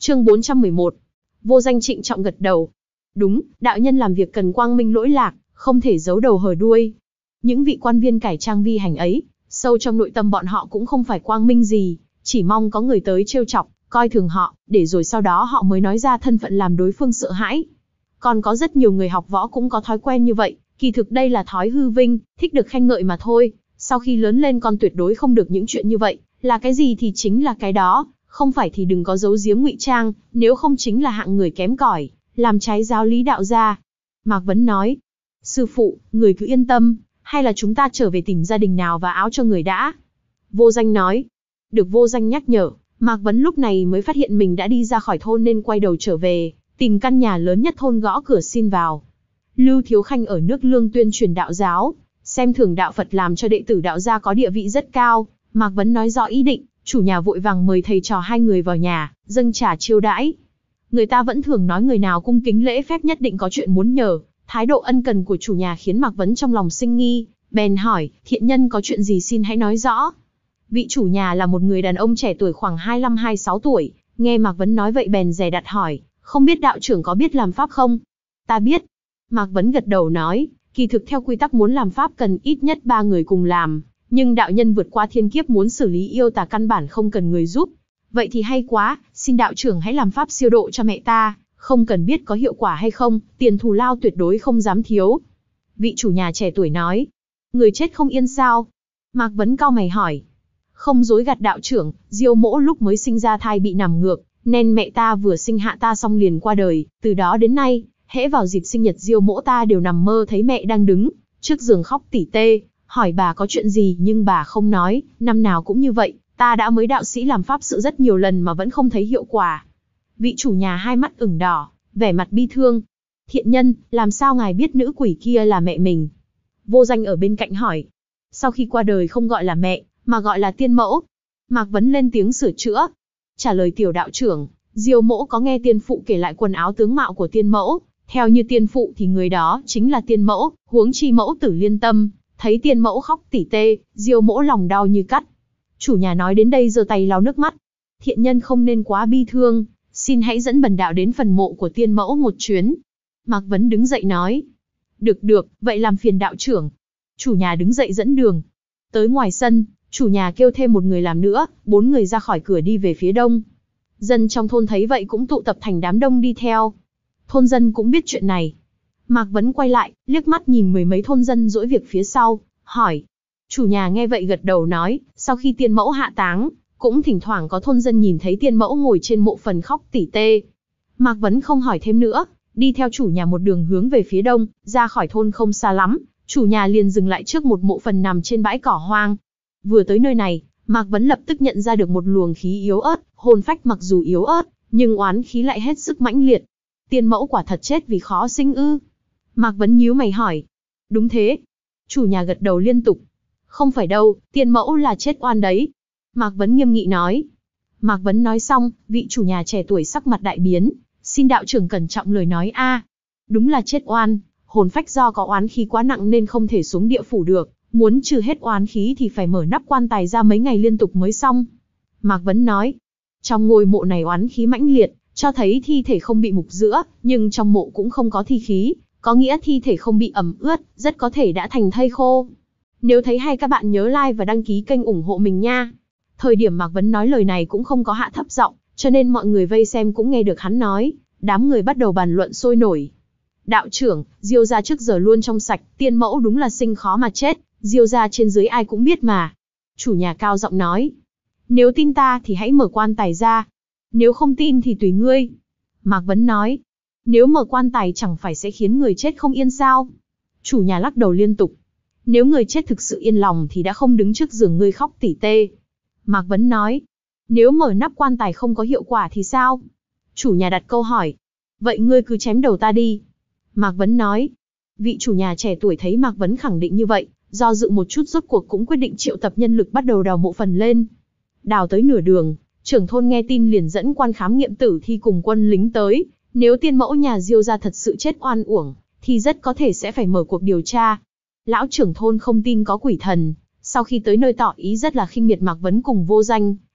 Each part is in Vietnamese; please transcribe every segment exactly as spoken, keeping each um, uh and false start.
Chương bốn trăm mười một. Vô Danh trịnh trọng gật đầu. Đúng, đạo nhân làm việc cần quang minh lỗi lạc, không thể giấu đầu hở đuôi. Những vị quan viên cải trang vi hành ấy, sâu trong nội tâm bọn họ cũng không phải quang minh gì, chỉ mong có người tới trêu chọc, coi thường họ, để rồi sau đó họ mới nói ra thân phận làm đối phương sợ hãi. Còn có rất nhiều người học võ cũng có thói quen như vậy, kỳ thực đây là thói hư vinh, thích được khen ngợi mà thôi. Sau khi lớn lên con tuyệt đối không được những chuyện như vậy, là cái gì thì chính là cái đó, không phải thì đừng có giấu giếm ngụy trang, nếu không chính là hạng người kém cỏi, làm trái giáo lý đạo gia. Mạc Vấn nói, sư phụ, người cứ yên tâm, hay là chúng ta trở về tìm gia đình nào và áo cho người đã. Vô Danh nói, được Vô Danh nhắc nhở, Mạc Vấn lúc này mới phát hiện mình đã đi ra khỏi thôn nên quay đầu trở về, tìm căn nhà lớn nhất thôn gõ cửa xin vào. Lưu Thiếu Khanh ở nước Lương tuyên truyền đạo giáo, xem thường đạo Phật làm cho đệ tử đạo gia có địa vị rất cao. Mạc Vấn nói rõ ý định, chủ nhà vội vàng mời thầy trò hai người vào nhà, dâng trà chiêu đãi. Người ta vẫn thường nói người nào cung kính lễ phép nhất định có chuyện muốn nhờ, thái độ ân cần của chủ nhà khiến Mạc Vấn trong lòng sinh nghi, bèn hỏi, thiện nhân có chuyện gì xin hãy nói rõ. Vị chủ nhà là một người đàn ông trẻ tuổi khoảng hai mươi lăm hai mươi sáu tuổi, nghe Mạc Vấn nói vậy bèn dè đặt hỏi, không biết đạo trưởng có biết làm pháp không? Ta biết. Mạc Vấn gật đầu nói, kỳ thực theo quy tắc muốn làm pháp cần ít nhất ba người cùng làm, nhưng đạo nhân vượt qua thiên kiếp muốn xử lý yêu tà căn bản không cần người giúp. Vậy thì hay quá, xin đạo trưởng hãy làm pháp siêu độ cho mẹ ta, không cần biết có hiệu quả hay không, tiền thù lao tuyệt đối không dám thiếu. Vị chủ nhà trẻ tuổi nói, người chết không yên sao? Mạc Vấn cau mày hỏi, không dối gạt đạo trưởng, Diêu mỗ lúc mới sinh ra thai bị nằm ngược, nên mẹ ta vừa sinh hạ ta xong liền qua đời, từ đó đến nay, hễ vào dịp sinh nhật Diêu mỗ ta đều nằm mơ thấy mẹ đang đứng trước giường khóc tỉ tê, hỏi bà có chuyện gì nhưng bà không nói, năm nào cũng như vậy, ta đã mới đạo sĩ làm pháp sự rất nhiều lần mà vẫn không thấy hiệu quả. Vị chủ nhà hai mắt ửng đỏ, vẻ mặt bi thương. Thiện nhân, làm sao ngài biết nữ quỷ kia là mẹ mình? Vô Danh ở bên cạnh hỏi. Sau khi qua đời không gọi là mẹ, mà gọi là tiên mẫu. Mạc Vấn lên tiếng sửa chữa. Trả lời tiểu đạo trưởng, Diêu mỗ có nghe tiên phụ kể lại quần áo tướng mạo của tiên mẫu, theo như tiên phụ thì người đó chính là tiên mẫu, huống chi mẫu tử liên tâm, thấy tiên mẫu khóc tỉ tê, Diêu mỗ lòng đau như cắt. Chủ nhà nói đến đây giơ tay lau nước mắt. Thiện nhân không nên quá bi thương, xin hãy dẫn bần đạo đến phần mộ của tiên mẫu một chuyến. Mạc Vấn đứng dậy nói. Được được, vậy làm phiền đạo trưởng. Chủ nhà đứng dậy dẫn đường. Tới ngoài sân, chủ nhà kêu thêm một người làm nữa, bốn người ra khỏi cửa đi về phía đông. Dân trong thôn thấy vậy cũng tụ tập thành đám đông đi theo. Thôn dân cũng biết chuyện này. Mạc Vấn quay lại, liếc mắt nhìn mười mấy thôn dân dỗi việc phía sau, hỏi. Chủ nhà nghe vậy gật đầu nói, sau khi tiên mẫu hạ táng, cũng thỉnh thoảng có thôn dân nhìn thấy tiên mẫu ngồi trên mộ phần khóc tỉ tê. Mạc Vấn không hỏi thêm nữa, đi theo chủ nhà một đường hướng về phía đông, ra khỏi thôn không xa lắm, chủ nhà liền dừng lại trước một mộ phần nằm trên bãi cỏ hoang. Vừa tới nơi này, Mạc Vấn lập tức nhận ra được một luồng khí yếu ớt, hồn phách mặc dù yếu ớt, nhưng oán khí lại hết sức mãnh liệt. Tiên mẫu quả thật chết vì khó sinh ư? Mạc Vấn nhíu mày hỏi. Đúng thế. Chủ nhà gật đầu liên tục. Không phải đâu, tiên mẫu là chết oan đấy. Mạc Vấn nghiêm nghị nói. Mạc Vấn nói xong, vị chủ nhà trẻ tuổi sắc mặt đại biến. Xin đạo trưởng cẩn trọng lời nói a. Đúng là chết oan, hồn phách do có oán khí quá nặng nên không thể xuống địa phủ được. Muốn trừ hết oán khí thì phải mở nắp quan tài ra mấy ngày liên tục mới xong. Mạc Vấn nói. Trong ngôi mộ này oán khí mãnh liệt, cho thấy thi thể không bị mục giữa, nhưng trong mộ cũng không có thi khí, có nghĩa thi thể không bị ẩm ướt, rất có thể đã thành thây khô. Nếu thấy hay các bạn nhớ like và đăng ký kênh ủng hộ mình nha. Thời điểm Mạc Vấn nói lời này cũng không có hạ thấp giọng, cho nên mọi người vây xem cũng nghe được hắn nói, đám người bắt đầu bàn luận sôi nổi. Đạo trưởng, Diêu gia trước giờ luôn trong sạch, tiên mẫu đúng là sinh khó mà chết, Diêu gia trên dưới ai cũng biết mà. Chủ nhà cao giọng nói, nếu tin ta thì hãy mở quan tài ra, nếu không tin thì tùy ngươi. Mạc Vấn nói, nếu mở quan tài chẳng phải sẽ khiến người chết không yên sao? Chủ nhà lắc đầu liên tục, nếu người chết thực sự yên lòng thì đã không đứng trước giường ngươi khóc tỉ tê. Mạc Vấn nói, nếu mở nắp quan tài không có hiệu quả thì sao? Chủ nhà đặt câu hỏi, vậy ngươi cứ chém đầu ta đi. Mạc Vấn nói, vị chủ nhà trẻ tuổi thấy Mạc Vấn khẳng định như vậy, do dự một chút rốt cuộc cũng quyết định triệu tập nhân lực bắt đầu đào mộ phần lên. Đào tới nửa đường, trưởng thôn nghe tin liền dẫn quan khám nghiệm tử thi cùng quân lính tới, nếu tiên mẫu nhà Diêu gia thật sự chết oan uổng, thì rất có thể sẽ phải mở cuộc điều tra. Lão trưởng thôn không tin có quỷ thần, sau khi tới nơi tỏ ý rất là khinh miệt Mạc Vấn cùng Vô Danh,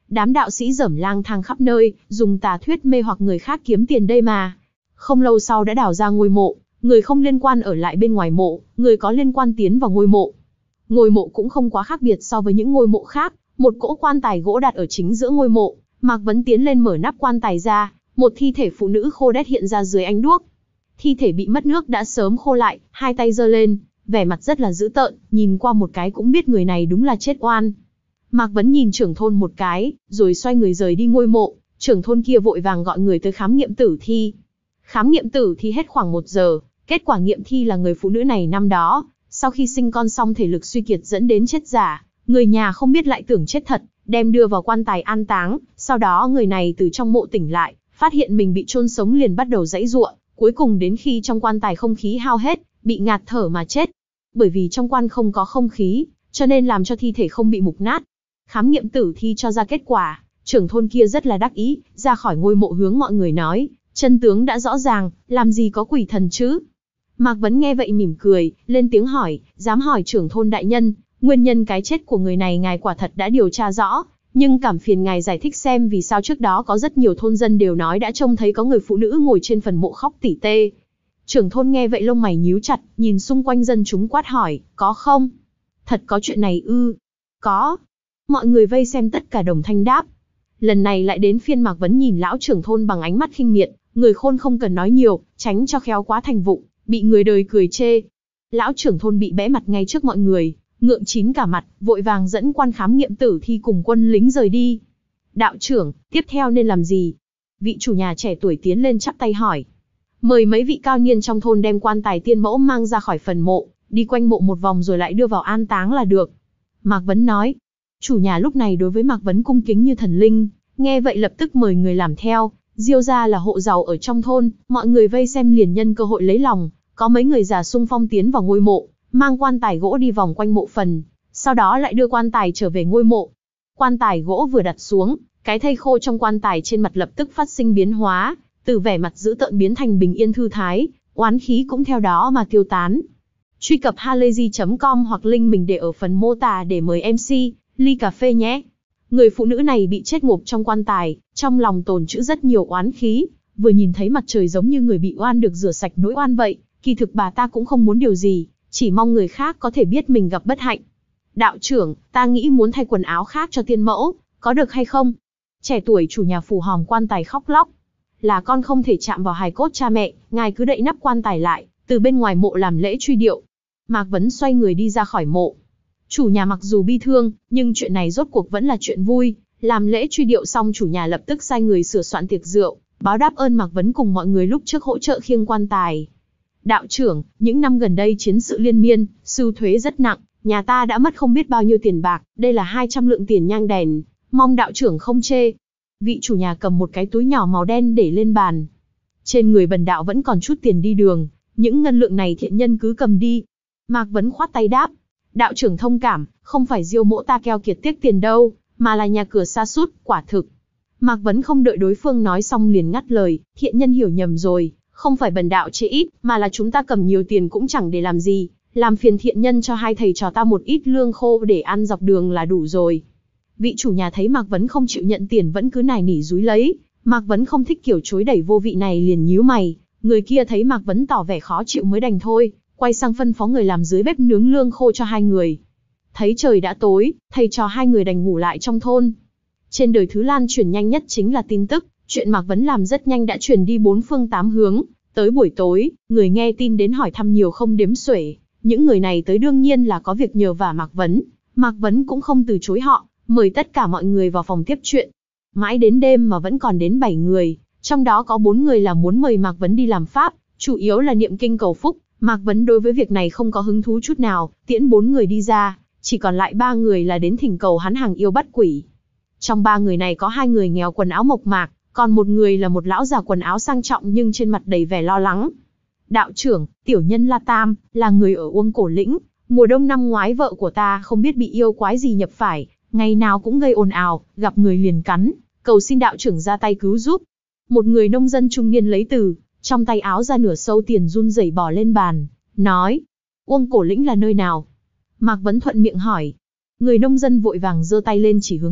đám đạo sĩ dởm lang thang khắp nơi, dùng tà thuyết mê hoặc người khác kiếm tiền đây mà. Không lâu sau đã đào ra ngôi mộ, người không liên quan ở lại bên ngoài mộ, người có liên quan tiến vào ngôi mộ. Ngôi mộ cũng không quá khác biệt so với những ngôi mộ khác, một cỗ quan tài gỗ đặt ở chính giữa ngôi mộ. Mạc Vấn tiến lên mở nắp quan tài ra, một thi thể phụ nữ khô đét hiện ra dưới ánh đuốc. Thi thể bị mất nước đã sớm khô lại, hai tay giơ lên, vẻ mặt rất là dữ tợn, nhìn qua một cái cũng biết người này đúng là chết oan. Mạc Vấn nhìn trưởng thôn một cái, rồi xoay người rời đi ngôi mộ. Trưởng thôn kia vội vàng gọi người tới khám nghiệm tử thi. Khám nghiệm tử thi hết khoảng một giờ, kết quả nghiệm thi là người phụ nữ này năm đó, sau khi sinh con xong thể lực suy kiệt dẫn đến chết giả, người nhà không biết lại tưởng chết thật, đem đưa vào quan tài an táng. Sau đó người này từ trong mộ tỉnh lại, phát hiện mình bị chôn sống liền bắt đầu giãy giụa, cuối cùng đến khi trong quan tài không khí hao hết, bị ngạt thở mà chết. Bởi vì trong quan không có không khí, cho nên làm cho thi thể không bị mục nát. Khám nghiệm tử thi cho ra kết quả, trưởng thôn kia rất là đắc ý, ra khỏi ngôi mộ hướng mọi người nói, chân tướng đã rõ ràng, làm gì có quỷ thần chứ. Mạc Vấn nghe vậy mỉm cười, lên tiếng hỏi, dám hỏi trưởng thôn đại nhân, nguyên nhân cái chết của người này ngài quả thật đã điều tra rõ, nhưng cảm phiền ngài giải thích xem vì sao trước đó có rất nhiều thôn dân đều nói đã trông thấy có người phụ nữ ngồi trên phần mộ khóc tỉ tê. Trưởng thôn nghe vậy lông mày nhíu chặt, nhìn xung quanh dân chúng quát hỏi, có không? Thật có chuyện này ư? Có. Mọi người vây xem tất cả đồng thanh đáp. Lần này lại đến phiên Mạc Vấn nhìn lão trưởng thôn bằng ánh mắt khinh miệt, người khôn không cần nói nhiều, tránh cho khéo quá thành vụng, bị người đời cười chê. Lão trưởng thôn bị bẽ mặt ngay trước mọi người, ngượng chín cả mặt, vội vàng dẫn quan khám nghiệm tử thi cùng quân lính rời đi. Đạo trưởng, tiếp theo nên làm gì? Vị chủ nhà trẻ tuổi tiến lên chắp tay hỏi. Mời mấy vị cao niên trong thôn đem quan tài tiên mẫu mang ra khỏi phần mộ, đi quanh mộ một vòng rồi lại đưa vào an táng là được. Mạc Vấn nói. Chủ nhà lúc này đối với Mạc Vấn cung kính như thần linh, nghe vậy lập tức mời người làm theo. Diêu gia là hộ giàu ở trong thôn, mọi người vây xem liền nhân cơ hội lấy lòng, có mấy người già xung phong tiến vào ngôi mộ, mang quan tài gỗ đi vòng quanh mộ phần, sau đó lại đưa quan tài trở về ngôi mộ. Quan tài gỗ vừa đặt xuống, cái thây khô trong quan tài trên mặt lập tức phát sinh biến hóa, từ vẻ mặt dữ tợn biến thành bình yên thư thái, oán khí cũng theo đó mà tiêu tán. Truy cập halayzi chấm com hoặc link mình để ở phần mô tả để mời em xê, ly cà phê nhé. Người phụ nữ này bị chết ngộp trong quan tài, trong lòng tồn trữ rất nhiều oán khí, vừa nhìn thấy mặt trời giống như người bị oan được rửa sạch nỗi oan vậy, kỳ thực bà ta cũng không muốn điều gì, chỉ mong người khác có thể biết mình gặp bất hạnh. Đạo trưởng, ta nghĩ muốn thay quần áo khác cho tiên mẫu, có được hay không? Trẻ tuổi chủ nhà phủ hòm quan tài khóc lóc. Là con không thể chạm vào hài cốt cha mẹ, ngài cứ đậy nắp quan tài lại, từ bên ngoài mộ làm lễ truy điệu. Mạc Vấn xoay người đi ra khỏi mộ. Chủ nhà mặc dù bi thương, nhưng chuyện này rốt cuộc vẫn là chuyện vui. Làm lễ truy điệu xong chủ nhà lập tức sai người sửa soạn tiệc rượu, báo đáp ơn Mạc Vấn cùng mọi người lúc trước hỗ trợ khiêng quan tài. Đạo trưởng, những năm gần đây chiến sự liên miên, sưu thuế rất nặng, nhà ta đã mất không biết bao nhiêu tiền bạc, đây là hai trăm lượng tiền nhang đèn, mong đạo trưởng không chê. Vị chủ nhà cầm một cái túi nhỏ màu đen để lên bàn. Trên người bần đạo vẫn còn chút tiền đi đường, những ngân lượng này thiện nhân cứ cầm đi. Mạc Vấn khoát tay đáp, đạo trưởng thông cảm, không phải Diêu mỗ ta keo kiệt tiếc tiền đâu, mà là nhà cửa sa sút, quả thực. Mạc Vấn không đợi đối phương nói xong liền ngắt lời, thiện nhân hiểu nhầm rồi, không phải bần đạo chê ít, mà là chúng ta cầm nhiều tiền cũng chẳng để làm gì, làm phiền thiện nhân cho hai thầy trò ta một ít lương khô để ăn dọc đường là đủ rồi. Vị chủ nhà thấy Mạc Vấn không chịu nhận tiền vẫn cứ nài nỉ dúi lấy, Mạc Vấn không thích kiểu chối đẩy vô vị này liền nhíu mày, người kia thấy Mạc Vấn tỏ vẻ khó chịu mới đành thôi, quay sang phân phó người làm dưới bếp nướng lương khô cho hai người. Thấy trời đã tối, thầy trò hai người đành ngủ lại trong thôn. Trên đời thứ lan truyền nhanh nhất chính là tin tức, chuyện Mạc Vấn làm rất nhanh đã truyền đi bốn phương tám hướng, tới buổi tối, người nghe tin đến hỏi thăm nhiều không đếm xuể, những người này tới đương nhiên là có việc nhờ vả Mạc Vấn, Mạc Vấn cũng không từ chối họ, mời tất cả mọi người vào phòng tiếp chuyện. Mãi đến đêm mà vẫn còn đến bảy người, trong đó có bốn người là muốn mời Mạc Vấn đi làm pháp, chủ yếu là niệm kinh cầu phúc. Mạc Vấn đối với việc này không có hứng thú chút nào, tiễn bốn người đi ra, chỉ còn lại ba người là đến thỉnh cầu hắn hàng yêu bắt quỷ. Trong ba người này có hai người nghèo quần áo mộc mạc, còn một người là một lão già quần áo sang trọng nhưng trên mặt đầy vẻ lo lắng. Đạo trưởng, tiểu nhân La Tam, là người ở Uông Cổ Lĩnh, mùa đông năm ngoái vợ của ta không biết bị yêu quái gì nhập phải, ngày nào cũng gây ồn ào, gặp người liền cắn, cầu xin đạo trưởng ra tay cứu giúp. Một người nông dân trung niên lấy từ trong tay áo ra nửa sâu tiền run rẩy bỏ lên bàn, nói, Uông Cổ Lĩnh là nơi nào? Mạc Vấn thuận miệng hỏi. Người nông dân vội vàng giơ tay lên chỉ hướng bắc,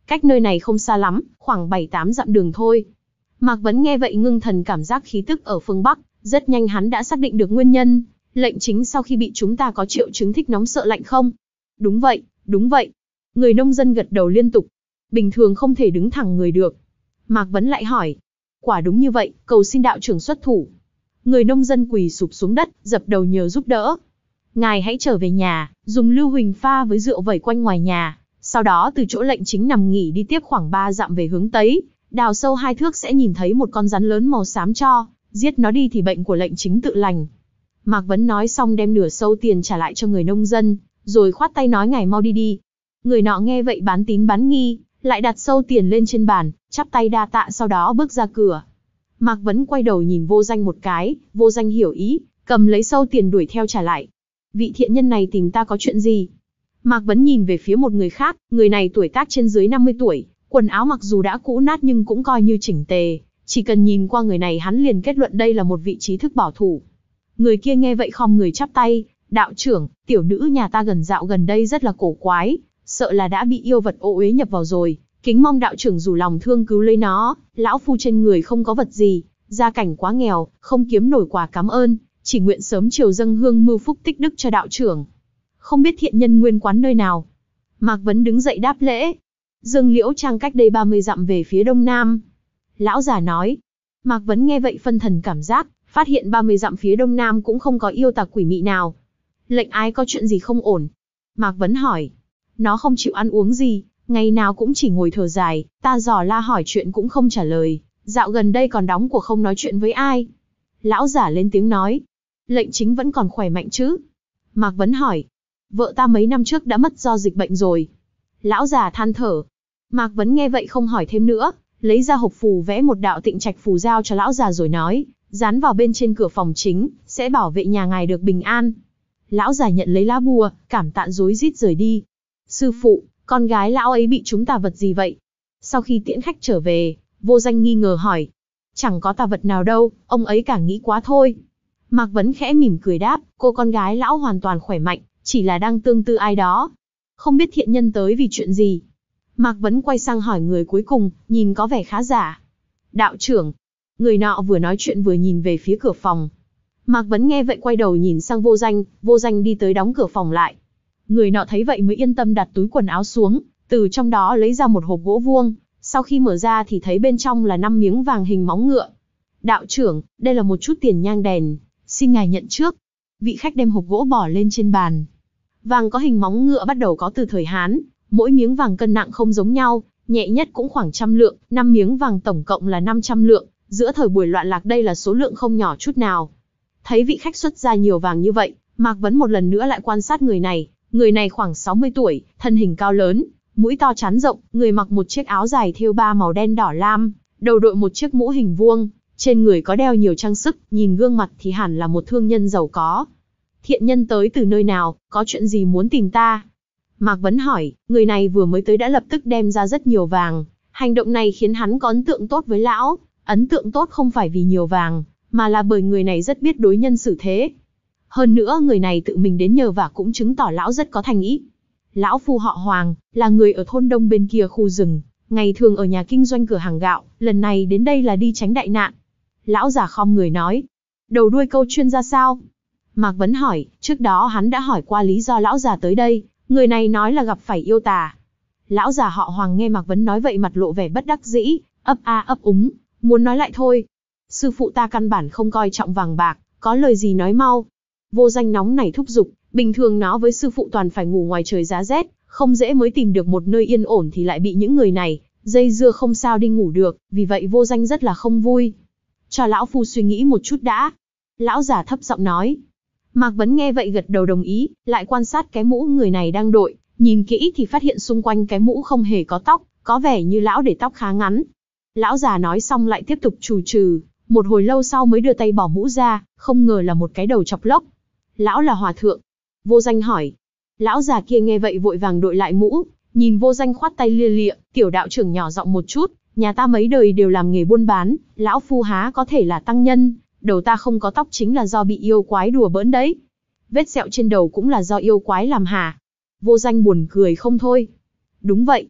cách nơi này không xa lắm, khoảng bảy tám dặm đường thôi. Mạc Vấn nghe vậy ngưng thần cảm giác khí tức ở phương Bắc, rất nhanh hắn đã xác định được nguyên nhân. Lệnh chính sau khi bị chúng ta có triệu chứng thích nóng sợ lạnh không? Đúng vậy, đúng vậy. Người nông dân gật đầu liên tục. Bình thường không thể đứng thẳng người được. Mạc Vấn lại hỏi. Quả đúng như vậy, cầu xin đạo trưởng xuất thủ. Người nông dân quỳ sụp xuống đất, dập đầu nhờ giúp đỡ. Ngài hãy trở về nhà, dùng lưu huỳnh pha với rượu vẩy quanh ngoài nhà. Sau đó từ chỗ lệnh chính nằm nghỉ đi tiếp khoảng ba dặm về hướng Tây. Đào sâu hai thước sẽ nhìn thấy một con rắn lớn màu xám cho. Giết nó đi thì bệnh của lệnh chính tự lành. Mạc Vấn nói xong đem nửa sâu tiền trả lại cho người nông dân, rồi khoát tay nói ngài mau đi đi. Người nọ nghe vậy bán tín bán nghi, lại đặt sâu tiền lên trên bàn, chắp tay đa tạ sau đó bước ra cửa. Mạc Vấn quay đầu nhìn Vô Danh một cái, Vô Danh hiểu ý, cầm lấy sâu tiền đuổi theo trả lại. Vị thiện nhân này tìm ta có chuyện gì? Mạc Vấn nhìn về phía một người khác, người này tuổi tác trên dưới năm mươi tuổi, quần áo mặc dù đã cũ nát nhưng cũng coi như chỉnh tề, chỉ cần nhìn qua người này hắn liền kết luận đây là một vị trí thức bảo thủ. Người kia nghe vậy khom người chắp tay, đạo trưởng, tiểu nữ nhà ta gần dạo gần đây rất là cổ quái, sợ là đã bị yêu vật ô uế nhập vào rồi, kính mong đạo trưởng rủ lòng thương cứu lấy nó, lão phu trên người không có vật gì, gia cảnh quá nghèo, không kiếm nổi quà cảm ơn, chỉ nguyện sớm chiều dâng hương mưu phúc tích đức cho đạo trưởng. Không biết thiện nhân nguyên quán nơi nào? Mạc Vấn đứng dậy đáp lễ. Dương Liễu Trang cách đây ba mươi dặm về phía đông nam. Lão già nói. Mạc Vấn nghe vậy phân thần cảm giác, phát hiện ba mươi dặm phía đông nam cũng không có yêu tà quỷ mị nào. Lệnh ái có chuyện gì không ổn? Mạc Vấn hỏi. Nó không chịu ăn uống gì, ngày nào cũng chỉ ngồi thở dài, ta dò la hỏi chuyện cũng không trả lời, dạo gần đây còn đóng của không nói chuyện với ai. Lão giả lên tiếng nói. Lệnh chính vẫn còn khỏe mạnh chứ? Mạc Vấn hỏi. Vợ ta mấy năm trước đã mất do dịch bệnh rồi. Lão già than thở. Mạc Vấn nghe vậy không hỏi thêm nữa, lấy ra hộp phù vẽ một đạo tịnh trạch phù giao cho lão già rồi nói, dán vào bên trên cửa phòng chính, sẽ bảo vệ nhà ngài được bình an. Lão già nhận lấy lá bùa, cảm tạ rối rít rời đi. Sư phụ, con gái lão ấy bị chúng tà vật gì vậy? Sau khi tiễn khách trở về, Vô Danh nghi ngờ hỏi. Chẳng có tà vật nào đâu, ông ấy càng nghĩ quá thôi. Mạc Vấn khẽ mỉm cười đáp, cô con gái lão hoàn toàn khỏe mạnh, chỉ là đang tương tư ai đó. Không biết thiện nhân tới vì chuyện gì. Mạc Vấn quay sang hỏi người cuối cùng, nhìn có vẻ khá giả. Đạo trưởng. Người nọ vừa nói chuyện vừa nhìn về phía cửa phòng. Mạc Vấn nghe vậy quay đầu nhìn sang Vô Danh, Vô Danh đi tới đóng cửa phòng lại. Người nọ thấy vậy mới yên tâm đặt túi quần áo xuống, từ trong đó lấy ra một hộp gỗ vuông, sau khi mở ra thì thấy bên trong là năm miếng vàng hình móng ngựa. Đạo trưởng, đây là một chút tiền nhang đèn, xin ngài nhận trước. Vị khách đem hộp gỗ bỏ lên trên bàn. Vàng có hình móng ngựa bắt đầu có từ thời Hán, mỗi miếng vàng cân nặng không giống nhau, nhẹ nhất cũng khoảng trăm lượng, năm miếng vàng tổng cộng là năm trăm lượng, giữa thời buổi loạn lạc đây là số lượng không nhỏ chút nào. Thấy vị khách xuất ra nhiều vàng như vậy, Mạc Vấn một lần nữa lại quan sát người này, người này khoảng sáu mươi tuổi, thân hình cao lớn, mũi to trán rộng, người mặc một chiếc áo dài thêu ba màu đen đỏ lam, đầu đội một chiếc mũ hình vuông, trên người có đeo nhiều trang sức, nhìn gương mặt thì hẳn là một thương nhân giàu có. Thiện nhân tới từ nơi nào, có chuyện gì muốn tìm ta? Mạc Vấn hỏi, người này vừa mới tới đã lập tức đem ra rất nhiều vàng, hành động này khiến hắn có ấn tượng tốt với lão, ấn tượng tốt không phải vì nhiều vàng, mà là bởi người này rất biết đối nhân xử thế. Hơn nữa người này tự mình đến nhờ vả cũng chứng tỏ lão rất có thành ý. Lão phu họ Hoàng, là người ở thôn đông bên kia khu rừng, ngày thường ở nhà kinh doanh cửa hàng gạo, lần này đến đây là đi tránh đại nạn. Lão già khom người nói, đầu đuôi câu chuyên ra sao? Mạc Vấn hỏi, trước đó hắn đã hỏi qua lý do lão già tới đây, người này nói là gặp phải yêu tà. Lão già họ Hoàng nghe Mạc Vấn nói vậy mặt lộ vẻ bất đắc dĩ, ấp a ấp úng, muốn nói lại thôi. Sư phụ ta căn bản không coi trọng vàng bạc, có lời gì nói mau. Vô Danh nóng nảy thúc giục, bình thường nó với sư phụ toàn phải ngủ ngoài trời giá rét, không dễ mới tìm được một nơi yên ổn thì lại bị những người này dây dưa không sao đi ngủ được, vì vậy Vô Danh rất là không vui. Cho lão phu suy nghĩ một chút đã. Lão già thấp giọng nói. Mạc Vấn nghe vậy gật đầu đồng ý, lại quan sát cái mũ người này đang đội, nhìn kỹ thì phát hiện xung quanh cái mũ không hề có tóc, có vẻ như lão để tóc khá ngắn. Lão già nói xong lại tiếp tục chù trừ, một hồi lâu sau mới đưa tay bỏ mũ ra, không ngờ là một cái đầu chọc lốc. Lão là hòa thượng. Vô Danh hỏi. Lão già kia nghe vậy vội vàng đội lại mũ, nhìn Vô Danh khoát tay lia lịa, tiểu đạo trưởng nhỏ giọng một chút, nhà ta mấy đời đều làm nghề buôn bán, lão phu há có thể là tăng nhân, đầu ta không có tóc chính là do bị yêu quái đùa bỡn đấy. Vết sẹo trên đầu cũng là do yêu quái làm hả? Vô Danh buồn cười không thôi. Đúng vậy.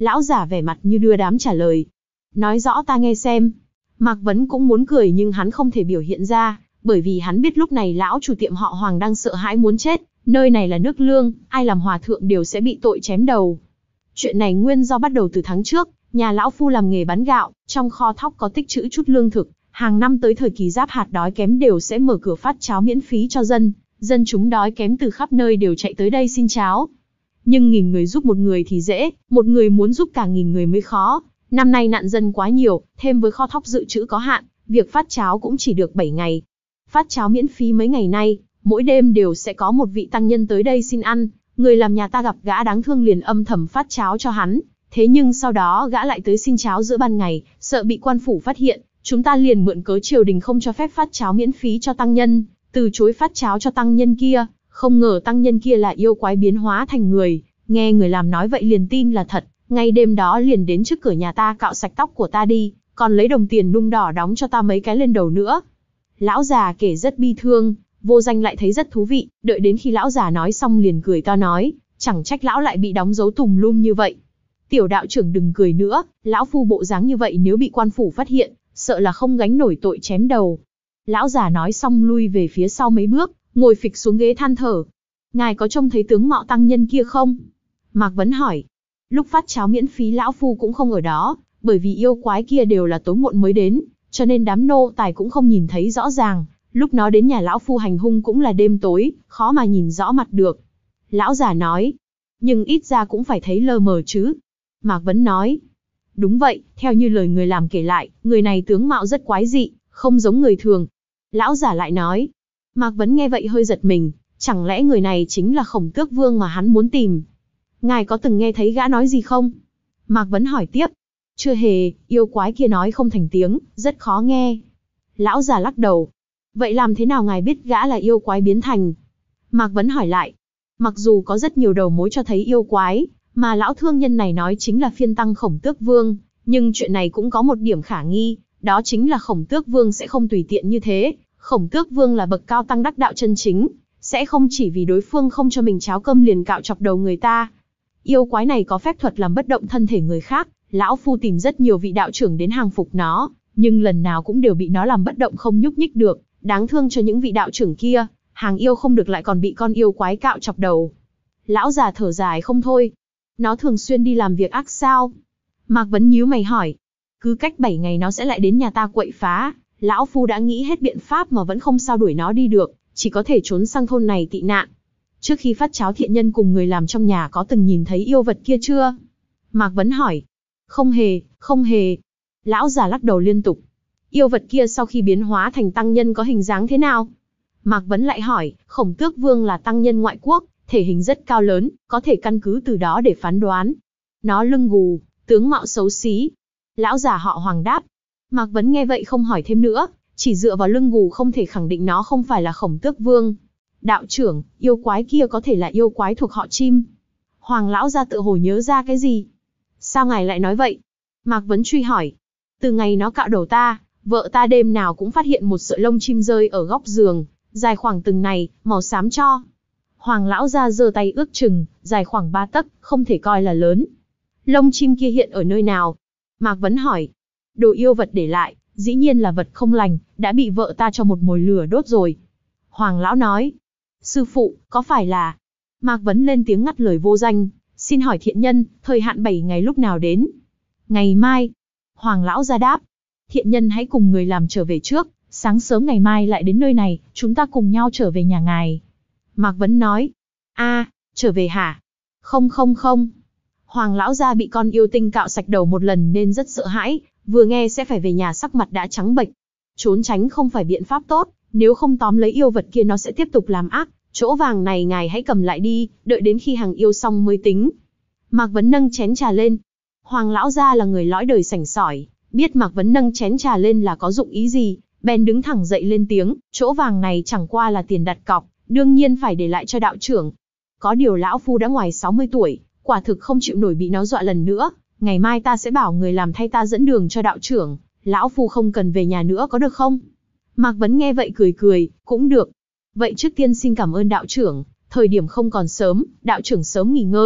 Lão giả vẻ mặt như đưa đám trả lời. Nói rõ ta nghe xem. Mạc Vấn cũng muốn cười nhưng hắn không thể biểu hiện ra, bởi vì hắn biết lúc này lão chủ tiệm họ Hoàng đang sợ hãi muốn chết, nơi này là nước Lương, ai làm hòa thượng đều sẽ bị tội chém đầu. Chuyện này nguyên do bắt đầu từ tháng trước, nhà lão phu làm nghề bán gạo, trong kho thóc có tích trữ chút lương thực, hàng năm tới thời kỳ giáp hạt đói kém đều sẽ mở cửa phát cháo miễn phí cho dân, dân chúng đói kém từ khắp nơi đều chạy tới đây xin cháo. Nhưng nghìn người giúp một người thì dễ, một người muốn giúp cả nghìn người mới khó. Năm nay nạn dân quá nhiều, thêm với kho thóc dự trữ có hạn, việc phát cháo cũng chỉ được bảy ngày. Phát cháo miễn phí mấy ngày nay, mỗi đêm đều sẽ có một vị tăng nhân tới đây xin ăn, người làm nhà ta gặp gã đáng thương liền âm thầm phát cháo cho hắn. Thế nhưng sau đó gã lại tới xin cháo giữa ban ngày, sợ bị quan phủ phát hiện, chúng ta liền mượn cớ triều đình không cho phép phát cháo miễn phí cho tăng nhân, từ chối phát cháo cho tăng nhân kia. Không ngờ tăng nhân kia là yêu quái biến hóa thành người, nghe người làm nói vậy liền tin là thật, ngay đêm đó liền đến trước cửa nhà ta cạo sạch tóc của ta đi, còn lấy đồng tiền nung đỏ đóng cho ta mấy cái lên đầu nữa. Lão già kể rất bi thương, Vô Danh lại thấy rất thú vị, đợi đến khi lão già nói xong liền cười to nói, chẳng trách lão lại bị đóng dấu tùm lum như vậy. Tiểu đạo trưởng đừng cười nữa, lão phu bộ dáng như vậy nếu bị quan phủ phát hiện, sợ là không gánh nổi tội chém đầu. Lão già nói xong lui về phía sau mấy bước, ngồi phịch xuống ghế than thở. Ngài có trông thấy tướng mạo tăng nhân kia không? Mạc Vấn hỏi. Lúc phát cháo miễn phí lão phu cũng không ở đó, bởi vì yêu quái kia đều là tối muộn mới đến, cho nên đám nô tài cũng không nhìn thấy rõ ràng. Lúc nó đến nhà lão phu hành hung cũng là đêm tối, khó mà nhìn rõ mặt được. Lão già nói. Nhưng ít ra cũng phải thấy lờ mờ chứ. Mạc Vấn nói. Đúng vậy, theo như lời người làm kể lại, người này tướng mạo rất quái dị, không giống người thường. Lão giả lại nói. Mạc Vấn nghe vậy hơi giật mình, chẳng lẽ người này chính là Khổng Tước Vương mà hắn muốn tìm? Ngài có từng nghe thấy gã nói gì không? Mạc Vấn hỏi tiếp. Chưa hề, yêu quái kia nói không thành tiếng, rất khó nghe. Lão già lắc đầu. Vậy làm thế nào ngài biết gã là yêu quái biến thành? Mạc Vấn hỏi lại. Mặc dù có rất nhiều đầu mối cho thấy yêu quái, mà lão thương nhân này nói chính là phiên tăng Khổng Tước Vương, nhưng chuyện này cũng có một điểm khả nghi, đó chính là Khổng Tước Vương sẽ không tùy tiện như thế. Khổng Tước Vương là bậc cao tăng đắc đạo chân chính, sẽ không chỉ vì đối phương không cho mình cháo cơm liền cạo chọc đầu người ta. Yêu quái này có phép thuật làm bất động thân thể người khác, lão phu tìm rất nhiều vị đạo trưởng đến hàng phục nó, nhưng lần nào cũng đều bị nó làm bất động không nhúc nhích được, đáng thương cho những vị đạo trưởng kia, hàng yêu không được lại còn bị con yêu quái cạo chọc đầu. Lão già thở dài không thôi. Nó thường xuyên đi làm việc ác sao? Mạc Vấn nhíu mày hỏi. Cứ cách bảy ngày nó sẽ lại đến nhà ta quậy phá, lão phu đã nghĩ hết biện pháp mà vẫn không sao đuổi nó đi được, chỉ có thể trốn sang thôn này tị nạn. Trước khi phát cháo thiện nhân cùng người làm trong nhà có từng nhìn thấy yêu vật kia chưa? Mạc Vấn hỏi. Không hề, không hề. Lão già lắc đầu liên tục. Yêu vật kia sau khi biến hóa thành tăng nhân có hình dáng thế nào? Mạc Vấn lại hỏi, Khổng Tước Vương là tăng nhân ngoại quốc, thể hình rất cao lớn, có thể căn cứ từ đó để phán đoán. Nó lưng gù, tướng mạo xấu xí. Lão già họ Hoàng đáp. Mạc Vấn nghe vậy không hỏi thêm nữa, chỉ dựa vào lưng gù không thể khẳng định nó không phải là Khổng Tước Vương. Đạo trưởng, yêu quái kia có thể là yêu quái thuộc họ Chim. Hoàng lão gia tự hồ nhớ ra cái gì? Sao ngài lại nói vậy? Mạc Vấn truy hỏi. Từ ngày nó cạo đầu ta, vợ ta đêm nào cũng phát hiện một sợi lông chim rơi ở góc giường, dài khoảng từng này, màu xám cho. Hoàng lão gia giơ tay ước chừng, dài khoảng ba tấc, không thể coi là lớn. Lông chim kia hiện ở nơi nào? Mạc Vấn hỏi. Đồ yêu vật để lại, dĩ nhiên là vật không lành, đã bị vợ ta cho một mồi lửa đốt rồi. Hoàng lão nói. Sư phụ, có phải là... Mạc Vấn lên tiếng ngắt lời Vô Danh. Xin hỏi thiện nhân, thời hạn bảy ngày lúc nào đến? Ngày mai. Hoàng lão ra đáp. Thiện nhân hãy cùng người làm trở về trước, sáng sớm ngày mai lại đến nơi này, chúng ta cùng nhau trở về nhà ngài. Mạc Vấn nói. A, trở về hả? Không không không. Hoàng lão gia bị con yêu tinh cạo sạch đầu một lần nên rất sợ hãi, vừa nghe sẽ phải về nhà sắc mặt đã trắng bệch. Trốn tránh không phải biện pháp tốt, nếu không tóm lấy yêu vật kia nó sẽ tiếp tục làm ác. Chỗ vàng này ngài hãy cầm lại đi, đợi đến khi hàng yêu xong mới tính. Mạc Vấn nâng chén trà lên. Hoàng lão gia là người lõi đời sành sỏi, biết Mạc Vấn nâng chén trà lên là có dụng ý gì, bèn đứng thẳng dậy lên tiếng, chỗ vàng này chẳng qua là tiền đặt cọc, đương nhiên phải để lại cho đạo trưởng. Có điều lão phu đã ngoài sáu mươi tuổi, quả thực không chịu nổi bị nó dọa lần nữa, ngày mai ta sẽ bảo người làm thay ta dẫn đường cho đạo trưởng, lão phu không cần về nhà nữa có được không? Mạc Vấn nghe vậy cười cười, cũng được. Vậy trước tiên xin cảm ơn đạo trưởng, thời điểm không còn sớm, đạo trưởng sớm nghỉ ngơi,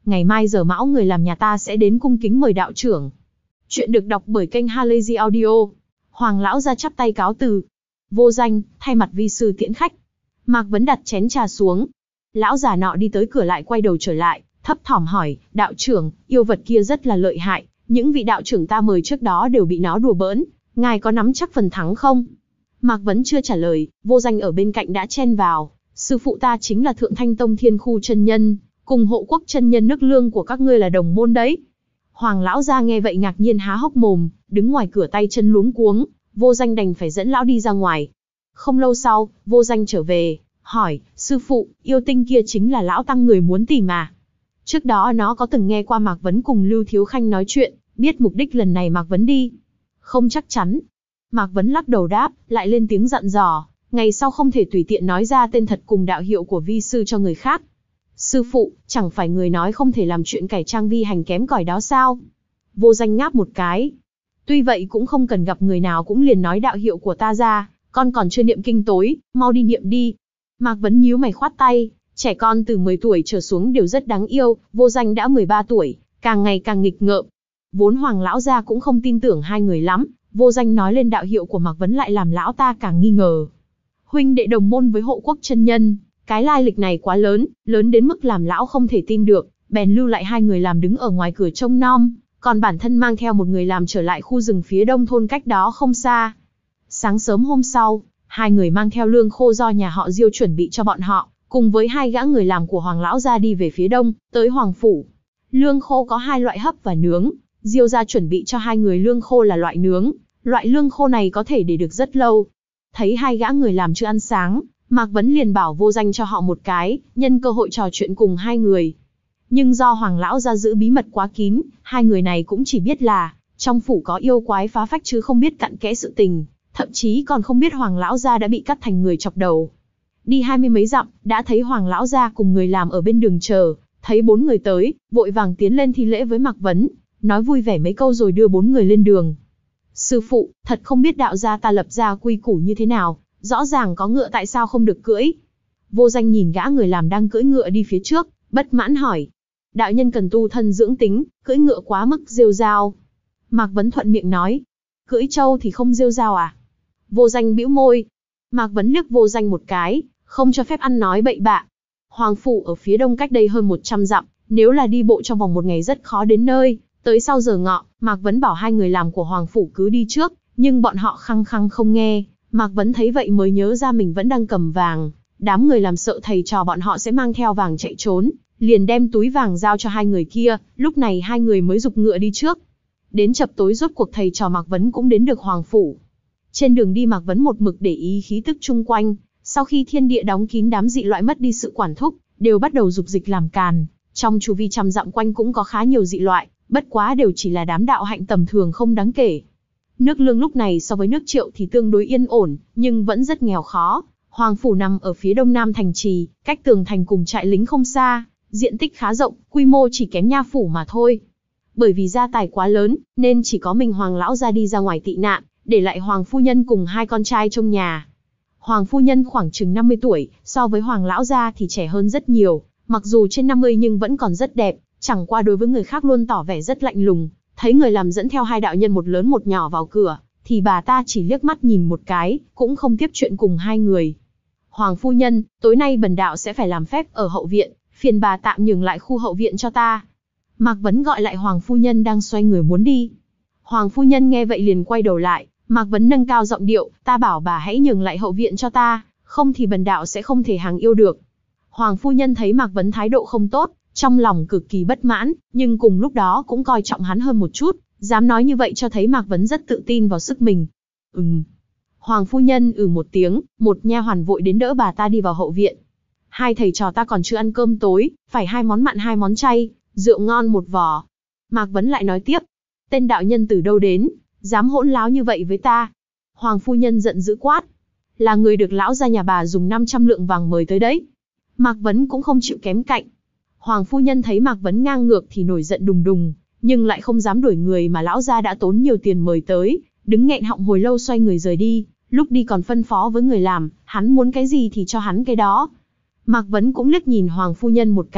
ngày mai giờ mão người làm nhà ta sẽ đến cung kính mời đạo trưởng. Chuyện được đọc bởi kênh Halazy Audio. Hoàng lão ra chắp tay cáo từ. Vô Danh, thay mặt vi sư tiễn khách. Mạc Vấn đặt chén trà xuống. Lão già nọ đi tới cửa lại quay đầu trở lại, thấp thỏm hỏi, đạo trưởng, yêu vật kia rất là lợi hại, những vị đạo trưởng ta mời trước đó đều bị nó đùa bỡn, ngài có nắm chắc phần thắng không? Mạc Vấn chưa trả lời, Vô Danh ở bên cạnh đã chen vào, sư phụ ta chính là Thượng Thanh Tông Thiên Khu chân nhân, cùng Hộ Quốc chân nhân nước Lương của các ngươi là đồng môn đấy. Hoàng lão gia nghe vậy ngạc nhiên há hốc mồm, đứng ngoài cửa tay chân luống cuống, Vô Danh đành phải dẫn lão đi ra ngoài. Không lâu sau, Vô Danh trở về, hỏi, sư phụ, yêu tinh kia chính là lão tăng người muốn tìm mà. Trước đó nó có từng nghe qua Mạc Vấn cùng Lưu Thiếu Khanh nói chuyện, biết mục đích lần này Mạc Vấn đi. Không chắc chắn. Mạc Vấn lắc đầu đáp, lại lên tiếng dặn dò, ngày sau không thể tùy tiện nói ra tên thật cùng đạo hiệu của vi sư cho người khác. Sư phụ, chẳng phải người nói không thể làm chuyện cải trang vi hành kém cỏi đó sao? Vô Danh ngáp một cái. Tuy vậy cũng không cần gặp người nào cũng liền nói đạo hiệu của ta ra, con còn chưa niệm kinh tối, mau đi niệm đi. Mạc Vấn nhíu mày khoát tay, trẻ con từ mười tuổi trở xuống đều rất đáng yêu, Vô Danh đã mười ba tuổi, càng ngày càng nghịch ngợm. Vốn Hoàng lão gia cũng không tin tưởng hai người lắm, Vô Danh nói lên đạo hiệu của Mạc Vấn lại làm lão ta càng nghi ngờ. Huynh đệ đồng môn với Hộ Quốc chân nhân, cái lai lịch này quá lớn, lớn đến mức làm lão không thể tin được, bèn lưu lại hai người làm đứng ở ngoài cửa trông nom, còn bản thân mang theo một người làm trở lại khu rừng phía đông thôn cách đó không xa. Sáng sớm hôm sau, hai người mang theo lương khô do nhà họ Diêu chuẩn bị cho bọn họ, cùng với hai gã người làm của Hoàng lão gia đi về phía đông, tới Hoàng phủ. Lương khô có hai loại hấp và nướng, Diêu gia chuẩn bị cho hai người lương khô là loại nướng, loại lương khô này có thể để được rất lâu. Thấy hai gã người làm chưa ăn sáng, Mạc Vấn liền bảo Vô Danh cho họ một cái, nhân cơ hội trò chuyện cùng hai người. Nhưng do Hoàng lão gia giữ bí mật quá kín, hai người này cũng chỉ biết là trong phủ có yêu quái phá phách chứ không biết cặn kẽ sự tình, thậm chí còn không biết Hoàng lão gia đã bị cắt thành người chọc đầu. Đi hai mươi mấy dặm, đã thấy Hoàng lão gia cùng người làm ở bên đường chờ, thấy bốn người tới, vội vàng tiến lên thi lễ với Mạc Vấn, nói vui vẻ mấy câu rồi đưa bốn người lên đường. Sư phụ, thật không biết đạo gia ta lập ra quy củ như thế nào, rõ ràng có ngựa tại sao không được cưỡi? Vô Danh nhìn gã người làm đang cưỡi ngựa đi phía trước, bất mãn hỏi. Đạo nhân cần tu thân dưỡng tính, cưỡi ngựa quá mức rêu rao. Mạc Vấn thuận miệng nói. Cưỡi trâu thì không rêu rao à? Vô Danh bĩu môi. Mạc Vấn liếc Vô Danh một cái, không cho phép ăn nói bậy bạ. Hoàng phủ ở phía đông cách đây hơn một trăm dặm, nếu là đi bộ trong vòng một ngày rất khó đến nơi. Tới sau giờ ngọ, Mạc Vấn bảo hai người làm của Hoàng phủ cứ đi trước, nhưng bọn họ khăng khăng không nghe. Mạc Vấn thấy vậy mới nhớ ra mình vẫn đang cầm vàng, đám người làm sợ thầy trò bọn họ sẽ mang theo vàng chạy trốn, liền đem túi vàng giao cho hai người kia, lúc này hai người mới giục ngựa đi trước. Đến chập tối rốt cuộc thầy trò Mạc Vấn cũng đến được Hoàng phủ. Trên đường đi Mạc Vấn một mực để ý khí tức chung quanh, sau khi thiên địa đóng kín đám dị loại mất đi sự quản thúc, đều bắt đầu dục dịch làm càn, trong chu vi trăm dặm quanh cũng có khá nhiều dị loại, bất quá đều chỉ là đám đạo hạnh tầm thường không đáng kể. Nước Lương lúc này so với nước Triệu thì tương đối yên ổn, nhưng vẫn rất nghèo khó. Hoàng phủ nằm ở phía đông nam thành trì, cách tường thành cùng trại lính không xa, diện tích khá rộng, quy mô chỉ kém nha phủ mà thôi. Bởi vì gia tài quá lớn, nên chỉ có mình Hoàng lão gia đi ra ngoài tị nạn, để lại Hoàng phu nhân cùng hai con trai trong nhà. Hoàng phu nhân khoảng chừng năm mươi tuổi, so với Hoàng lão gia thì trẻ hơn rất nhiều, mặc dù trên năm mươi nhưng vẫn còn rất đẹp, chẳng qua đối với người khác luôn tỏ vẻ rất lạnh lùng. Thấy người làm dẫn theo hai đạo nhân một lớn một nhỏ vào cửa, thì bà ta chỉ liếc mắt nhìn một cái, cũng không tiếp chuyện cùng hai người. Hoàng phu nhân, tối nay bần đạo sẽ phải làm phép ở hậu viện, phiền bà tạm nhường lại khu hậu viện cho ta. Mạc Vấn gọi lại Hoàng phu nhân đang xoay người muốn đi. Hoàng phu nhân nghe vậy liền quay đầu lại, Mạc Vấn nâng cao giọng điệu, ta bảo bà hãy nhường lại hậu viện cho ta, không thì bần đạo sẽ không thể hàng yêu được. Hoàng phu nhân thấy Mạc Vấn thái độ không tốt, trong lòng cực kỳ bất mãn, nhưng cùng lúc đó cũng coi trọng hắn hơn một chút, dám nói như vậy cho thấy Mạc Vấn rất tự tin vào sức mình. Ừm. Hoàng phu nhân ừ một tiếng, một nha hoàn vội đến đỡ bà ta đi vào hậu viện. Hai thầy trò ta còn chưa ăn cơm tối, phải hai món mặn hai món chay, rượu ngon một vò. Mạc Vấn lại nói tiếp, tên đạo nhân từ đâu đến, dám hỗn láo như vậy với ta. Hoàng phu nhân giận dữ quát, là người được lão gia nhà bà dùng năm trăm lượng vàng mời tới đấy. Mạc Vấn cũng không chịu kém cạnh. Hoàng phu nhân thấy Mạc Vấn ngang ngược thì nổi giận đùng đùng, nhưng lại không dám đuổi người mà lão gia đã tốn nhiều tiền mời tới, đứng nghẹn họng hồi lâu xoay người rời đi, lúc đi còn phân phó với người làm, hắn muốn cái gì thì cho hắn cái đó. Mạc Vấn cũng liếc nhìn Hoàng phu nhân một cái,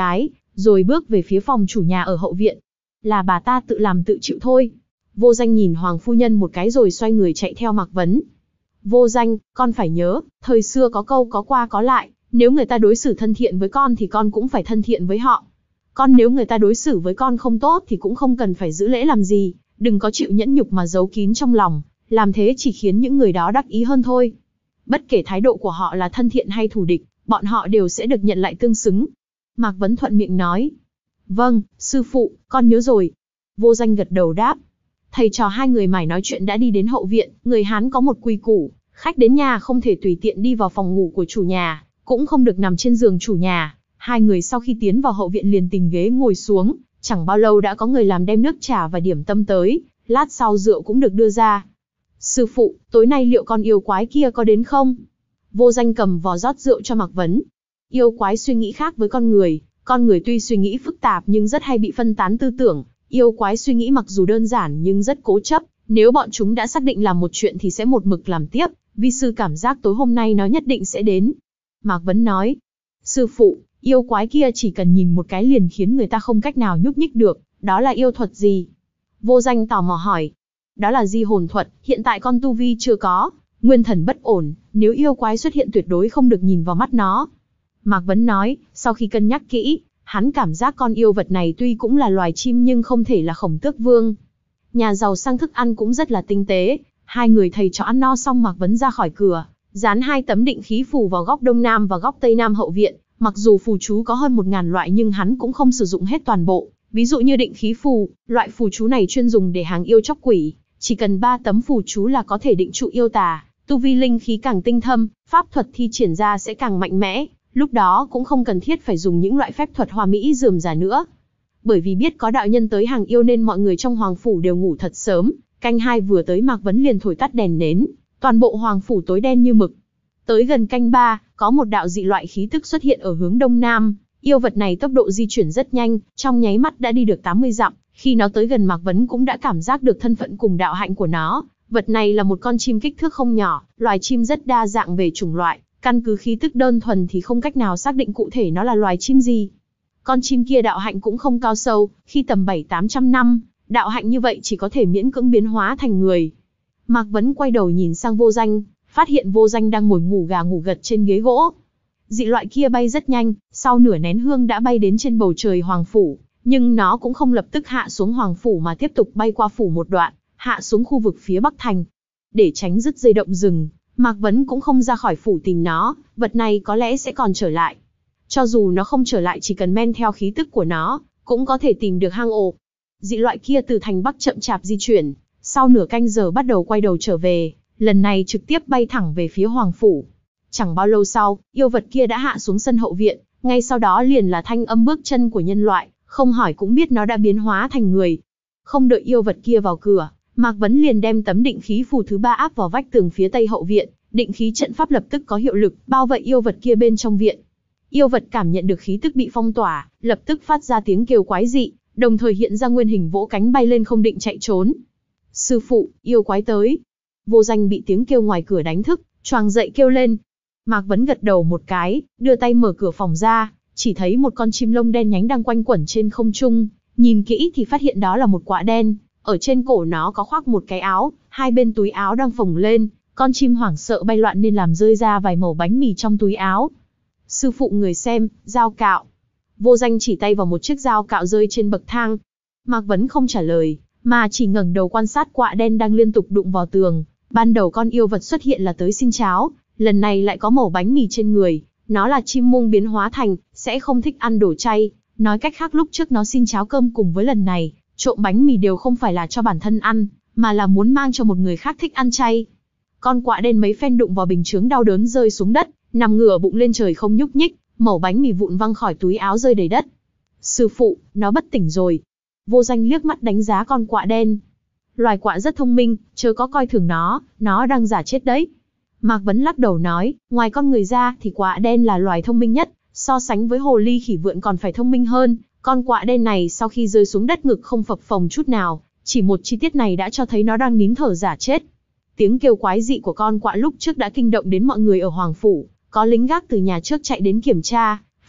rồi bước về phía phòng chủ nhà ở hậu viện. Là bà ta tự làm tự chịu thôi. Vô Danh nhìn Hoàng phu nhân một cái rồi xoay người chạy theo Mạc Vấn. Vô Danh, con phải nhớ, thời xưa có câu có qua có lại, nếu người ta đối xử thân thiện với con thì con cũng phải thân thiện với họ. Con nếu người ta đối xử với con không tốt thì cũng không cần phải giữ lễ làm gì, đừng có chịu nhẫn nhục mà giấu kín trong lòng, làm thế chỉ khiến những người đó đắc ý hơn thôi. Bất kể thái độ của họ là thân thiện hay thù địch, bọn họ đều sẽ được nhận lại tương xứng. Mạc Vấn thuận miệng nói. Vâng, sư phụ, con nhớ rồi. Vô Danh gật đầu đáp. Thầy trò hai người mải nói chuyện đã đi đến hậu viện. Người Hán có một quy củ, khách đến nhà không thể tùy tiện đi vào phòng ngủ của chủ nhà, cũng không được nằm trên giường chủ nhà. Hai người sau khi tiến vào hậu viện liền tìm ghế ngồi xuống, chẳng bao lâu đã có người làm đem nước trà và điểm tâm tới, lát sau rượu cũng được đưa ra. Sư phụ, tối nay liệu con yêu quái kia có đến không? Vô Danh cầm vò rót rượu cho Mạc Vấn. Yêu quái suy nghĩ khác với con người, con người tuy suy nghĩ phức tạp nhưng rất hay bị phân tán tư tưởng, yêu quái suy nghĩ mặc dù đơn giản nhưng rất cố chấp, nếu bọn chúng đã xác định làm một chuyện thì sẽ một mực làm tiếp, vi sư cảm giác tối hôm nay nó nhất định sẽ đến. Mạc Vấn nói, sư phụ, yêu quái kia chỉ cần nhìn một cái liền khiến người ta không cách nào nhúc nhích được, đó là yêu thuật gì? Vô Danh tò mò hỏi. Đó là di hồn thuật, hiện tại con tu vi chưa có, nguyên thần bất ổn, nếu yêu quái xuất hiện tuyệt đối không được nhìn vào mắt nó. Mạc Vấn nói, sau khi cân nhắc kỹ, hắn cảm giác con yêu vật này tuy cũng là loài chim nhưng không thể là Khổng Tước Vương. Nhà giàu sang thức ăn cũng rất là tinh tế, hai người thầy trò ăn no xong Mạc Vấn ra khỏi cửa, dán hai tấm định khí phù vào góc đông nam và góc tây nam hậu viện. Mặc dù phù chú có hơn một ngàn loại nhưng hắn cũng không sử dụng hết toàn bộ. Ví dụ như định khí phù, loại phù chú này chuyên dùng để hàng yêu chóc quỷ, chỉ cần ba tấm phù chú là có thể định trụ yêu tà, tu vi linh khí càng tinh thâm, pháp thuật thi triển ra sẽ càng mạnh mẽ, lúc đó cũng không cần thiết phải dùng những loại phép thuật hoa mỹ rườm rà nữa. Bởi vì biết có đạo nhân tới hàng yêu nên mọi người trong hoàng phủ đều ngủ thật sớm, canh hai vừa tới Mạc Vấn liền thổi tắt đèn nến, toàn bộ hoàng phủ tối đen như mực. Tới gần canh ba, có một đạo dị loại khí tức xuất hiện ở hướng đông nam, yêu vật này tốc độ di chuyển rất nhanh, trong nháy mắt đã đi được tám mươi dặm, khi nó tới gần Mạc Vấn cũng đã cảm giác được thân phận cùng đạo hạnh của nó. Vật này là một con chim kích thước không nhỏ, loài chim rất đa dạng về chủng loại, căn cứ khí tức đơn thuần thì không cách nào xác định cụ thể nó là loài chim gì. Con chim kia đạo hạnh cũng không cao sâu, khi tầm bảy tám trăm năm, đạo hạnh như vậy chỉ có thể miễn cưỡng biến hóa thành người. Mạc Vấn quay đầu nhìn sang Vô Danh, phát hiện Vô Danh đang ngồi ngủ gà ngủ gật trên ghế gỗ. Dị loại kia bay rất nhanh, sau nửa nén hương đã bay đến trên bầu trời hoàng phủ, nhưng nó cũng không lập tức hạ xuống hoàng phủ mà tiếp tục bay qua phủ một đoạn, hạ xuống khu vực phía bắc thành. Để tránh dứt dây động rừng, Mạc Vấn cũng không ra khỏi phủ tìm nó, vật này có lẽ sẽ còn trở lại. Cho dù nó không trở lại chỉ cần men theo khí tức của nó, cũng có thể tìm được hang ổ. Dị loại kia từ thành bắc chậm chạp di chuyển, sau nửa canh giờ bắt đầu quay đầu trở về, lần này trực tiếp bay thẳng về phía hoàng phủ. Chẳng bao lâu sau, yêu vật kia đã hạ xuống sân hậu viện, ngay sau đó liền là thanh âm bước chân của nhân loại, không hỏi cũng biết nó đã biến hóa thành người. Không đợi yêu vật kia vào cửa, Mạc Vấn liền đem tấm định khí phù thứ ba áp vào vách tường phía tây hậu viện, định khí trận pháp lập tức có hiệu lực, bao vây yêu vật kia bên trong viện. Yêu vật cảm nhận được khí tức bị phong tỏa, lập tức phát ra tiếng kêu quái dị, đồng thời hiện ra nguyên hình vỗ cánh bay lên không định chạy trốn. Sư phụ, yêu quái tới. Vô Danh bị tiếng kêu ngoài cửa đánh thức, choàng dậy kêu lên. Mạc Vấn gật đầu một cái, đưa tay mở cửa phòng ra, chỉ thấy một con chim lông đen nhánh đang quanh quẩn trên không trung, nhìn kỹ thì phát hiện đó là một quạ đen, ở trên cổ nó có khoác một cái áo, hai bên túi áo đang phồng lên, con chim hoảng sợ bay loạn nên làm rơi ra vài mẩu bánh mì trong túi áo. Sư phụ người xem, dao cạo. Vô Danh chỉ tay vào một chiếc dao cạo rơi trên bậc thang. Mạc Vấn không trả lời, mà chỉ ngẩng đầu quan sát quạ đen đang liên tục đụng vào tường. Ban đầu con yêu vật xuất hiện là tới xin cháo, lần này lại có mẩu bánh mì trên người, nó là chim muông biến hóa thành, sẽ không thích ăn đồ chay. Nói cách khác lúc trước nó xin cháo cơm cùng với lần này, trộm bánh mì đều không phải là cho bản thân ăn, mà là muốn mang cho một người khác thích ăn chay. Con quạ đen mấy phen đụng vào bình chướng đau đớn rơi xuống đất, nằm ngửa bụng lên trời không nhúc nhích, mẩu bánh mì vụn văng khỏi túi áo rơi đầy đất. Sư phụ, nó bất tỉnh rồi. Vô Danh liếc mắt đánh giá con quạ đen. Loài quạ rất thông minh, chớ có coi thường nó, nó đang giả chết đấy. Mạc Vấn lắc đầu nói, ngoài con người ra thì quạ đen là loài thông minh nhất, so sánh với hồ ly khỉ vượn còn phải thông minh hơn. Con quạ đen này sau khi rơi xuống đất ngực không phập phồng chút nào, chỉ một chi tiết này đã cho thấy nó đang nín thở giả chết. Tiếng kêu quái dị của con quạ lúc trước đã kinh động đến mọi người ở hoàng phủ, có lính gác từ nhà trước chạy đến kiểm tra,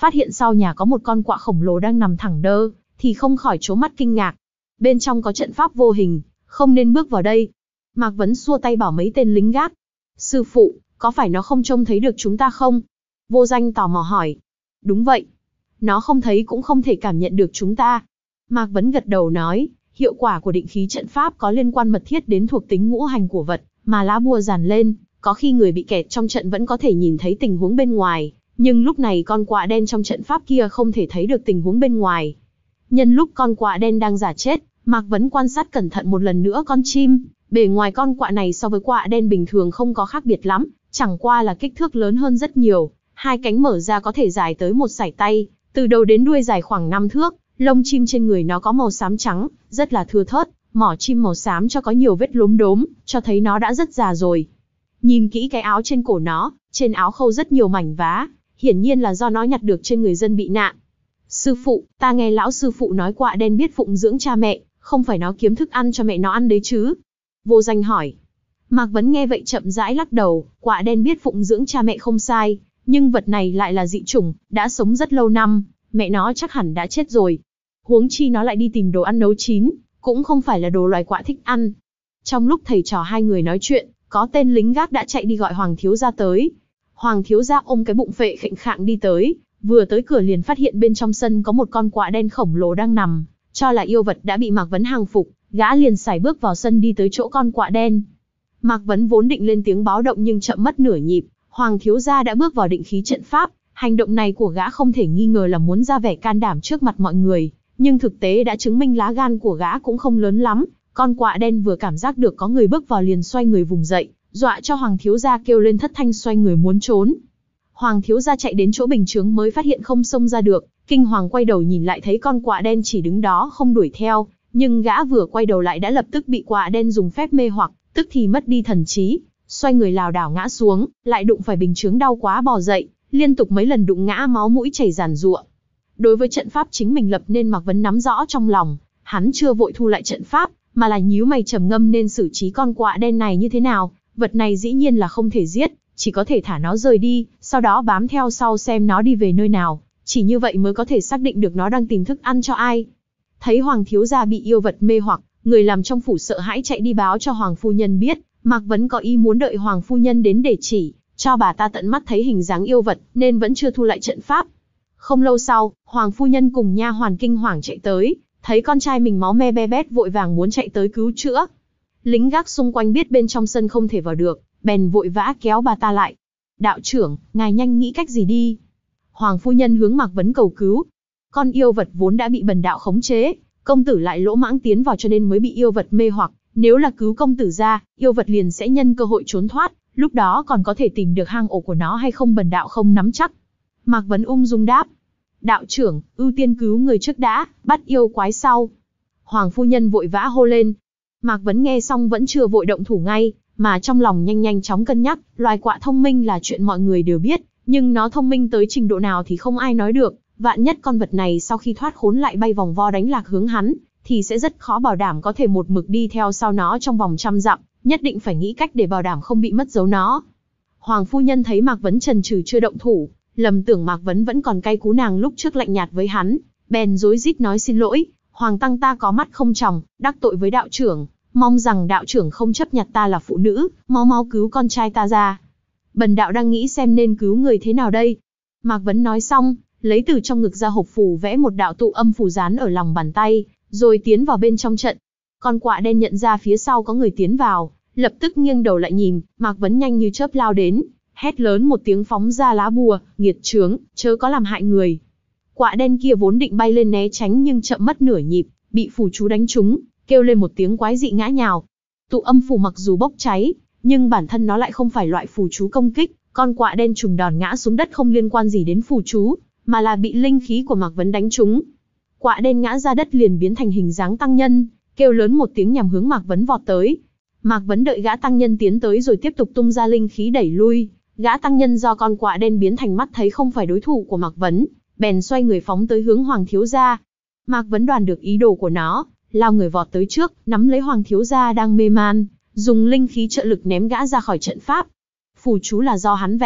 phát hiện sau nhà có một con quạ khổng lồ đang nằm thẳng đơ, thì không khỏi trố mắt kinh ngạc. Bên trong có trận pháp vô hình, không nên bước vào đây. Mạc Vấn xua tay bảo mấy tên lính gác. Sư phụ, có phải nó không trông thấy được chúng ta không? Vô Danh tò mò hỏi. Đúng vậy. Nó không thấy cũng không thể cảm nhận được chúng ta. Mạc Vấn gật đầu nói, hiệu quả của định khí trận pháp có liên quan mật thiết đến thuộc tính ngũ hành của vật, mà lá bùa dàn lên, có khi người bị kẹt trong trận vẫn có thể nhìn thấy tình huống bên ngoài, nhưng lúc này con quạ đen trong trận pháp kia không thể thấy được tình huống bên ngoài. Nhân lúc con quạ đen đang giả chết, Mạc Vấn quan sát cẩn thận một lần nữa con chim, bề ngoài con quạ này so với quạ đen bình thường không có khác biệt lắm, chẳng qua là kích thước lớn hơn rất nhiều, hai cánh mở ra có thể dài tới một sải tay, từ đầu đến đuôi dài khoảng năm thước, lông chim trên người nó có màu xám trắng, rất là thưa thớt, mỏ chim màu xám cho có nhiều vết lốm đốm, cho thấy nó đã rất già rồi. Nhìn kỹ cái áo trên cổ nó, trên áo khâu rất nhiều mảnh vá, hiển nhiên là do nó nhặt được trên người dân bị nạn. Sư phụ, ta nghe lão sư phụ nói quạ đen biết phụng dưỡng cha mẹ, không phải nó kiếm thức ăn cho mẹ nó ăn đấy chứ? Vô Danh hỏi. Mạc Vấn nghe vậy chậm rãi lắc đầu, quạ đen biết phụng dưỡng cha mẹ không sai, nhưng vật này lại là dị chủng, đã sống rất lâu năm, mẹ nó chắc hẳn đã chết rồi. Huống chi nó lại đi tìm đồ ăn nấu chín, cũng không phải là đồ loài quạ thích ăn. Trong lúc thầy trò hai người nói chuyện, có tên lính gác đã chạy đi gọi Hoàng thiếu gia tới. Hoàng thiếu gia ôm cái bụng phệ khệnh khạng đi tới, vừa tới cửa liền phát hiện bên trong sân có một con quạ đen khổng lồ đang nằm, cho là yêu vật đã bị Mạc Vấn hàng phục, gã liền sải bước vào sân đi tới chỗ con quạ đen. Mạc Vấn vốn định lên tiếng báo động nhưng chậm mất nửa nhịp, Hoàng thiếu gia đã bước vào định khí trận pháp, hành động này của gã không thể nghi ngờ là muốn ra vẻ can đảm trước mặt mọi người, nhưng thực tế đã chứng minh lá gan của gã cũng không lớn lắm. Con quạ đen vừa cảm giác được có người bước vào liền xoay người vùng dậy, dọa cho Hoàng thiếu gia kêu lên thất thanh xoay người muốn trốn. Hoàng thiếu gia chạy đến chỗ bình chướng mới phát hiện không xông ra được, kinh hoàng quay đầu nhìn lại thấy con quạ đen chỉ đứng đó không đuổi theo, nhưng gã vừa quay đầu lại đã lập tức bị quạ đen dùng phép mê hoặc, tức thì mất đi thần trí, xoay người lảo đảo ngã xuống, lại đụng phải bình chướng đau quá bò dậy, liên tục mấy lần đụng ngã máu mũi chảy ràn rụa. Đối với trận pháp chính mình lập nên Mạc Vấn nắm rõ trong lòng, hắn chưa vội thu lại trận pháp, mà là nhíu mày trầm ngâm nên xử trí con quạ đen này như thế nào. Vật này dĩ nhiên là không thể giết, chỉ có thể thả nó rời đi, sau đó bám theo sau xem nó đi về nơi nào, chỉ như vậy mới có thể xác định được nó đang tìm thức ăn cho ai. Thấy Hoàng thiếu gia bị yêu vật mê hoặc, người làm trong phủ sợ hãi chạy đi báo cho Hoàng phu nhân biết, Mạc Vấn có ý muốn đợi Hoàng phu nhân đến để chỉ cho bà ta tận mắt thấy hình dáng yêu vật, nên vẫn chưa thu lại trận pháp. Không lâu sau, Hoàng phu nhân cùng nha hoàn kinh hoàng chạy tới, thấy con trai mình máu me be bét vội vàng muốn chạy tới cứu chữa. Lính gác xung quanh biết bên trong sân không thể vào được, bèn vội vã kéo bà ta lại. Đạo trưởng, ngài nhanh nghĩ cách gì đi. Hoàng phu nhân hướng Mạc Vấn cầu cứu. Con yêu vật vốn đã bị bần đạo khống chế, công tử lại lỗ mãng tiến vào cho nên mới bị yêu vật mê hoặc. Nếu là cứu công tử ra, yêu vật liền sẽ nhân cơ hội trốn thoát, lúc đó còn có thể tìm được hang ổ của nó hay không bần đạo không nắm chắc. Mạc Vấn ung dung đáp. Đạo trưởng, ưu tiên cứu người trước đã, bắt yêu quái sau. Hoàng phu nhân vội vã hô lên. Mạc Vấn nghe xong vẫn chưa vội động thủ ngay, mà trong lòng nhanh nhanh chóng cân nhắc, loài quạ thông minh là chuyện mọi người đều biết, nhưng nó thông minh tới trình độ nào thì không ai nói được, vạn nhất con vật này sau khi thoát khốn lại bay vòng vo đánh lạc hướng hắn, thì sẽ rất khó bảo đảm có thể một mực đi theo sau nó trong vòng trăm dặm, nhất định phải nghĩ cách để bảo đảm không bị mất dấu nó. Hoàng phu nhân thấy Mạc Vấn chần chừ chưa động thủ, lầm tưởng Mạc Vấn vẫn còn cay cú nàng lúc trước lạnh nhạt với hắn, bèn rối rít nói xin lỗi, Hoàng tăng ta có mắt không tròng, đắc tội với đạo trưởng, mong rằng đạo trưởng không chấp nhặt ta là phụ nữ, mau mau cứu con trai ta ra. Bần đạo đang nghĩ xem nên cứu người thế nào đây. Mạc Vấn nói xong, lấy từ trong ngực ra hộp phù vẽ một đạo tụ âm phù dán ở lòng bàn tay, rồi tiến vào bên trong trận. Con quạ đen nhận ra phía sau có người tiến vào, lập tức nghiêng đầu lại nhìn, Mạc Vấn nhanh như chớp lao đến, hét lớn một tiếng phóng ra lá bùa, nghiệt chướng, chớ có làm hại người. Quạ đen kia vốn định bay lên né tránh nhưng chậm mất nửa nhịp, bị phù chú đánh trúng, kêu lên một tiếng quái dị ngã nhào. Tụ âm phù mặc dù bốc cháy, nhưng bản thân nó lại không phải loại phù chú công kích, con quạ đen trùng đòn ngã xuống đất không liên quan gì đến phù chú, mà là bị linh khí của Mạc Vấn đánh trúng. Quạ đen ngã ra đất liền biến thành hình dáng tăng nhân, kêu lớn một tiếng nhằm hướng Mạc Vấn vọt tới. Mạc Vấn đợi gã tăng nhân tiến tới rồi tiếp tục tung ra linh khí đẩy lui. Gã tăng nhân do con quạ đen biến thành mắt thấy không phải đối thủ của Mạc Vấn, bèn xoay người phóng tới hướng Hoàng thiếu gia. Mạc Vấn đoán được ý đồ của nó, lao người vọt tới trước, nắm lấy Hoàng thiếu gia đang mê man, dùng linh khí trợ lực ném gã ra khỏi trận pháp. Phù chú là do hắn vẽ,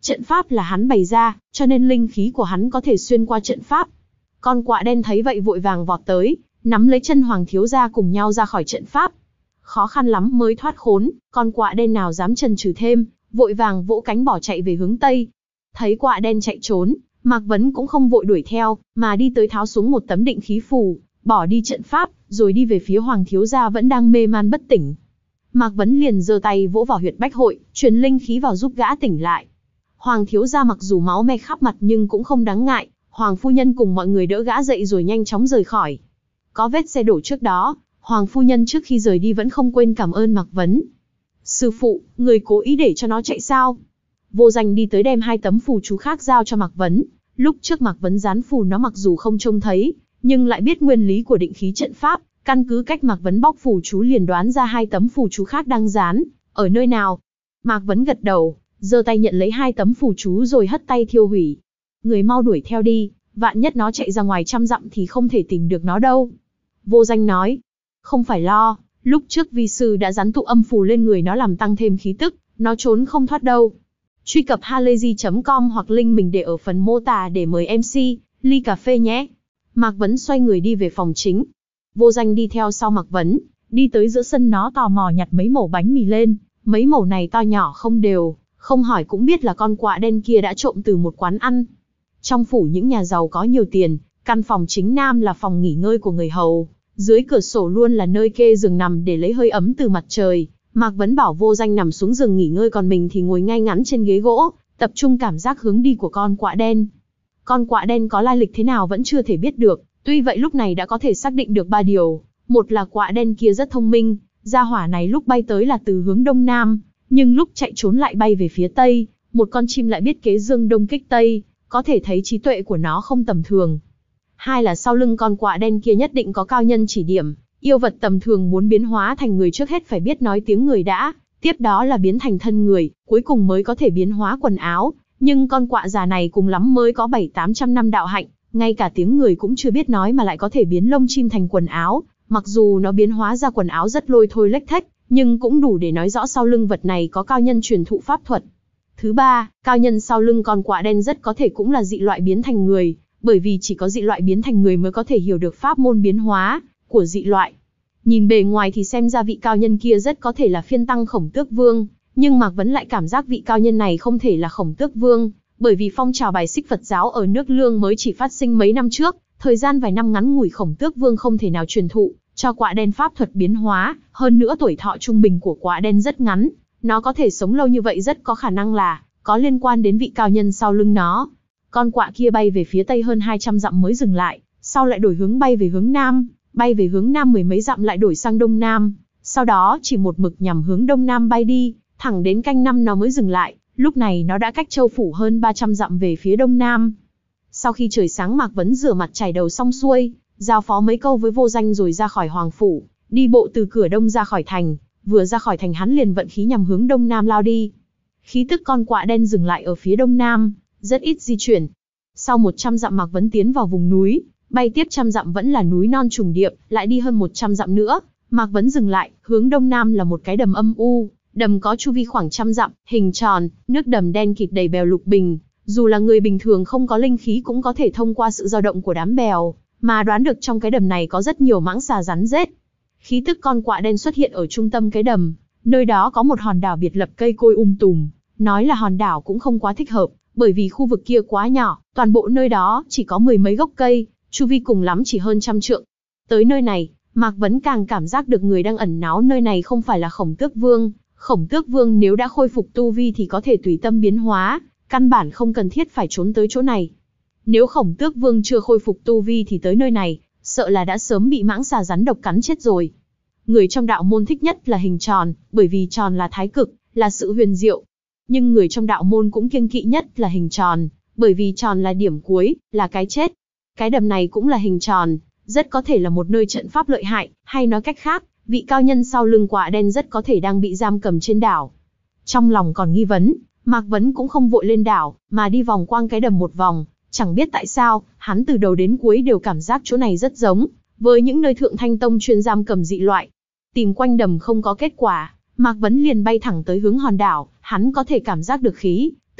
Trận pháp là hắn bày ra, cho nên linh khí của hắn có thể xuyên qua trận pháp. Con quạ đen thấy vậy vội vàng vọt tới, nắm lấy chân Hoàng thiếu gia cùng nhau ra khỏi trận pháp. Khó khăn lắm mới thoát khốn, con quạ đen nào dám chần chừ thêm, vội vàng vỗ cánh bỏ chạy về hướng Tây. Thấy quạ đen chạy trốn, Mạc Vấn cũng không vội đuổi theo, mà đi tới tháo xuống một tấm định khí phù, bỏ đi trận pháp, rồi đi về phía Hoàng thiếu gia vẫn đang mê man bất tỉnh. Mạc Vấn liền giơ tay vỗ vào huyệt bách hội, truyền linh khí vào giúp gã tỉnh lại. Hoàng thiếu gia mặc dù máu me khắp mặt nhưng cũng không đáng ngại, Hoàng phu nhân cùng mọi người đỡ gã dậy rồi nhanh chóng rời khỏi. Có vết xe đổ trước đó, Hoàng phu nhân trước khi rời đi vẫn không quên cảm ơn Mạc Vấn. Sư phụ, người cố ý để cho nó chạy sao? Vô Danh đi tới đem hai tấm phù chú khác giao cho Mạc Vấn. Lúc trước Mạc Vấn dán phù nó mặc dù không trông thấy, nhưng lại biết nguyên lý của định khí trận pháp, căn cứ cách Mạc Vấn bóc phù chú liền đoán ra hai tấm phù chú khác đang dán ở nơi nào. Mạc Vấn gật đầu, giơ tay nhận lấy hai tấm phù chú rồi hất tay thiêu hủy. Người mau đuổi theo đi, vạn nhất nó chạy ra ngoài trăm dặm thì không thể tìm được nó đâu. Vô Danh nói, không phải lo, lúc trước vi sư đã dán tụ âm phù lên người nó làm tăng thêm khí tức, nó trốn không thoát đâu. Truy cập halayzi chấm com hoặc link mình để ở phần mô tả để mời em xê, ly cà phê nhé. Mạc Vấn xoay người đi về phòng chính. Vô Danh đi theo sau Mạc Vấn, đi tới giữa sân nó tò mò nhặt mấy mẩu bánh mì lên, mấy mẩu này to nhỏ không đều, không hỏi cũng biết là con quạ đen kia đã trộm từ một quán ăn. Trong phủ những nhà giàu có nhiều tiền, căn phòng chính nam là phòng nghỉ ngơi của người hầu, dưới cửa sổ luôn là nơi kê giường nằm để lấy hơi ấm từ mặt trời. Mạc Vấn bảo Vô Danh nằm xuống giường nghỉ ngơi còn mình thì ngồi ngay ngắn trên ghế gỗ, tập trung cảm giác hướng đi của con quạ đen. Con quạ đen có lai lịch thế nào vẫn chưa thể biết được, tuy vậy lúc này đã có thể xác định được ba điều. Một là quạ đen kia rất thông minh, gia hỏa này lúc bay tới là từ hướng đông nam, nhưng lúc chạy trốn lại bay về phía tây, một con chim lại biết kế dương đông kích tây, có thể thấy trí tuệ của nó không tầm thường. Hai là sau lưng con quạ đen kia nhất định có cao nhân chỉ điểm. Yêu vật tầm thường muốn biến hóa thành người trước hết phải biết nói tiếng người đã, tiếp đó là biến thành thân người, cuối cùng mới có thể biến hóa quần áo. Nhưng con quạ già này cùng lắm mới có bảy tám trăm năm đạo hạnh, ngay cả tiếng người cũng chưa biết nói mà lại có thể biến lông chim thành quần áo. Mặc dù nó biến hóa ra quần áo rất lôi thôi lếch thếch, nhưng cũng đủ để nói rõ sau lưng vật này có cao nhân truyền thụ pháp thuật. Thứ ba, cao nhân sau lưng con quạ đen rất có thể cũng là dị loại biến thành người, bởi vì chỉ có dị loại biến thành người mới có thể hiểu được pháp môn biến hóa của dị loại. Nhìn bề ngoài thì xem ra vị cao nhân kia rất có thể là phiên tăng Khổng Tước Vương, nhưng Mạc Vấn lại cảm giác vị cao nhân này không thể là Khổng Tước Vương, bởi vì phong trào bài xích Phật giáo ở nước Lương mới chỉ phát sinh mấy năm trước, thời gian vài năm ngắn ngủi Khổng Tước Vương không thể nào truyền thụ cho quạ đen pháp thuật biến hóa, hơn nữa tuổi thọ trung bình của quạ đen rất ngắn, nó có thể sống lâu như vậy rất có khả năng là có liên quan đến vị cao nhân sau lưng nó. Con quạ kia bay về phía tây hơn hai trăm dặm mới dừng lại, sau lại đổi hướng bay về hướng nam. Bay về hướng nam mười mấy dặm lại đổi sang đông nam, sau đó chỉ một mực nhằm hướng đông nam bay đi, thẳng đến canh năm nó mới dừng lại, lúc này nó đã cách châu phủ hơn ba trăm dặm về phía đông nam. Sau khi trời sáng Mạc Vấn rửa mặt chải đầu xong xuôi, giao phó mấy câu với Vô Danh rồi ra khỏi hoàng phủ, đi bộ từ cửa đông ra khỏi thành, vừa ra khỏi thành hắn liền vận khí nhằm hướng đông nam lao đi. Khí tức con quạ đen dừng lại ở phía đông nam, rất ít di chuyển. Sau một trăm dặm Mạc Vấn tiến vào vùng núi, bay tiếp trăm dặm vẫn là núi non trùng điệp, lại đi hơn một trăm dặm nữa, Mạc Vấn dừng lại, hướng đông nam là một cái đầm âm u, đầm có chu vi khoảng trăm dặm, hình tròn, nước đầm đen kịt đầy bèo lục bình, dù là người bình thường không có linh khí cũng có thể thông qua sự dao động của đám bèo, mà đoán được trong cái đầm này có rất nhiều mãng xà rắn rết. Khí tức con quạ đen xuất hiện ở trung tâm cái đầm, nơi đó có một hòn đảo biệt lập cây cối um tùm, nói là hòn đảo cũng không quá thích hợp, bởi vì khu vực kia quá nhỏ, toàn bộ nơi đó chỉ có mười mấy gốc cây, chu vi cùng lắm chỉ hơn trăm trượng. Tới nơi này, Mạc Vấn càng cảm giác được người đang ẩn náu nơi này không phải là Khổng Tước Vương. Khổng Tước Vương nếu đã khôi phục tu vi thì có thể tùy tâm biến hóa, căn bản không cần thiết phải trốn tới chỗ này. Nếu Khổng Tước Vương chưa khôi phục tu vi thì tới nơi này, sợ là đã sớm bị mãng xà rắn độc cắn chết rồi. Người trong đạo môn thích nhất là hình tròn, bởi vì tròn là thái cực, là sự huyền diệu. Nhưng người trong đạo môn cũng kiêng kỵ nhất là hình tròn, bởi vì tròn là điểm cuối, là cái chết. Cái đầm này cũng là hình tròn, rất có thể là một nơi trận pháp lợi hại, hay nói cách khác, vị cao nhân sau lưng quạ đen rất có thể đang bị giam cầm trên đảo. Trong lòng còn nghi vấn, Mạc Vấn cũng không vội lên đảo, mà đi vòng quanh cái đầm một vòng, chẳng biết tại sao, hắn từ đầu đến cuối đều cảm giác chỗ này rất giống với những nơi Thượng Thanh Tông chuyên giam cầm dị loại. Tìm quanh đầm không có kết quả, Mạc Vấn liền bay thẳng tới hướng hòn đảo, hắn có thể cảm giác được khí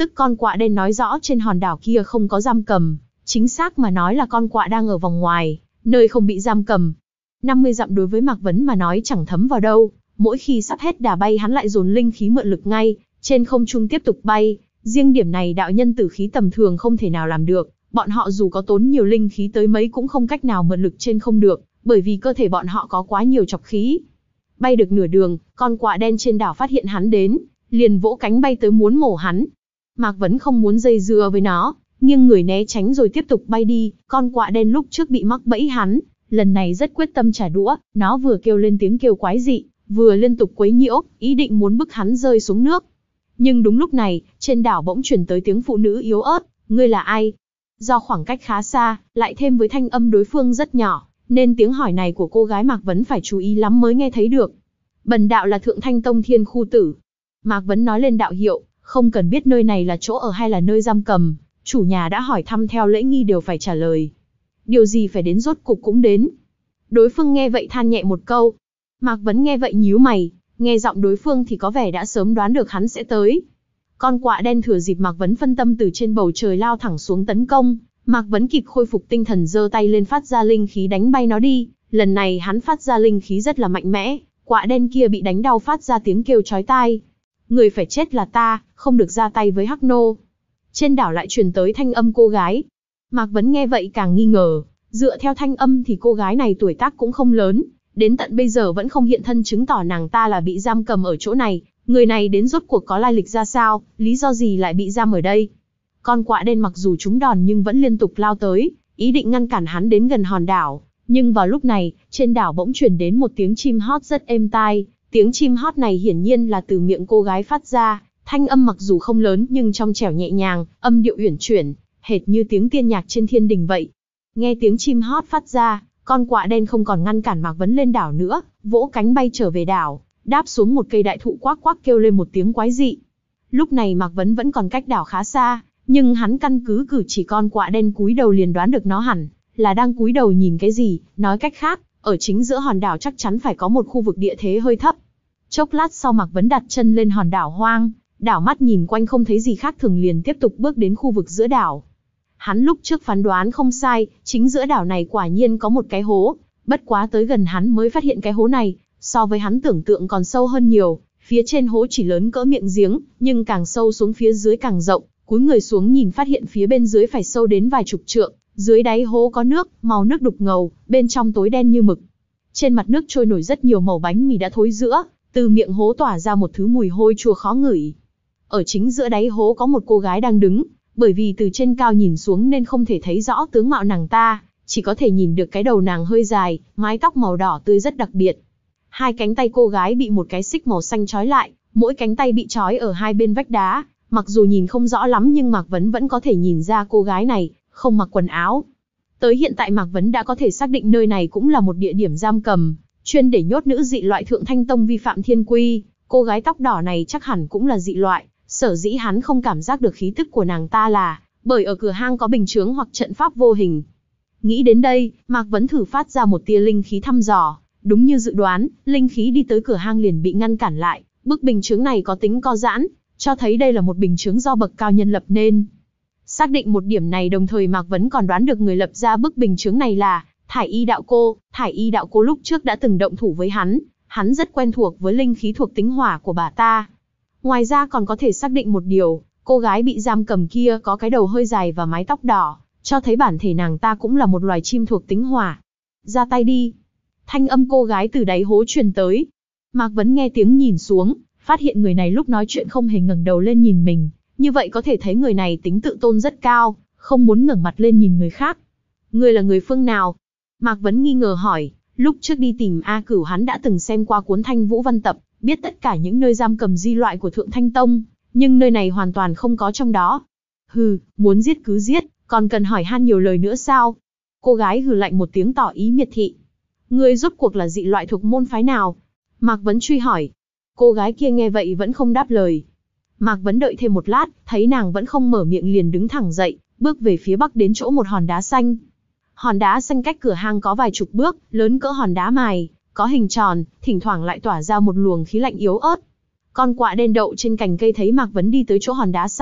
tức con quạ đen nói rõ trên hòn đảo kia không có giam cầm, chính xác mà nói là con quạ đang ở vòng ngoài, nơi không bị giam cầm. năm mươi dặm đối với Mạc Vấn mà nói chẳng thấm vào đâu, mỗi khi sắp hết đà bay hắn lại dồn linh khí mượn lực ngay, trên không trung tiếp tục bay, riêng điểm này đạo nhân tử khí tầm thường không thể nào làm được, bọn họ dù có tốn nhiều linh khí tới mấy cũng không cách nào mượn lực trên không được, bởi vì cơ thể bọn họ có quá nhiều trọc khí. Bay được nửa đường, con quạ đen trên đảo phát hiện hắn đến, liền vỗ cánh bay tới muốn mổ hắn. Mạc Vấn không muốn dây dưa với nó, nghiêng người né tránh rồi tiếp tục bay đi, con quạ đen lúc trước bị mắc bẫy hắn, lần này rất quyết tâm trả đũa, nó vừa kêu lên tiếng kêu quái dị, vừa liên tục quấy nhiễu, ý định muốn bức hắn rơi xuống nước. Nhưng đúng lúc này, trên đảo bỗng truyền tới tiếng phụ nữ yếu ớt, ngươi là ai? Do khoảng cách khá xa, lại thêm với thanh âm đối phương rất nhỏ, nên tiếng hỏi này của cô gái Mạc Vấn phải chú ý lắm mới nghe thấy được. Bần đạo là Thượng Thanh Tông Thiên Khu Tử. Mạc Vấn nói lên đạo hiệu, không cần biết nơi này là chỗ ở hay là nơi giam cầm, chủ nhà đã hỏi thăm theo lễ nghi đều phải trả lời. Điều gì phải đến rốt cục cũng đến. Đối phương nghe vậy than nhẹ một câu. Mạc Vấn nghe vậy nhíu mày, nghe giọng đối phương thì có vẻ đã sớm đoán được hắn sẽ tới. Con quạ đen thừa dịp Mạc Vấn phân tâm từ trên bầu trời lao thẳng xuống tấn công, Mạc Vấn kịp khôi phục tinh thần giơ tay lên phát ra linh khí đánh bay nó đi, lần này hắn phát ra linh khí rất là mạnh mẽ, quạ đen kia bị đánh đau phát ra tiếng kêu chói tai. Người phải chết là ta, không được ra tay với Hắc Nô. Trên đảo lại truyền tới thanh âm cô gái. Mạc Vấn nghe vậy càng nghi ngờ, dựa theo thanh âm thì cô gái này tuổi tác cũng không lớn, đến tận bây giờ vẫn không hiện thân chứng tỏ nàng ta là bị giam cầm ở chỗ này, người này đến rốt cuộc có lai lịch ra sao, lý do gì lại bị giam ở đây. Con quạ đen mặc dù trúng đòn nhưng vẫn liên tục lao tới, ý định ngăn cản hắn đến gần hòn đảo, nhưng vào lúc này, trên đảo bỗng truyền đến một tiếng chim hót rất êm tai, tiếng chim hót này hiển nhiên là từ miệng cô gái phát ra, thanh âm mặc dù không lớn nhưng trong trẻo nhẹ nhàng, âm điệu uyển chuyển, hệt như tiếng tiên nhạc trên thiên đình vậy. Nghe tiếng chim hót phát ra, con quạ đen không còn ngăn cản Mạc Vấn lên đảo nữa, vỗ cánh bay trở về đảo, đáp xuống một cây đại thụ quắc quắc kêu lên một tiếng quái dị. Lúc này Mạc Vấn vẫn còn cách đảo khá xa, nhưng hắn căn cứ cử chỉ con quạ đen cúi đầu liền đoán được nó hẳn là đang cúi đầu nhìn cái gì, nói cách khác, ở chính giữa hòn đảo chắc chắn phải có một khu vực địa thế hơi thấp. Chốc lát sau Mạc Vấn đặt chân lên hòn đảo hoang, đảo mắt nhìn quanh không thấy gì khác thường liền tiếp tục bước đến khu vực giữa đảo. Hắn lúc trước phán đoán không sai, chính giữa đảo này quả nhiên có một cái hố, bất quá tới gần hắn mới phát hiện cái hố này, so với hắn tưởng tượng còn sâu hơn nhiều, phía trên hố chỉ lớn cỡ miệng giếng, nhưng càng sâu xuống phía dưới càng rộng, cúi người xuống nhìn phát hiện phía bên dưới phải sâu đến vài chục trượng, dưới đáy hố có nước, màu nước đục ngầu, bên trong tối đen như mực. Trên mặt nước trôi nổi rất nhiều mẩu bánh mì đã thối rữa, từ miệng hố tỏa ra một thứ mùi hôi chua khó ngửi. Ở chính giữa đáy hố có một cô gái đang đứng, bởi vì từ trên cao nhìn xuống nên không thể thấy rõ tướng mạo nàng ta, chỉ có thể nhìn được cái đầu nàng hơi dài, mái tóc màu đỏ tươi rất đặc biệt. Hai cánh tay cô gái bị một cái xích màu xanh trói lại, mỗi cánh tay bị trói ở hai bên vách đá, mặc dù nhìn không rõ lắm nhưng Mạc Vấn vẫn có thể nhìn ra cô gái này không mặc quần áo. Tới hiện tại Mạc Vấn đã có thể xác định nơi này cũng là một địa điểm giam cầm, chuyên để nhốt nữ dị loại Thượng Thanh Tông vi phạm thiên quy, cô gái tóc đỏ này chắc hẳn cũng là dị loại. Sở dĩ hắn không cảm giác được khí tức của nàng ta là bởi ở cửa hang có bình chướng hoặc trận pháp vô hình. Nghĩ đến đây, Mạc Vấn thử phát ra một tia linh khí thăm dò, đúng như dự đoán, linh khí đi tới cửa hang liền bị ngăn cản lại, bức bình chướng này có tính co giãn, cho thấy đây là một bình chướng do bậc cao nhân lập nên. Xác định một điểm này đồng thời Mạc Vấn còn đoán được người lập ra bức bình chướng này là Thải Y đạo cô. Thải Y đạo cô lúc trước đã từng động thủ với hắn, hắn rất quen thuộc với linh khí thuộc tính hỏa của bà ta. Ngoài ra còn có thể xác định một điều, cô gái bị giam cầm kia có cái đầu hơi dài và mái tóc đỏ, cho thấy bản thể nàng ta cũng là một loài chim thuộc tính hỏa. Ra tay đi. Thanh âm cô gái từ đáy hố truyền tới. Mạc Vấn nghe tiếng nhìn xuống, phát hiện người này lúc nói chuyện không hề ngẩng đầu lên nhìn mình, như vậy có thể thấy người này tính tự tôn rất cao, không muốn ngẩng mặt lên nhìn người khác. Người là người phương nào? Mạc Vấn nghi ngờ hỏi, lúc trước đi tìm A Cửu hắn đã từng xem qua cuốn Thanh Vũ Văn Tập, biết tất cả những nơi giam cầm di loại của Thượng Thanh Tông, nhưng nơi này hoàn toàn không có trong đó. Hừ, muốn giết cứ giết, còn cần hỏi han nhiều lời nữa sao? Cô gái hừ lạnh một tiếng tỏ ý miệt thị. Ngươi rốt cuộc là dị loại thuộc môn phái nào? Mạc Vấn truy hỏi. Cô gái kia nghe vậy vẫn không đáp lời. Mạc Vấn đợi thêm một lát, thấy nàng vẫn không mở miệng liền đứng thẳng dậy, bước về phía bắc đến chỗ một hòn đá xanh. Hòn đá xanh cách cửa hang có vài chục bước, lớn cỡ hòn đá mài, có hình tròn, thỉnh thoảng lại tỏa ra một luồng khí lạnh yếu ớt. Con quạ đen đậu trên cành cây thấy Mạc Vấn đi tới chỗ hòn đá xanh,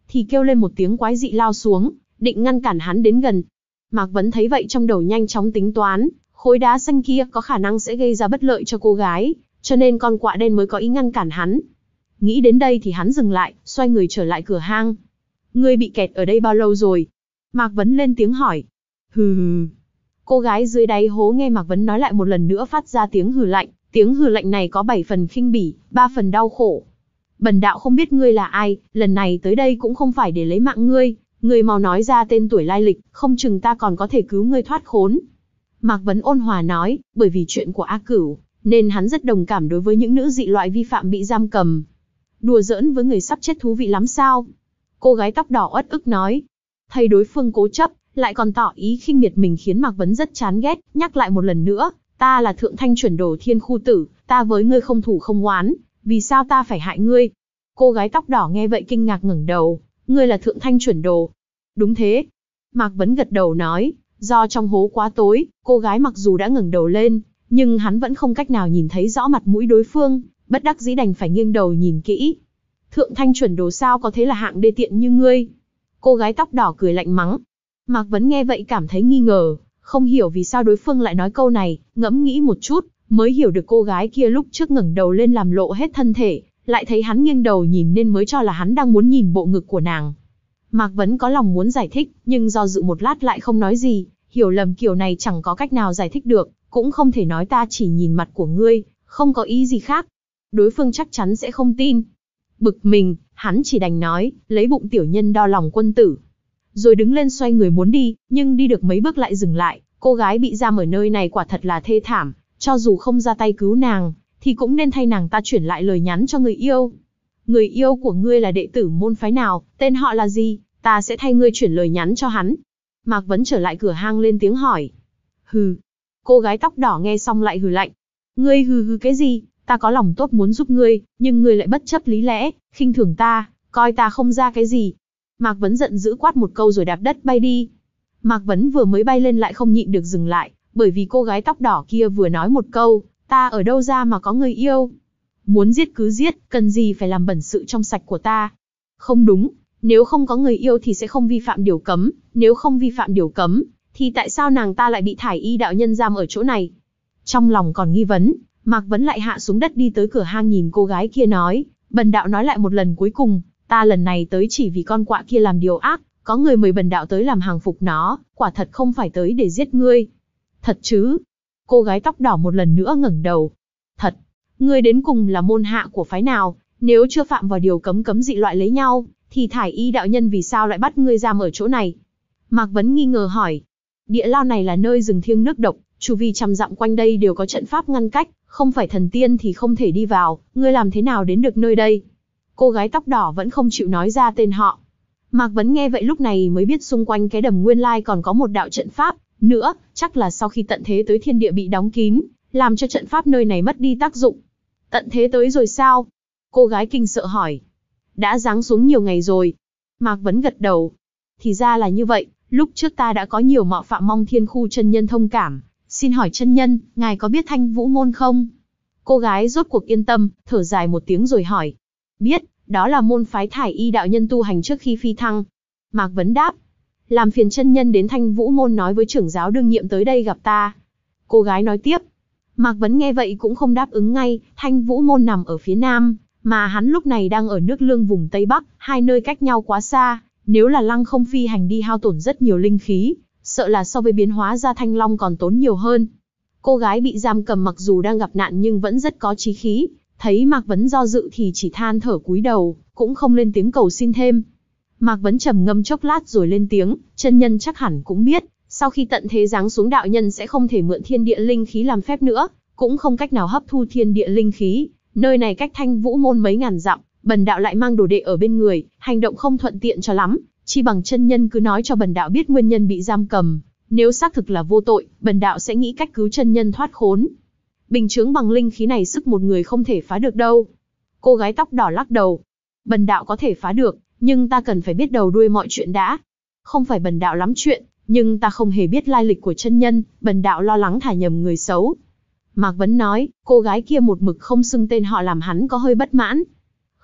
thì kêu lên một tiếng quái dị lao xuống, định ngăn cản hắn đến gần. Mạc Vấn thấy vậy trong đầu nhanh chóng tính toán, khối đá xanh kia có khả năng sẽ gây ra bất lợi cho cô gái, cho nên con quạ đen mới có ý ngăn cản hắn. Nghĩ đến đây thì hắn dừng lại, xoay người trở lại cửa hang. Ngươi bị kẹt ở đây bao lâu rồi? Mạc Vấn lên tiếng hỏi. Hừ hừ. Cô gái dưới đáy hố nghe Mạc Vấn nói lại một lần nữa phát ra tiếng hừ lạnh, tiếng hừ lạnh này có bảy phần khinh bỉ, ba phần đau khổ. Bần đạo không biết ngươi là ai, lần này tới đây cũng không phải để lấy mạng ngươi, ngươi mau nói ra tên tuổi lai lịch, không chừng ta còn có thể cứu ngươi thoát khốn. Mạc Vấn ôn hòa nói, bởi vì chuyện của A Cửu, nên hắn rất đồng cảm đối với những nữ dị loại vi phạm bị giam cầm. Đùa giỡn với người sắp chết thú vị lắm sao? Cô gái tóc đỏ uất ức nói. Thấy đối phương cố chấp, lại còn tỏ ý khinh miệt mình khiến Mạc Vấn rất chán ghét, nhắc lại một lần nữa, ta là Thượng Thanh Chuẩn Đồ Thiên Khu Tử, ta với ngươi không thủ không oán, vì sao ta phải hại ngươi? Cô gái tóc đỏ nghe vậy kinh ngạc ngẩng đầu, ngươi là Thượng Thanh Chuẩn Đồ? Đúng thế. Mạc Vấn gật đầu nói, do trong hố quá tối, cô gái mặc dù đã ngẩng đầu lên, nhưng hắn vẫn không cách nào nhìn thấy rõ mặt mũi đối phương, bất đắc dĩ đành phải nghiêng đầu nhìn kỹ. Thượng Thanh Chuẩn Đồ sao có thế là hạng đê tiện như ngươi? Cô gái tóc đỏ cười lạnh mắng. Mạc Vấn nghe vậy cảm thấy nghi ngờ, không hiểu vì sao đối phương lại nói câu này, ngẫm nghĩ một chút, mới hiểu được cô gái kia lúc trước ngẩng đầu lên làm lộ hết thân thể, lại thấy hắn nghiêng đầu nhìn nên mới cho là hắn đang muốn nhìn bộ ngực của nàng. Mạc Vấn có lòng muốn giải thích, nhưng do dự một lát lại không nói gì, hiểu lầm kiểu này chẳng có cách nào giải thích được, cũng không thể nói ta chỉ nhìn mặt của ngươi, không có ý gì khác. Đối phương chắc chắn sẽ không tin. Bực mình, hắn chỉ đành nói, lấy bụng tiểu nhân đo lòng quân tử. Rồi đứng lên xoay người muốn đi, nhưng đi được mấy bước lại dừng lại, cô gái bị giam ở nơi này quả thật là thê thảm, cho dù không ra tay cứu nàng, thì cũng nên thay nàng ta chuyển lại lời nhắn cho người yêu. Người yêu của ngươi là đệ tử môn phái nào, tên họ là gì, ta sẽ thay ngươi chuyển lời nhắn cho hắn. Mạc Vấn trở lại cửa hang lên tiếng hỏi. Hừ. Cô gái tóc đỏ nghe xong lại hừ lạnh. Ngươi hừ hừ cái gì, ta có lòng tốt muốn giúp ngươi, nhưng ngươi lại bất chấp lý lẽ, khinh thường ta, coi ta không ra cái gì. Mạc Vấn giận dữ quát một câu rồi đạp đất bay đi. Mạc Vấn vừa mới bay lên lại không nhịn được dừng lại, bởi vì cô gái tóc đỏ kia vừa nói một câu, ta ở đâu ra mà có người yêu? Muốn giết cứ giết, cần gì phải làm bẩn sự trong sạch của ta? Không đúng, nếu không có người yêu thì sẽ không vi phạm điều cấm, nếu không vi phạm điều cấm, thì tại sao nàng ta lại bị Thải Y đạo nhân giam ở chỗ này? Trong lòng còn nghi vấn, Mạc Vấn lại hạ xuống đất đi tới cửa hang nhìn cô gái kia nói, bần đạo nói lại một lần cuối cùng, ta lần này tới chỉ vì con quạ kia làm điều ác, có người mời bần đạo tới làm hàng phục nó, quả thật không phải tới để giết ngươi. Thật chứ? Cô gái tóc đỏ một lần nữa ngẩng đầu. Thật, ngươi đến cùng là môn hạ của phái nào, nếu chưa phạm vào điều cấm cấm dị loại lấy nhau, thì Thải Y đạo nhân vì sao lại bắt ngươi giam ở chỗ này? Mạc Vấn nghi ngờ hỏi. Địa lao này là nơi rừng thiêng nước độc, chu vi trăm dặm quanh đây đều có trận pháp ngăn cách, không phải thần tiên thì không thể đi vào, ngươi làm thế nào đến được nơi đây? Cô gái tóc đỏ vẫn không chịu nói ra tên họ. Mạc Vấn nghe vậy lúc này mới biết xung quanh cái đầm nguyên lai còn có một đạo trận pháp, nữa, chắc là sau khi tận thế tới thiên địa bị đóng kín, làm cho trận pháp nơi này mất đi tác dụng. Tận thế tới rồi sao? Cô gái kinh sợ hỏi. Đã giáng xuống nhiều ngày rồi. Mạc Vấn gật đầu. Thì ra là như vậy, lúc trước ta đã có nhiều mạo phạm mong Thiên Khu chân nhân thông cảm. Xin hỏi chân nhân, ngài có biết Thanh Vũ môn không? Cô gái rốt cuộc yên tâm, thở dài một tiếng rồi hỏi. Biết, đó là môn phái Thải Y đạo nhân tu hành trước khi phi thăng. Mạc Vấn đáp. Làm phiền chân nhân đến Thanh Vũ môn nói với trưởng giáo đương nhiệm tới đây gặp ta. Cô gái nói tiếp. Mạc Vấn nghe vậy cũng không đáp ứng ngay, Thanh Vũ môn nằm ở phía nam, mà hắn lúc này đang ở nước Lương vùng Tây Bắc, hai nơi cách nhau quá xa, nếu là lăng không phi hành đi hao tổn rất nhiều linh khí, sợ là so với biến hóa ra Thanh Long còn tốn nhiều hơn. Cô gái bị giam cầm mặc dù đang gặp nạn nhưng vẫn rất có chí khí, thấy Mạc Vấn do dự thì chỉ than thở cúi đầu, cũng không lên tiếng cầu xin thêm. Mạc Vấn trầm ngâm chốc lát rồi lên tiếng, chân nhân chắc hẳn cũng biết, sau khi tận thế giáng xuống đạo nhân sẽ không thể mượn thiên địa linh khí làm phép nữa, cũng không cách nào hấp thu thiên địa linh khí, nơi này cách Thanh Vũ môn mấy ngàn dặm, bần đạo lại mang đồ đệ ở bên người, hành động không thuận tiện cho lắm, chi bằng chân nhân cứ nói cho bần đạo biết nguyên nhân bị giam cầm, nếu xác thực là vô tội, bần đạo sẽ nghĩ cách cứu chân nhân thoát khốn. Bình chướng bằng linh khí này sức một người không thể phá được đâu. Cô gái tóc đỏ lắc đầu. Bần đạo có thể phá được, nhưng ta cần phải biết đầu đuôi mọi chuyện đã. Không phải bần đạo lắm chuyện, nhưng ta không hề biết lai lịch của chân nhân, bần đạo lo lắng thả nhầm người xấu. Mạc Vấn nói, cô gái kia một mực không xưng tên họ làm hắn có hơi bất mãn.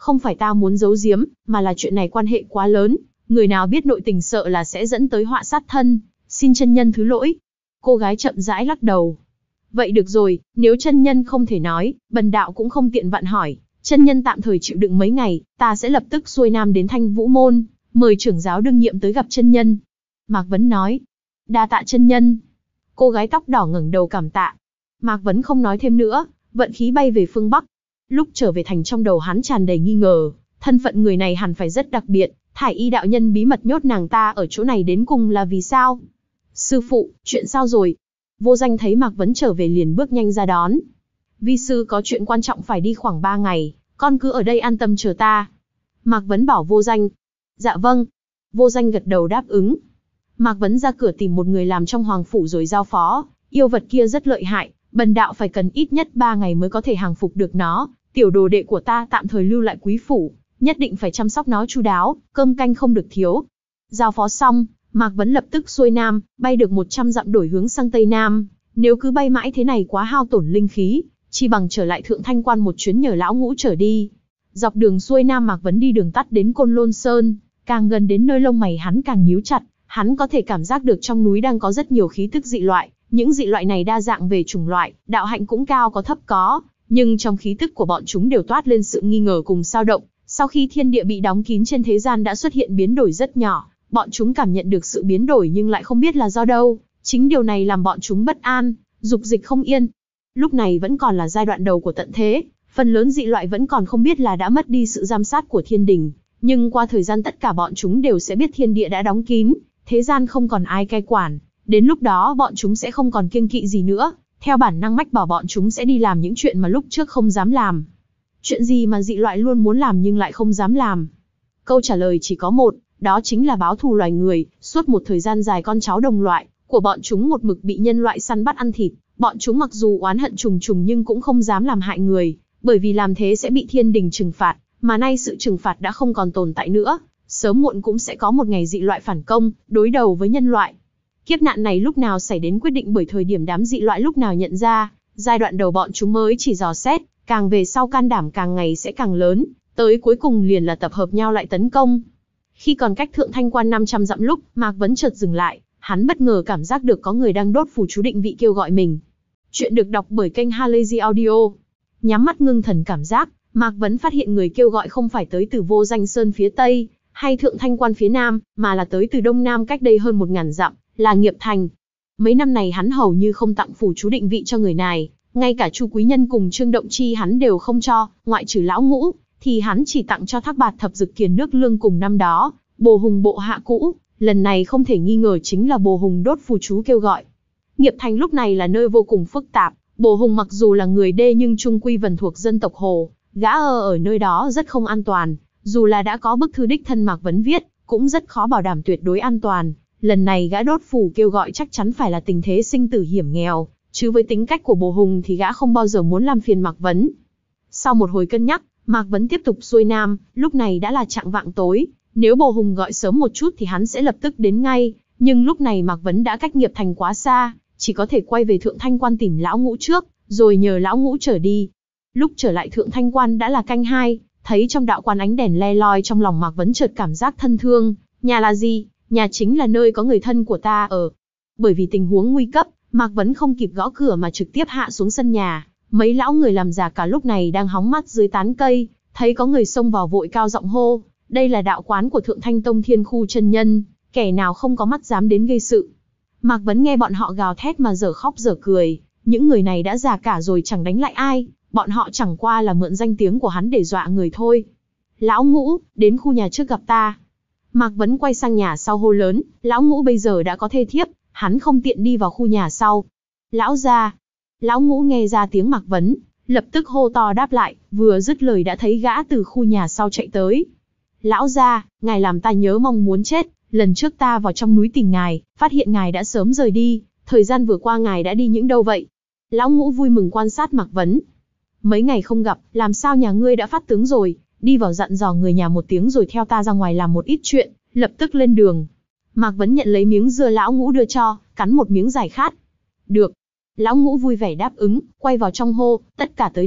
Không phải ta muốn giấu giếm, mà là chuyện này quan hệ quá lớn, người nào biết nội tình sợ là sẽ dẫn tới họa sát thân, xin chân nhân thứ lỗi. Cô gái chậm rãi lắc đầu. Vậy được rồi, nếu chân nhân không thể nói, bần đạo cũng không tiện vặn hỏi, chân nhân tạm thời chịu đựng mấy ngày, ta sẽ lập tức xuôi nam đến Thanh Vũ Môn, mời trưởng giáo đương nhiệm tới gặp chân nhân. Mạc Vấn nói. Đa tạ chân nhân. Cô gái tóc đỏ ngẩng đầu cảm tạ. Mạc Vấn không nói thêm nữa, vận khí bay về phương Bắc. Lúc trở về thành trong đầu hắn tràn đầy nghi ngờ, thân phận người này hẳn phải rất đặc biệt, Thải Y đạo nhân bí mật nhốt nàng ta ở chỗ này đến cùng là vì sao? Sư phụ, chuyện sao rồi? Vô Danh thấy Mạc Vấn trở về liền bước nhanh ra đón. Vi sư có chuyện quan trọng phải đi khoảng ba ngày, con cứ ở đây an tâm chờ ta. Mạc Vấn bảo Vô Danh. Dạ vâng. Vô Danh gật đầu đáp ứng. Mạc Vấn ra cửa tìm một người làm trong hoàng phủ rồi giao phó, yêu vật kia rất lợi hại, bần đạo phải cần ít nhất ba ngày mới có thể hàng phục được nó, tiểu đồ đệ của ta tạm thời lưu lại quý phủ, nhất định phải chăm sóc nó chu đáo, cơm canh không được thiếu. Giao phó xong, Mạc Vấn lập tức xuôi nam, bay được một trăm dặm đổi hướng sang tây nam, nếu cứ bay mãi thế này quá hao tổn linh khí, chi bằng trở lại Thượng Thanh Quan một chuyến nhờ lão ngũ trở đi. Dọc đường xuôi nam Mạc Vấn đi đường tắt đến Côn Lôn Sơn, càng gần đến nơi lông mày hắn càng nhíu chặt, hắn có thể cảm giác được trong núi đang có rất nhiều khí tức dị loại, những dị loại này đa dạng về chủng loại, đạo hạnh cũng cao có thấp có, nhưng trong khí tức của bọn chúng đều toát lên sự nghi ngờ cùng dao động. Sau khi thiên địa bị đóng kín trên thế gian đã xuất hiện biến đổi rất nhỏ, bọn chúng cảm nhận được sự biến đổi nhưng lại không biết là do đâu, chính điều này làm bọn chúng bất an, dục dịch không yên. Lúc này vẫn còn là giai đoạn đầu của tận thế, phần lớn dị loại vẫn còn không biết là đã mất đi sự giám sát của thiên đình, nhưng qua thời gian tất cả bọn chúng đều sẽ biết thiên địa đã đóng kín, thế gian không còn ai cai quản, đến lúc đó bọn chúng sẽ không còn kiêng kỵ gì nữa, theo bản năng mách bảo bọn chúng sẽ đi làm những chuyện mà lúc trước không dám làm. Chuyện gì mà dị loại luôn muốn làm nhưng lại không dám làm? Câu trả lời chỉ có một, đó chính là báo thù loài người. Suốt một thời gian dài con cháu đồng loại của bọn chúng một mực bị nhân loại săn bắt ăn thịt, bọn chúng mặc dù oán hận trùng trùng nhưng cũng không dám làm hại người, bởi vì làm thế sẽ bị thiên đình trừng phạt, mà nay sự trừng phạt đã không còn tồn tại nữa, sớm muộn cũng sẽ có một ngày dị loại phản công, đối đầu với nhân loại. Kiếp nạn này lúc nào xảy đến quyết định bởi thời điểm đám dị loại lúc nào nhận ra, giai đoạn đầu bọn chúng mới chỉ dò xét, càng về sau can đảm càng ngày sẽ càng lớn, tới cuối cùng liền là tập hợp nhau lại tấn công. Khi còn cách Thượng Thanh Quan năm trăm dặm lúc, Mạc Vấn chợt dừng lại, hắn bất ngờ cảm giác được có người đang đốt phù chú định vị kêu gọi mình. Chuyện được đọc bởi kênh Halazy Audio. Nhắm mắt ngưng thần cảm giác, Mạc Vấn phát hiện người kêu gọi không phải tới từ Vô Danh Sơn phía Tây, hay Thượng Thanh Quan phía Nam, mà là tới từ Đông Nam cách đây hơn một ngàn dặm, là Nghiệp Thành. Mấy năm này hắn hầu như không tặng phù chú định vị cho người này, ngay cả Chu Quý Nhân cùng Trương Động Chi hắn đều không cho, ngoại trừ lão ngũ, thì hắn chỉ tặng cho Thác Bạt Thập Dực Kiền Nước Lương cùng năm đó, Bồ Hùng bộ hạ cũ, lần này không thể nghi ngờ chính là Bồ Hùng đốt phù chú kêu gọi. Nghiệp Thành lúc này là nơi vô cùng phức tạp, Bồ Hùng mặc dù là người Đê nhưng trung quy vần thuộc dân tộc Hồ, gã ở ở nơi đó rất không an toàn, dù là đã có bức thư đích thân Mạc Vấn viết, cũng rất khó bảo đảm tuyệt đối an toàn. Lần này gã đốt phù kêu gọi chắc chắn phải là tình thế sinh tử hiểm nghèo, chứ với tính cách của Bồ Hùng thì gã không bao giờ muốn làm phiền Mạc Vấn. Sau một hồi cân nhắc, Mạc Vấn tiếp tục xuôi nam, lúc này đã là chạng vạng tối, nếu Bồ Hùng gọi sớm một chút thì hắn sẽ lập tức đến ngay, nhưng lúc này Mạc Vấn đã cách Nghiệp Thành quá xa, chỉ có thể quay về Thượng Thanh Quan tìm lão ngũ trước, rồi nhờ lão ngũ trở đi. Lúc trở lại Thượng Thanh Quan đã là canh hai, thấy trong đạo quan ánh đèn le loi, trong lòng Mạc Vấn chợt cảm giác thân thương. Nhà là gì? Nhà chính là nơi có người thân của ta ở. Bởi vì tình huống nguy cấp, Mạc Vấn không kịp gõ cửa mà trực tiếp hạ xuống sân nhà. Mấy lão người làm giả cả lúc này đang hóng mắt dưới tán cây, thấy có người xông vào vội cao giọng hô, đây là đạo quán của Thượng Thanh Tông Thiên Khu chân nhân, kẻ nào không có mắt dám đến gây sự. Mạc Vấn nghe bọn họ gào thét mà dở khóc dở cười, những người này đã già cả rồi chẳng đánh lại ai, bọn họ chẳng qua là mượn danh tiếng của hắn để dọa người thôi. Lão ngũ, đến khu nhà trước gặp ta. Mạc Vấn quay sang nhà sau hô lớn, lão ngũ bây giờ đã có thê thiếp, hắn không tiện đi vào khu nhà sau. Lão gia. Lão ngũ nghe ra tiếng Mạc Vấn, lập tức hô to đáp lại, vừa dứt lời đã thấy gã từ khu nhà sau chạy tới. Lão gia, ngài làm ta nhớ mong muốn chết, lần trước ta vào trong núi tìm ngài, phát hiện ngài đã sớm rời đi, thời gian vừa qua ngài đã đi những đâu vậy? Lão ngũ vui mừng quan sát Mạc Vấn. Mấy ngày không gặp, làm sao nhà ngươi đã phát tướng rồi, đi vào dặn dò người nhà một tiếng rồi theo ta ra ngoài làm một ít chuyện, lập tức lên đường. Mạc Vấn nhận lấy miếng dưa lão ngũ đưa cho, cắn một miếng giải khát. Được. Lão ngũ vui vẻ đáp ứng, quay vào trong hô, tất cả tới đây,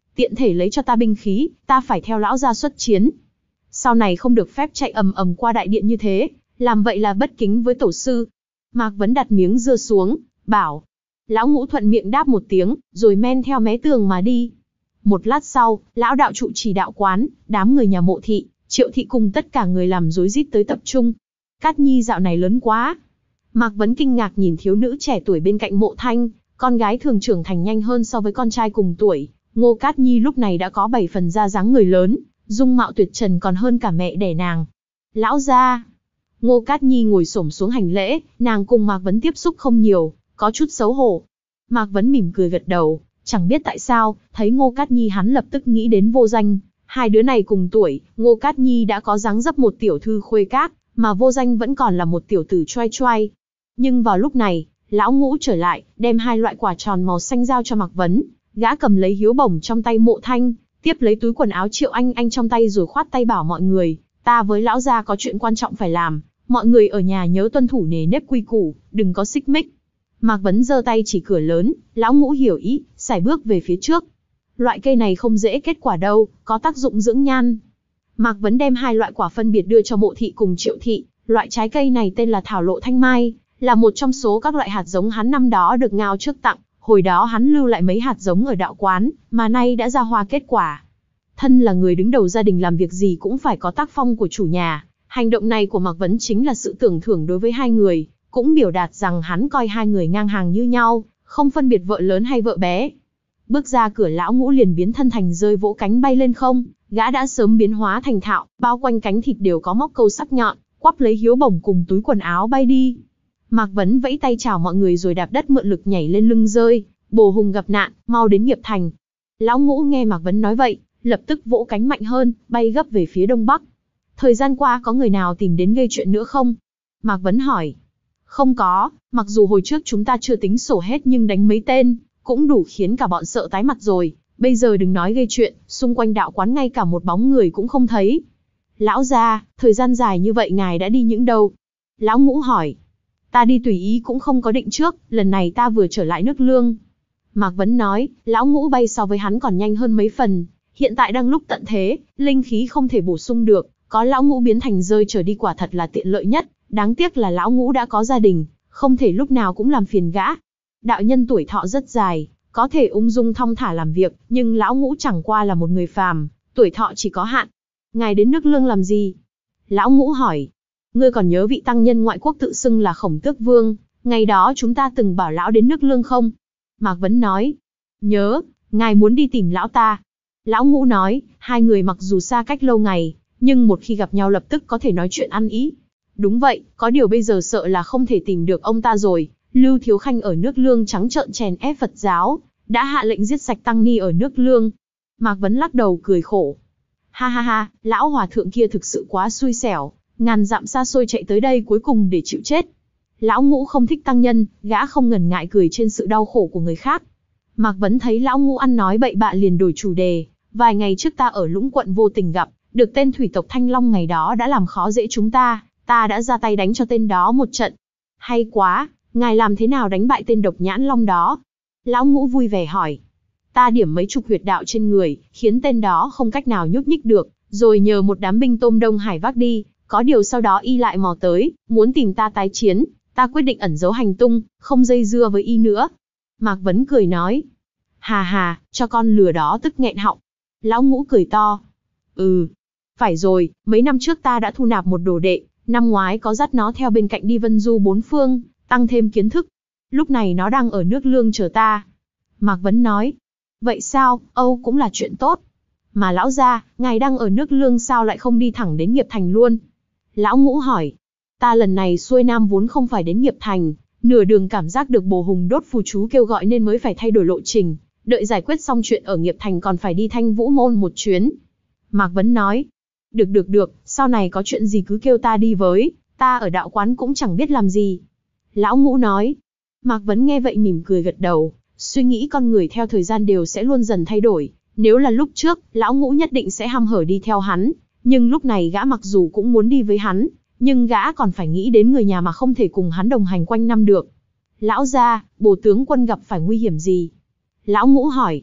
tiện thể lấy cho ta binh khí, ta phải theo lão gia xuất chiến. Sau này không được phép chạy ầm ầm qua đại điện như thế, làm vậy là bất kính với tổ sư. Mạc Vấn đặt miếng dưa xuống, bảo. Lão Ngũ thuận miệng đáp một tiếng, rồi men theo mé tường mà đi. Một lát sau, lão đạo trụ trì đạo quán, đám người nhà Mộ thị, Triệu thị cùng tất cả người làm rối rít tới tập trung. Cát Nhi dạo này lớn quá. Mạc Vấn kinh ngạc nhìn thiếu nữ trẻ tuổi bên cạnh Mộ Thanh, con gái thường trưởng thành nhanh hơn so với con trai cùng tuổi. Ngô Cát Nhi lúc này đã có bảy phần da dáng người lớn, dung mạo tuyệt trần còn hơn cả mẹ đẻ nàng. Lão gia. Ngô Cát Nhi ngồi xổm xuống hành lễ, nàng cùng Mạc Vấn tiếp xúc không nhiều, có chút xấu hổ. Mạc Vấn mỉm cười gật đầu, chẳng biết tại sao, thấy Ngô Cát Nhi hắn lập tức nghĩ đến Vô Danh. Hai đứa này cùng tuổi, Ngô Cát Nhi đã có dáng dấp một tiểu thư khuê các, mà Vô Danh vẫn còn là một tiểu tử choai choai. Nhưng vào lúc này, lão Ngũ trở lại, đem hai loại quả tròn màu xanh giao cho Mạc Vấn. Gã cầm lấy hiếu bổng trong tay Mộ Thanh, tiếp lấy túi quần áo Triệu Anh Anh trong tay rồi khoát tay bảo mọi người, ta với lão gia có chuyện quan trọng phải làm, mọi người ở nhà nhớ tuân thủ nề nếp quy củ, đừng có xích mích. Mạc Vấn giơ tay chỉ cửa lớn, lão Ngũ hiểu ý, sải bước về phía trước. Loại cây này không dễ kết quả đâu, có tác dụng dưỡng nhan. Mạc Vấn đem hai loại quả phân biệt đưa cho Mộ thị cùng Triệu thị, loại trái cây này tên là Thảo Lộ Thanh Mai, là một trong số các loại hạt giống hắn năm đó được Ngao trước tặng. Hồi đó hắn lưu lại mấy hạt giống ở đạo quán, mà nay đã ra hoa kết quả. Thân là người đứng đầu gia đình làm việc gì cũng phải có tác phong của chủ nhà. Hành động này của Mạc Vấn chính là sự tưởng thưởng đối với hai người, cũng biểu đạt rằng hắn coi hai người ngang hàng như nhau, không phân biệt vợ lớn hay vợ bé. Bước ra cửa lão Ngũ liền biến thân thành rơi vỗ cánh bay lên không, gã đã sớm biến hóa thành thạo, bao quanh cánh thịt đều có móc câu sắc nhọn, quắp lấy hiếu bổng cùng túi quần áo bay đi. Mạc Vấn vẫy tay chào mọi người rồi đạp đất mượn lực nhảy lên lưng rơi, bồ hùng gặp nạn, mau đến Nghiệp Thành. Lão Ngũ nghe Mạc Vấn nói vậy, lập tức vỗ cánh mạnh hơn, bay gấp về phía đông bắc. Thời gian qua có người nào tìm đến gây chuyện nữa không? Mạc Vấn hỏi. Không có, mặc dù hồi trước chúng ta chưa tính sổ hết nhưng đánh mấy tên, cũng đủ khiến cả bọn sợ tái mặt rồi. Bây giờ đừng nói gây chuyện, xung quanh đạo quán ngay cả một bóng người cũng không thấy. Lão gia, thời gian dài như vậy ngài đã đi những đâu? Lão Ngũ hỏi. Ta đi tùy ý cũng không có định trước, lần này ta vừa trở lại nước Lương. Mạc Vấn nói, lão Ngũ bay so với hắn còn nhanh hơn mấy phần, hiện tại đang lúc tận thế, linh khí không thể bổ sung được, có lão Ngũ biến thành rơi trở đi quả thật là tiện lợi nhất, đáng tiếc là lão Ngũ đã có gia đình, không thể lúc nào cũng làm phiền gã. Đạo nhân tuổi thọ rất dài, có thể ung dung thong thả làm việc, nhưng lão Ngũ chẳng qua là một người phàm, tuổi thọ chỉ có hạn. Ngài đến nước Lương làm gì? Lão Ngũ hỏi. Ngươi còn nhớ vị tăng nhân ngoại quốc tự xưng là Khổng Tước Vương, ngày đó chúng ta từng bảo lão đến nước Lương không? Mạc Vấn nói. Nhớ, ngài muốn đi tìm lão ta. Lão Ngũ nói, hai người mặc dù xa cách lâu ngày, nhưng một khi gặp nhau lập tức có thể nói chuyện ăn ý. Đúng vậy, có điều bây giờ sợ là không thể tìm được ông ta rồi. Lưu Thiếu Khanh ở nước Lương trắng trợn chèn ép Phật giáo, đã hạ lệnh giết sạch tăng ni ở nước Lương. Mạc Vấn lắc đầu cười khổ. Ha ha ha, lão hòa thượng kia thực sự quá xui xẻo, ngàn dặm xa xôi chạy tới đây cuối cùng để chịu chết. Lão Ngũ không thích tăng nhân, gã không ngần ngại cười trên sự đau khổ của người khác. Mạc Vấn thấy lão Ngũ ăn nói bậy bạ liền đổi chủ đề. Vài ngày trước ta ở Lũng Quận vô tình gặp, được tên thủy tộc Thanh Long ngày đó đã làm khó dễ chúng ta, ta đã ra tay đánh cho tên đó một trận. Hay quá, ngài làm thế nào đánh bại tên độc nhãn long đó? Lão Ngũ vui vẻ hỏi. Ta điểm mấy chục huyệt đạo trên người, khiến tên đó không cách nào nhúc nhích được, rồi nhờ một đám binh tôm Đông Hải vác đi, có điều sau đó y lại mò tới, muốn tìm ta tái chiến, ta quyết định ẩn giấu hành tung, không dây dưa với y nữa. Mạc Vấn cười nói. Hà hà, cho con lừa đó tức nghẹn họng. Lão Ngũ cười to. Ừ, phải rồi, mấy năm trước ta đã thu nạp một đồ đệ, năm ngoái có dắt nó theo bên cạnh đi vân du bốn phương, tăng thêm kiến thức. Lúc này nó đang ở nước Lương chờ ta. Mạc Vấn nói. Vậy sao, Âu cũng là chuyện tốt. Mà lão gia, ngài đang ở nước Lương sao lại không đi thẳng đến Nghiệp Thành luôn? Lão Ngũ hỏi. Ta lần này xuôi nam vốn không phải đến Nghiệp Thành, nửa đường cảm giác được bồ hùng đốt phù chú kêu gọi nên mới phải thay đổi lộ trình, đợi giải quyết xong chuyện ở Nghiệp Thành còn phải đi Thanh Vũ Môn một chuyến. Mạc Vấn nói. Được được được, sau này có chuyện gì cứ kêu ta đi với, ta ở đạo quán cũng chẳng biết làm gì. Lão Ngũ nói. Mạc Vấn nghe vậy mỉm cười gật đầu, suy nghĩ con người theo thời gian đều sẽ luôn dần thay đổi. Nếu là lúc trước, Lão Ngũ nhất định sẽ hăm hở đi theo hắn, nhưng lúc này gã mặc dù cũng muốn đi với hắn, nhưng gã còn phải nghĩ đến người nhà mà không thể cùng hắn đồng hành quanh năm được. Lão gia, Bồ tướng quân gặp phải nguy hiểm gì? Lão Ngũ hỏi.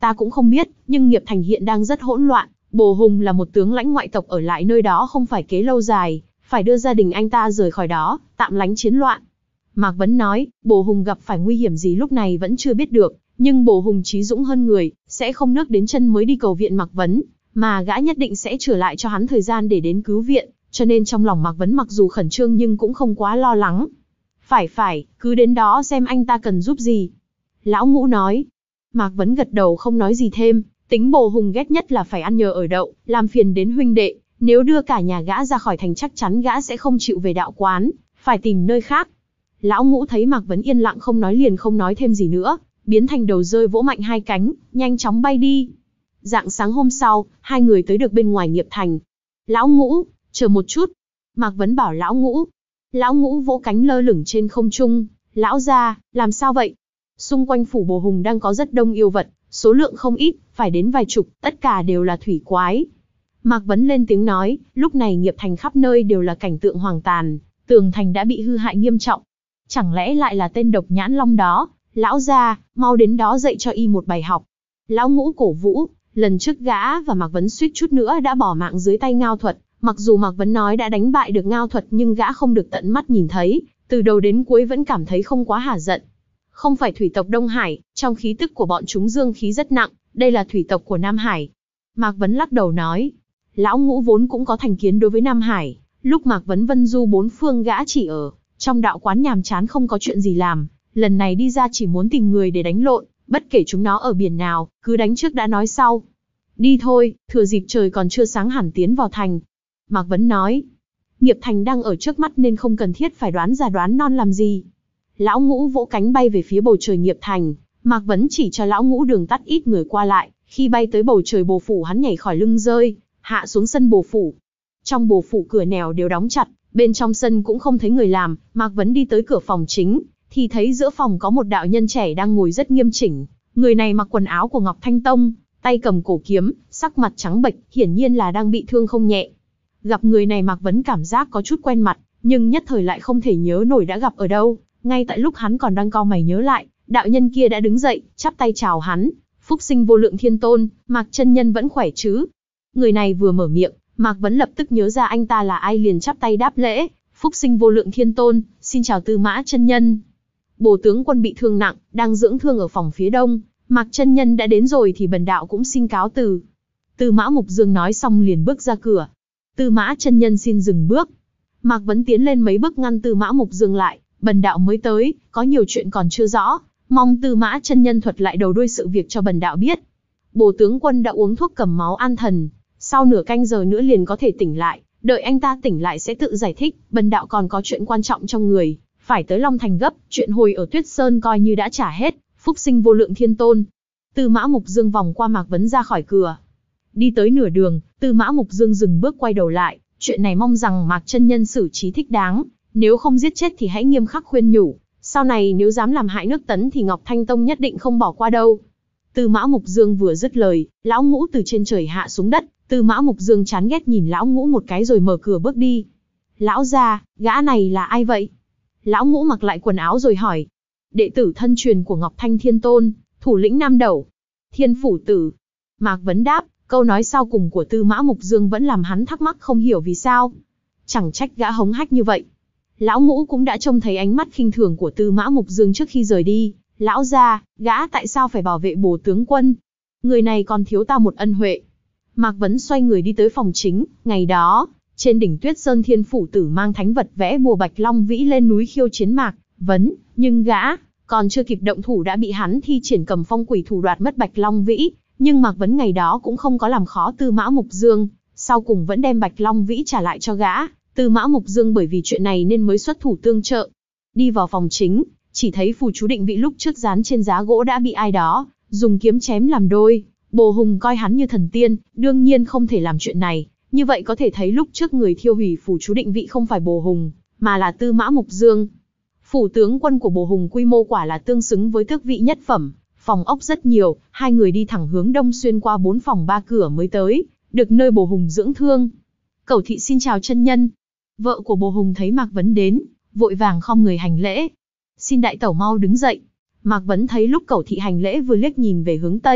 Ta cũng không biết, nhưng Nghiệp Thành hiện đang rất hỗn loạn. Bồ Hùng là một tướng lãnh ngoại tộc, ở lại nơi đó không phải kế lâu dài, phải đưa gia đình anh ta rời khỏi đó, tạm lánh chiến loạn. Mạc Vấn nói, Bồ Hùng gặp phải nguy hiểm gì lúc này vẫn chưa biết được, nhưng Bồ Hùng trí dũng hơn người, sẽ không nước đến chân mới đi cầu viện Mạc Vấn, mà gã nhất định sẽ trở lại cho hắn thời gian để đến cứu viện, cho nên trong lòng Mạc Vấn mặc dù khẩn trương nhưng cũng không quá lo lắng. Phải phải, cứ đến đó xem anh ta cần giúp gì. Lão Ngũ nói. Mạc Vấn gật đầu không nói gì thêm, tính Bồ Hùng ghét nhất là phải ăn nhờ ở đậu, làm phiền đến huynh đệ, nếu đưa cả nhà gã ra khỏi thành chắc chắn gã sẽ không chịu về đạo quán, phải tìm nơi khác. Lão Ngũ thấy Mạc Vấn yên lặng không nói liền không nói thêm gì nữa, biến thành đầu rơi vỗ mạnh hai cánh, nhanh chóng bay đi. Rạng sáng hôm sau, hai người tới được bên ngoài Nghiệp Thành. Lão Ngũ, chờ một chút. Mạc Vấn bảo Lão Ngũ. Lão Ngũ vỗ cánh lơ lửng trên không trung. Lão gia, làm sao vậy? Xung quanh phủ Bồ Hùng đang có rất đông yêu vật, số lượng không ít, phải đến vài chục, tất cả đều là thủy quái. Mạc Vấn lên tiếng nói, lúc này Nghiệp Thành khắp nơi đều là cảnh tượng hoang tàn, tường thành đã bị hư hại nghiêm trọng. Chẳng lẽ lại là tên độc nhãn long đó? Lão gia, mau đến đó dạy cho y một bài học. Lão Ngũ cổ vũ, lần trước gã và Mạc Vấn suýt chút nữa đã bỏ mạng dưới tay Ngao Thuật. Mặc dù Mạc Vấn nói đã đánh bại được Ngao Thuật nhưng gã không được tận mắt nhìn thấy, từ đầu đến cuối vẫn cảm thấy không quá hả giận. Không phải thủy tộc Đông Hải, trong khí tức của bọn chúng dương khí rất nặng, đây là thủy tộc của Nam Hải. Mạc Vấn lắc đầu nói, Lão Ngũ vốn cũng có thành kiến đối với Nam Hải, lúc Mạc Vấn vân du bốn phương gã chỉ ở trong đạo quán nhàm chán không có chuyện gì làm, lần này đi ra chỉ muốn tìm người để đánh lộn, bất kể chúng nó ở biển nào, cứ đánh trước đã nói sau. Đi thôi, thừa dịp trời còn chưa sáng hẳn tiến vào thành. Mạc Vấn nói, Nghiệp Thành đang ở trước mắt nên không cần thiết phải đoán già đoán non làm gì. Lão Ngũ vỗ cánh bay về phía bầu trời Nghiệp Thành, Mạc Vấn chỉ cho Lão Ngũ đường tắt ít người qua lại, khi bay tới bầu trời Bồ Phủ hắn nhảy khỏi lưng rơi, hạ xuống sân Bồ Phủ. Trong Bồ Phủ cửa nẻo đều đóng chặt, bên trong sân cũng không thấy người làm, Mạc Vấn đi tới cửa phòng chính, thì thấy giữa phòng có một đạo nhân trẻ đang ngồi rất nghiêm chỉnh. Người này mặc quần áo của Ngọc Thanh Tông, tay cầm cổ kiếm, sắc mặt trắng bệch, hiển nhiên là đang bị thương không nhẹ. Gặp người này Mạc Vấn cảm giác có chút quen mặt, nhưng nhất thời lại không thể nhớ nổi đã gặp ở đâu. Ngay tại lúc hắn còn đang cau mày nhớ lại, đạo nhân kia đã đứng dậy, chắp tay chào hắn. Phúc sinh vô lượng thiên tôn, Mạc chân nhân vẫn khỏe chứ? Người này vừa mở miệng, Mạc Vấn lập tức nhớ ra anh ta là ai liền chắp tay đáp lễ. Phúc sinh vô lượng thiên tôn, xin chào Tư Mã chân nhân. Bồ tướng quân bị thương nặng, đang dưỡng thương ở phòng phía đông. Mạc chân nhân đã đến rồi thì bần đạo cũng xin cáo từ. Tư Mã Mục Dương nói xong liền bước ra cửa. Tư Mã chân nhân xin dừng bước. Mạc Vấn tiến lên mấy bước ngăn Tư Mã Mục Dương lại. Bần đạo mới tới, có nhiều chuyện còn chưa rõ, mong Tư Mã chân nhân thuật lại đầu đuôi sự việc cho bần đạo biết. Bồ tướng quân đã uống thuốc cầm máu an thần, sau nửa canh giờ nữa liền có thể tỉnh lại, đợi anh ta tỉnh lại sẽ tự giải thích, bần đạo còn có chuyện quan trọng trong người, phải tới Long Thành gấp, chuyện hồi ở Tuyết Sơn coi như đã trả hết, phúc sinh vô lượng thiên tôn. Tư Mã Mục Dương vòng qua Mạc Vấn ra khỏi cửa. Đi tới nửa đường, Tư Mã Mục Dương dừng bước quay đầu lại, chuyện này mong rằng Mạc chân nhân xử trí thích đáng, nếu không giết chết thì hãy nghiêm khắc khuyên nhủ, sau này nếu dám làm hại nước Tấn thì Ngọc Thanh Tông nhất định không bỏ qua đâu. Tư Mã Mục Dương vừa dứt lời, Lão Ngũ từ trên trời hạ xuống đất, Tư Mã Mục Dương chán ghét nhìn Lão Ngũ một cái rồi mở cửa bước đi. Lão gia, gã này là ai vậy? Lão Ngũ mặc lại quần áo rồi hỏi. Đệ tử thân truyền của Ngọc Thanh Thiên Tôn, thủ lĩnh Nam Đẩu, Thiên Phủ Tử. Mạc Vấn đáp, câu nói sau cùng của Tư Mã Mục Dương vẫn làm hắn thắc mắc không hiểu vì sao. Chẳng trách gã hống hách như vậy. Lão Ngũ cũng đã trông thấy ánh mắt khinh thường của Tư Mã Mục Dương trước khi rời đi. Lão gia, gã tại sao phải bảo vệ Bồ tướng quân? Người này còn thiếu ta một ân huệ. Mạc Vấn xoay người đi tới phòng chính. Ngày đó, trên đỉnh Tuyết Sơn Thiên Phủ Tử mang thánh vật vẽ bùa Bạch Long Vĩ lên núi khiêu chiến Mạc Vấn, nhưng gã còn chưa kịp động thủ đã bị hắn thi triển Cầm Phong Quỷ thủ đoạt mất Bạch Long Vĩ. Nhưng Mạc Vấn ngày đó cũng không có làm khó Tư Mã Mục Dương, sau cùng vẫn đem Bạch Long Vĩ trả lại cho gã. Tư Mã Mục Dương bởi vì chuyện này nên mới xuất thủ tương trợ. Đi vào phòng chính, chỉ thấy phù chú định vị lúc trước dán trên giá gỗ đã bị ai đó dùng kiếm chém làm đôi. Bồ Hùng coi hắn như thần tiên, đương nhiên không thể làm chuyện này. Như vậy có thể thấy lúc trước người thiêu hủy phù chú định vị không phải Bồ Hùng, mà là Tư Mã Mục Dương. Phủ tướng quân của Bồ Hùng quy mô quả là tương xứng với tước vị nhất phẩm, phòng ốc rất nhiều, hai người đi thẳng hướng đông xuyên qua bốn phòng ba cửa mới tới, được nơi Bồ Hùng dưỡng thương. Cẩu thị xin chào chân nhân. Vợ của Bồ Hùng thấy Mạc Vấn đến, vội vàng khom người hành lễ. Xin đại tẩu mau đứng dậy. Mạc Vấn thấy lúc Cẩu thị hành lễ vừa liếc nhìn về hướng tây,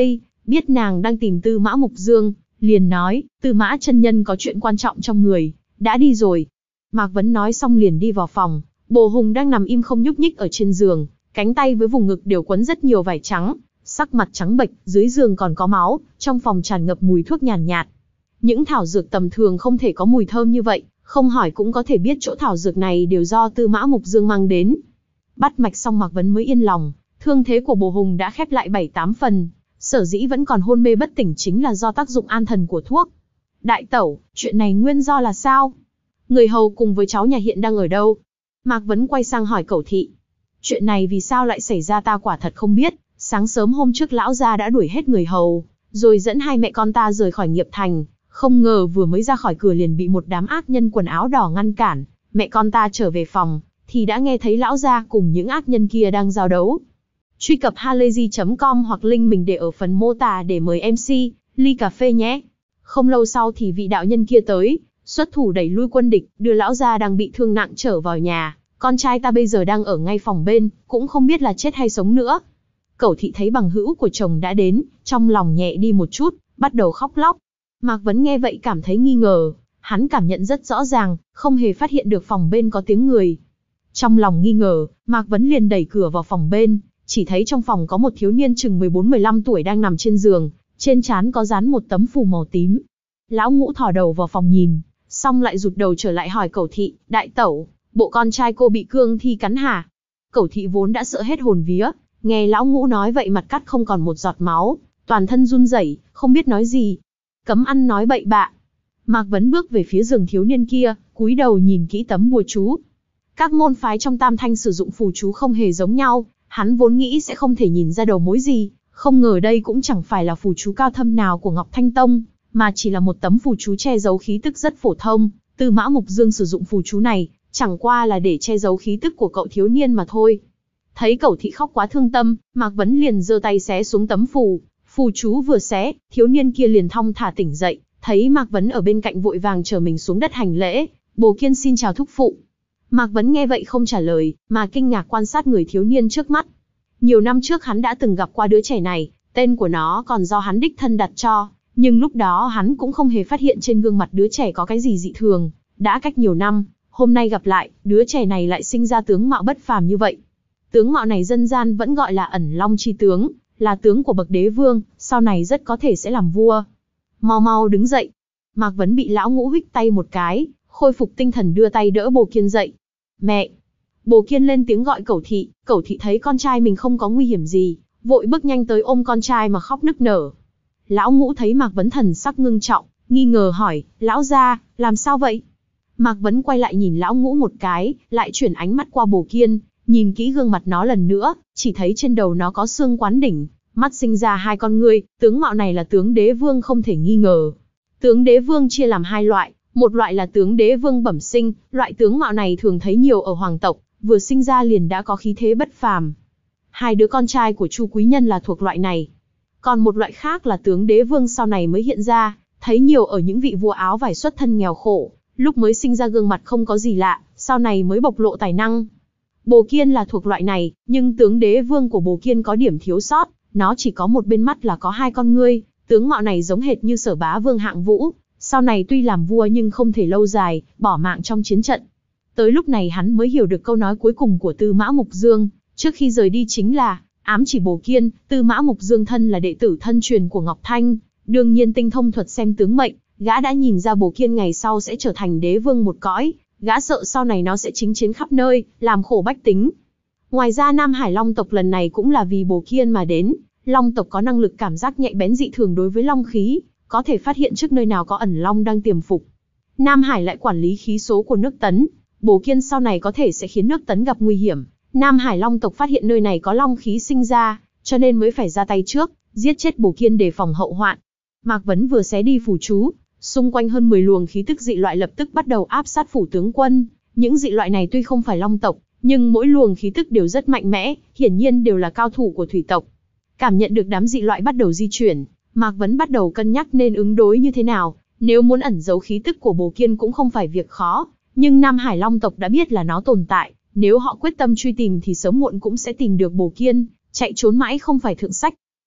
biết nàng đang tìm Tư Mã Mục Dương, liền nói, Tư Mã chân nhân có chuyện quan trọng trong người, đã đi rồi. Mạc Vấn nói xong liền đi vào phòng, Bồ Hùng đang nằm im không nhúc nhích ở trên giường, cánh tay với vùng ngực đều quấn rất nhiều vải trắng, sắc mặt trắng bệch, dưới giường còn có máu, trong phòng tràn ngập mùi thuốc nhàn nhạt, nhạt. Những thảo dược tầm thường không thể có mùi thơm như vậy, không hỏi cũng có thể biết chỗ thảo dược này đều do Tư Mã Mục Dương mang đến. Bắt mạch xong Mạc Vấn mới yên lòng, thương thế của Bồ Hùng đã khép lại bảy tám phần, sở dĩ vẫn còn hôn mê bất tỉnh chính là do tác dụng an thần của thuốc. Đại tẩu, chuyện này nguyên do là sao? Người hầu cùng với cháu nhà hiện đang ở đâu? Mạc Vấn quay sang hỏi Cẩu Thị. Chuyện này vì sao lại xảy ra ta quả thật không biết, sáng sớm hôm trước lão gia đã đuổi hết người hầu, rồi dẫn hai mẹ con ta rời khỏi Nghiệp Thành, không ngờ vừa mới ra khỏi cửa liền bị một đám ác nhân quần áo đỏ ngăn cản, mẹ con ta trở về phòng, thì đã nghe thấy lão gia cùng những ác nhân kia đang giao đấu. Truy cập halayzi chấm com hoặc link mình để ở phần mô tả để mời em xê, ly cà phê nhé. Không lâu sau thì vị đạo nhân kia tới, xuất thủ đẩy lui quân địch, đưa lão gia đang bị thương nặng trở vào nhà, con trai ta bây giờ đang ở ngay phòng bên, cũng không biết là chết hay sống nữa. Cẩu Thị thấy bằng hữu của chồng đã đến, trong lòng nhẹ đi một chút, bắt đầu khóc lóc. Mạc Vấn nghe vậy cảm thấy nghi ngờ, hắn cảm nhận rất rõ ràng, không hề phát hiện được phòng bên có tiếng người. Trong lòng nghi ngờ, Mạc Vấn liền đẩy cửa vào phòng bên, chỉ thấy trong phòng có một thiếu niên chừng mười bốn mười lăm tuổi đang nằm trên giường, trên trán có dán một tấm phù màu tím. Lão Ngũ thò đầu vào phòng nhìn, xong lại rụt đầu trở lại hỏi Cẩu Thị, đại tẩu, bộ con trai cô bị cương thi cắn hả? Cẩu Thị vốn đã sợ hết hồn vía, nghe Lão Ngũ nói vậy mặt cắt không còn một giọt máu, toàn thân run rẩy, không biết nói gì. Cấm ăn nói bậy bạ. Mạc Vấn bước về phía giường thiếu niên kia, cúi đầu nhìn kỹ tấm bùa chú. Các môn phái trong Tam Thanh sử dụng phù chú không hề giống nhau, hắn vốn nghĩ sẽ không thể nhìn ra đầu mối gì, không ngờ đây cũng chẳng phải là phù chú cao thâm nào của Ngọc Thanh Tông, mà chỉ là một tấm phù chú che giấu khí tức rất phổ thông. Tư Mã Mục Dương sử dụng phù chú này, chẳng qua là để che giấu khí tức của cậu thiếu niên mà thôi. Thấy Cẩu Thị khóc quá thương tâm, Mạc Vấn liền giơ tay xé xuống tấm phù, phù chú vừa xé, thiếu niên kia liền thong thả tỉnh dậy, thấy Mạc Vấn ở bên cạnh vội vàng trở mình xuống đất hành lễ, Bồ Kiên xin chào thúc phụ. Mạc Vấn nghe vậy không trả lời, mà kinh ngạc quan sát người thiếu niên trước mắt. Nhiều năm trước hắn đã từng gặp qua đứa trẻ này, tên của nó còn do hắn đích thân đặt cho, nhưng lúc đó hắn cũng không hề phát hiện trên gương mặt đứa trẻ có cái gì dị thường. Đã cách nhiều năm, hôm nay gặp lại, đứa trẻ này lại sinh ra tướng mạo bất phàm như vậy. Tướng mạo này dân gian vẫn gọi là ẩn long chi tướng, là tướng của bậc đế vương, sau này rất có thể sẽ làm vua. Mau mau đứng dậy. Mạc Vấn bị Lão Ngũ huých tay một cái, khôi phục tinh thần đưa tay đỡ Bồ Kiên dậy. Mẹ! Bồ Kiên lên tiếng gọi Cẩu Thị, Cẩu Thị thấy con trai mình không có nguy hiểm gì, vội bước nhanh tới ôm con trai mà khóc nức nở. Lão Ngũ thấy Mạc Vấn thần sắc ngưng trọng, nghi ngờ hỏi, lão gia, làm sao vậy? Mạc Vấn quay lại nhìn Lão Ngũ một cái, lại chuyển ánh mắt qua Bồ Kiên, nhìn kỹ gương mặt nó lần nữa, chỉ thấy trên đầu nó có xương quán đỉnh, mắt sinh ra hai con ngươi, tướng mạo này là tướng đế vương không thể nghi ngờ. Tướng đế vương chia làm hai loại, một loại là tướng đế vương bẩm sinh, loại tướng mạo này thường thấy nhiều ở hoàng tộc, vừa sinh ra liền đã có khí thế bất phàm. Hai đứa con trai của Chu Quý Nhân là thuộc loại này. Còn một loại khác là tướng đế vương sau này mới hiện ra, thấy nhiều ở những vị vua áo vải xuất thân nghèo khổ, lúc mới sinh ra gương mặt không có gì lạ, sau này mới bộc lộ tài năng. Bồ Kiên là thuộc loại này, nhưng tướng đế vương của Bồ Kiên có điểm thiếu sót, nó chỉ có một bên mắt là có hai con ngươi, tướng mạo này giống hệt như Sở Bá Vương Hạng Vũ, sau này tuy làm vua nhưng không thể lâu dài, bỏ mạng trong chiến trận. Tới lúc này hắn mới hiểu được câu nói cuối cùng của Tư Mã Mục Dương, trước khi rời đi chính là, ám chỉ Bồ Kiên, Tư Mã Mục Dương thân là đệ tử thân truyền của Ngọc Thanh, đương nhiên tinh thông thuật xem tướng mệnh, gã đã nhìn ra Bồ Kiên ngày sau sẽ trở thành đế vương một cõi, gã sợ sau này nó sẽ chính chiến khắp nơi, làm khổ bách tính. Ngoài ra Nam Hải Long tộc lần này cũng là vì Bồ Kiên mà đến, Long tộc có năng lực cảm giác nhạy bén dị thường đối với long khí, có thể phát hiện trước nơi nào có ẩn long đang tiềm phục. Nam Hải lại quản lý khí số của nước Tấn, Bồ Kiên sau này có thể sẽ khiến nước Tấn gặp nguy hiểm. Nam Hải Long tộc phát hiện nơi này có long khí sinh ra, cho nên mới phải ra tay trước, giết chết Bồ Kiên để phòng hậu hoạn. Mạc Vấn vừa xé đi phù chú, xung quanh hơn mười luồng khí tức dị loại lập tức bắt đầu áp sát phủ tướng quân. Những dị loại này tuy không phải long tộc, nhưng mỗi luồng khí tức đều rất mạnh mẽ, hiển nhiên đều là cao thủ của thủy tộc. Cảm nhận được đám dị loại bắt đầu di chuyển, Mạc Vấn bắt đầu cân nhắc nên ứng đối như thế nào. Nếu muốn ẩn giấu khí tức của Bồ Kiên cũng không phải việc khó, nhưng Nam Hải Long tộc đã biết là nó tồn tại, nếu họ quyết tâm truy tìm thì sớm muộn cũng sẽ tìm được Bồ Kiên, chạy trốn mãi không phải thượng sách.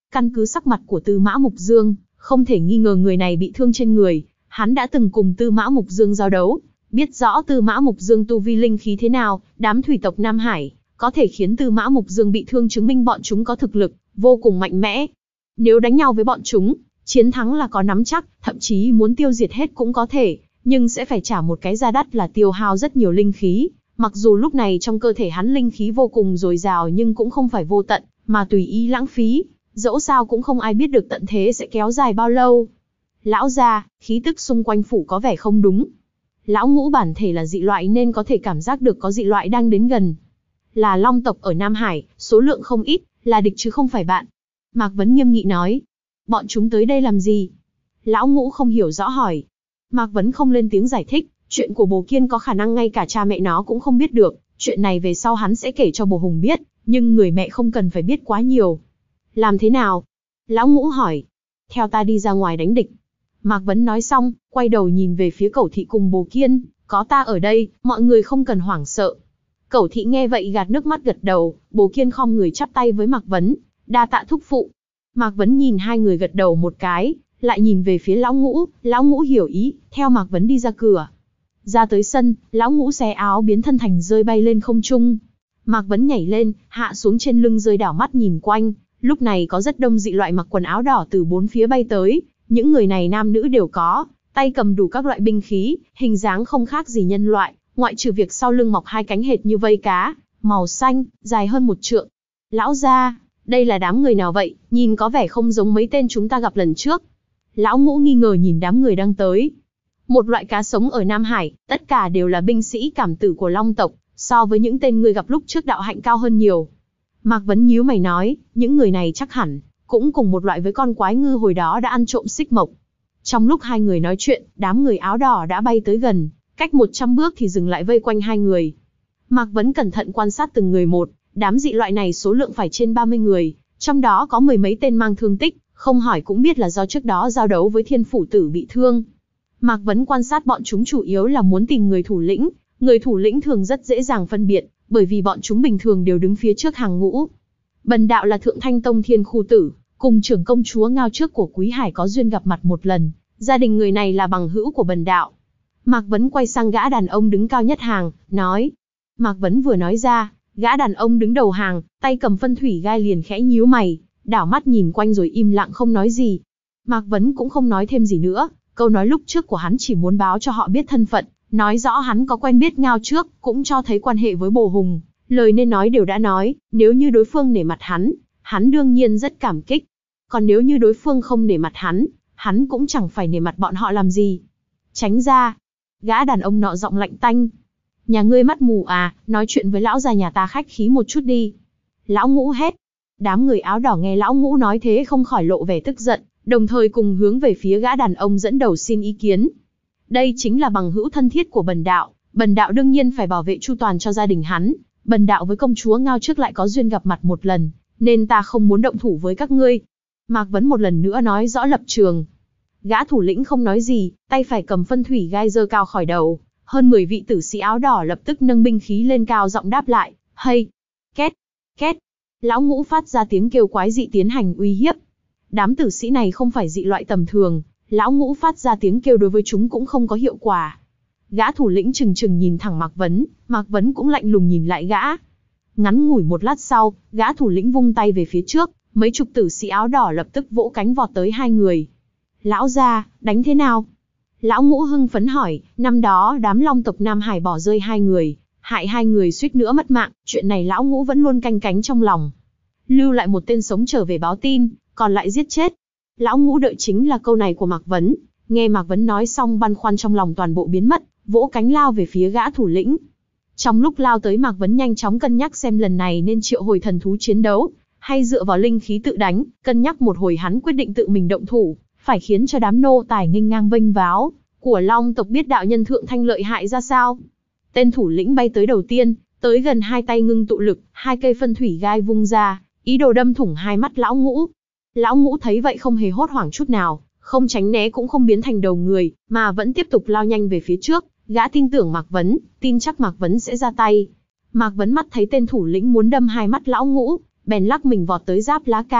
Căn cứ sắc mặt của Tư Mã Mục Dương, không thể nghi ngờ người này bị thương trên người, hắn đã từng cùng Tư Mã Mục Dương giao đấu, biết rõ Tư Mã Mục Dương tu vi linh khí thế nào, đám thủy tộc Nam Hải có thể khiến Tư Mã Mục Dương bị thương chứng minh bọn chúng có thực lực vô cùng mạnh mẽ. Nếu đánh nhau với bọn chúng, chiến thắng là có nắm chắc, thậm chí muốn tiêu diệt hết cũng có thể, nhưng sẽ phải trả một cái giá đắt là tiêu hao rất nhiều linh khí. Mặc dù lúc này trong cơ thể hắn linh khí vô cùng dồi dào nhưng cũng không phải vô tận, mà tùy ý lãng phí, dẫu sao cũng không ai biết được tận thế sẽ kéo dài bao lâu. Lão gia, khí tức xung quanh phủ có vẻ không đúng. Lão Ngũ bản thể là dị loại nên có thể cảm giác được có dị loại đang đến gần. Là long tộc ở Nam Hải, số lượng không ít, là địch chứ không phải bạn. Mạc Vấn nghiêm nghị nói. Bọn chúng tới đây làm gì? Lão Ngũ không hiểu rõ hỏi. Mạc Vấn không lên tiếng giải thích, chuyện của Bồ Kiên có khả năng ngay cả cha mẹ nó cũng không biết được, chuyện này về sau hắn sẽ kể cho Bồ Hùng biết, nhưng người mẹ không cần phải biết quá nhiều. Làm thế nào? Lão Ngũ hỏi. Theo ta đi ra ngoài đánh địch. Mạc Vấn nói xong, quay đầu nhìn về phía Cẩu Thị cùng Bồ Kiên, có ta ở đây, mọi người không cần hoảng sợ. Cẩu Thị nghe vậy gạt nước mắt gật đầu, Bồ Kiên khom người chắp tay với Mạc Vấn, đa tạ thúc phụ. Mạc Vấn nhìn hai người gật đầu một cái, lại nhìn về phía Lão Ngũ, Lão Ngũ hiểu ý, theo Mạc Vấn đi ra cửa. Ra tới sân, Lão Ngũ xé áo biến thân thành rơi bay lên không trung. Mạc Vấn nhảy lên, hạ xuống trên lưng rơi đảo mắt nhìn quanh, lúc này có rất đông dị loại mặc quần áo đỏ từ bốn phía bay tới, những người này nam nữ đều có, tay cầm đủ các loại binh khí, hình dáng không khác gì nhân loại, ngoại trừ việc sau lưng mọc hai cánh hệt như vây cá, màu xanh, dài hơn một trượng. Lão gia, đây là đám người nào vậy, nhìn có vẻ không giống mấy tên chúng ta gặp lần trước. Lão Ngũ nghi ngờ nhìn đám người đang tới. Một loại cá sống ở Nam Hải, tất cả đều là binh sĩ cảm tử của Long tộc, so với những tên người gặp lúc trước đạo hạnh cao hơn nhiều. Mạc Vấn nhíu mày nói, những người này chắc hẳn cũng cùng một loại với con quái ngư hồi đó đã ăn trộm xích mộc. Trong lúc hai người nói chuyện, đám người áo đỏ đã bay tới gần, cách một trăm bước thì dừng lại vây quanh hai người. Mạc Vấn cẩn thận quan sát từng người một, đám dị loại này số lượng phải trên ba mươi người, trong đó có mười mấy tên mang thương tích, không hỏi cũng biết là do trước đó giao đấu với Thiên Phủ Tử bị thương. Mạc Vấn quan sát bọn chúng chủ yếu là muốn tìm người thủ lĩnh, người thủ lĩnh thường rất dễ dàng phân biệt, bởi vì bọn chúng bình thường đều đứng phía trước hàng ngũ. Bần đạo là Thượng Thanh Tông Thiên Khu Tử, cùng trưởng công chúa Ngao trước của Quý Hải có duyên gặp mặt một lần, gia đình người này là bằng hữu của bần đạo. Mạc Vấn quay sang gã đàn ông đứng cao nhất hàng, nói. Mạc Vấn vừa nói ra, gã đàn ông đứng đầu hàng, tay cầm phân thủy gai liền khẽ nhíu mày, đảo mắt nhìn quanh rồi im lặng không nói gì. Mạc Vấn cũng không nói thêm gì nữa, câu nói lúc trước của hắn chỉ muốn báo cho họ biết thân phận, nói rõ hắn có quen biết Ngao trước, cũng cho thấy quan hệ với Bồ Hùng, lời nên nói đều đã nói, nếu như đối phương nể mặt hắn, hắn đương nhiên rất cảm kích. Còn nếu như đối phương không nể mặt hắn, hắn cũng chẳng phải nể mặt bọn họ làm gì. Tránh ra. Gã đàn ông nọ giọng lạnh tanh. Nhà ngươi mắt mù à, nói chuyện với lão già nhà ta khách khí một chút đi. Lão Ngũ hét. Đám người áo đỏ nghe Lão Ngũ nói thế không khỏi lộ vẻ tức giận, đồng thời cùng hướng về phía gã đàn ông dẫn đầu xin ý kiến. Đây chính là bằng hữu thân thiết của bần đạo, bần đạo đương nhiên phải bảo vệ chu toàn cho gia đình hắn. Bần đạo với công chúa Ngao trước lại có duyên gặp mặt một lần, nên ta không muốn động thủ với các ngươi. Mạc Vấn một lần nữa nói rõ lập trường. Gã thủ lĩnh không nói gì, tay phải cầm phân thủy gai giơ cao khỏi đầu. Hơn mười vị tử sĩ áo đỏ lập tức nâng binh khí lên cao giọng đáp lại, hay, két, két. Lão Ngũ phát ra tiếng kêu quái dị tiến hành uy hiếp. Đám tử sĩ này không phải dị loại tầm thường, Lão Ngũ phát ra tiếng kêu đối với chúng cũng không có hiệu quả. Gã thủ lĩnh chừng chừng nhìn thẳng Mạc Vấn, Mạc Vấn cũng lạnh lùng nhìn lại gã. Ngắn ngủi một lát sau, gã thủ lĩnh vung tay về phía trước, mấy chục tử sĩ áo đỏ lập tức vỗ cánh vọt tới hai người. Lão gia, đánh thế nào? Lão Ngũ hưng phấn hỏi, năm đó đám Long tộc Nam Hải bỏ rơi hai người, hại hai người suýt nữa mất mạng, chuyện này Lão Ngũ vẫn luôn canh cánh trong lòng. Lưu lại một tên sống trở về báo tin, còn lại giết chết. Lão Ngũ đợi chính là câu này của Mạc Vấn, nghe Mạc Vấn nói xong băn khoăn trong lòng toàn bộ biến mất, vỗ cánh lao về phía gã thủ lĩnh. Trong lúc lao tới Mạc Vấn nhanh chóng cân nhắc xem lần này nên triệu hồi thần thú chiến đấu, hay dựa vào linh khí tự đánh, cân nhắc một hồi hắn quyết định tự mình động thủ, phải khiến cho đám nô tài nghênh ngang vênh váo của Long tộc biết đạo nhân Thượng Thanh lợi hại ra sao. Tên thủ lĩnh bay tới đầu tiên, tới gần hai tay ngưng tụ lực, hai cây phân thủy gai vung ra, ý đồ đâm thủng hai mắt Lão Ngũ. Lão Ngũ thấy vậy không hề hốt hoảng chút nào, không tránh né cũng không biến thành đầu người, mà vẫn tiếp tục lao nhanh về phía trước. Gã tin tưởng Mạc Vấn, tin chắc Mạc Vấn sẽ ra tay. Mạc Vấn mắt thấy tên thủ lĩnh muốn đâm hai mắt Lão Ngũ, bèn lắc mình vọt tới giáp lá cà,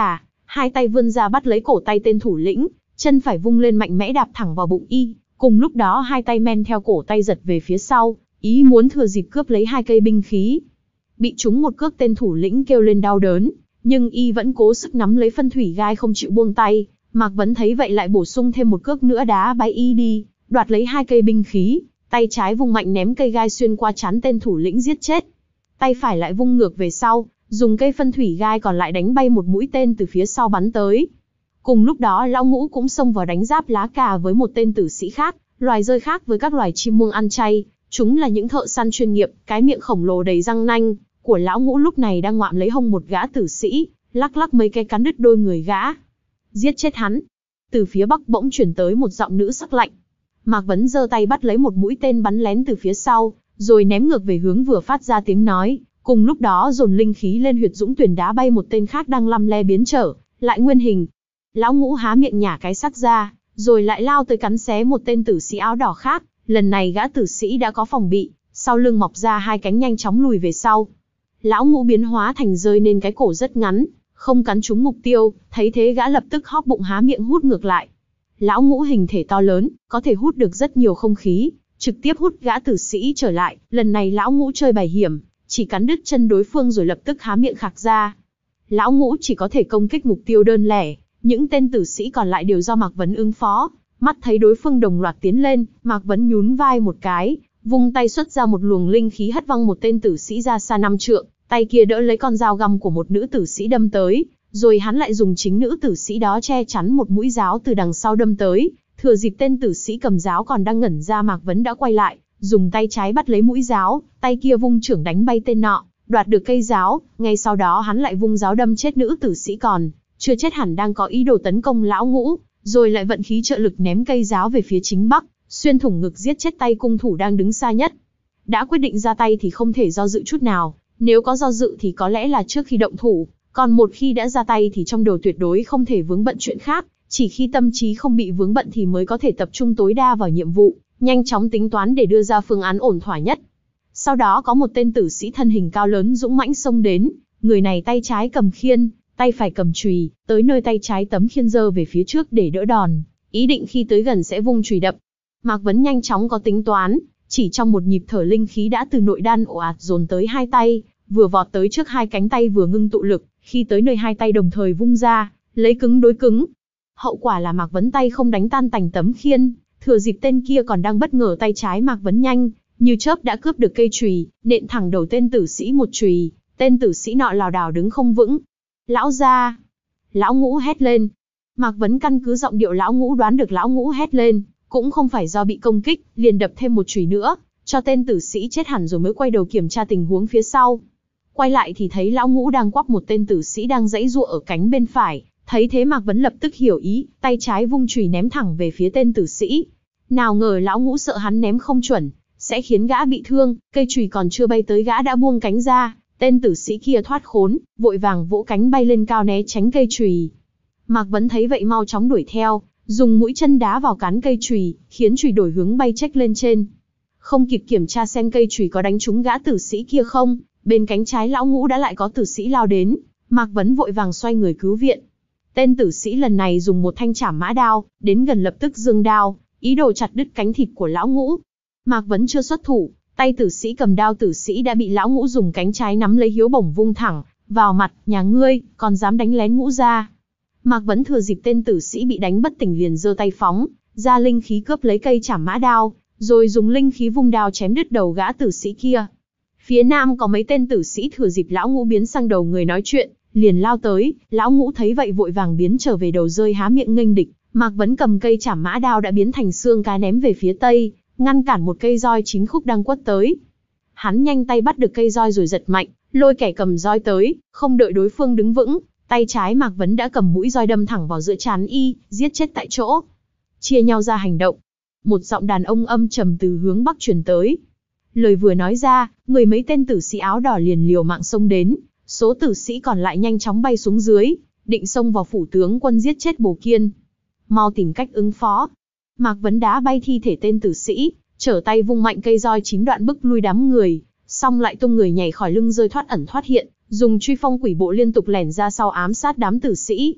hai tay vươn ra bắt lấy cổ tay tên thủ lĩnh, chân phải vung lên mạnh mẽ đạp thẳng vào bụng y, cùng lúc đó hai tay men theo cổ tay giật về phía sau, ý muốn thừa dịp cướp lấy hai cây binh khí. Bị trúng một cước tên thủ lĩnh kêu lên đau đớn, nhưng y vẫn cố sức nắm lấy phân thủy gai không chịu buông tay. Mạc Vấn thấy vậy lại bổ sung thêm một cước nữa đá bay y đi, đoạt lấy hai cây binh khí, tay trái vung mạnh ném cây gai xuyên qua trán tên thủ lĩnh giết chết. Tay phải lại vung ngược về sau, dùng cây phân thủy gai còn lại đánh bay một mũi tên từ phía sau bắn tới. Cùng lúc đó lão ngũ cũng xông vào đánh giáp lá cà với một tên tử sĩ khác, loài rơi khác với các loài chim muông ăn chay, chúng là những thợ săn chuyên nghiệp, cái miệng khổng lồ đầy răng nanh của lão ngũ lúc này đang ngoạm lấy hông một gã tử sĩ, lắc lắc mấy cái cắn đứt đôi người gã. Giết chết hắn. Từ phía bắc bỗng chuyển tới một giọng nữ sắc lạnh. Mạc Vấn giơ tay bắt lấy một mũi tên bắn lén từ phía sau, rồi ném ngược về hướng vừa phát ra tiếng nói, cùng lúc đó dồn linh khí lên huyệt dũng tuyển đá bay một tên khác đang lăm le biến trở lại nguyên hình. Lão ngũ há miệng nhả cái sắc ra, rồi lại lao tới cắn xé một tên tử sĩ áo đỏ khác, lần này gã tử sĩ đã có phòng bị, sau lưng mọc ra hai cánh nhanh chóng lùi về sau. Lão ngũ biến hóa thành rơi nên cái cổ rất ngắn, không cắn trúng mục tiêu, thấy thế gã lập tức hóp bụng há miệng hút ngược lại. Lão ngũ hình thể to lớn, có thể hút được rất nhiều không khí, trực tiếp hút gã tử sĩ trở lại. Lần này lão ngũ chơi bài hiểm, chỉ cắn đứt chân đối phương rồi lập tức há miệng khạc ra. Lão ngũ chỉ có thể công kích mục tiêu đơn lẻ, những tên tử sĩ còn lại đều do Mạc Vấn ứng phó. Mắt thấy đối phương đồng loạt tiến lên, Mạc Vấn nhún vai một cái, vung tay xuất ra một luồng linh khí hất văng một tên tử sĩ ra xa năm trượng, tay kia đỡ lấy con dao găm của một nữ tử sĩ đâm tới, rồi hắn lại dùng chính nữ tử sĩ đó che chắn một mũi giáo từ đằng sau đâm tới. Thừa dịp tên tử sĩ cầm giáo còn đang ngẩn ra, Mạc Vấn đã quay lại, dùng tay trái bắt lấy mũi giáo, tay kia vung chưởng đánh bay tên nọ, đoạt được cây giáo. Ngay sau đó hắn lại vung giáo đâm chết nữ tử sĩ còn chưa chết hẳn đang có ý đồ tấn công lão ngũ, rồi lại vận khí trợ lực ném cây giáo về phía chính bắc, xuyên thủng ngực giết chết tay cung thủ đang đứng xa nhất. Đã quyết định ra tay thì không thể do dự chút nào, nếu có do dự thì có lẽ là trước khi động thủ, còn một khi đã ra tay thì trong đầu tuyệt đối không thể vướng bận chuyện khác, chỉ khi tâm trí không bị vướng bận thì mới có thể tập trung tối đa vào nhiệm vụ, nhanh chóng tính toán để đưa ra phương án ổn thỏa nhất. Sau đó có một tên tử sĩ thân hình cao lớn dũng mãnh xông đến, người này tay trái cầm khiên, tay phải cầm chùy, tới nơi tay trái tấm khiên giơ về phía trước để đỡ đòn, ý định khi tới gần sẽ vung chùy đập. Mạc Vấn nhanh chóng có tính toán, chỉ trong một nhịp thở linh khí đã từ nội đan ồ ạt dồn tới hai tay, vừa vọt tới trước hai cánh tay vừa ngưng tụ lực, khi tới nơi hai tay đồng thời vung ra, lấy cứng đối cứng. Hậu quả là Mạc Vấn tay không đánh tan tành tấm khiên, thừa dịp tên kia còn đang bất ngờ, tay trái Mạc Vấn nhanh như chớp đã cướp được cây chùy, nện thẳng đầu tên tử sĩ một chùy, tên tử sĩ nọ lảo đảo đứng không vững. Lão gia! Lão ngũ hét lên. Mạc Vấn căn cứ giọng điệu lão ngũ đoán được lão ngũ hét lên cũng không phải do bị công kích, liền đập thêm một chùy nữa, cho tên tử sĩ chết hẳn rồi mới quay đầu kiểm tra tình huống phía sau. Quay lại thì thấy lão ngũ đang quắp một tên tử sĩ đang giãy giụa ở cánh bên phải, thấy thế Mạc Vấn lập tức hiểu ý, tay trái vung chùy ném thẳng về phía tên tử sĩ. Nào ngờ lão ngũ sợ hắn ném không chuẩn, sẽ khiến gã bị thương, cây chùy còn chưa bay tới gã đã buông cánh ra, tên tử sĩ kia thoát khốn, vội vàng vỗ cánh bay lên cao né tránh cây chùy. Mạc Vấn thấy vậy mau chóng đuổi theo, dùng mũi chân đá vào cán cây chùy, khiến chùy đổi hướng bay chếch lên trên. Không kịp kiểm tra xem cây chùy có đánh trúng gã tử sĩ kia không, bên cánh trái lão ngũ đã lại có tử sĩ lao đến, Mạc Vấn vội vàng xoay người cứu viện. Tên tử sĩ lần này dùng một thanh trảm mã đao, đến gần lập tức giương đao, ý đồ chặt đứt cánh thịt của lão ngũ. Mạc Vấn chưa xuất thủ, tay tử sĩ cầm đao tử sĩ đã bị lão ngũ dùng cánh trái nắm lấy hiếu bổng vung thẳng vào mặt. Nhà ngươi còn dám đánh lén ngũ gia? Mạc Vấn thừa dịp tên tử sĩ bị đánh bất tỉnh liền giơ tay phóng ra linh khí cướp lấy cây trảm mã đao, rồi dùng linh khí vung đao chém đứt đầu gã tử sĩ kia. Phía nam có mấy tên tử sĩ thừa dịp lão ngũ biến sang đầu người nói chuyện, liền lao tới. Lão ngũ thấy vậy vội vàng biến trở về đầu rơi há miệng nghênh địch. Mạc Vấn cầm cây trảm mã đao đã biến thành xương cá ném về phía tây, ngăn cản một cây roi chín khúc đang quất tới. Hắn nhanh tay bắt được cây roi rồi giật mạnh, lôi kẻ cầm roi tới, không đợi đối phương đứng vững, tay trái Mạc Vấn đã cầm mũi roi đâm thẳng vào giữa trán y, giết chết tại chỗ. Chia nhau ra hành động. Một giọng đàn ông âm trầm từ hướng bắc truyền tới. Lời vừa nói ra, người mấy tên tử sĩ áo đỏ liền liều mạng xông đến, số tử sĩ còn lại nhanh chóng bay xuống dưới, định xông vào phủ tướng quân giết chết Bồ Kiên. Mau tìm cách ứng phó. Mạc Vấn đá bay thi thể tên tử sĩ, trở tay vung mạnh cây roi chín đoạn bức lui đám người, xong lại tung người nhảy khỏi lưng rơi thoát ẩn thoát hiện, dùng truy phong quỷ bộ liên tục lẻn ra sau ám sát đám tử sĩ.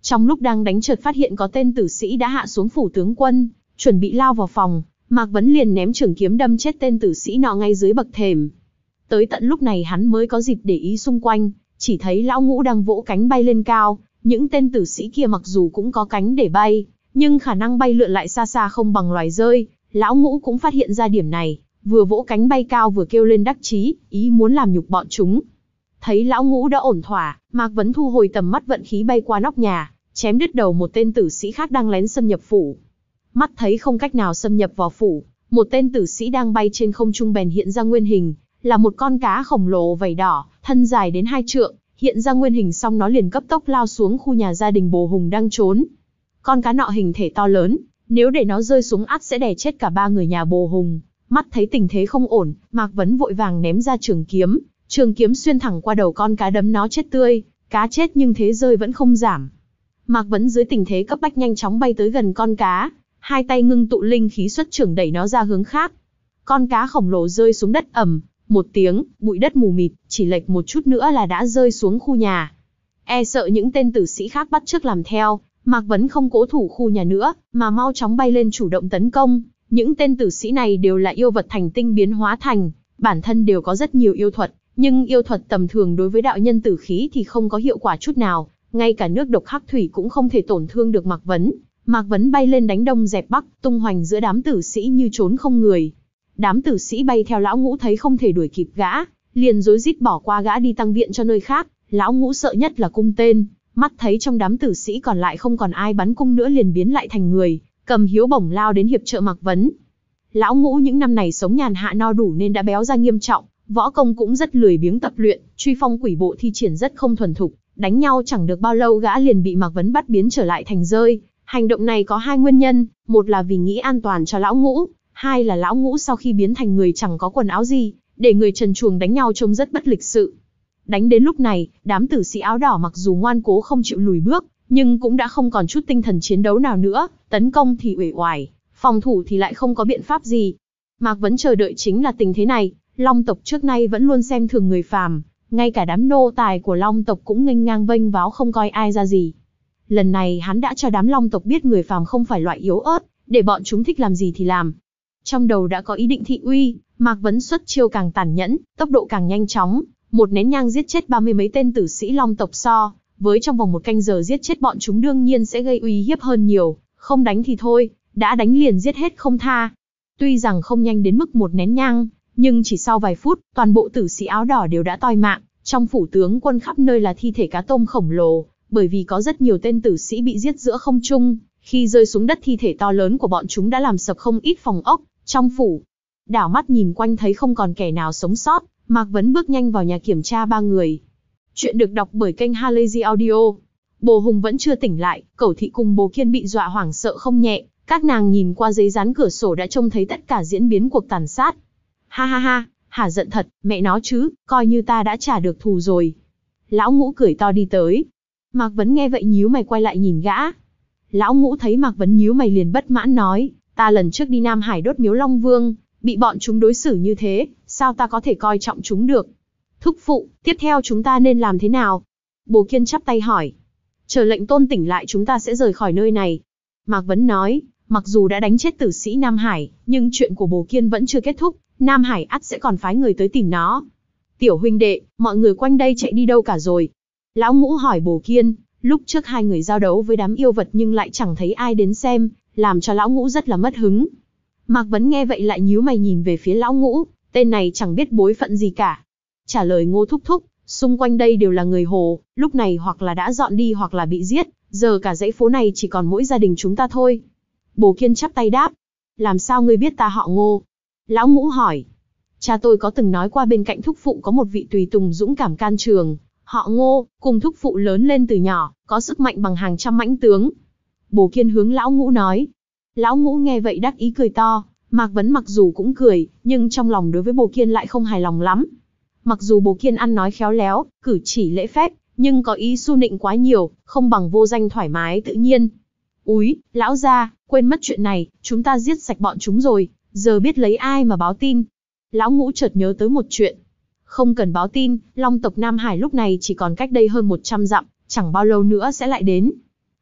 Trong lúc đang đánh chợt phát hiện có tên tử sĩ đã hạ xuống phủ tướng quân, chuẩn bị lao vào phòng, Mạc Vấn liền ném trường kiếm đâm chết tên tử sĩ nọ ngay dưới bậc thềm. Tới tận lúc này hắn mới có dịp để ý xung quanh, chỉ thấy lão ngũ đang vỗ cánh bay lên cao, những tên tử sĩ kia mặc dù cũng có cánh để bay, nhưng khả năng bay lượn lại xa xa không bằng loài rơi, lão ngũ cũng phát hiện ra điểm này, vừa vỗ cánh bay cao vừa kêu lên đắc chí, ý muốn làm nhục bọn chúng. Thấy lão ngũ đã ổn thỏa, Mạc Vấn thu hồi tầm mắt vận khí bay qua nóc nhà, chém đứt đầu một tên tử sĩ khác đang lén xâm nhập phủ. Mắt thấy không cách nào xâm nhập vào phủ, một tên tử sĩ đang bay trên không trung bèn hiện ra nguyên hình, là một con cá khổng lồ vảy đỏ, thân dài đến hai trượng, hiện ra nguyên hình xong nó liền cấp tốc lao xuống khu nhà gia đình Bồ Hùng đang trốn. Con cá nọ hình thể to lớn, nếu để nó rơi xuống ắt sẽ đè chết cả ba người nhà Bồ Hùng. Mắt thấy tình thế không ổn, Mạc Vấn vội vàng ném ra trường kiếm, trường kiếm xuyên thẳng qua đầu con cá đấm nó chết tươi, cá chết nhưng thế rơi vẫn không giảm. Mạc Vấn dưới tình thế cấp bách nhanh chóng bay tới gần con cá, hai tay ngưng tụ linh khí xuất trưởng đẩy nó ra hướng khác. Con cá khổng lồ rơi xuống đất ầm, một tiếng, bụi đất mù mịt, chỉ lệch một chút nữa là đã rơi xuống khu nhà. E sợ những tên tử sĩ khác bắt chước làm theo, Mạc Vấn không cố thủ khu nhà nữa, mà mau chóng bay lên chủ động tấn công. Những tên tử sĩ này đều là yêu vật thành tinh biến hóa thành, bản thân đều có rất nhiều yêu thuật, nhưng yêu thuật tầm thường đối với đạo nhân tử khí thì không có hiệu quả chút nào, ngay cả nước độc hắc thủy cũng không thể tổn thương được Mạc Vấn. Mạc Vấn bay lên đánh đông dẹp bắc, tung hoành giữa đám tử sĩ như trốn không người. Đám tử sĩ bay theo lão ngũ thấy không thể đuổi kịp gã, liền rối rít bỏ qua gã đi tăng viện cho nơi khác. Lão ngũ sợ nhất là cung tên, mắt thấy trong đám tử sĩ còn lại không còn ai bắn cung nữa liền biến lại thành người, cầm hiếu bổng lao đến hiệp trợ Mạc Vấn. Lão ngũ những năm này sống nhàn hạ no đủ nên đã béo ra nghiêm trọng, võ công cũng rất lười biếng tập luyện, truy phong quỷ bộ thi triển rất không thuần thục, đánh nhau chẳng được bao lâu gã liền bị Mạc Vấn bắt biến trở lại thành rơi. Hành động này có hai nguyên nhân, một là vì nghĩ an toàn cho lão ngũ, hai là lão ngũ sau khi biến thành người chẳng có quần áo gì, để người trần truồng đánh nhau trông rất bất lịch sự. Đánh đến lúc này, đám tử sĩ áo đỏ mặc dù ngoan cố không chịu lùi bước, nhưng cũng đã không còn chút tinh thần chiến đấu nào nữa, tấn công thì uể oải, phòng thủ thì lại không có biện pháp gì. Mạc Vấn chờ đợi chính là tình thế này, Long tộc trước nay vẫn luôn xem thường người phàm, ngay cả đám nô tài của Long tộc cũng nghênh ngang vênh váo không coi ai ra gì. Lần này hắn đã cho đám Long tộc biết người phàm không phải loại yếu ớt, để bọn chúng thích làm gì thì làm. Trong đầu đã có ý định thị uy, Mạc Vấn xuất chiêu càng tàn nhẫn, tốc độ càng nhanh chóng, một nén nhang giết chết ba mươi mấy tên tử sĩ Long tộc so, với trong vòng một canh giờ giết chết bọn chúng đương nhiên sẽ gây uy hiếp hơn nhiều, không đánh thì thôi, đã đánh liền giết hết không tha. Tuy rằng không nhanh đến mức một nén nhang, nhưng chỉ sau vài phút, toàn bộ tử sĩ áo đỏ đều đã toi mạng, trong phủ tướng quân khắp nơi là thi thể cá tôm khổng lồ, bởi vì có rất nhiều tên tử sĩ bị giết giữa không trung, khi rơi xuống đất thi thể to lớn của bọn chúng đã làm sập không ít phòng ốc trong phủ. Đảo mắt nhìn quanh thấy không còn kẻ nào sống sót, Mạc Vấn bước nhanh vào nhà kiểm tra ba người. Chuyện được đọc bởi kênh Halazy Audio. Bồ Hùng vẫn chưa tỉnh lại, Cẩu Thị cùng Bồ Kiên bị dọa hoảng sợ không nhẹ, các nàng nhìn qua giấy dán cửa sổ đã trông thấy tất cả diễn biến cuộc tàn sát. Ha ha ha, hả giận thật, mẹ nó chứ, coi như ta đã trả được thù rồi. Lão Ngũ cười to đi tới. Mạc Vấn nghe vậy nhíu mày quay lại nhìn gã. Lão Ngũ thấy Mạc Vấn nhíu mày liền bất mãn nói, ta lần trước đi Nam Hải đốt miếu Long Vương, bị bọn chúng đối xử như thế, sao ta có thể coi trọng chúng được? Thúc phụ, tiếp theo chúng ta nên làm thế nào? Bồ Kiên chắp tay hỏi. Chờ lệnh tôn tỉnh lại chúng ta sẽ rời khỏi nơi này. Mạc Vấn nói, mặc dù đã đánh chết tử sĩ Nam Hải, nhưng chuyện của Bồ Kiên vẫn chưa kết thúc, Nam Hải ắt sẽ còn phái người tới tìm nó. Tiểu huynh đệ, mọi người quanh đây chạy đi đâu cả rồi? Lão Ngũ hỏi Bồ Kiên, lúc trước hai người giao đấu với đám yêu vật nhưng lại chẳng thấy ai đến xem, làm cho Lão Ngũ rất là mất hứng. Mạc Vấn nghe vậy lại nhíu mày nhìn về phía Lão Ngũ, tên này chẳng biết bối phận gì cả. Trả lời Ngô thúc thúc, xung quanh đây đều là người Hồ, lúc này hoặc là đã dọn đi hoặc là bị giết, giờ cả dãy phố này chỉ còn mỗi gia đình chúng ta thôi. Bồ Kiên chắp tay đáp, làm sao ngươi biết ta họ Ngô? Lão Ngũ hỏi, cha tôi có từng nói qua bên cạnh thúc phụ có một vị tùy tùng dũng cảm can trường, họ Ngô, cùng thúc phụ lớn lên từ nhỏ, có sức mạnh bằng hàng trăm mãnh tướng. Bồ Kiên hướng Lão Ngũ nói. Lão Ngũ nghe vậy đắc ý cười to, Mạc Vấn mặc dù cũng cười, nhưng trong lòng đối với Bồ Kiên lại không hài lòng lắm. Mặc dù Bồ Kiên ăn nói khéo léo, cử chỉ lễ phép, nhưng có ý su nịnh quá nhiều, không bằng vô danh thoải mái tự nhiên. Úi, lão gia, quên mất chuyện này, chúng ta giết sạch bọn chúng rồi, giờ biết lấy ai mà báo tin. Lão Ngũ chợt nhớ tới một chuyện. Không cần báo tin, Long tộc Nam Hải lúc này chỉ còn cách đây hơn một trăm dặm, chẳng bao lâu nữa sẽ lại đến.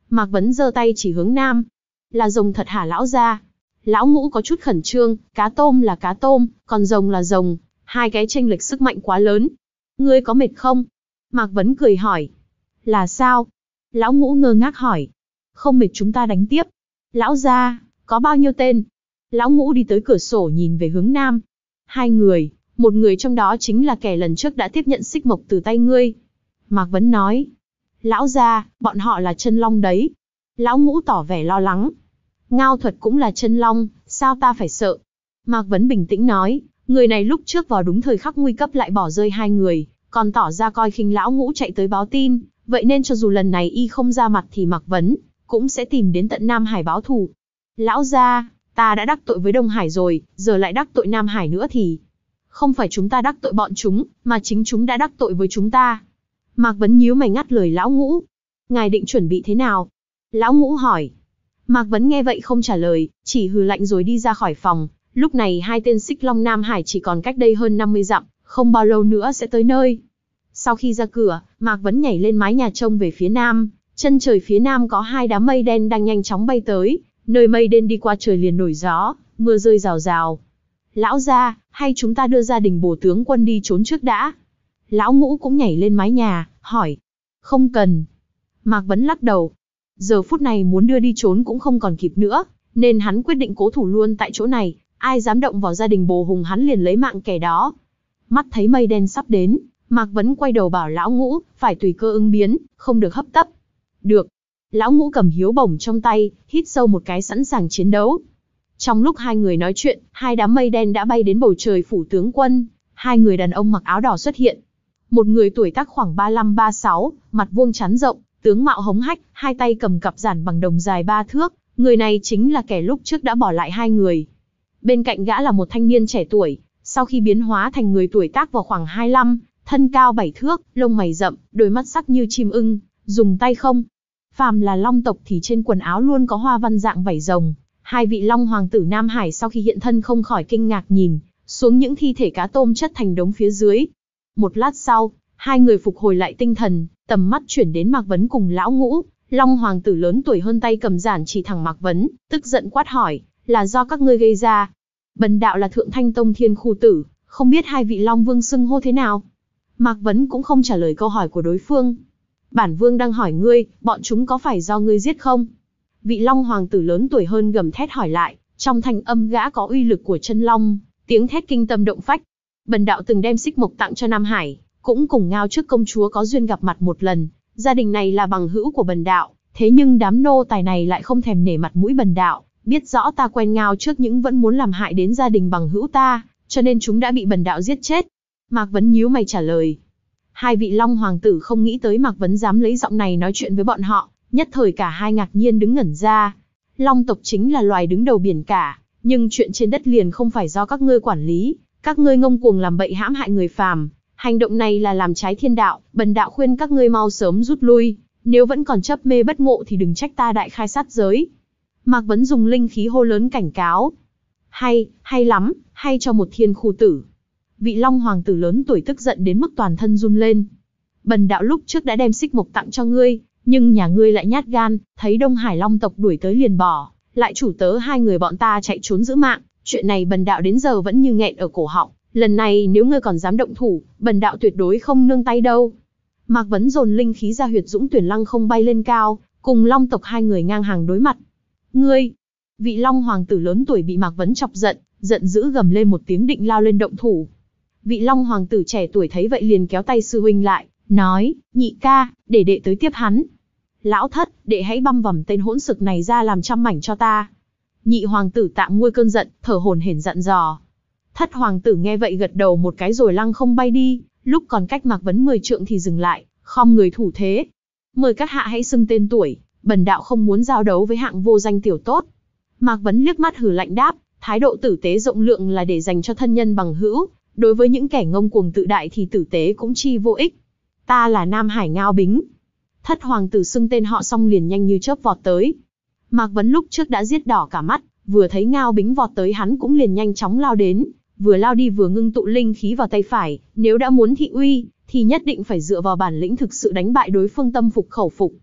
Mạc Vấn giơ tay chỉ hướng nam. Là rồng thật hả lão gia? Lão Ngũ có chút khẩn trương, cá tôm là cá tôm, còn rồng là rồng, hai cái chênh lệch sức mạnh quá lớn. Ngươi có mệt không? Mạc Vấn cười hỏi. Là sao? Lão Ngũ ngơ ngác hỏi. Không mệt chúng ta đánh tiếp. Lão gia, có bao nhiêu tên? Lão Ngũ đi tới cửa sổ nhìn về hướng nam. Hai người, một người trong đó chính là kẻ lần trước đã tiếp nhận xích mộc từ tay ngươi. Mạc Vấn nói. Lão gia, bọn họ là chân long đấy. Lão Ngũ tỏ vẻ lo lắng. Ngao Thuật cũng là chân long, sao ta phải sợ? Mạc Vấn bình tĩnh nói, người này lúc trước vào đúng thời khắc nguy cấp lại bỏ rơi hai người, còn tỏ ra coi khinh Lão Ngũ chạy tới báo tin, vậy nên cho dù lần này y không ra mặt thì Mạc Vấn cũng sẽ tìm đến tận Nam Hải báo thù. Lão gia, ta đã đắc tội với Đông Hải rồi, giờ lại đắc tội Nam Hải nữa thì... Không phải chúng ta đắc tội bọn chúng, mà chính chúng đã đắc tội với chúng ta. Mạc Vấn nhíu mày ngắt lời Lão Ngũ. Ngài định chuẩn bị thế nào? Lão Ngũ hỏi. Mạc Vấn nghe vậy không trả lời, chỉ hừ lạnh rồi đi ra khỏi phòng. Lúc này hai tên xích long Nam Hải chỉ còn cách đây hơn năm mươi dặm, không bao lâu nữa sẽ tới nơi. Sau khi ra cửa, Mạc Vấn nhảy lên mái nhà trông về phía nam. Chân trời phía nam có hai đám mây đen đang nhanh chóng bay tới, nơi mây đen đi qua trời liền nổi gió, mưa rơi rào rào. Lão gia, hay chúng ta đưa gia đình Bổ tướng quân đi trốn trước đã? Lão Ngũ cũng nhảy lên mái nhà, hỏi. Không cần. Mạc Vấn lắc đầu. Giờ phút này muốn đưa đi trốn cũng không còn kịp nữa, nên hắn quyết định cố thủ luôn tại chỗ này, ai dám động vào gia đình Bồ Hùng hắn liền lấy mạng kẻ đó. Mắt thấy mây đen sắp đến, Mạc Vấn quay đầu bảo Lão Ngũ, phải tùy cơ ứng biến, không được hấp tấp. Được. Lão Ngũ cầm hiếu bổng trong tay, hít sâu một cái sẵn sàng chiến đấu. Trong lúc hai người nói chuyện, hai đám mây đen đã bay đến bầu trời phủ tướng quân, hai người đàn ông mặc áo đỏ xuất hiện. Một người tuổi tác khoảng ba lăm ba sáu, mặt vuông trán rộng, tướng mạo hống hách, hai tay cầm cặp giản bằng đồng dài ba thước, người này chính là kẻ lúc trước đã bỏ lại hai người. Bên cạnh gã là một thanh niên trẻ tuổi, sau khi biến hóa thành người tuổi tác vào khoảng hai mươi lăm, thân cao bảy thước, lông mày rậm, đôi mắt sắc như chim ưng, dùng tay không. Phàm là long tộc thì trên quần áo luôn có hoa văn dạng vảy rồng. Hai vị long hoàng tử Nam Hải sau khi hiện thân không khỏi kinh ngạc nhìn xuống những thi thể cá tôm chất thành đống phía dưới. Một lát sau, hai người phục hồi lại tinh thần, tầm mắt chuyển đến Mạc Vấn cùng Lão Ngũ. Long hoàng tử lớn tuổi hơn tay cầm giản chỉ thẳng Mạc Vấn, tức giận quát hỏi, là do các ngươi gây ra. Bần đạo là Thượng Thanh Tông Thiên Khu Tử, không biết hai vị long vương xưng hô thế nào. Mạc Vấn cũng không trả lời câu hỏi của đối phương. Bản vương đang hỏi ngươi, bọn chúng có phải do ngươi giết không? Vị long hoàng tử lớn tuổi hơn gầm thét hỏi lại, trong thanh âm gã có uy lực của chân long, tiếng thét kinh tâm động phách. Bần đạo từng đem xích mộc tặng cho Nam Hải, cũng cùng Ngao trước công chúa có duyên gặp mặt một lần, gia đình này là bằng hữu của bần đạo, thế nhưng đám nô tài này lại không thèm nể mặt mũi bần đạo, biết rõ ta quen Ngao trước nhưng vẫn muốn làm hại đến gia đình bằng hữu ta, cho nên chúng đã bị bần đạo giết chết. Mạc Vấn nhíu mày trả lời. Hai vị long hoàng tử không nghĩ tới Mạc Vấn dám lấy giọng này nói chuyện với bọn họ, nhất thời cả hai ngạc nhiên đứng ngẩn ra. Long tộc chính là loài đứng đầu biển cả, nhưng chuyện trên đất liền không phải do các ngươi quản lý, các ngươi ngông cuồng làm bậy hãm hại người phàm, hành động này là làm trái thiên đạo, bần đạo khuyên các ngươi mau sớm rút lui, nếu vẫn còn chấp mê bất ngộ thì đừng trách ta đại khai sát giới. Mạc Vấn dùng linh khí hô lớn cảnh cáo. Hay, hay lắm, hay cho một Thiên Khu Tử. Vị long hoàng tử lớn tuổi tức giận đến mức toàn thân run lên. Bần đạo lúc trước đã đem xích mộc tặng cho ngươi, nhưng nhà ngươi lại nhát gan, thấy Đông Hải long tộc đuổi tới liền bỏ, lại chủ tớ hai người bọn ta chạy trốn giữ mạng, chuyện này bần đạo đến giờ vẫn như nghẹn ở cổ họng, lần này nếu ngươi còn dám động thủ, bần đạo tuyệt đối không nương tay đâu. Mạc Vấn dồn linh khí ra huyệt dũng tuyển lăng không bay lên cao, cùng long tộc hai người ngang hàng đối mặt. Ngươi! Vị long hoàng tử lớn tuổi bị Mạc Vấn chọc giận, giận dữ gầm lên một tiếng định lao lên động thủ. Vị long hoàng tử trẻ tuổi thấy vậy liền kéo tay sư huynh lại, nói, nhị ca, để đệ tới tiếp hắn. Lão thất, đệ hãy băm vằm tên hỗn xực này ra làm trăm mảnh cho ta. Nhị hoàng tử tạm nguôi cơn giận, thở hổn hển dặn dò. Thất hoàng tử nghe vậy gật đầu một cái rồi lăng không bay đi, lúc còn cách Mạc Vấn mười trượng thì dừng lại, khom người thủ thế. Mời các hạ hãy xưng tên tuổi, bần đạo không muốn giao đấu với hạng vô danh tiểu tốt. Mạc Vấn liếc mắt hừ lạnh đáp, thái độ tử tế rộng lượng là để dành cho thân nhân bằng hữu, đối với những kẻ ngông cuồng tự đại thì tử tế cũng chi vô ích. Ta là Nam Hải Ngao Bính. Thất hoàng tử xưng tên họ xong liền nhanh như chớp vọt tới. Mạc Vấn lúc trước đã giết đỏ cả mắt, vừa thấy Ngao Bính vọt tới hắn cũng liền nhanh chóng lao đến, vừa lao đi vừa ngưng tụ linh khí vào tay phải, nếu đã muốn thị uy, thì nhất định phải dựa vào bản lĩnh thực sự đánh bại đối phương tâm phục khẩu phục.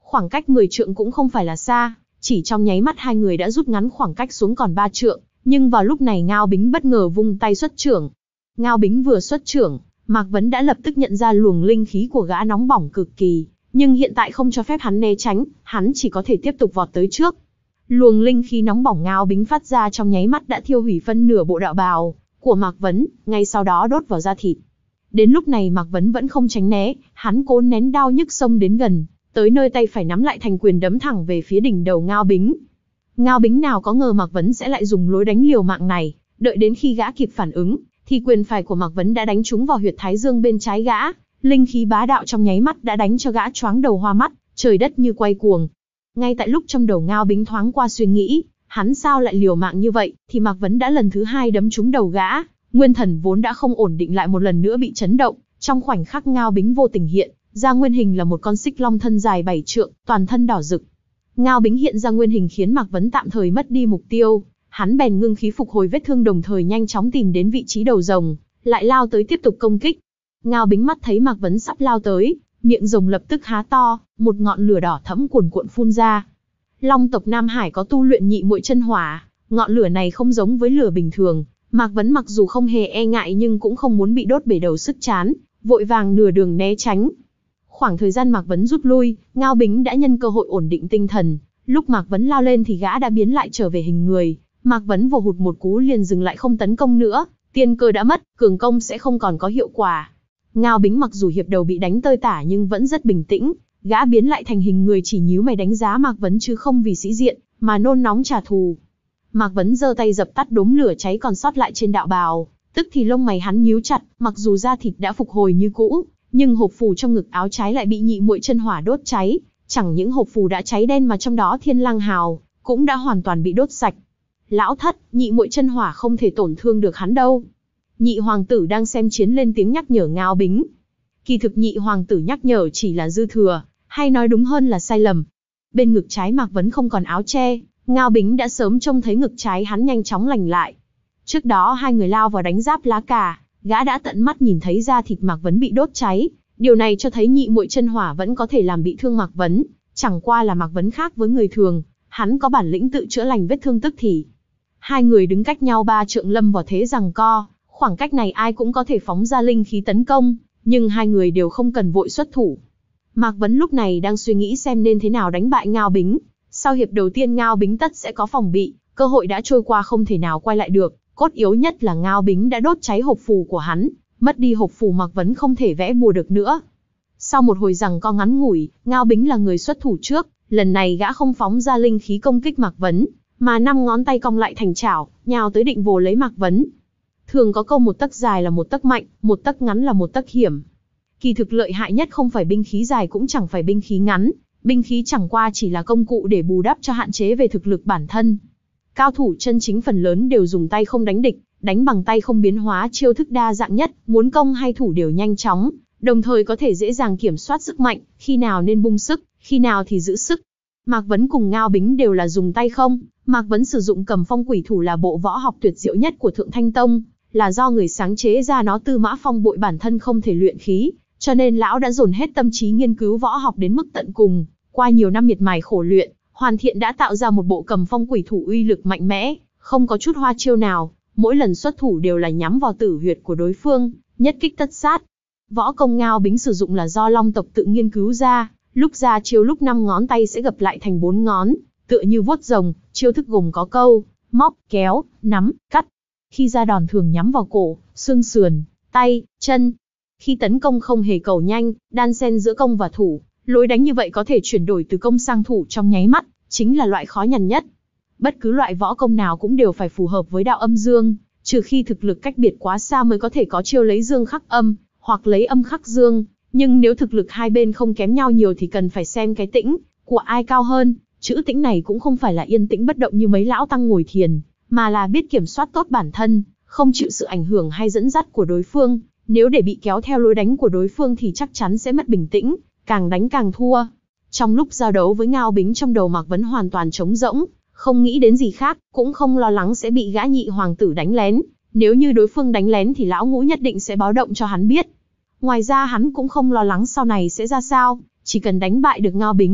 Khoảng cách mười trượng cũng không phải là xa, chỉ trong nháy mắt hai người đã rút ngắn khoảng cách xuống còn ba trượng, nhưng vào lúc này Ngao Bính bất ngờ vung tay xuất chưởng. Ngao Bính vừa xuất chưởng, Mạc Vấn đã lập tức nhận ra luồng linh khí của gã nóng bỏng cực kỳ, nhưng hiện tại không cho phép hắn né tránh, hắn chỉ có thể tiếp tục vọt tới trước. Luồng linh khí nóng bỏng Ngao Bính phát ra trong nháy mắt đã thiêu hủy phân nửa bộ đạo bào của Mạc Vấn, ngay sau đó đốt vào da thịt. Đến lúc này Mạc Vấn vẫn không tránh né, hắn cố nén đau nhức xông đến gần, tới nơi tay phải nắm lại thành quyền đấm thẳng về phía đỉnh đầu Ngao Bính. Ngao Bính nào có ngờ Mạc Vấn sẽ lại dùng lối đánh liều mạng này, đợi đến khi gã kịp phản ứng, thì quyền phải của Mạc Vấn đã đánh trúng vào huyệt thái dương bên trái gã, linh khí bá đạo trong nháy mắt đã đánh cho gã choáng đầu hoa mắt, trời đất như quay cuồng. Ngay tại lúc trong đầu Ngao Bính thoáng qua suy nghĩ, hắn sao lại liều mạng như vậy, thì Mạc Vấn đã lần thứ hai đấm trúng đầu gã, nguyên thần vốn đã không ổn định lại một lần nữa bị chấn động, trong khoảnh khắc Ngao Bính vô tình hiện ra nguyên hình là một con xích long thân dài bảy trượng, toàn thân đỏ rực. Ngao Bính hiện ra nguyên hình khiến Mạc Vấn tạm thời mất đi mục tiêu, hắn bèn ngưng khí phục hồi vết thương đồng thời nhanh chóng tìm đến vị trí đầu rồng, lại lao tới tiếp tục công kích. Ngao Bính mắt thấy Mạc Vấn sắp lao tới, miệng rồng lập tức há to, một ngọn lửa đỏ thẫm cuồn cuộn phun ra. Long tộc Nam Hải có tu luyện nhị muội chân hỏa, ngọn lửa này không giống với lửa bình thường, Mạc Vấn mặc dù không hề e ngại nhưng cũng không muốn bị đốt bể đầu sức chán, vội vàng nửa đường né tránh. Khoảng thời gian Mạc Vấn rút lui, Ngao Bính đã nhân cơ hội ổn định tinh thần, lúc Mạc Vấn lao lên thì gã đã biến lại trở về hình người, Mạc Vấn vồ hụt một cú liền dừng lại không tấn công nữa, tiên cơ đã mất, cường công sẽ không còn có hiệu quả. Ngao Bính mặc dù hiệp đầu bị đánh tơi tả nhưng vẫn rất bình tĩnh, gã biến lại thành hình người chỉ nhíu mày đánh giá Mạc Vấn chứ không vì sĩ diện mà nôn nóng trả thù. Mạc Vấn giơ tay dập tắt đốm lửa cháy còn sót lại trên đạo bào, tức thì lông mày hắn nhíu chặt, mặc dù da thịt đã phục hồi như cũ, nhưng hộp phù trong ngực áo trái lại bị nhị muội chân hỏa đốt cháy, chẳng những hộp phù đã cháy đen mà trong đó thiên lang hào cũng đã hoàn toàn bị đốt sạch. Lão thất, nhị muội chân hỏa không thể tổn thương được hắn đâu. Nhị hoàng tử đang xem chiến lên tiếng nhắc nhở Ngao Bính. Kỳ thực nhị hoàng tử nhắc nhở chỉ là dư thừa, hay nói đúng hơn là sai lầm. Bên ngực trái Mạc Vấn không còn áo che, Ngao Bính đã sớm trông thấy ngực trái hắn nhanh chóng lành lại. Trước đó hai người lao vào đánh giáp lá cà, gã đã tận mắt nhìn thấy da thịt Mạc Vấn bị đốt cháy, điều này cho thấy nhị muội chân hỏa vẫn có thể làm bị thương Mạc Vấn, chẳng qua là Mạc Vấn khác với người thường, hắn có bản lĩnh tự chữa lành vết thương tức thì. Hai người đứng cách nhau ba trượng lâm vào thế giằng co, khoảng cách này ai cũng có thể phóng ra linh khí tấn công, nhưng hai người đều không cần vội xuất thủ. Mạc Vấn lúc này đang suy nghĩ xem nên thế nào đánh bại Ngao Bính. Sau hiệp đầu tiên Ngao Bính tất sẽ có phòng bị, cơ hội đã trôi qua không thể nào quay lại được, cốt yếu nhất là Ngao Bính đã đốt cháy hộp phù của hắn, mất đi hộp phù Mạc Vấn không thể vẽ bùa được nữa. Sau một hồi giằng co ngắn ngủi, Ngao Bính là người xuất thủ trước, lần này gã không phóng ra linh khí công kích Mạc Vấn, mà năm ngón tay cong lại thành chảo, nhào tới định vồ lấy Mạc Vấn. Thường có câu một tấc dài là một tấc mạnh, một tấc ngắn là một tấc hiểm. Kỳ thực lợi hại nhất không phải binh khí dài cũng chẳng phải binh khí ngắn, binh khí chẳng qua chỉ là công cụ để bù đắp cho hạn chế về thực lực bản thân. Cao thủ chân chính phần lớn đều dùng tay không đánh địch, đánh bằng tay không biến hóa chiêu thức đa dạng nhất, muốn công hay thủ đều nhanh chóng, đồng thời có thể dễ dàng kiểm soát sức mạnh, khi nào nên bung sức, khi nào thì giữ sức. Mạc Vấn cùng Ngao Bính đều là dùng tay không, Mạc Vấn sử dụng Cầm Phong Quỷ Thủ là bộ võ học tuyệt diệu nhất của Thượng Thanh Tông, là do người sáng chế ra nó. Tư Mã Phong bội bản thân không thể luyện khí, cho nên lão đã dồn hết tâm trí nghiên cứu võ học đến mức tận cùng, qua nhiều năm miệt mài khổ luyện, hoàn thiện đã tạo ra một bộ Cầm Phong Quỷ Thủ uy lực mạnh mẽ, không có chút hoa chiêu nào, mỗi lần xuất thủ đều là nhắm vào tử huyệt của đối phương, nhất kích tất sát. Võ công Ngao Bính sử dụng là do Long tộc tự nghiên cứu ra, lúc ra chiêu lúc năm ngón tay sẽ gập lại thành bốn ngón, tựa như vuốt rồng, chiêu thức gồm có câu, móc, kéo, nắm, cắt. Khi ra đòn thường nhắm vào cổ, xương sườn, tay, chân. Khi tấn công không hề cầu nhanh, đan xen giữa công và thủ, lối đánh như vậy có thể chuyển đổi từ công sang thủ trong nháy mắt, chính là loại khó nhằn nhất. Bất cứ loại võ công nào cũng đều phải phù hợp với đạo âm dương, trừ khi thực lực cách biệt quá xa mới có thể có chiêu lấy dương khắc âm, hoặc lấy âm khắc dương. Nhưng nếu thực lực hai bên không kém nhau nhiều thì cần phải xem cái tĩnh của ai cao hơn. Chữ tĩnh này cũng không phải là yên tĩnh bất động như mấy lão tăng ngồi thiền, mà là biết kiểm soát tốt bản thân, không chịu sự ảnh hưởng hay dẫn dắt của đối phương. Nếu để bị kéo theo lối đánh của đối phương thì chắc chắn sẽ mất bình tĩnh, càng đánh càng thua. Trong lúc giao đấu với Ngao Bính, trong đầu Mạc Vấn hoàn toàn trống rỗng, không nghĩ đến gì khác, cũng không lo lắng sẽ bị gã nhị hoàng tử đánh lén. Nếu như đối phương đánh lén thì lão ngũ nhất định sẽ báo động cho hắn biết. Ngoài ra hắn cũng không lo lắng sau này sẽ ra sao, chỉ cần đánh bại được Ngao Bính,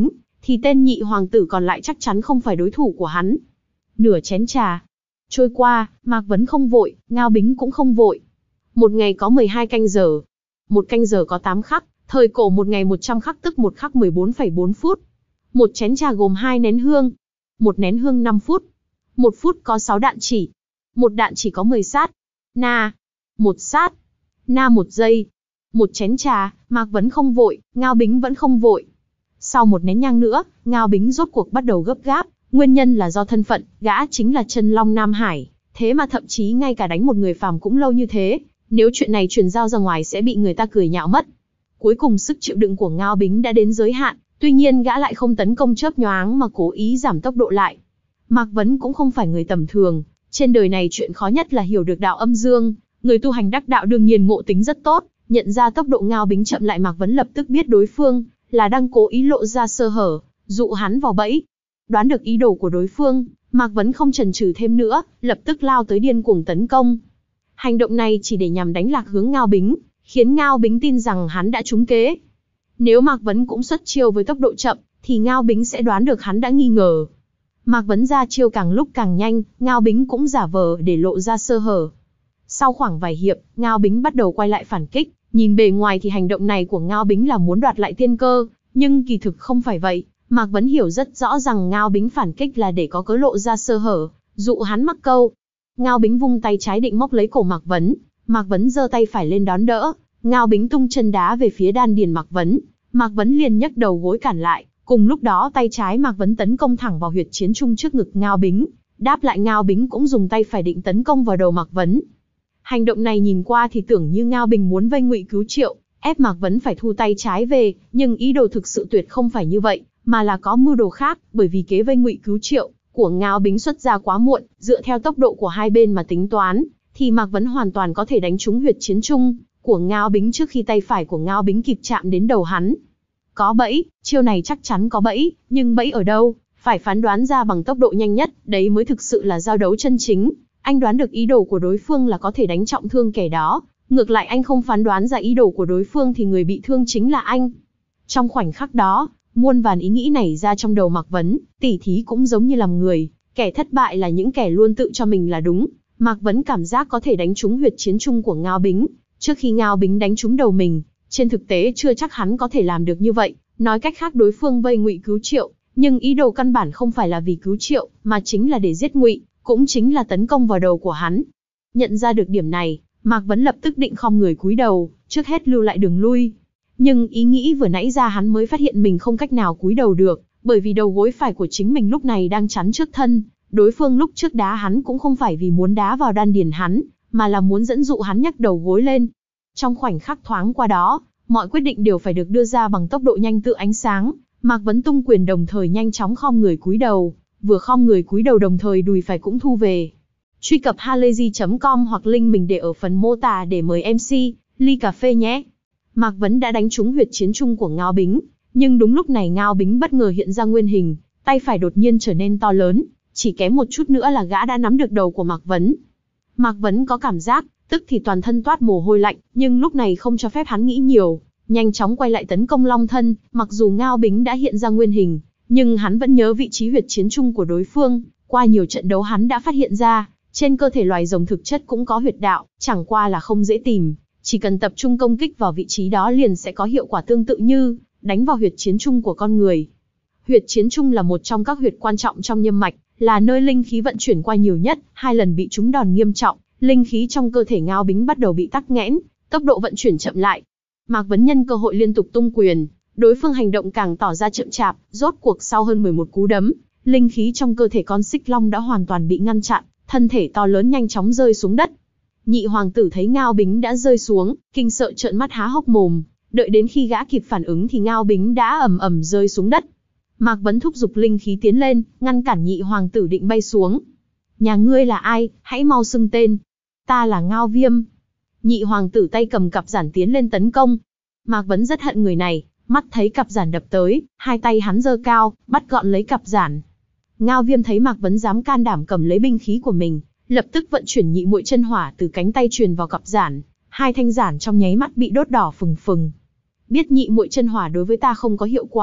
thì tên nhị hoàng tử còn lại chắc chắn không phải đối thủ của hắn. Nửa chén trà trôi qua, Mạc Vấn không vội, Ngao Bính cũng không vội. Một ngày có mười hai canh giờ. Một canh giờ có tám khắc, thời cổ một ngày một trăm khắc tức một khắc mười bốn phẩy bốn phút. Một chén trà gồm hai nén hương. Một nén hương năm phút. Một phút có sáu đạn chỉ. Một đạn chỉ có mười sát. Na. Một sát. Na một giây. Một chén trà, Mạc Vấn không vội, Ngao Bính vẫn không vội. Sau một nén nhang nữa, Ngao Bính rốt cuộc bắt đầu gấp gáp, nguyên nhân là do thân phận, gã chính là Chân Long Nam Hải, thế mà thậm chí ngay cả đánh một người phàm cũng lâu như thế, nếu chuyện này truyền giao ra ngoài sẽ bị người ta cười nhạo mất. Cuối cùng sức chịu đựng của Ngao Bính đã đến giới hạn, tuy nhiên gã lại không tấn công chớp nhoáng mà cố ý giảm tốc độ lại. Mạc Vấn cũng không phải người tầm thường, trên đời này chuyện khó nhất là hiểu được đạo âm dương, người tu hành đắc đạo đương nhiên ngộ tính rất tốt, nhận ra tốc độ Ngao Bính chậm lại, Mạc Vấn lập tức biết đối phương là đang cố ý lộ ra sơ hở, dụ hắn vào bẫy. Đoán được ý đồ của đối phương, Mạc Vấn không chần chừ thêm nữa, lập tức lao tới điên cuồng tấn công. Hành động này chỉ để nhằm đánh lạc hướng Ngao Bính, khiến Ngao Bính tin rằng hắn đã trúng kế. Nếu Mạc Vấn cũng xuất chiêu với tốc độ chậm, thì Ngao Bính sẽ đoán được hắn đã nghi ngờ. Mạc Vấn ra chiêu càng lúc càng nhanh, Ngao Bính cũng giả vờ để lộ ra sơ hở. Sau khoảng vài hiệp, Ngao Bính bắt đầu quay lại phản kích, nhìn bề ngoài thì hành động này của Ngao Bính là muốn đoạt lại tiên cơ, nhưng kỳ thực không phải vậy. Mạc Vấn hiểu rất rõ rằng Ngao Bính phản kích là để có cớ lộ ra sơ hở, dụ hắn mắc câu. Ngao Bính vung tay trái định móc lấy cổ Mạc Vấn, Mạc Vấn giơ tay phải lên đón đỡ, Ngao Bính tung chân đá về phía đan điền Mạc Vấn, Mạc Vấn liền nhấc đầu gối cản lại, cùng lúc đó tay trái Mạc Vấn tấn công thẳng vào huyệt chiến trung trước ngực Ngao Bính, đáp lại Ngao Bính cũng dùng tay phải định tấn công vào đầu Mạc Vấn. Hành động này nhìn qua thì tưởng như Ngao Bính muốn vây ngụy cứu triệu, ép Mạc Vấn phải thu tay trái về, nhưng ý đồ thực sự tuyệt không phải như vậy, mà là có mưu đồ khác, bởi vì kế vây ngụy cứu triệu của Ngao Bính xuất ra quá muộn, dựa theo tốc độ của hai bên mà tính toán, thì Mạc Vấn hoàn toàn có thể đánh trúng huyệt chiến trung của Ngao Bính trước khi tay phải của Ngao Bính kịp chạm đến đầu hắn. Có bẫy, chiêu này chắc chắn có bẫy, nhưng bẫy ở đâu, phải phán đoán ra bằng tốc độ nhanh nhất, đấy mới thực sự là giao đấu chân chính. Anh đoán được ý đồ của đối phương là có thể đánh trọng thương kẻ đó, ngược lại anh không phán đoán ra ý đồ của đối phương thì người bị thương chính là anh. Trong khoảnh khắc đó, muôn vàn ý nghĩ nảy ra trong đầu Mạc Vấn, tỉ thí cũng giống như làm người, kẻ thất bại là những kẻ luôn tự cho mình là đúng. Mạc Vấn cảm giác có thể đánh trúng huyệt chiến trung của Ngao Bính, trước khi Ngao Bính đánh trúng đầu mình, trên thực tế chưa chắc hắn có thể làm được như vậy, nói cách khác đối phương vây ngụy cứu triệu, nhưng ý đồ căn bản không phải là vì cứu triệu, mà chính là để giết ngụy, cũng chính là tấn công vào đầu của hắn. Nhận ra được điểm này, Mạc Vấn lập tức định khom người cúi đầu, trước hết lưu lại đường lui. Nhưng ý nghĩ vừa nãy ra hắn mới phát hiện mình không cách nào cúi đầu được, bởi vì đầu gối phải của chính mình lúc này đang chắn trước thân. Đối phương lúc trước đá hắn cũng không phải vì muốn đá vào đan điền hắn, mà là muốn dẫn dụ hắn nhấc đầu gối lên. Trong khoảnh khắc thoáng qua đó, mọi quyết định đều phải được đưa ra bằng tốc độ nhanh tựa ánh sáng. Mạc Vấn tung quyền đồng thời nhanh chóng khom người cúi đầu, vừa khom người cúi đầu đồng thời đùi phải cũng thu về. Truy cập halayzi chấm com hoặc link mình để ở phần mô tả để mời em xê ly cà phê nhé. Mạc Vấn đã đánh trúng huyệt chiến trung của Ngao Bính, nhưng đúng lúc này Ngao Bính bất ngờ hiện ra nguyên hình, tay phải đột nhiên trở nên to lớn, chỉ kém một chút nữa là gã đã nắm được đầu của Mạc Vấn. Mạc Vấn có cảm giác, tức thì toàn thân toát mồ hôi lạnh, nhưng lúc này không cho phép hắn nghĩ nhiều, nhanh chóng quay lại tấn công long thân. Mặc dù Ngao Bính đã hiện ra nguyên hình, nhưng hắn vẫn nhớ vị trí huyệt chiến trung của đối phương, qua nhiều trận đấu hắn đã phát hiện ra, trên cơ thể loài rồng thực chất cũng có huyệt đạo, chẳng qua là không dễ tìm, chỉ cần tập trung công kích vào vị trí đó liền sẽ có hiệu quả tương tự như đánh vào huyệt chiến trung của con người. Huyệt chiến trung là một trong các huyệt quan trọng trong nhâm mạch, là nơi linh khí vận chuyển qua nhiều nhất, hai lần bị trúng đòn nghiêm trọng, linh khí trong cơ thể Ngao Bính bắt đầu bị tắc nghẽn, tốc độ vận chuyển chậm lại. Mạc Vấn nhân cơ hội liên tục tung quyền, đối phương hành động càng tỏ ra chậm chạp, rốt cuộc sau hơn mười một cú đấm, linh khí trong cơ thể con xích long đã hoàn toàn bị ngăn chặn, thân thể to lớn nhanh chóng rơi xuống đất. Nhị hoàng tử thấy Ngao Bính đã rơi xuống, kinh sợ trợn mắt há hốc mồm, đợi đến khi gã kịp phản ứng thì Ngao Bính đã ầm ầm rơi xuống đất. Mạc Vấn thúc giục linh khí tiến lên, ngăn cản nhị hoàng tử định bay xuống. Nhà ngươi là ai, hãy mau xưng tên. Ta là Ngao Viêm. Nhị hoàng tử tay cầm cặp giản tiến lên tấn công. Mạc Vấn rất hận người này, mắt thấy cặp giản đập tới, hai tay hắn giơ cao, bắt gọn lấy cặp giản. Ngao Viêm thấy Mạc Vấn dám can đảm cầm lấy binh khí của mình, lập tức vận chuyển nhị muội chân hỏa từ cánh tay truyền vào cặp giản, hai thanh giản trong nháy mắt bị đốt đỏ phừng phừng. Biết nhị muội chân hỏa đối với ta không có hiệu quả,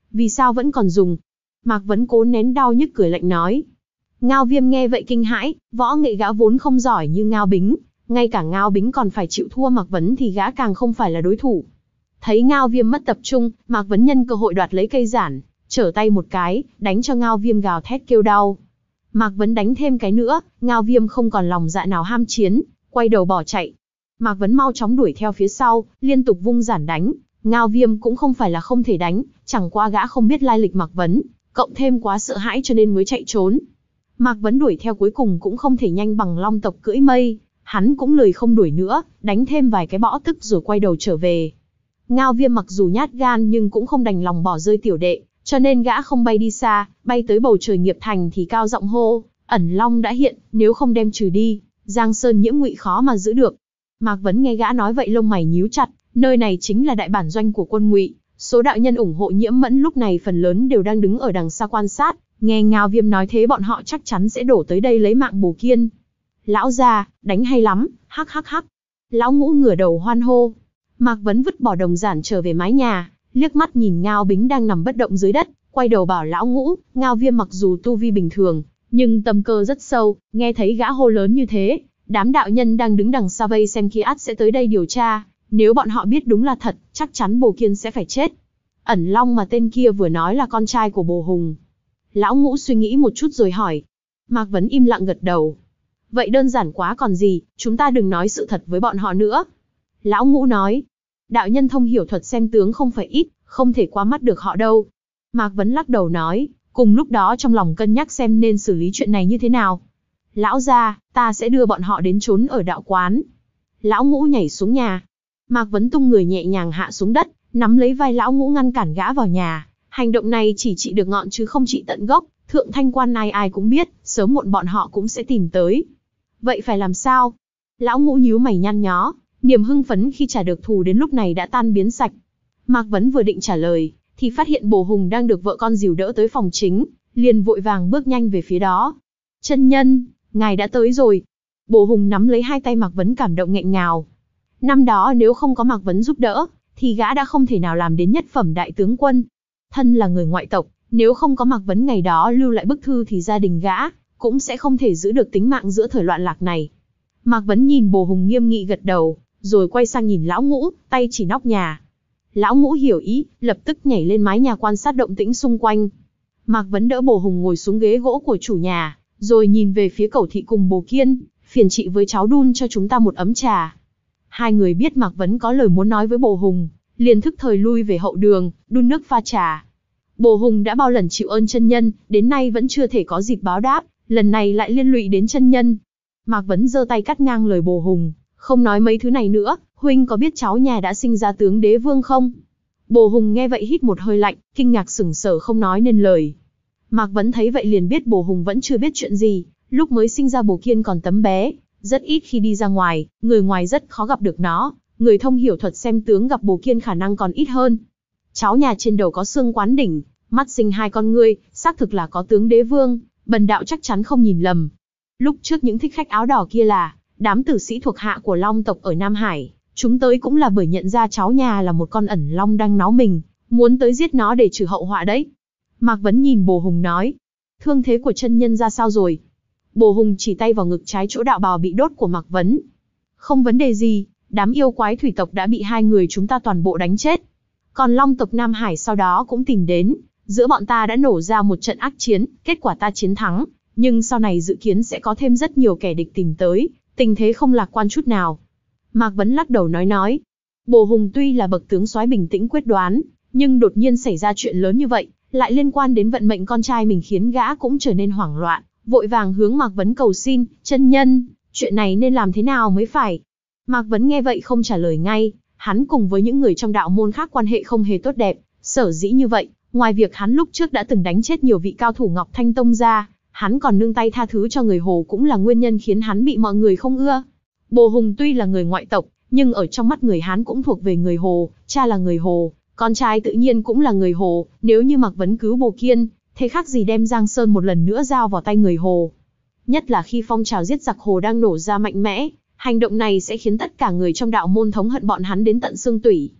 vì sao vẫn còn dùng? Mạc Vấn cố nén đau nhức cười lạnh nói. Ngao Viêm nghe vậy kinh hãi, võ nghệ gã vốn không giỏi như Ngao Bính, ngay cả Ngao Bính còn phải chịu thua Mạc Vấn thì gã càng không phải là đối thủ. Thấy Ngao Viêm mất tập trung, Mạc Vấn nhân cơ hội đoạt lấy cây giản, trở tay một cái, đánh cho Ngao Viêm gào thét kêu đau. Mạc Vấn đánh thêm cái nữa, Ngao Viêm không còn lòng dạ nào ham chiến, quay đầu bỏ chạy. Mạc Vấn mau chóng đuổi theo phía sau, liên tục vung giản đánh. Ngao Viêm cũng không phải là không thể đánh, chẳng qua gã không biết lai lịch Mạc Vấn, cộng thêm quá sợ hãi cho nên mới chạy trốn. Mạc Vấn đuổi theo cuối cùng cũng không thể nhanh bằng Long tộc cưỡi mây, hắn cũng lười không đuổi nữa, đánh thêm vài cái bõ tức rồi quay đầu trở về. Ngao Viêm mặc dù nhát gan nhưng cũng không đành lòng bỏ rơi tiểu đệ, cho nên gã không bay đi xa, bay tới bầu trời Nghiệp Thành thì cao giọng hô, Ẩn Long đã hiện, nếu không đem trừ đi, Giang Sơn Nhiễm Ngụy khó mà giữ được. Mạc Vấn nghe gã nói vậy lông mày nhíu chặt, nơi này chính là đại bản doanh của quân Ngụy, số đạo nhân ủng hộ Nhiễm Mẫn lúc này phần lớn đều đang đứng ở đằng xa quan sát, nghe Ngao Viêm nói thế bọn họ chắc chắn sẽ đổ tới đây lấy mạng Bồ Kiên. Lão gia, đánh hay lắm, hắc hắc hắc. Lão Ngũ ngửa đầu hoan hô. Mạc Vấn vứt bỏ đồng giản trở về mái nhà, liếc mắt nhìn Ngao Bính đang nằm bất động dưới đất, quay đầu bảo Lão Ngũ, Ngao Viêm mặc dù tu vi bình thường, nhưng tâm cơ rất sâu, nghe thấy gã hô lớn như thế, đám đạo nhân đang đứng đằng xa vây xem kia ắt sẽ tới đây điều tra, nếu bọn họ biết đúng là thật, chắc chắn Bồ Kiên sẽ phải chết. Ẩn Long mà tên kia vừa nói là con trai của Bồ Hùng. Lão Ngũ suy nghĩ một chút rồi hỏi. Mạc Vấn im lặng gật đầu. Vậy đơn giản quá còn gì, chúng ta đừng nói sự thật với bọn họ nữa. Lão Ngũ nói. Đạo nhân thông hiểu thuật xem tướng không phải ít, không thể qua mắt được họ đâu. Mạc Vấn lắc đầu nói, cùng lúc đó trong lòng cân nhắc xem nên xử lý chuyện này như thế nào. Lão gia, ta sẽ đưa bọn họ đến trốn ở đạo quán. Lão Ngũ nhảy xuống nhà. Mạc Vấn tung người nhẹ nhàng hạ xuống đất, nắm lấy vai Lão Ngũ ngăn cản gã vào nhà. Hành động này chỉ trị được ngọn chứ không trị tận gốc, Thượng Thanh Quan ai ai cũng biết, sớm muộn bọn họ cũng sẽ tìm tới. Vậy phải làm sao? Lão Ngũ nhíu mày nhăn nhó, niềm hưng phấn khi trả được thù đến lúc này đã tan biến sạch. Mạc Vấn vừa định trả lời, thì phát hiện Bồ Hùng đang được vợ con dìu đỡ tới phòng chính, liền vội vàng bước nhanh về phía đó. Chân nhân, ngài đã tới rồi. Bồ Hùng nắm lấy hai tay Mạc Vấn cảm động nghẹn ngào. Năm đó nếu không có Mạc Vấn giúp đỡ, thì gã đã không thể nào làm đến nhất phẩm đại tướng quân. Thân là người ngoại tộc, nếu không có Mạc Vấn ngày đó lưu lại bức thư thì gia đình gã cũng sẽ không thể giữ được tính mạng giữa thời loạn lạc này. Mạc Vấn nhìn Bồ Hùng nghiêm nghị gật đầu, rồi quay sang nhìn Lão Ngũ, tay chỉ nóc nhà. Lão Ngũ hiểu ý, lập tức nhảy lên mái nhà quan sát động tĩnh xung quanh. Mạc Vấn đỡ Bồ Hùng ngồi xuống ghế gỗ của chủ nhà, rồi nhìn về phía Cẩu Thị cùng Bồ Kiên, phiền chị với cháu đun cho chúng ta một ấm trà. Hai người biết Mạc Vấn có lời muốn nói với Bồ Hùng, liền thức thời lui về hậu đường, đun nước pha trà. Bồ Hùng đã bao lần chịu ơn chân nhân, đến nay vẫn chưa thể có dịp báo đáp, lần này lại liên lụy đến chân nhân. Mạc Vấn giơ tay cắt ngang lời Bồ Hùng, không nói mấy thứ này nữa, huynh có biết cháu nhà đã sinh ra tướng đế vương không? Bồ Hùng nghe vậy hít một hơi lạnh, kinh ngạc sững sờ không nói nên lời. Mạc Vấn thấy vậy liền biết Bồ Hùng vẫn chưa biết chuyện gì, lúc mới sinh ra Bồ Kiên còn tấm bé, rất ít khi đi ra ngoài, người ngoài rất khó gặp được nó, người thông hiểu thuật xem tướng gặp Bồ Kiên khả năng còn ít hơn. Cháu nhà trên đầu có xương quán đỉnh, mắt sinh hai con ngươi, xác thực là có tướng đế vương, bần đạo chắc chắn không nhìn lầm. Lúc trước những thích khách áo đỏ kia là đám tử sĩ thuộc hạ của Long tộc ở Nam Hải, chúng tới cũng là bởi nhận ra cháu nhà là một con ẩn long đang náo mình, muốn tới giết nó để trừ hậu họa đấy. Mạc Vấn nhìn Bồ Hùng nói, thương thế của chân nhân ra sao rồi? Bồ Hùng chỉ tay vào ngực trái chỗ đạo bào bị đốt của Mạc Vấn. Không vấn đề gì, đám yêu quái thủy tộc đã bị hai người chúng ta toàn bộ đánh chết. Còn Long tộc Nam Hải sau đó cũng tìm đến, giữa bọn ta đã nổ ra một trận ác chiến, kết quả ta chiến thắng, nhưng sau này dự kiến sẽ có thêm rất nhiều kẻ địch tìm tới, tình thế không lạc quan chút nào. Mạc Vấn lắc đầu nói nói, Bồ Hùng tuy là bậc tướng soái bình tĩnh quyết đoán, nhưng đột nhiên xảy ra chuyện lớn như vậy, lại liên quan đến vận mệnh con trai mình khiến gã cũng trở nên hoảng loạn, vội vàng hướng Mạc Vấn cầu xin, chân nhân, chuyện này nên làm thế nào mới phải? Mạc Vấn nghe vậy không trả lời ngay, hắn cùng với những người trong đạo môn khác quan hệ không hề tốt đẹp, sở dĩ như vậy, ngoài việc hắn lúc trước đã từng đánh chết nhiều vị cao thủ Ngọc Thanh Tông ra, hắn còn nương tay tha thứ cho người Hồ cũng là nguyên nhân khiến hắn bị mọi người không ưa. Bồ Hùng tuy là người ngoại tộc, nhưng ở trong mắt người Hán cũng thuộc về người Hồ, cha là người Hồ, con trai tự nhiên cũng là người Hồ, nếu như Mạc Vấn cứu Bồ Kiên, thế khác gì đem Giang Sơn một lần nữa giao vào tay người Hồ. Nhất là khi phong trào giết giặc Hồ đang nổ ra mạnh mẽ, hành động này sẽ khiến tất cả người trong đạo môn thống hận bọn hắn đến tận xương tủy.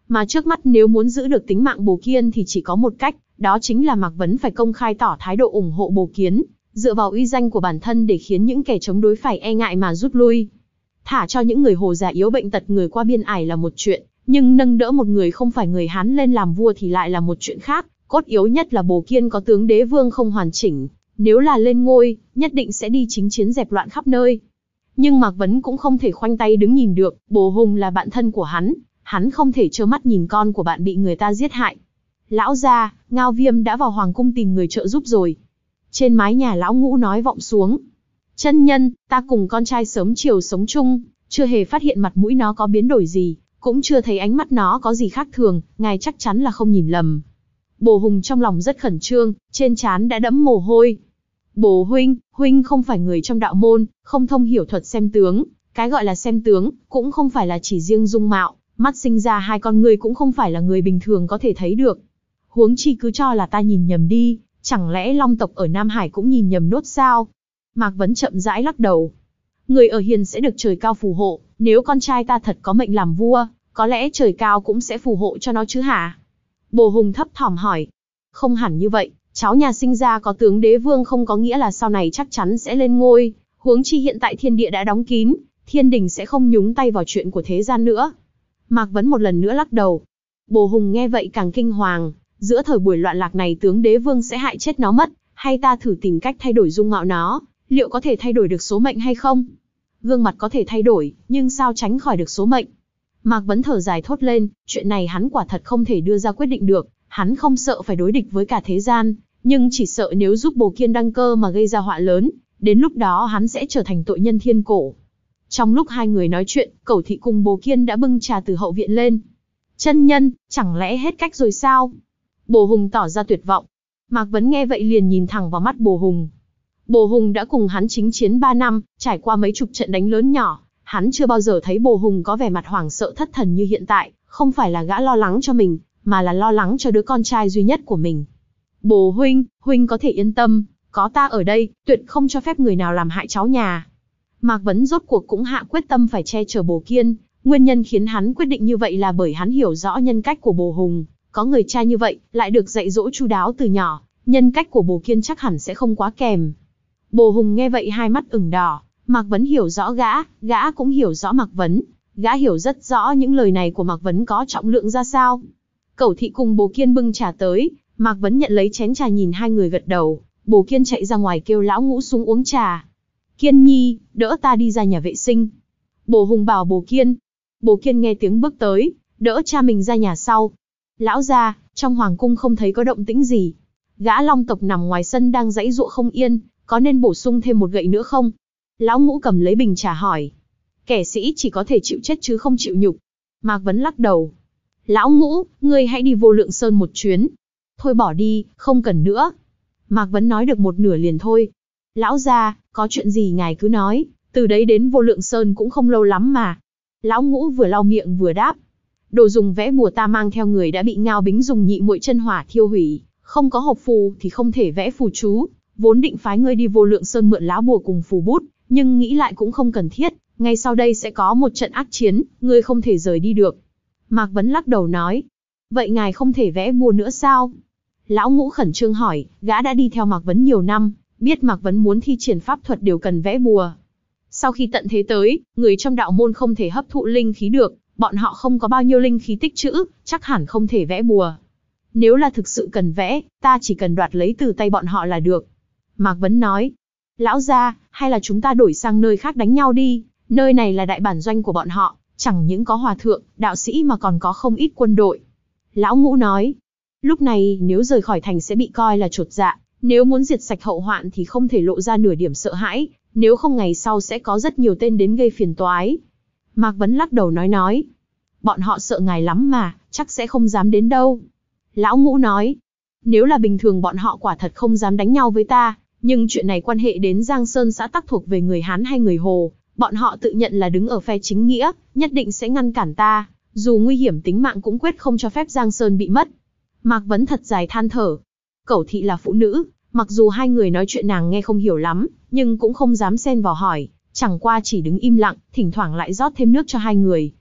Mà trước mắt nếu muốn giữ được tính mạng Bồ Kiên thì chỉ có một cách, đó chính là Mạc Vấn phải công khai tỏ thái độ ủng hộ Bồ Kiến, dựa vào uy danh của bản thân để khiến những kẻ chống đối phải e ngại mà rút lui. Thả cho những người Hồ già yếu bệnh tật người qua biên ải là một chuyện, nhưng nâng đỡ một người không phải người Hán lên làm vua thì lại là một chuyện khác. Cốt yếu nhất là Bồ Kiên có tướng đế vương không hoàn chỉnh, nếu là lên ngôi, nhất định sẽ đi chính chiến dẹp loạn khắp nơi. Nhưng Mạc Vấn cũng không thể khoanh tay đứng nhìn được, Bồ Hùng là bạn thân của hắn, hắn không thể trơ mắt nhìn con của bạn bị người ta giết hại. Lão gia, Ngao Viêm đã vào hoàng cung tìm người trợ giúp rồi. Trên mái nhà lão Ngũ nói vọng xuống. Chân nhân, ta cùng con trai sớm chiều sống chung, chưa hề phát hiện mặt mũi nó có biến đổi gì, cũng chưa thấy ánh mắt nó có gì khác thường, ngài chắc chắn là không nhìn lầm. Bồ Hùng trong lòng rất khẩn trương, trên trán đã đẫm mồ hôi. Bồ huynh, huynh không phải người trong đạo môn, không thông hiểu thuật xem tướng, cái gọi là xem tướng, cũng không phải là chỉ riêng dung mạo, mắt sinh ra hai con người cũng không phải là người bình thường có thể thấy được. Huống chi cứ cho là ta nhìn nhầm đi, chẳng lẽ Long tộc ở Nam Hải cũng nhìn nhầm nốt sao? Mạc Vấn chậm rãi lắc đầu. Người ở hiền sẽ được trời cao phù hộ, nếu con trai ta thật có mệnh làm vua, có lẽ trời cao cũng sẽ phù hộ cho nó chứ hả? Bồ Hùng thấp thỏm hỏi. Không hẳn như vậy, cháu nhà sinh ra có tướng đế vương không có nghĩa là sau này chắc chắn sẽ lên ngôi, huống chi hiện tại thiên địa đã đóng kín, thiên đình sẽ không nhúng tay vào chuyện của thế gian nữa. Mạc Vấn một lần nữa lắc đầu. Bồ Hùng nghe vậy càng kinh hoàng, giữa thời buổi loạn lạc này tướng đế vương sẽ hại chết nó mất, hay ta thử tìm cách thay đổi dung mạo nó, liệu có thể thay đổi được số mệnh hay không? Gương mặt có thể thay đổi, nhưng sao tránh khỏi được số mệnh? Mạc Vấn thở dài thốt lên, chuyện này hắn quả thật không thể đưa ra quyết định được, hắn không sợ phải đối địch với cả thế gian, nhưng chỉ sợ nếu giúp Bồ Kiên đăng cơ mà gây ra họa lớn, đến lúc đó hắn sẽ trở thành tội nhân thiên cổ. Trong lúc hai người nói chuyện, Cẩu Thị cùng Bồ Kiên đã bưng trà từ hậu viện lên. Chân nhân, chẳng lẽ hết cách rồi sao? Bồ Hùng tỏ ra tuyệt vọng. Mạc Vấn nghe vậy liền nhìn thẳng vào mắt Bồ Hùng. Bồ Hùng đã cùng hắn chính chiến ba năm, trải qua mấy chục trận đánh lớn nhỏ, hắn chưa bao giờ thấy Bồ Hùng có vẻ mặt hoảng sợ thất thần như hiện tại, không phải là gã lo lắng cho mình, mà là lo lắng cho đứa con trai duy nhất của mình. Bồ huynh, huynh có thể yên tâm, có ta ở đây, tuyệt không cho phép người nào làm hại cháu nhà. Mạc Vấn rốt cuộc cũng hạ quyết tâm phải che chở Bồ Kiên, nguyên nhân khiến hắn quyết định như vậy là bởi hắn hiểu rõ nhân cách của Bồ Hùng, có người cha như vậy, lại được dạy dỗ chu đáo từ nhỏ, nhân cách của Bồ Kiên chắc hẳn sẽ không quá kém. Bồ Hùng nghe vậy hai mắt ửng đỏ, Mạc Vấn hiểu rõ gã, gã cũng hiểu rõ Mạc Vấn, gã hiểu rất rõ những lời này của Mạc Vấn có trọng lượng ra sao. Cẩu Thị cùng Bồ Kiên bưng trà tới, Mạc Vấn nhận lấy chén trà nhìn hai người gật đầu, Bồ Kiên chạy ra ngoài kêu lão Ngũ xuống uống trà. Kiên nhi, đỡ ta đi ra nhà vệ sinh. Bồ Hùng bảo Bồ Kiên. Bồ Kiên nghe tiếng bước tới, đỡ cha mình ra nhà sau. Lão gia, trong hoàng cung không thấy có động tĩnh gì. Gã Long tộc nằm ngoài sân đang giãy giụa không yên, có nên bổ sung thêm một gậy nữa không? Lão Ngũ cầm lấy bình trà hỏi. Kẻ sĩ chỉ có thể chịu chết chứ không chịu nhục. Mạc Vấn lắc đầu. Lão Ngũ, ngươi hãy đi Vô Lượng Sơn một chuyến. Thôi bỏ đi, không cần nữa. Mạc Vấn nói được một nửa liền thôi. Lão gia, có chuyện gì ngài cứ nói, từ đấy đến Vô Lượng Sơn cũng không lâu lắm mà. Lão Ngũ vừa lau miệng vừa đáp. Đồ dùng vẽ bùa ta mang theo người đã bị Ngao Bính dùng nhị muội chân hỏa thiêu hủy, không có hộp phù thì không thể vẽ phù chú. Vốn định phái ngươi đi Vô Lượng Sơn mượn lá bùa cùng phù bút, nhưng nghĩ lại cũng không cần thiết, ngay sau đây sẽ có một trận ác chiến, ngươi không thể rời đi được. Mạc Vấn lắc đầu nói. Vậy ngài không thể vẽ bùa nữa sao? Lão Ngũ khẩn trương hỏi, gã đã đi theo Mạc Vấn nhiều năm, biết Mạc Vấn muốn thi triển pháp thuật đều cần vẽ bùa. Sau khi tận thế tới, người trong đạo môn không thể hấp thụ linh khí được, bọn họ không có bao nhiêu linh khí tích trữ, chắc hẳn không thể vẽ bùa. Nếu là thực sự cần vẽ, ta chỉ cần đoạt lấy từ tay bọn họ là được. Mạc Vấn nói. Lão gia, hay là chúng ta đổi sang nơi khác đánh nhau đi, nơi này là đại bản doanh của bọn họ, chẳng những có hòa thượng, đạo sĩ mà còn có không ít quân đội. Lão Ngũ nói. Lúc này nếu rời khỏi thành sẽ bị coi là chột dạ, nếu muốn diệt sạch hậu hoạn thì không thể lộ ra nửa điểm sợ hãi, nếu không ngày sau sẽ có rất nhiều tên đến gây phiền toái. Mạc Vấn lắc đầu nói nói. Bọn họ sợ ngài lắm mà, chắc sẽ không dám đến đâu. Lão Ngũ nói. Nếu là bình thường bọn họ quả thật không dám đánh nhau với ta, nhưng chuyện này quan hệ đến Giang Sơn xã tắc thuộc về người Hán hay người Hồ, bọn họ tự nhận là đứng ở phe chính nghĩa, nhất định sẽ ngăn cản ta, dù nguy hiểm tính mạng cũng quyết không cho phép Giang Sơn bị mất. Mạc Vấn thật dài than thở. Cẩu Thị là phụ nữ, mặc dù hai người nói chuyện nàng nghe không hiểu lắm, nhưng cũng không dám xen vào hỏi, chẳng qua chỉ đứng im lặng, thỉnh thoảng lại rót thêm nước cho hai người.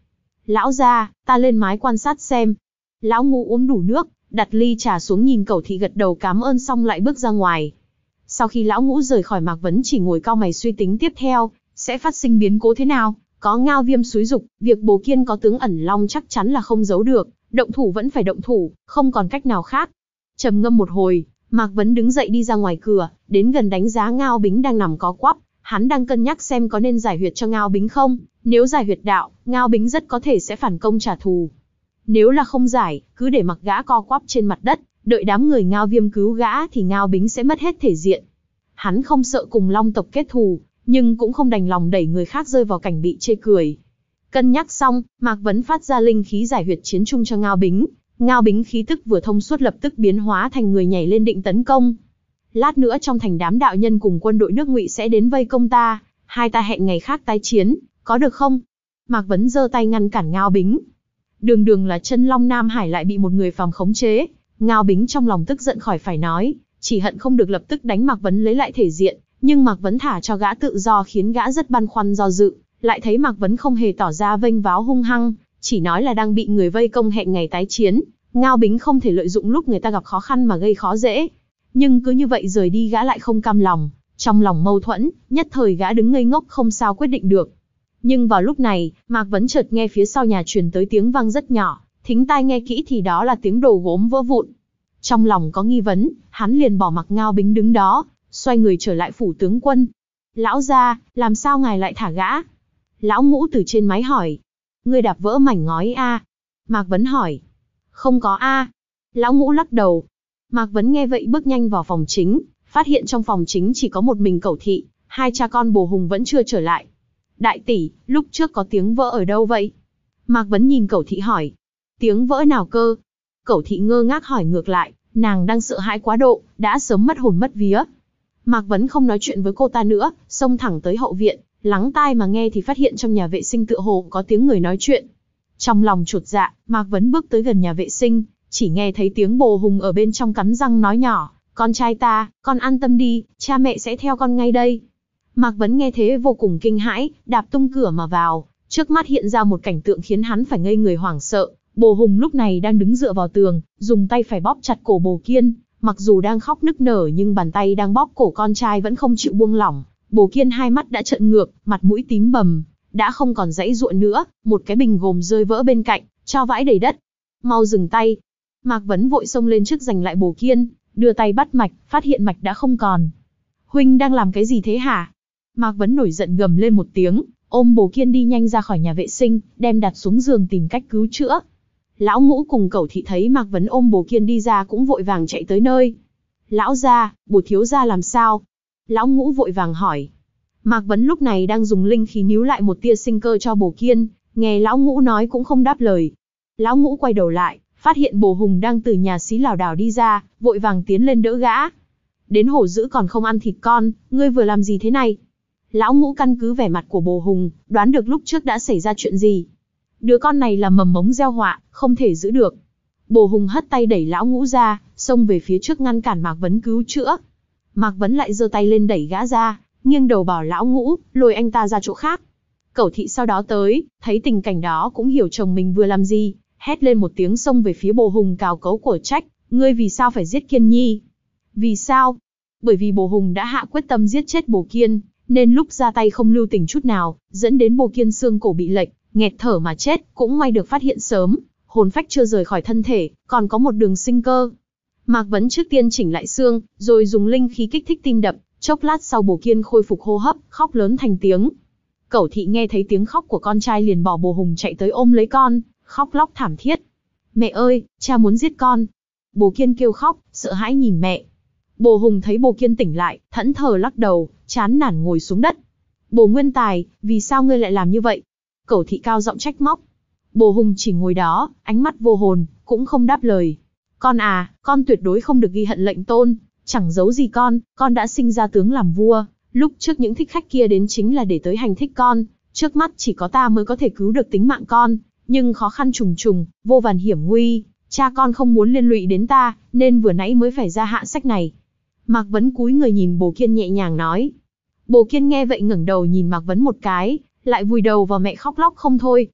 Lão gia, ta lên mái quan sát xem. Lão Ngũ uống đủ nước, đặt ly trà xuống nhìn Cẩu Thị gật đầu cảm ơn xong lại bước ra ngoài. Sau khi Lão Ngũ rời khỏi, Mạc Vấn chỉ ngồi cau mày suy tính tiếp theo, sẽ phát sinh biến cố thế nào. Có Ngao Viêm xúi giục, việc Bồ Kiên có tướng ẩn long chắc chắn là không giấu được, động thủ vẫn phải động thủ, không còn cách nào khác. Trầm ngâm một hồi, Mạc Vấn đứng dậy đi ra ngoài cửa, đến gần đánh giá Ngao Bính đang nằm co quắp. Hắn đang cân nhắc xem có nên giải huyệt cho Ngao Bính không. Nếu giải huyệt đạo, Ngao Bính rất có thể sẽ phản công trả thù. Nếu là không giải, cứ để mặc gã co quắp trên mặt đất, đợi đám người Ngao Viêm cứu gã thì Ngao Bính sẽ mất hết thể diện. Hắn không sợ cùng Long tộc kết thù, nhưng cũng không đành lòng đẩy người khác rơi vào cảnh bị chê cười. Cân nhắc xong, Mạc Vấn phát ra linh khí giải huyệt chiến chung cho Ngao Bính. Ngao Bính khí tức vừa thông suốt lập tức biến hóa thành người nhảy lên định tấn công. Lát nữa trong thành đám đạo nhân cùng quân đội nước Ngụy sẽ đến vây công ta, hai ta hẹn ngày khác tái chiến, có được không? Mạc Vấn giơ tay ngăn cản Ngao Bính. Đường đường là chân long Nam Hải lại bị một người phàm khống chế. Ngao Bính trong lòng tức giận khỏi phải nói, chỉ hận không được lập tức đánh Mạc Vấn lấy lại thể diện, nhưng Mạc Vấn thả cho gã tự do khiến gã rất băn khoăn do dự, lại thấy Mạc Vấn không hề tỏ ra vênh váo hung hăng, chỉ nói là đang bị người vây công hẹn ngày tái chiến. Ngao Bính không thể lợi dụng lúc người ta gặp khó khăn mà gây khó dễ. Nhưng cứ như vậy rời đi gã lại không cam lòng, trong lòng mâu thuẫn, nhất thời gã đứng ngây ngốc không sao quyết định được. Nhưng vào lúc này, Mạc Vấn chợt nghe phía sau nhà truyền tới tiếng vang rất nhỏ, thính tai nghe kỹ thì đó là tiếng đồ gốm vỡ vụn. Trong lòng có nghi vấn, hắn liền bỏ mặc Ngao Bính đứng đó, xoay người trở lại phủ tướng quân. Lão gia, làm sao ngài lại thả gã? Lão Ngũ từ trên mái hỏi. Ngươi đạp vỡ mảnh ngói a? Mạc Vấn hỏi. Không có a. Lão Ngũ lắc đầu. Mạc Vấn nghe vậy bước nhanh vào phòng chính, phát hiện trong phòng chính chỉ có một mình Cẩu Thị, hai cha con Bồ Hùng vẫn chưa trở lại. Đại tỷ, lúc trước có tiếng vỡ ở đâu vậy? Mạc Vấn nhìn Cẩu Thị hỏi. Tiếng vỡ nào cơ? Cẩu Thị ngơ ngác hỏi ngược lại, nàng đang sợ hãi quá độ, đã sớm mất hồn mất vía. Mạc Vấn không nói chuyện với cô ta nữa, xông thẳng tới hậu viện, lắng tai mà nghe thì phát hiện trong nhà vệ sinh tựa hồ có tiếng người nói chuyện. Trong lòng chột dạ, Mạc Vấn bước tới gần nhà vệ sinh, chỉ nghe thấy tiếng Bồ Hùng ở bên trong cắn răng nói nhỏ, con trai ta, con an tâm đi, cha mẹ sẽ theo con ngay đây. Mạc Vấn nghe thế vô cùng kinh hãi, đạp tung cửa mà vào, trước mắt hiện ra một cảnh tượng khiến hắn phải ngây người hoảng sợ. Bồ Hùng lúc này đang đứng dựa vào tường, dùng tay phải bóp chặt cổ Bồ Kiên, mặc dù đang khóc nức nở nhưng bàn tay đang bóp cổ con trai vẫn không chịu buông lỏng. Bồ Kiên hai mắt đã trợn ngược, mặt mũi tím bầm, đã không còn giãy giụa nữa, một cái bình gồm rơi vỡ bên cạnh, cho vãi đầy đất. Mau dừng tay. Mạc Vấn vội xông lên trước giành lại Bồ Kiên, đưa tay bắt mạch, phát hiện mạch đã không còn. Huynh đang làm cái gì thế hả? Mạc Vấn nổi giận gầm lên một tiếng, ôm Bồ Kiên đi nhanh ra khỏi nhà vệ sinh, đem đặt xuống giường tìm cách cứu chữa. Lão Ngũ cùng Cẩu Thị thấy Mạc Vấn ôm Bồ Kiên đi ra cũng vội vàng chạy tới nơi. Lão gia, Bồ thiếu gia làm sao? Lão Ngũ vội vàng hỏi. Mạc Vấn lúc này đang dùng linh khí níu lại một tia sinh cơ cho Bồ Kiên, nghe Lão Ngũ nói cũng không đáp lời. Lão Ngũ quay đầu lại, phát hiện Bồ Hùng đang từ nhà xí lảo đảo đi ra, vội vàng tiến lên đỡ gã. Đến hổ dữ còn không ăn thịt con, ngươi vừa làm gì thế này? Lão Ngũ căn cứ vẻ mặt của Bồ Hùng, đoán được lúc trước đã xảy ra chuyện gì. Đứa con này là mầm mống gieo họa, không thể giữ được. Bồ Hùng hất tay đẩy Lão Ngũ ra, xông về phía trước ngăn cản Mạc Vấn cứu chữa. Mạc Vấn lại giơ tay lên đẩy gã ra, nghiêng đầu bảo Lão Ngũ, lôi anh ta ra chỗ khác. Cẩu Thị sau đó tới, thấy tình cảnh đó cũng hiểu chồng mình vừa làm gì, hét lên một tiếng xông về phía Bồ Hùng cào cấu cổ trách, ngươi vì sao phải giết Kiên Nhi? Vì sao? Bởi vì Bồ Hùng đã hạ quyết tâm giết chết Bồ Kiên, nên lúc ra tay không lưu tình chút nào, dẫn đến Bồ Kiên xương cổ bị lệch, nghẹt thở mà chết, cũng may được phát hiện sớm, hồn phách chưa rời khỏi thân thể, còn có một đường sinh cơ. Mạc Vấn trước tiên chỉnh lại xương, rồi dùng linh khí kích thích tim đập, chốc lát sau Bồ Kiên khôi phục hô hấp, khóc lớn thành tiếng. Cẩu Thị nghe thấy tiếng khóc của con trai liền bỏ Bồ Hùng chạy tới ôm lấy con, khóc lóc thảm thiết. Mẹ ơi, cha muốn giết con. Bồ Kiên kêu khóc, sợ hãi nhìn mẹ. Bồ Hùng thấy Bồ Kiên tỉnh lại, thẫn thờ lắc đầu, chán nản ngồi xuống đất. Bồ Nguyên Tài, vì sao ngươi lại làm như vậy? Cẩu Thị cao giọng trách móc. Bồ Hùng chỉ ngồi đó, ánh mắt vô hồn, cũng không đáp lời. Con à, con tuyệt đối không được ghi hận lệnh tôn, chẳng giấu gì con, con đã sinh ra tướng làm vua. Lúc trước những thích khách kia đến chính là để tới hành thích con, trước mắt chỉ có ta mới có thể cứu được tính mạng con, nhưng khó khăn trùng trùng, vô vàn hiểm nguy, cha con không muốn liên lụy đến ta, nên vừa nãy mới phải ra hạ sách này. Mạc Vấn cúi người nhìn Bồ Kiên nhẹ nhàng nói. Bồ Kiên nghe vậy ngẩng đầu nhìn Mạc Vấn một cái, lại vùi đầu vào mẹ khóc lóc không thôi.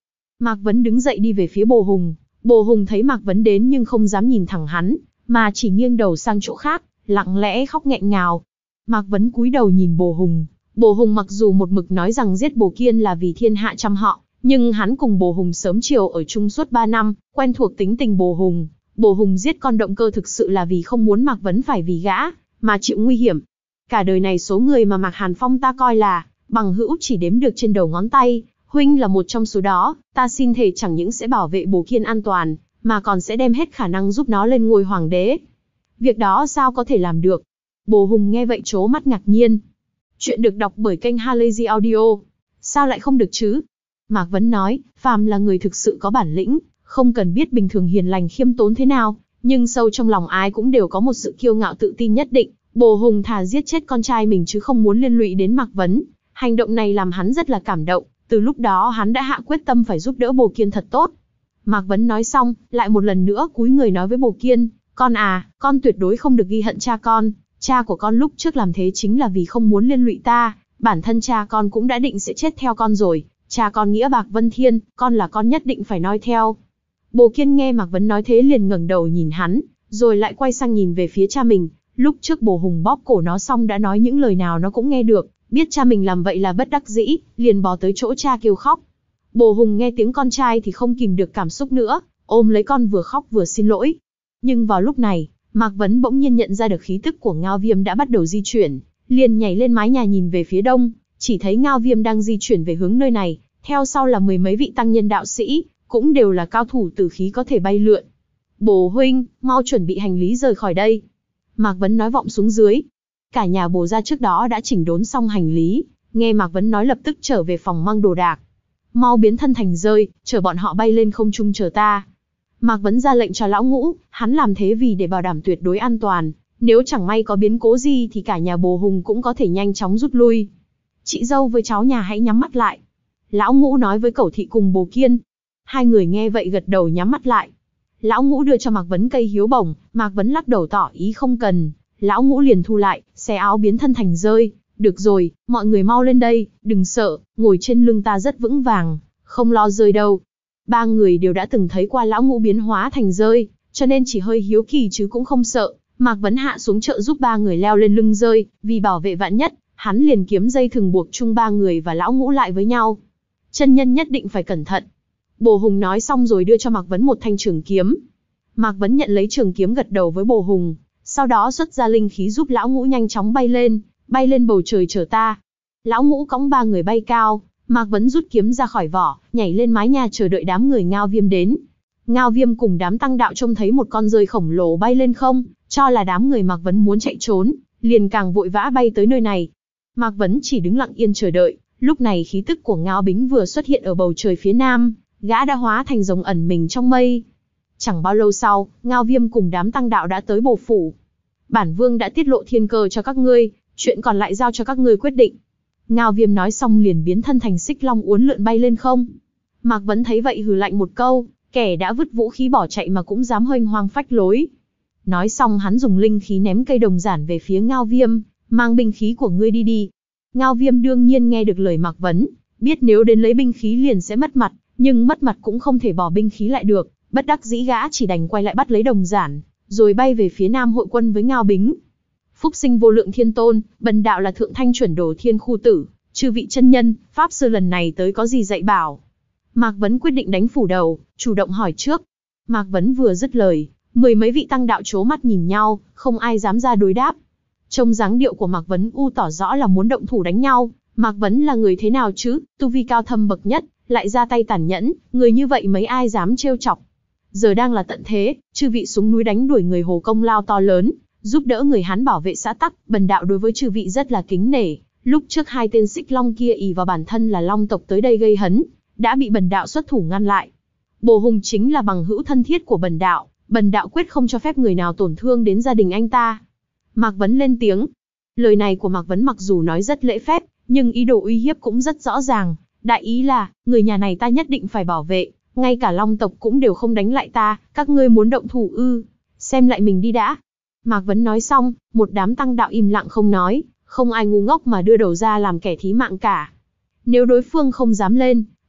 Mạc Vấn đứng dậy đi về phía Bồ Hùng. Bồ Hùng thấy Mạc Vấn đến nhưng không dám nhìn thẳng hắn, mà chỉ nghiêng đầu sang chỗ khác, lặng lẽ khóc nghẹn ngào. Mạc Vấn cúi đầu nhìn Bồ Hùng. Bồ Hùng mặc dù một mực nói rằng giết Bồ Kiên là vì thiên hạ trăm họ, nhưng hắn cùng Bồ Hùng sớm chiều ở chung suốt ba năm, quen thuộc tính tình Bồ Hùng. Bồ Hùng giết con động cơ thực sự là vì không muốn Mạc Vấn phải vì gã mà chịu nguy hiểm. Cả đời này số người mà Mạc Hàn Phong ta coi là bằng hữu chỉ đếm được trên đầu ngón tay, huynh là một trong số đó, ta xin thề chẳng những sẽ bảo vệ Bồ Kiên an toàn, mà còn sẽ đem hết khả năng giúp nó lên ngôi hoàng đế. Việc đó sao có thể làm được? Bồ Hùng nghe vậy trố mắt ngạc nhiên. Chuyện được đọc bởi kênh Halazy Audio. Sao lại không được chứ? Mạc Vấn nói, phàm là người thực sự có bản lĩnh, không cần biết bình thường hiền lành khiêm tốn thế nào, nhưng sâu trong lòng ai cũng đều có một sự kiêu ngạo tự tin nhất định. Bồ Hùng thà giết chết con trai mình chứ không muốn liên lụy đến Mạc Vấn. Hành động này làm hắn rất là cảm động, từ lúc đó hắn đã hạ quyết tâm phải giúp đỡ Bồ Kiên thật tốt. Mạc Vấn nói xong, lại một lần nữa cúi người nói với Bồ Kiên, con à, con tuyệt đối không được ghi hận cha con. Cha của con lúc trước làm thế chính là vì không muốn liên lụy ta, bản thân cha con cũng đã định sẽ chết theo con rồi. Cha con nghĩa bạc vân thiên, con là con nhất định phải noi theo. Bồ Kiên nghe Mạc Vấn nói thế liền ngẩng đầu nhìn hắn, rồi lại quay sang nhìn về phía cha mình. Lúc trước Bồ Hùng bóp cổ nó xong đã nói những lời nào nó cũng nghe được, biết cha mình làm vậy là bất đắc dĩ, liền bò tới chỗ cha kêu khóc. Bồ Hùng nghe tiếng con trai thì không kìm được cảm xúc nữa, ôm lấy con vừa khóc vừa xin lỗi. Nhưng vào lúc này, Mạc Vấn bỗng nhiên nhận ra được khí tức của Ngao Viêm đã bắt đầu di chuyển, liền nhảy lên mái nhà nhìn về phía đông, chỉ thấy Ngao Viêm đang di chuyển về hướng nơi này, theo sau là mười mấy vị tăng nhân đạo sĩ, cũng đều là cao thủ tử khí có thể bay lượn. Bồ huynh, mau chuẩn bị hành lý rời khỏi đây. Mạc Vấn nói vọng xuống dưới. Cả nhà Bồ gia trước đó đã chỉnh đốn xong hành lý, nghe Mạc Vấn nói lập tức trở về phòng mang đồ đạc. Mau biến thân thành rơi, chờ bọn họ bay lên không trung chờ ta. Mạc Vấn ra lệnh cho lão Ngũ, hắn làm thế vì để bảo đảm tuyệt đối an toàn, nếu chẳng may có biến cố gì thì cả nhà Bồ Hùng cũng có thể nhanh chóng rút lui. Chị dâu với cháu nhà hãy nhắm mắt lại. Lão Ngũ nói với Cẩu Thị cùng Bồ Kiên. Hai người nghe vậy gật đầu nhắm mắt lại. Lão Ngũ đưa cho Mạc Vấn cây hiếu bổng, Mạc Vấn lắc đầu tỏ ý không cần. Lão Ngũ liền thu lại, xé áo biến thân thành rơi. Được rồi, mọi người mau lên đây, đừng sợ, ngồi trên lưng ta rất vững vàng, không lo rơi đâu. Ba người đều đã từng thấy qua Lão Ngũ biến hóa thành rơi, cho nên chỉ hơi hiếu kỳ chứ cũng không sợ. Mạc Vấn hạ xuống trợ giúp ba người leo lên lưng rơi, vì bảo vệ vạn nhất, hắn liền kiếm dây thừng buộc chung ba người và Lão Ngũ lại với nhau. Chân nhân nhất định phải cẩn thận. Bồ Hùng nói xong rồi đưa cho Mạc Vấn một thanh trường kiếm. Mạc Vấn nhận lấy trường kiếm gật đầu với Bồ Hùng, sau đó xuất ra linh khí giúp Lão Ngũ nhanh chóng bay lên, bay lên bầu trời chờ ta. Lão Ngũ cõng ba người bay cao, Mạc Vấn rút kiếm ra khỏi vỏ, nhảy lên mái nhà chờ đợi đám người Ngao Viêm đến. Ngao Viêm cùng đám tăng đạo trông thấy một con rơi khổng lồ bay lên không, cho là đám người Mạc Vấn muốn chạy trốn, liền càng vội vã bay tới nơi này. Mạc Vấn chỉ đứng lặng yên chờ đợi, lúc này khí tức của Ngao Bính vừa xuất hiện ở bầu trời phía nam, gã đã hóa thành rồng ẩn mình trong mây. Chẳng bao lâu sau, Ngao Viêm cùng đám tăng đạo đã tới Bồ phủ. Bản vương đã tiết lộ thiên cơ cho các ngươi, chuyện còn lại giao cho các ngươi quyết định. Ngao Viêm nói xong liền biến thân thành xích long uốn lượn bay lên không. Mạc Vấn thấy vậy hừ lạnh một câu, kẻ đã vứt vũ khí bỏ chạy mà cũng dám huênh hoang phách lối. Nói xong hắn dùng linh khí ném cây đồng giản về phía Ngao Viêm, mang binh khí của ngươi đi đi. Ngao Viêm đương nhiên nghe được lời Mạc Vấn, biết nếu đến lấy binh khí liền sẽ mất mặt, nhưng mất mặt cũng không thể bỏ binh khí lại được, bất đắc dĩ gã chỉ đành quay lại bắt lấy đồng giản, rồi bay về phía nam hội quân với Ngao Bính. Phúc sinh vô lượng thiên tôn, bần đạo là thượng thanh chuẩn đồ thiên khu tử, chư vị chân nhân, pháp sư lần này tới có gì dạy bảo? Mạc Vấn quyết định đánh phủ đầu, chủ động hỏi trước. Mạc Vấn vừa dứt lời, mười mấy vị tăng đạo trố mắt nhìn nhau, không ai dám ra đối đáp. Trông dáng điệu của Mạc Vấn u tỏ rõ là muốn động thủ đánh nhau. Mạc Vấn là người thế nào chứ, tu vi cao thâm bậc nhất, lại ra tay tàn nhẫn, người như vậy mấy ai dám trêu chọc. Giờ đang là tận thế, chư vị xuống núi đánh đuổi người Hồ công lao to lớn, giúp đỡ người Hán bảo vệ xã tắc, bần đạo đối với chư vị rất là kính nể. Lúc trước hai tên xích long kia ỷ vào bản thân là long tộc tới đây gây hấn, đã bị bần đạo xuất thủ ngăn lại. Bồ Hùng chính là bằng hữu thân thiết của bần đạo, bần đạo quyết không cho phép người nào tổn thương đến gia đình anh ta. Mạc Vấn lên tiếng. Lời này của Mạc Vấn mặc dù nói rất lễ phép, nhưng ý đồ uy hiếp cũng rất rõ ràng. Đại ý là, người nhà này ta nhất định phải bảo vệ, ngay cả long tộc cũng đều không đánh lại ta, các ngươi muốn động thủ ư? Xem lại mình đi đã. Mạc Vấn nói xong, một đám tăng đạo im lặng không nói, không ai ngu ngốc mà đưa đầu ra làm kẻ thí mạng cả. Nếu đối phương không dám lên,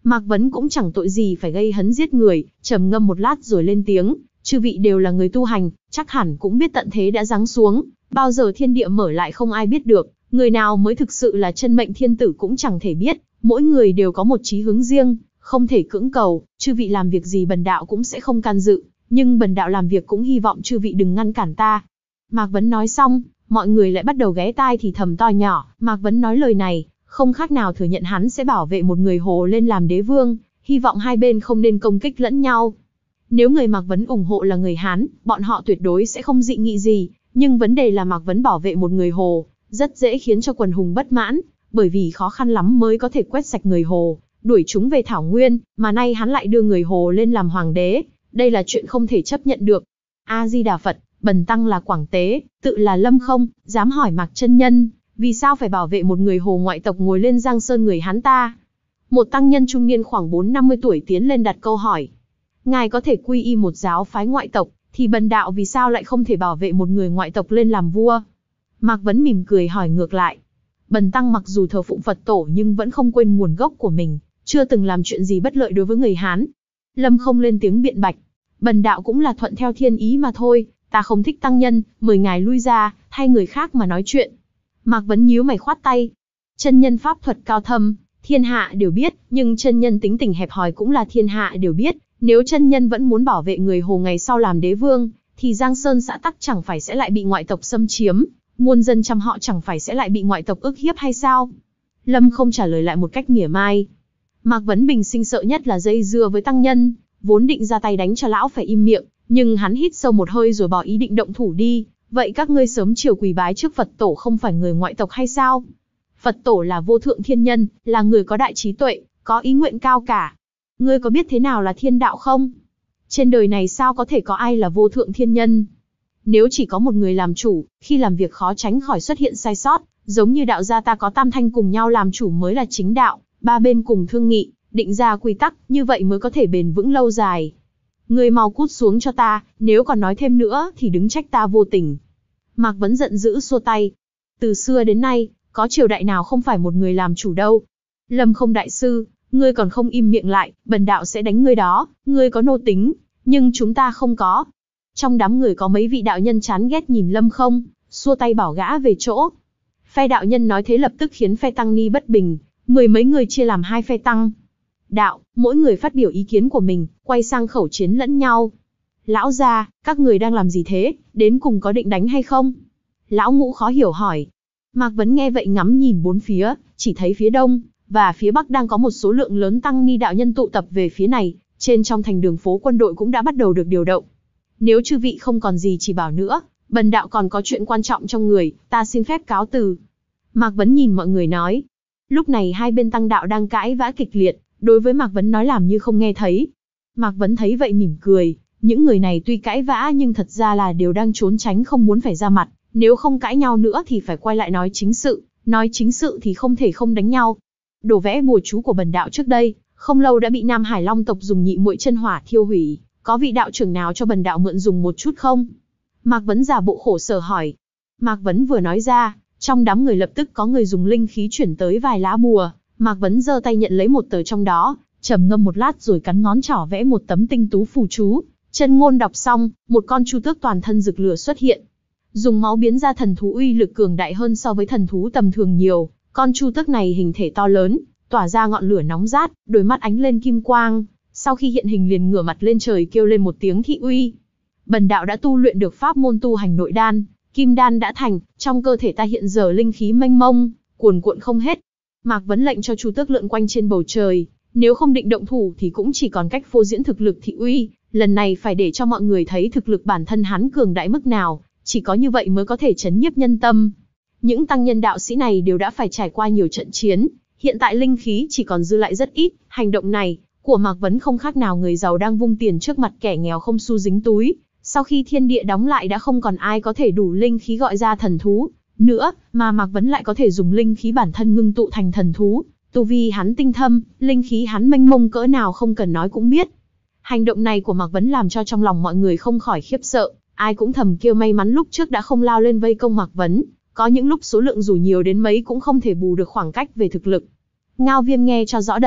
Mạc Vấn cũng chẳng tội gì phải gây hấn giết người, trầm ngâm một lát rồi lên tiếng, chư vị đều là người tu hành, chắc hẳn cũng biết tận thế đã giáng xuống, bao giờ thiên địa mở lại không ai biết được, người nào mới thực sự là chân mệnh thiên tử cũng chẳng thể biết, mỗi người đều có một chí hướng riêng, không thể cưỡng cầu, chư vị làm việc gì bần đạo cũng sẽ không can dự, nhưng bần đạo làm việc cũng hy vọng chư vị đừng ngăn cản ta. Mạc Vấn nói xong, mọi người lại bắt đầu ghé tai thì thầm to nhỏ, Mạc Vấn nói lời này, không khác nào thừa nhận hắn sẽ bảo vệ một người Hồ lên làm đế vương, hy vọng hai bên không nên công kích lẫn nhau. Nếu người Mạc Vấn ủng hộ là người Hán, bọn họ tuyệt đối sẽ không dị nghị gì, nhưng vấn đề là Mạc Vấn bảo vệ một người Hồ, rất dễ khiến cho quần hùng bất mãn, bởi vì khó khăn lắm mới có thể quét sạch người Hồ, đuổi chúng về Thảo Nguyên, mà nay hắn lại đưa người Hồ lên làm hoàng đế, đây là chuyện không thể chấp nhận được. A-di-đà Phật, bần tăng là Quảng Tế, tự là Lâm Không, dám hỏi Mạc chân nhân, vì sao phải bảo vệ một người Hồ ngoại tộc ngồi lên Giang Sơn người Hán ta? Một tăng nhân trung niên khoảng bốn năm mươi tuổi tiến lên đặt câu hỏi. Ngài có thể quy y một giáo phái ngoại tộc, thì bần đạo vì sao lại không thể bảo vệ một người ngoại tộc lên làm vua? Mạc Vấn mỉm cười hỏi ngược lại. Bần tăng mặc dù thờ phụng Phật tổ nhưng vẫn không quên nguồn gốc của mình, chưa từng làm chuyện gì bất lợi đối với người Hán. Lâm Không lên tiếng biện bạch. Bần đạo cũng là thuận theo thiên ý mà thôi, ta không thích tăng nhân, mời ngài lui ra, thay người khác mà nói chuyện. Mạc Vấn nhíu mày khoát tay. Chân nhân pháp thuật cao thâm, thiên hạ đều biết, nhưng chân nhân tính tình hẹp hòi cũng là thiên hạ đều biết. Nếu chân nhân vẫn muốn bảo vệ người Hồ ngày sau làm đế vương, thì Giang Sơn xã tắc chẳng phải sẽ lại bị ngoại tộc xâm chiếm, muôn dân trăm họ chẳng phải sẽ lại bị ngoại tộc ức hiếp hay sao? Lâm Không trả lời lại một cách mỉa mai. Mạc Vấn bình sinh sợ nhất là dây dưa với tăng nhân, vốn định ra tay đánh cho lão phải im miệng, nhưng hắn hít sâu một hơi rồi bỏ ý định động thủ đi. Vậy các ngươi sớm chiều quỳ bái trước Phật tổ không phải người ngoại tộc hay sao? Phật tổ là vô thượng thiên nhân, là người có đại trí tuệ, có ý nguyện cao cả. Ngươi có biết thế nào là thiên đạo không? Trên đời này sao có thể có ai là vô thượng thiên nhân? Nếu chỉ có một người làm chủ, khi làm việc khó tránh khỏi xuất hiện sai sót, giống như đạo gia ta có tam thanh cùng nhau làm chủ mới là chính đạo, ba bên cùng thương nghị, định ra quy tắc, như vậy mới có thể bền vững lâu dài. Ngươi mau cút xuống cho ta, nếu còn nói thêm nữa thì đứng trách ta vô tình. Mạc Vấn giận dữ xua tay. Từ xưa đến nay, có triều đại nào không phải một người làm chủ đâu. Lâm Không đại sư, ngươi còn không im miệng lại, bần đạo sẽ đánh ngươi đó, ngươi có nô tính, nhưng chúng ta không có. Trong đám người có mấy vị đạo nhân chán ghét nhìn Lâm Không, xua tay bảo gã về chỗ. Phe đạo nhân nói thế lập tức khiến phe tăng ni bất bình, mười mấy người chia làm hai phe tăng đạo, mỗi người phát biểu ý kiến của mình, quay sang khẩu chiến lẫn nhau. Lão gia, các người đang làm gì thế, đến cùng có định đánh hay không? Lão Ngũ khó hiểu hỏi. Mạc Vấn nghe vậy ngắm nhìn bốn phía, chỉ thấy phía đông và phía bắc đang có một số lượng lớn tăng ni đạo nhân tụ tập về phía này, trên trong thành đường phố quân đội cũng đã bắt đầu được điều động. Nếu chư vị không còn gì chỉ bảo nữa, bần đạo còn có chuyện quan trọng trong người, ta xin phép cáo từ. Mạc Vấn nhìn mọi người nói. Lúc này hai bên tăng đạo đang cãi vã kịch liệt, đối với Mạc Vấn nói làm như không nghe thấy. Mạc Vấn thấy vậy mỉm cười, những người này tuy cãi vã nhưng thật ra là đều đang trốn tránh không muốn phải ra mặt, nếu không cãi nhau nữa thì phải quay lại nói chính sự, nói chính sự thì không thể không đánh nhau. Đồ vẽ bùa chú của bần đạo trước đây, không lâu đã bị Nam Hải Long tộc dùng nhị muội chân hỏa thiêu hủy, có vị đạo trưởng nào cho bần đạo mượn dùng một chút không? Mạc Vấn giả bộ khổ sở hỏi. Mạc Vấn vừa nói ra, trong đám người lập tức có người dùng linh khí chuyển tới vài lá bùa. Mạc Vấn giơ tay nhận lấy một tờ trong đó, trầm ngâm một lát rồi cắn ngón trỏ vẽ một tấm tinh tú phù chú. Chân ngôn đọc xong, một con chu tước toàn thân rực lửa xuất hiện. Dùng máu biến ra thần thú uy lực cường đại hơn so với thần thú tầm thường nhiều. Con chu tước này hình thể to lớn, tỏa ra ngọn lửa nóng rát, đôi mắt ánh lên kim quang. Sau khi hiện hình liền ngửa mặt lên trời kêu lên một tiếng thị uy. Bần đạo đã tu luyện được pháp môn tu hành nội đan, kim đan đã thành, trong cơ thể ta hiện giờ linh khí mênh mông, cuồn cuộn không hết. Mạc Vấn lệnh cho chu tước lượn quanh trên bầu trời, nếu không định động thủ thì cũng chỉ còn cách phô diễn thực lực thị uy, lần này phải để cho mọi người thấy thực lực bản thân hắn cường đại mức nào, chỉ có như vậy mới có thể chấn nhiếp nhân tâm. Những tăng nhân đạo sĩ này đều đã phải trải qua nhiều trận chiến, hiện tại linh khí chỉ còn dư lại rất ít, hành động này của Mạc Vấn không khác nào người giàu đang vung tiền trước mặt kẻ nghèo không xu dính túi. Sau khi thiên địa đóng lại đã không còn ai có thể đủ linh khí gọi ra thần thú nữa, mà Mạc Vấn lại có thể dùng linh khí bản thân ngưng tụ thành thần thú. Tu vi hắn tinh thâm, linh khí hắn mênh mông cỡ nào không cần nói cũng biết. Hành động này của Mạc Vấn làm cho trong lòng mọi người không khỏi khiếp sợ, ai cũng thầm kêu may mắn lúc trước đã không lao lên vây công Mạc Vấn, có những lúc số lượng dù nhiều đến mấy cũng không thể bù được khoảng cách về thực lực. Ngao Viêm nghe cho rõ đây,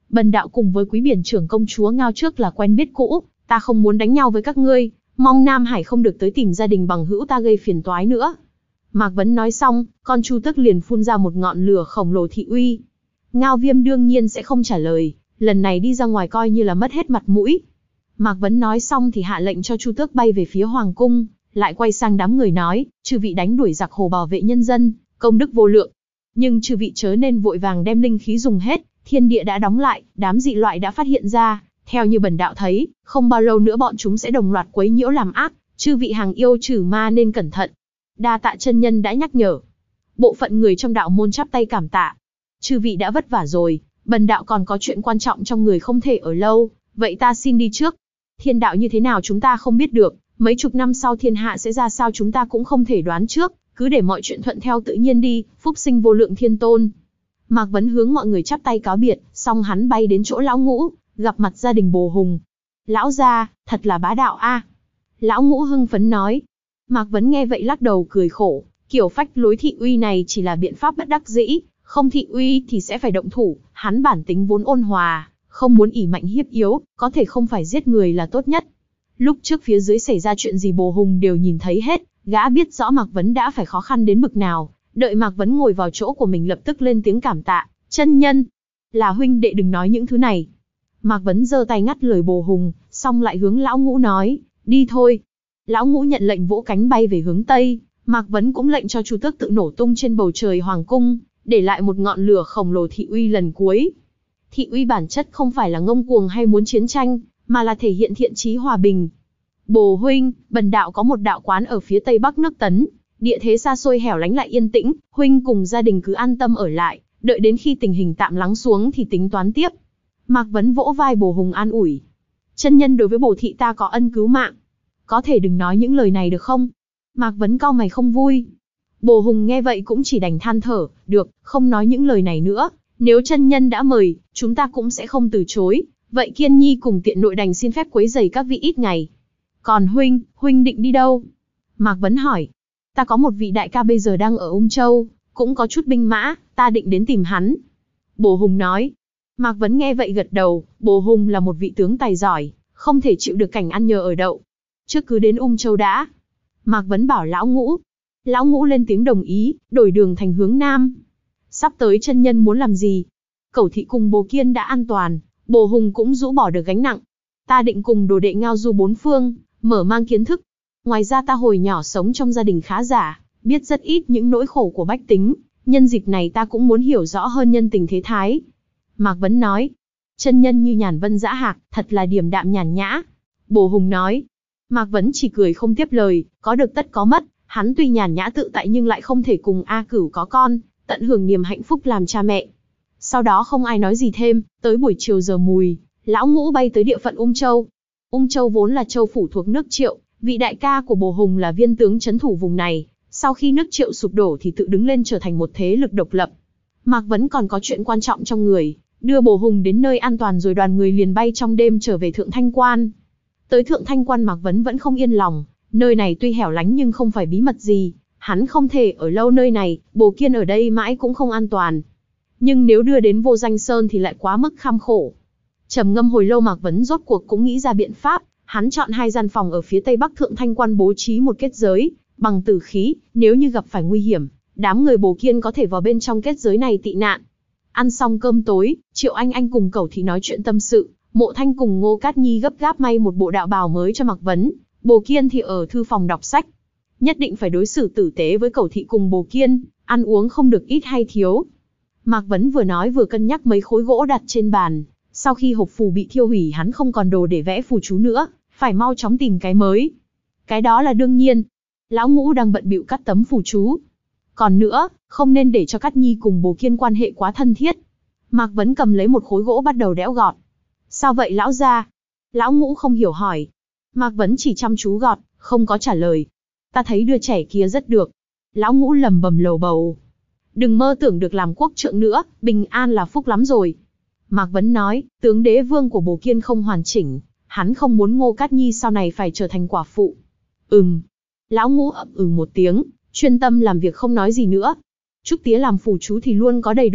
Bần đạo cùng với quý biển trưởng công chúa Ngao trước là quen biết cũ, ta không muốn đánh nhau với các ngươi, mong Nam Hải không được tới tìm gia đình bằng hữu ta gây phiền toái nữa. Mạc Vấn nói xong, con chu tước liền phun ra một ngọn lửa khổng lồ thị uy. Ngao Viêm đương nhiên sẽ không trả lời, lần này đi ra ngoài coi như là mất hết mặt mũi. Mạc Vấn nói xong thì hạ lệnh cho chu tước bay về phía hoàng cung, lại quay sang đám người nói, chư vị đánh đuổi giặc hồ bảo vệ nhân dân, công đức vô lượng. Nhưng chư vị chớ nên vội vàng đem linh khí dùng hết, thiên địa đã đóng lại, đám dị loại đã phát hiện ra, theo như bần đạo thấy, không bao lâu nữa bọn chúng sẽ đồng loạt quấy nhiễu làm ác, chư vị hàng yêu trừ ma nên cẩn thận. Đa tạ chân nhân đã nhắc nhở. Bộ phận người trong đạo môn chắp tay cảm tạ. Chư vị đã vất vả rồi, bần đạo còn có chuyện quan trọng trong người không thể ở lâu, vậy ta xin đi trước. Thiên đạo như thế nào chúng ta không biết được, mấy chục năm sau thiên hạ sẽ ra sao chúng ta cũng không thể đoán trước, cứ để mọi chuyện thuận theo tự nhiên đi, phúc sinh vô lượng thiên tôn. Mạc Vấn hướng mọi người chắp tay cáo biệt, xong hắn bay đến chỗ lão Ngũ, gặp mặt gia đình Bồ Hùng. Lão gia, thật là bá đạo a. Lão Ngũ hưng phấn nói. Mạc Vấn nghe vậy lắc đầu cười khổ, kiểu phách lối thị uy này chỉ là biện pháp bất đắc dĩ, không thị uy thì sẽ phải động thủ, hắn bản tính vốn ôn hòa, không muốn ỷ mạnh hiếp yếu, có thể không phải giết người là tốt nhất. Lúc trước phía dưới xảy ra chuyện gì Bồ Hùng đều nhìn thấy hết, gã biết rõ Mạc Vấn đã phải khó khăn đến bực nào, đợi Mạc Vấn ngồi vào chỗ của mình lập tức lên tiếng cảm tạ, chân nhân, là huynh đệ đừng nói những thứ này. Mạc Vấn giơ tay ngắt lời Bồ Hùng, xong lại hướng lão Ngũ nói, đi thôi. Lão Ngũ nhận lệnh vỗ cánh bay về hướng Tây, Mạc Vấn cũng lệnh cho chu tước tự nổ tung trên bầu trời hoàng cung, để lại một ngọn lửa khổng lồ thị uy lần cuối. Thị uy bản chất không phải là ngông cuồng hay muốn chiến tranh, mà là thể hiện thiện chí hòa bình. Bồ huynh, bần đạo có một đạo quán ở phía tây bắc nước Tấn, địa thế xa xôi hẻo lánh lại yên tĩnh, huynh cùng gia đình cứ an tâm ở lại, đợi đến khi tình hình tạm lắng xuống thì tính toán tiếp. Mạc Vấn vỗ vai Bồ Hùng an ủi. Chân nhân đối với Bồ thị ta có ân cứu mạng, có thể đừng nói những lời này được không? Mạc Vấn cau mày không vui. Bồ Hùng nghe vậy cũng chỉ đành than thở, được, không nói những lời này nữa, nếu chân nhân đã mời, chúng ta cũng sẽ không từ chối, vậy Kiên Nhi cùng tiện nội đành xin phép quấy rầy các vị ít ngày. Còn huynh, huynh định đi đâu? Mạc Vấn hỏi. Ta có một vị đại ca bây giờ đang ở Ung Châu, cũng có chút binh mã, ta định đến tìm hắn. Bồ Hùng nói. Mạc Vấn nghe vậy gật đầu, Bồ Hùng là một vị tướng tài giỏi, không thể chịu được cảnh ăn nhờ ở đậu. Trước cứ đến Ung Châu đã. Mạc Vấn bảo lão Ngũ. Lão Ngũ lên tiếng đồng ý, đổi đường thành hướng Nam. Sắp tới chân nhân muốn làm gì? Cẩu thị cùng Bồ Kiên đã an toàn, Bồ Hùng cũng rũ bỏ được gánh nặng. Ta định cùng đồ đệ ngao du bốn phương, mở mang kiến thức. Ngoài ra ta hồi nhỏ sống trong gia đình khá giả, biết rất ít những nỗi khổ của bách tính. Nhân dịp này ta cũng muốn hiểu rõ hơn nhân tình thế thái. Mạc Vấn nói. Chân nhân như nhàn vân dã hạc, thật là điềm đạm nhàn nhã. Bồ Hùng nói. Mạc Vấn chỉ cười không tiếp lời, có được tất có mất. Hắn tuy nhàn nhã tự tại nhưng lại không thể cùng A Cửu có con, tận hưởng niềm hạnh phúc làm cha mẹ. Sau đó không ai nói gì thêm, tới buổi chiều giờ mùi, lão Ngũ bay tới địa phận Ung Châu. Ung Châu vốn là châu phủ thuộc nước Triệu, vị đại ca của Bồ Hùng là viên tướng trấn thủ vùng này, sau khi nước Triệu sụp đổ thì tự đứng lên trở thành một thế lực độc lập. Mạc Vấn còn có chuyện quan trọng trong người, đưa Bồ Hùng đến nơi an toàn rồi đoàn người liền bay trong đêm trở về Thượng Thanh Quan. Tới Thượng Thanh Quan Mạc Vấn vẫn không yên lòng, nơi này tuy hẻo lánh nhưng không phải bí mật gì, hắn không thể ở lâu nơi này, Bồ Kiên ở đây mãi cũng không an toàn. Nhưng nếu đưa đến Vô Danh Sơn thì lại quá mức kham khổ. Trầm ngâm hồi lâu Mạc Vấn rốt cuộc cũng nghĩ ra biện pháp, hắn chọn hai gian phòng ở phía tây bắc Thượng Thanh Quan bố trí một kết giới, bằng tử khí, nếu như gặp phải nguy hiểm, đám người Bồ Kiên có thể vào bên trong kết giới này tị nạn. Ăn xong cơm tối, Triệu Anh Anh cùng Cẩu Thị nói chuyện tâm sự, Mộ Thanh cùng Ngô Cát Nhi gấp gáp may một bộ đạo bào mới cho Mạc Vấn, Bồ Kiên thì ở thư phòng đọc sách. Nhất định phải đối xử tử tế với Cẩu Thị cùng Bồ Kiên, ăn uống không được ít hay thiếu. Mạc Vấn vừa nói vừa cân nhắc mấy khối gỗ đặt trên bàn, sau khi hộp phù bị thiêu hủy hắn không còn đồ để vẽ phù chú nữa, phải mau chóng tìm cái mới. Cái đó là đương nhiên. Lão Ngũ đang bận bịu cắt tấm phù chú. Còn nữa, không nên để cho Cát Nhi cùng Bồ Kiên quan hệ quá thân thiết. Mạc Vấn cầm lấy một khối gỗ bắt đầu đẽo gọt. Sao vậy lão gia? Lão Ngũ không hiểu hỏi. Mạc Vấn chỉ chăm chú gọt, không có trả lời. Ta thấy đứa trẻ kia rất được. Lão Ngũ lầm bầm lầu bầu. Đừng mơ tưởng được làm quốc trượng nữa, bình an là phúc lắm rồi. Mạc Vấn nói, tướng đế vương của Bồ Kiên không hoàn chỉnh, hắn không muốn Ngô Cát Nhi sau này phải trở thành quả phụ. Ừm. Lão Ngũ ậm ừ một tiếng, chuyên tâm làm việc không nói gì nữa. Trúc tía làm phù chú thì luôn có đầy đủ,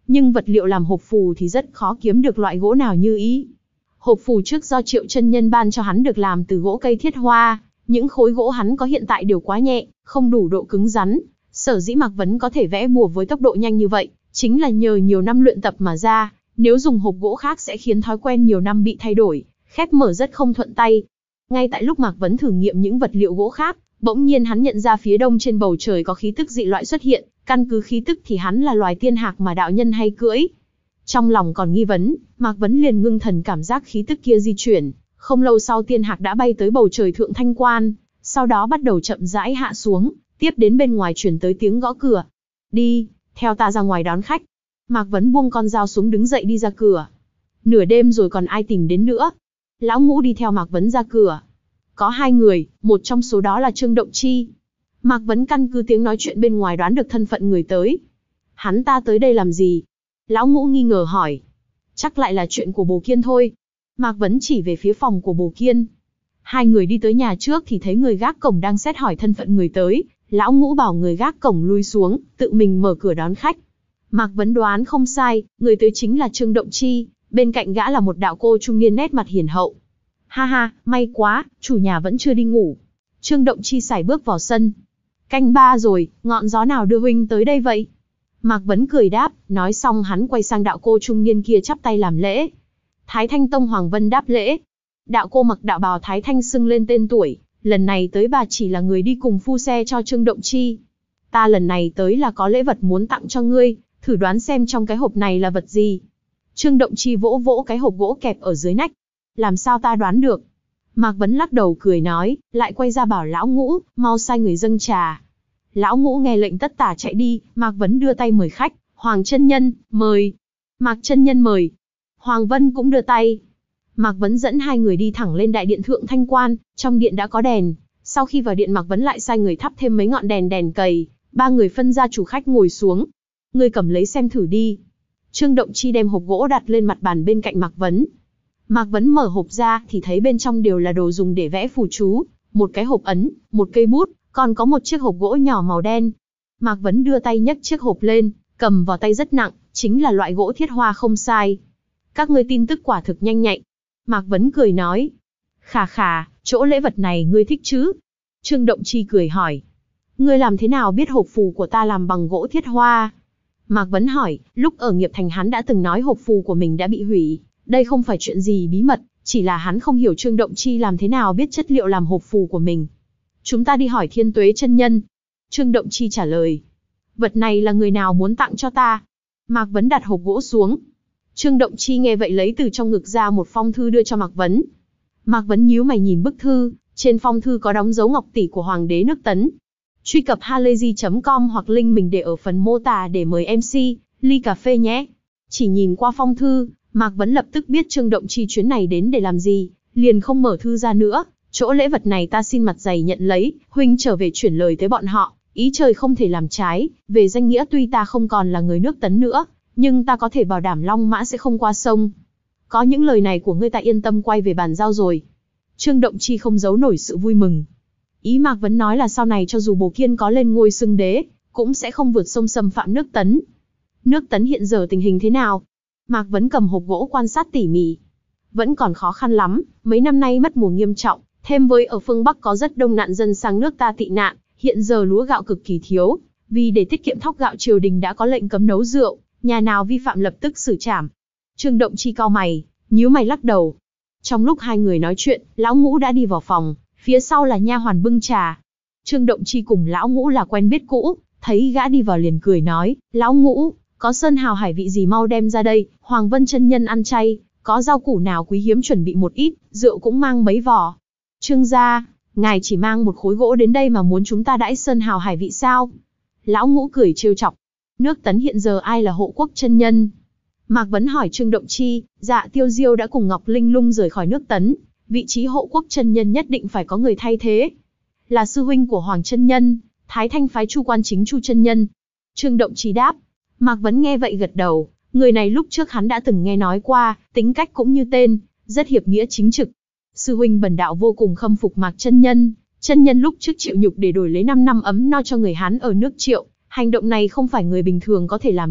nhưng vật liệu làm hộp phù thì rất khó kiếm được loại gỗ nào như ý. Hộp phù trước do Triệu chân nhân ban cho hắn được làm từ gỗ cây thiết hoa, những khối gỗ hắn có hiện tại đều quá nhẹ, không đủ độ cứng rắn. Sở dĩ Mạc Vấn có thể vẽ bùa với tốc độ nhanh như vậy, chính là nhờ nhiều năm luyện tập mà ra, nếu dùng hộp gỗ khác sẽ khiến thói quen nhiều năm bị thay đổi, khép mở rất không thuận tay. Ngay tại lúc Mạc Vấn thử nghiệm những vật liệu gỗ khác, bỗng nhiên hắn nhận ra phía đông trên bầu trời có khí tức dị loại xuất hiện, căn cứ khí tức thì hắn là loài tiên hạc mà đạo nhân hay cưỡi. Trong lòng còn nghi vấn, Mạc Vấn liền ngưng thần cảm giác khí tức kia di chuyển, không lâu sau tiên hạc đã bay tới bầu trời thượng thanh quan, sau đó bắt đầu chậm rãi hạ xuống, tiếp đến bên ngoài truyền tới tiếng gõ cửa. Đi, theo ta ra ngoài đón khách. Mạc Vấn buông con dao xuống đứng dậy đi ra cửa. Nửa đêm rồi còn ai tìm đến nữa. Lão Ngũ đi theo Mạc Vấn ra cửa. Có hai người, một trong số đó là Trương Động Chi. Mạc Vấn căn cứ tiếng nói chuyện bên ngoài đoán được thân phận người tới. Hắn ta tới đây làm gì? Lão Ngũ nghi ngờ hỏi. Chắc lại là chuyện của Bồ Kiên thôi. Mạc Vấn chỉ về phía phòng của Bồ Kiên. Hai người đi tới nhà trước thì thấy người gác cổng đang xét hỏi thân phận người tới. Lão Ngũ bảo người gác cổng lui xuống, tự mình mở cửa đón khách. Mạc Vấn đoán không sai, người tới chính là Trương Động Chi, bên cạnh gã là một đạo cô trung niên nét mặt hiền hậu. Ha ha, may quá, chủ nhà vẫn chưa đi ngủ. Trương Động Chi sải bước vào sân. Canh ba rồi, ngọn gió nào đưa huynh tới đây vậy? Mạc Vấn cười đáp, nói xong hắn quay sang đạo cô trung niên kia chắp tay làm lễ. Thái Thanh Tông Hoàng Vân đáp lễ. Đạo cô mặc đạo bào Thái Thanh xưng lên tên tuổi, lần này tới bà chỉ là người đi cùng phu xe cho Trương Động Chi. Ta lần này tới là có lễ vật muốn tặng cho ngươi, thử đoán xem trong cái hộp này là vật gì. Trương Động Chi vỗ vỗ cái hộp gỗ kẹp ở dưới nách. Làm sao ta đoán được? Mạc Vấn lắc đầu cười nói, lại quay ra bảo Lão Ngũ, mau sai người dâng trà. Lão Ngũ nghe lệnh tất tả chạy đi, Mạc Vấn đưa tay mời khách, Hoàng chân nhân, mời. Mạc chân nhân mời. Hoàng Vân cũng đưa tay. Mạc Vấn dẫn hai người đi thẳng lên đại điện thượng thanh quan, trong điện đã có đèn. Sau khi vào điện Mạc Vấn lại sai người thắp thêm mấy ngọn đèn đèn cầy, ba người phân ra chủ khách ngồi xuống. Ngươi cầm lấy xem thử đi. Trương Động Chi đem hộp gỗ đặt lên mặt bàn bên cạnh Mạc Vấn. Mạc Vấn mở hộp ra thì thấy bên trong đều là đồ dùng để vẽ phù chú, một cái hộp ấn, một cây bút, còn có một chiếc hộp gỗ nhỏ màu đen. Mạc Vấn đưa tay nhấc chiếc hộp lên, cầm vào tay rất nặng, chính là loại gỗ thiết hoa không sai. Các ngươi tin tức quả thực nhanh nhạy. Mạc Vấn cười nói. Khà khà, chỗ lễ vật này ngươi thích chứ? Trương Động Chi cười hỏi. Ngươi làm thế nào biết hộp phù của ta làm bằng gỗ thiết hoa? Mạc Vấn hỏi, lúc ở Nghiệp Thành hắn đã từng nói hộp phù của mình đã bị hủy. Đây không phải chuyện gì bí mật, chỉ là hắn không hiểu Trương Động Chi làm thế nào biết chất liệu làm hộp phù của mình. Chúng ta đi hỏi Thiên Tuế chân nhân. Trương Động Chi trả lời. Vật này là người nào muốn tặng cho ta? Mạc Vấn đặt hộp gỗ xuống. Trương Động Chi nghe vậy lấy từ trong ngực ra một phong thư đưa cho Mạc Vấn. Mạc Vấn nhíu mày nhìn bức thư, trên phong thư có đóng dấu ngọc tỷ của Hoàng đế nước Tấn. Truy cập halayzi chấm com hoặc link mình để ở phần mô tả để mời em xê, ly cà phê nhé. Chỉ nhìn qua phong thư, Mạc Vấn lập tức biết Trương Động Chi chuyến này đến để làm gì, liền không mở thư ra nữa. Chỗ lễ vật này ta xin mặt dày nhận lấy, huynh trở về chuyển lời tới bọn họ, ý trời không thể làm trái, về danh nghĩa tuy ta không còn là người nước Tấn nữa, nhưng ta có thể bảo đảm Long Mã sẽ không qua sông. Có những lời này của ngươi ta yên tâm quay về bàn giao rồi. Trương Động Chi không giấu nổi sự vui mừng. Ý Mạc Vấn nói là sau này cho dù Bồ Kiên có lên ngôi xưng đế, cũng sẽ không vượt sông xâm phạm nước Tấn. Nước Tấn hiện giờ tình hình thế nào? Mạc Vấn cầm hộp gỗ quan sát tỉ mỉ. Vẫn còn khó khăn lắm, mấy năm nay mất mùa nghiêm trọng, thêm với ở phương Bắc có rất đông nạn dân sang nước ta tị nạn, hiện giờ lúa gạo cực kỳ thiếu, vì để tiết kiệm thóc gạo triều đình đã có lệnh cấm nấu rượu, nhà nào vi phạm lập tức xử trảm. Trương Động Chi cau mày, nhíu mày lắc đầu. Trong lúc hai người nói chuyện, Lão Ngũ đã đi vào phòng, phía sau là nha hoàn bưng trà. Trương Động Chi cùng Lão Ngũ là quen biết cũ, thấy gã đi vào liền cười nói, Lão Ngũ, có sơn hào hải vị gì mau đem ra đây, Hoàng Vân chân nhân ăn chay, có rau củ nào quý hiếm chuẩn bị một ít, rượu cũng mang mấy vò. Trương gia, ngài chỉ mang một khối gỗ đến đây mà muốn chúng ta đãi sơn hào hải vị sao? Lão Ngũ cười trêu chọc. Nước Tấn hiện giờ ai là hộ quốc chân nhân? Mạc Vấn hỏi Trương Động Chi. Dạ Tiêu Diêu đã cùng Ngọc Linh Lung rời khỏi nước Tấn, vị trí hộ quốc chân nhân nhất định phải có người thay thế. Là sư huynh của Hoàng chân nhân, Thái Thanh phái Chu Quan Chính Chu chân nhân. Trương Động Chi đáp. Mạc Vấn nghe vậy gật đầu, người này lúc trước hắn đã từng nghe nói qua, tính cách cũng như tên, rất hiệp nghĩa chính trực. Sư huynh Bần Đạo vô cùng khâm phục Mạc chân nhân, chân nhân lúc trước chịu nhục để đổi lấy năm năm ấm no cho người Hán ở nước Triệu, hành động này không phải người bình thường có thể làm được,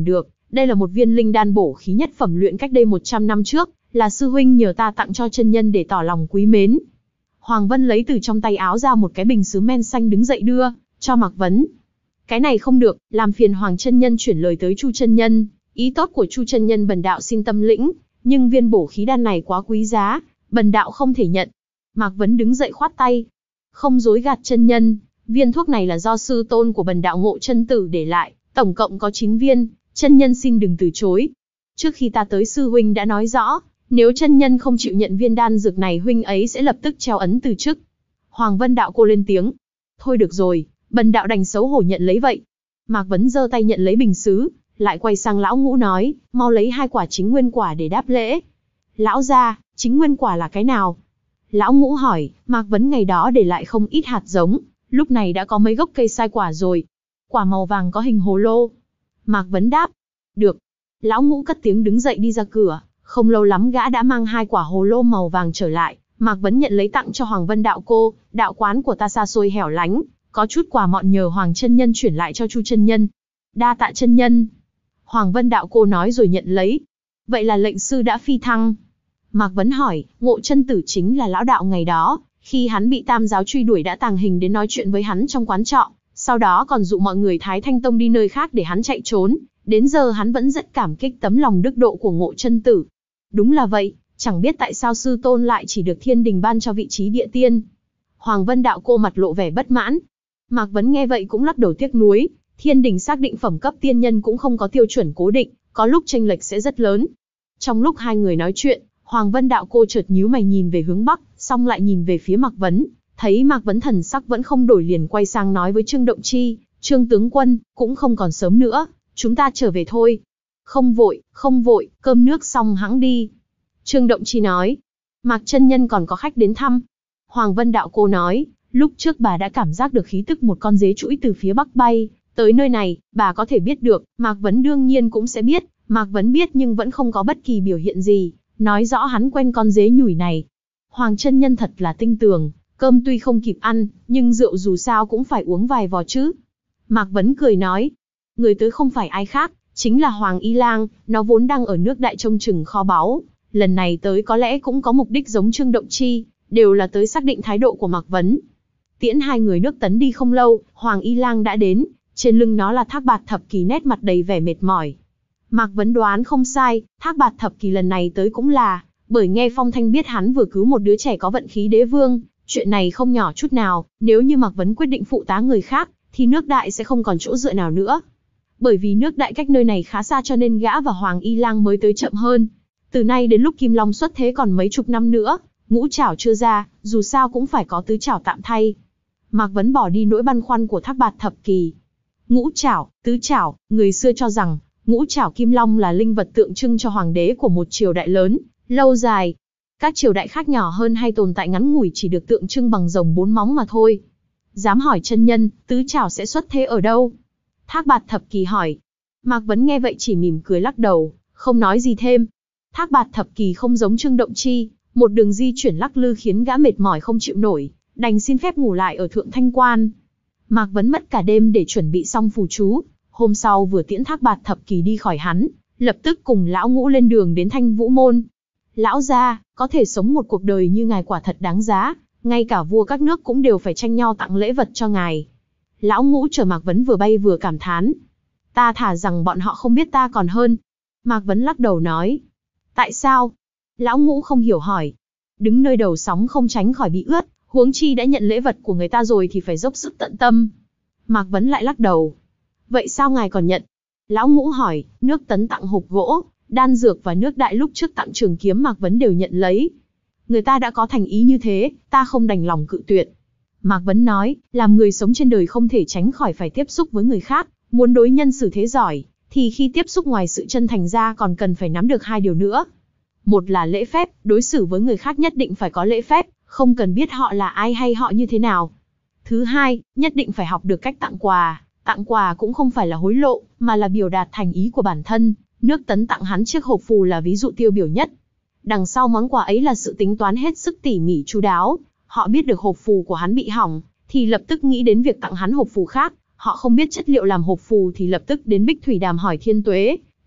Đây là một viên linh đan bổ khí nhất phẩm luyện cách đây một trăm năm trước, là sư huynh nhờ ta tặng cho chân nhân để tỏ lòng quý mến. Hoàng Vân lấy từ trong tay áo ra một cái bình sứ men xanh đứng dậy đưa cho Mạc Vấn. Cái này không được, làm phiền Hoàng chân nhân chuyển lời tới Chu chân nhân, ý tốt của Chu chân nhân bần đạo xin tâm lĩnh, nhưng viên bổ khí đan này quá quý giá, bần đạo không thể nhận. Mạc Vấn đứng dậy khoát tay. Không dối gạt chân nhân, viên thuốc này là do sư tôn của bần đạo Ngộ Chân Tử để lại, tổng cộng có chín viên, chân nhân xin đừng từ chối. Trước khi ta tới sư huynh đã nói rõ, nếu chân nhân không chịu nhận viên đan dược này huynh ấy sẽ lập tức treo ấn từ chức. Hoàng Vân đạo cô lên tiếng. Thôi được rồi, bần đạo đành xấu hổ nhận lấy vậy. Mạc Vấn giơ tay nhận lấy bình sứ, lại quay sang lão Ngũ nói, mau lấy hai quả chính nguyên quả để đáp lễ. Lão gia, chính nguyên quả là cái nào? Lão Ngũ hỏi. Mạc Vấn ngày đó để lại không ít hạt giống, lúc này đã có mấy gốc cây sai quả rồi. Quả màu vàng có hình hồ lô. Mạc Vấn đáp. Được. Lão Ngũ cất tiếng đứng dậy đi ra cửa, không lâu lắm gã đã mang hai quả hồ lô màu vàng trở lại. Mạc Vấn nhận lấy tặng cho Hoàng Vân đạo cô, đạo quán của ta xa xôi hẻo lánh, có chút quả mọn nhờ Hoàng chân nhân chuyển lại cho Chu chân nhân. Đa tạ chân nhân. Hoàng Vân đạo cô nói rồi nhận lấy. Vậy là lệnh sư đã phi thăng. Mạc Vấn hỏi, Ngộ Chân Tử chính là lão đạo ngày đó, khi hắn bị tam giáo truy đuổi đã tàng hình đến nói chuyện với hắn trong quán trọ, sau đó còn dụ mọi người Thái Thanh Tông đi nơi khác để hắn chạy trốn, đến giờ hắn vẫn rất cảm kích tấm lòng đức độ của Ngộ Chân Tử. Đúng là vậy, chẳng biết tại sao sư tôn lại chỉ được thiên đình ban cho vị trí địa tiên. Hoàng Vân đạo cô mặt lộ vẻ bất mãn. Mạc Vấn nghe vậy cũng lắc đầu tiếc nuối, thiên đình xác định phẩm cấp tiên nhân cũng không có tiêu chuẩn cố định, có lúc chênh lệch sẽ rất lớn. Trong lúc hai người nói chuyện, Hoàng Vân đạo cô chợt nhíu mày nhìn về hướng bắc, xong lại nhìn về phía Mạc Vấn, thấy Mạc Vấn thần sắc vẫn không đổi liền quay sang nói với Trương Động Chi, Trương tướng quân, cũng không còn sớm nữa, chúng ta trở về thôi. Không vội, không vội, cơm nước xong hẵng đi. Trương Động Chi nói. Mạc chân nhân còn có khách đến thăm. Hoàng Vân đạo cô nói, lúc trước bà đã cảm giác được khí tức một con dế chũi từ phía bắc bay tới nơi này, bà có thể biết được, Mạc Vấn đương nhiên cũng sẽ biết. Mạc Vấn biết nhưng vẫn không có bất kỳ biểu hiện gì, nói rõ hắn quen con dế nhủi này. Hoàng chân nhân thật là tinh tường, cơm tuy không kịp ăn, nhưng rượu dù sao cũng phải uống vài vò chứ. Mạc Vấn cười nói, người tới không phải ai khác, chính là Hoàng Y Lang, nó vốn đang ở nước Đại trông chừng kho báu, lần này tới có lẽ cũng có mục đích giống Trương Động Chi, đều là tới xác định thái độ của Mạc Vấn. Tiễn hai người nước Tấn đi không lâu, Hoàng Y Lang đã đến, trên lưng nó là Thác Bạt Thập Kỳ, nét mặt đầy vẻ mệt mỏi. Mạc Vấn đoán không sai, Thác Bạt Thập Kỳ lần này tới cũng là bởi nghe phong thanh biết hắn vừa cứu một đứa trẻ có vận khí đế vương, chuyện này không nhỏ chút nào, nếu như Mạc Vấn quyết định phụ tá người khác, thì nước Đại sẽ không còn chỗ dựa nào nữa. Bởi vì nước Đại cách nơi này khá xa cho nên gã và Hoàng Y Lang mới tới chậm hơn. Từ nay đến lúc Kim Long xuất thế còn mấy chục năm nữa, ngũ trảo chưa ra, dù sao cũng phải có tứ trảo tạm thay. Mạc Vấn bỏ đi nỗi băn khoăn của Thác Bạt Thập Kỳ. Ngũ trảo, tứ trảo, người xưa cho rằng ngũ trảo Kim Long là linh vật tượng trưng cho hoàng đế của một triều đại lớn, lâu dài. Các triều đại khác nhỏ hơn hay tồn tại ngắn ngủi chỉ được tượng trưng bằng rồng bốn móng mà thôi. Dám hỏi chân nhân, tứ trảo sẽ xuất thế ở đâu? Thác Bạt Thập Kỳ hỏi. Mạc Vấn nghe vậy chỉ mỉm cười lắc đầu, không nói gì thêm. Thác Bạt Thập Kỳ không giống Trương Động Chi, một đường di chuyển lắc lư khiến gã mệt mỏi không chịu nổi, đành xin phép ngủ lại ở Thượng Thanh Quan. Mạc Vấn mất cả đêm để chuẩn bị xong phù chú, hôm sau vừa tiễn Thác Bạt Thập Kỳ đi khỏi hắn, lập tức cùng lão Ngũ lên đường đến Thanh Vũ Môn. Lão gia, có thể sống một cuộc đời như ngài quả thật đáng giá, ngay cả vua các nước cũng đều phải tranh nhau tặng lễ vật cho ngài. Lão Ngũ chờ Mạc Vấn vừa bay vừa cảm thán. Ta thả rằng bọn họ không biết ta còn hơn. Mạc Vấn lắc đầu nói. Tại sao? Lão Ngũ không hiểu hỏi. Đứng nơi đầu sóng không tránh khỏi bị ướt, huống chi đã nhận lễ vật của người ta rồi thì phải dốc sức tận tâm. Mạc Vấn lại lắc đầu. Vậy sao ngài còn nhận? Lão Ngũ hỏi. Nước Tấn tặng hộp gỗ, đan dược và nước Đại lúc trước tặng trường kiếm Mạc Vấn đều nhận lấy. Người ta đã có thành ý như thế, ta không đành lòng cự tuyệt. Mạc Vấn nói, làm người sống trên đời không thể tránh khỏi phải tiếp xúc với người khác, muốn đối nhân xử thế giỏi, thì khi tiếp xúc ngoài sự chân thành ra còn cần phải nắm được hai điều nữa. Một là lễ phép, đối xử với người khác nhất định phải có lễ phép, không cần biết họ là ai hay họ như thế nào. Thứ hai, nhất định phải học được cách tặng quà, tặng quà cũng không phải là hối lộ, mà là biểu đạt thành ý của bản thân. Nước Tấn tặng hắn chiếc hộp phù là ví dụ tiêu biểu nhất. Đằng sau món quà ấy là sự tính toán hết sức tỉ mỉ chu đáo. Họ biết được hộp phù của hắn bị hỏng, thì lập tức nghĩ đến việc tặng hắn hộp phù khác. Họ không biết chất liệu làm hộp phù thì lập tức đến Bích Thủy Đàm hỏi Thiên Tuế,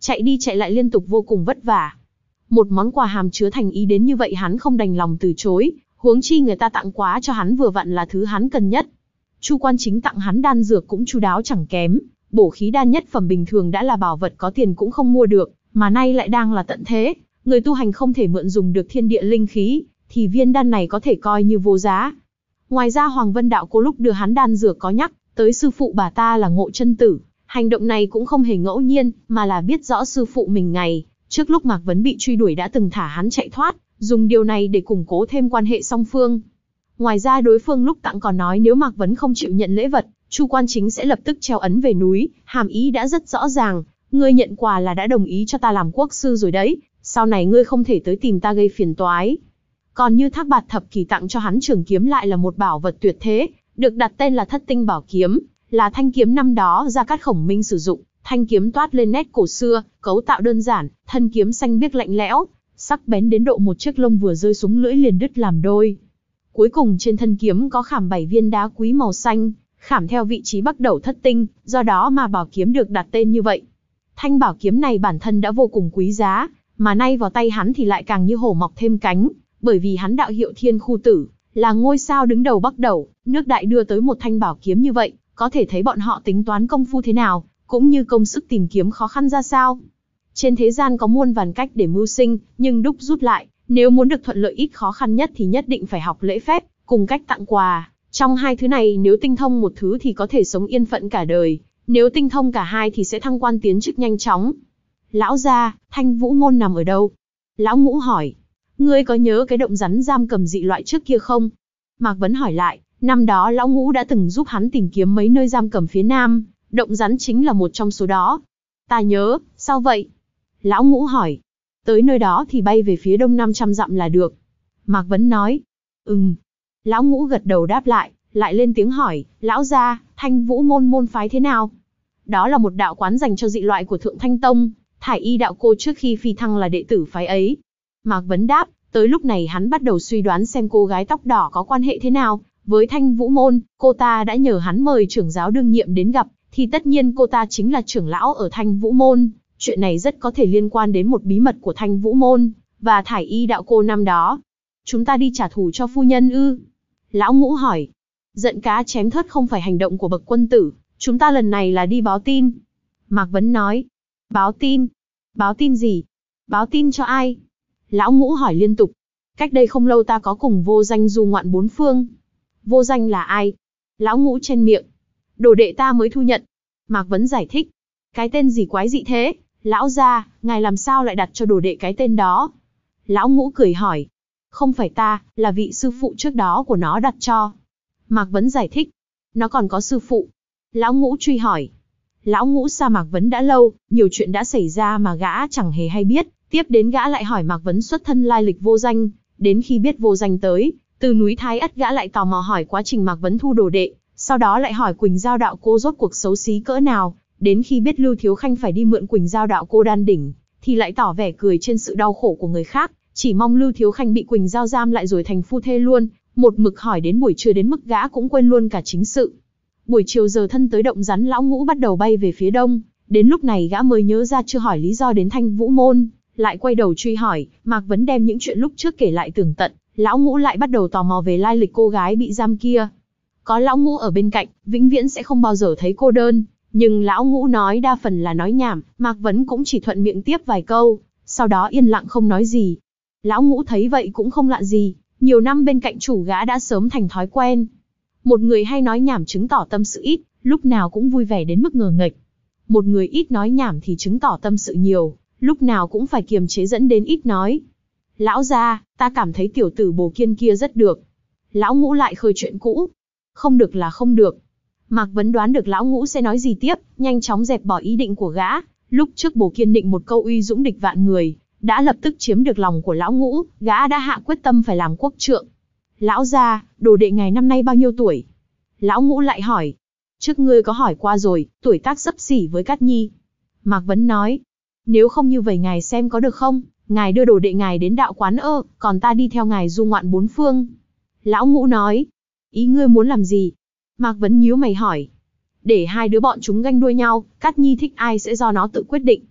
chạy đi chạy lại liên tục vô cùng vất vả. Một món quà hàm chứa thành ý đến như vậy hắn không đành lòng từ chối, huống chi người ta tặng quá cho hắn vừa vặn là thứ hắn cần nhất. Chu Quan Chính tặng hắn đan dược cũng chu đáo chẳng kém, bổ khí đan nhất phẩm bình thường đã là bảo vật có tiền cũng không mua được, mà nay lại đang là tận thế, người tu hành không thể mượn dùng được thiên địa linh khí, thì viên đan này có thể coi như vô giá. Ngoài ra Hoàng Vân Đạo Cô lúc đưa hắn đan dược có nhắc tới sư phụ bà ta là Ngộ Chân Tử, hành động này cũng không hề ngẫu nhiên, mà là biết rõ sư phụ mình ngày trước lúc Mạc Vấn bị truy đuổi đã từng thả hắn chạy thoát, dùng điều này để củng cố thêm quan hệ song phương. Ngoài ra đối phương lúc tặng còn nói nếu Mạc Vấn không chịu nhận lễ vật, Chu Quan Chính sẽ lập tức treo ấn về núi, hàm ý đã rất rõ ràng, ngươi nhận quà là đã đồng ý cho ta làm quốc sư rồi đấy, sau này ngươi không thể tới tìm ta gây phiền toái. Còn như Thác Bạt Thập Kỳ tặng cho hắn trường kiếm lại là một bảo vật tuyệt thế, được đặt tên là Thất Tinh Bảo Kiếm, là thanh kiếm năm đó Gia Cát Khổng Minh sử dụng, thanh kiếm toát lên nét cổ xưa, cấu tạo đơn giản, thân kiếm xanh biếc lạnh lẽo, sắc bén đến độ một chiếc lông vừa rơi xuống lưỡi liền đứt làm đôi. Cuối cùng trên thân kiếm có khảm bảy viên đá quý màu xanh, khảm theo vị trí bắc đẩu thất tinh, do đó mà bảo kiếm được đặt tên như vậy. Thanh bảo kiếm này bản thân đã vô cùng quý giá, mà nay vào tay hắn thì lại càng như hổ mọc thêm cánh, bởi vì hắn đạo hiệu Thiên Khu Tử, là ngôi sao đứng đầu bắc đẩu, nước Đại đưa tới một thanh bảo kiếm như vậy, có thể thấy bọn họ tính toán công phu thế nào, cũng như công sức tìm kiếm khó khăn ra sao. Trên thế gian có muôn vàn cách để mưu sinh, nhưng đúc rút lại, nếu muốn được thuận lợi ít khó khăn nhất thì nhất định phải học lễ phép, cùng cách tặng quà. Trong hai thứ này nếu tinh thông một thứ thì có thể sống yên phận cả đời, nếu tinh thông cả hai thì sẽ thăng quan tiến chức nhanh chóng. Lão gia, Thanh Vũ Môn nằm ở đâu? Lão Ngũ hỏi. Ngươi có nhớ cái động rắn giam cầm dị loại trước kia không? Mạc Vấn hỏi lại, năm đó Lão Ngũ đã từng giúp hắn tìm kiếm mấy nơi giam cầm phía Nam, động rắn chính là một trong số đó. Ta nhớ, sao vậy? Lão Ngũ hỏi. Tới nơi đó thì bay về phía đông năm trăm dặm là được. Mạc Vấn nói. Ừm. Lão Ngũ gật đầu đáp lại, lại lên tiếng hỏi, lão gia, Thanh Vũ Môn môn phái thế nào? Đó là một đạo quán dành cho dị loại của Thượng Thanh Tông, Thải Y đạo cô trước khi phi thăng là đệ tử phái ấy. Mạc Vấn đáp, tới lúc này hắn bắt đầu suy đoán xem cô gái tóc đỏ có quan hệ thế nào với Thanh Vũ Môn, cô ta đã nhờ hắn mời trưởng giáo đương nhiệm đến gặp, thì tất nhiên cô ta chính là trưởng lão ở Thanh Vũ Môn, chuyện này rất có thể liên quan đến một bí mật của Thanh Vũ Môn, và Thải Y đạo cô năm đó. Chúng ta đi trả thù cho phu nhân ư? Lão Ngũ hỏi. Giận cá chém thớt không phải hành động của bậc quân tử, chúng ta lần này là đi báo tin. Mạc Vấn nói. Báo tin? Báo tin gì? Báo tin cho ai? Lão Ngũ hỏi liên tục. Cách đây không lâu ta có cùng Vô Danh du ngoạn bốn phương. Vô Danh là ai? Lão Ngũ chen miệng. Đồ đệ ta mới thu nhận. Mạc Vấn giải thích. Cái tên gì quái dị thế? Lão gia, ngài làm sao lại đặt cho đồ đệ cái tên đó? Lão Ngũ cười hỏi. Không phải ta, là vị sư phụ trước đó của nó đặt cho. Mạc Vấn giải thích. Nó còn có sư phụ. Lão Ngũ truy hỏi. Lão Ngũ xa Mạc Vấn đã lâu, nhiều chuyện đã xảy ra mà gã chẳng hề hay biết. Tiếp đến gã lại hỏi Mạc Vấn xuất thân lai lịch Vô Danh. Đến khi biết Vô Danh tới, từ núi Thái Ất gã lại tò mò hỏi quá trình Mạc Vấn thu đồ đệ. Sau đó lại hỏi Quỳnh Giao đạo cô rốt cuộc xấu xí cỡ nào. Đến khi biết Lưu Thiếu Khanh phải đi mượn Quỳnh Giao đạo cô đan đỉnh, thì lại tỏ vẻ cười trên sự đau khổ của người khác. Chỉ mong Lưu Thiếu Khanh bị Quỳnh Giao giam lại rồi thành phu thê luôn, một mực hỏi đến buổi trưa đến mức gã cũng quên luôn cả chính sự. Buổi chiều giờ thân tới động rắn, Lão Ngũ bắt đầu bay về phía đông, đến lúc này gã mới nhớ ra chưa hỏi lý do đến Thanh Vũ Môn, lại quay đầu truy hỏi. Mạc Vấn đem những chuyện lúc trước kể lại tường tận, Lão Ngũ lại bắt đầu tò mò về lai lịch cô gái bị giam kia. Có Lão Ngũ ở bên cạnh, vĩnh viễn sẽ không bao giờ thấy cô đơn, nhưng Lão Ngũ nói đa phần là nói nhảm, Mạc Vấn cũng chỉ thuận miệng tiếp vài câu, sau đó yên lặng không nói gì. Lão Ngũ thấy vậy cũng không lạ gì, nhiều năm bên cạnh chủ gã đã sớm thành thói quen. Một người hay nói nhảm chứng tỏ tâm sự ít, lúc nào cũng vui vẻ đến mức ngờ nghệch. Một người ít nói nhảm thì chứng tỏ tâm sự nhiều, lúc nào cũng phải kiềm chế dẫn đến ít nói. Lão gia, ta cảm thấy tiểu tử Bồ Kiên kia rất được. Lão Ngũ lại khơi chuyện cũ. Không được là không được. Mạc Vấn đoán được Lão Ngũ sẽ nói gì tiếp, nhanh chóng dẹp bỏ ý định của gã. Lúc trước Bồ Kiên định một câu uy dũng địch vạn người, đã lập tức chiếm được lòng của Lão Ngũ, gã đã hạ quyết tâm phải làm quốc trượng. Lão gia, đồ đệ ngài năm nay bao nhiêu tuổi? Lão Ngũ lại hỏi. Trước ngươi có hỏi qua rồi, tuổi tác xấp xỉ với Cát Nhi. Mạc Vấn nói. Nếu không như vậy ngài xem có được không? Ngài đưa đồ đệ ngài đến đạo quán ơ, còn ta đi theo ngài du ngoạn bốn phương. Lão Ngũ nói. Ý ngươi muốn làm gì? Mạc Vấn nhíu mày hỏi. Để hai đứa bọn chúng ganh đua nhau, Cát Nhi thích ai sẽ do nó tự quyết định.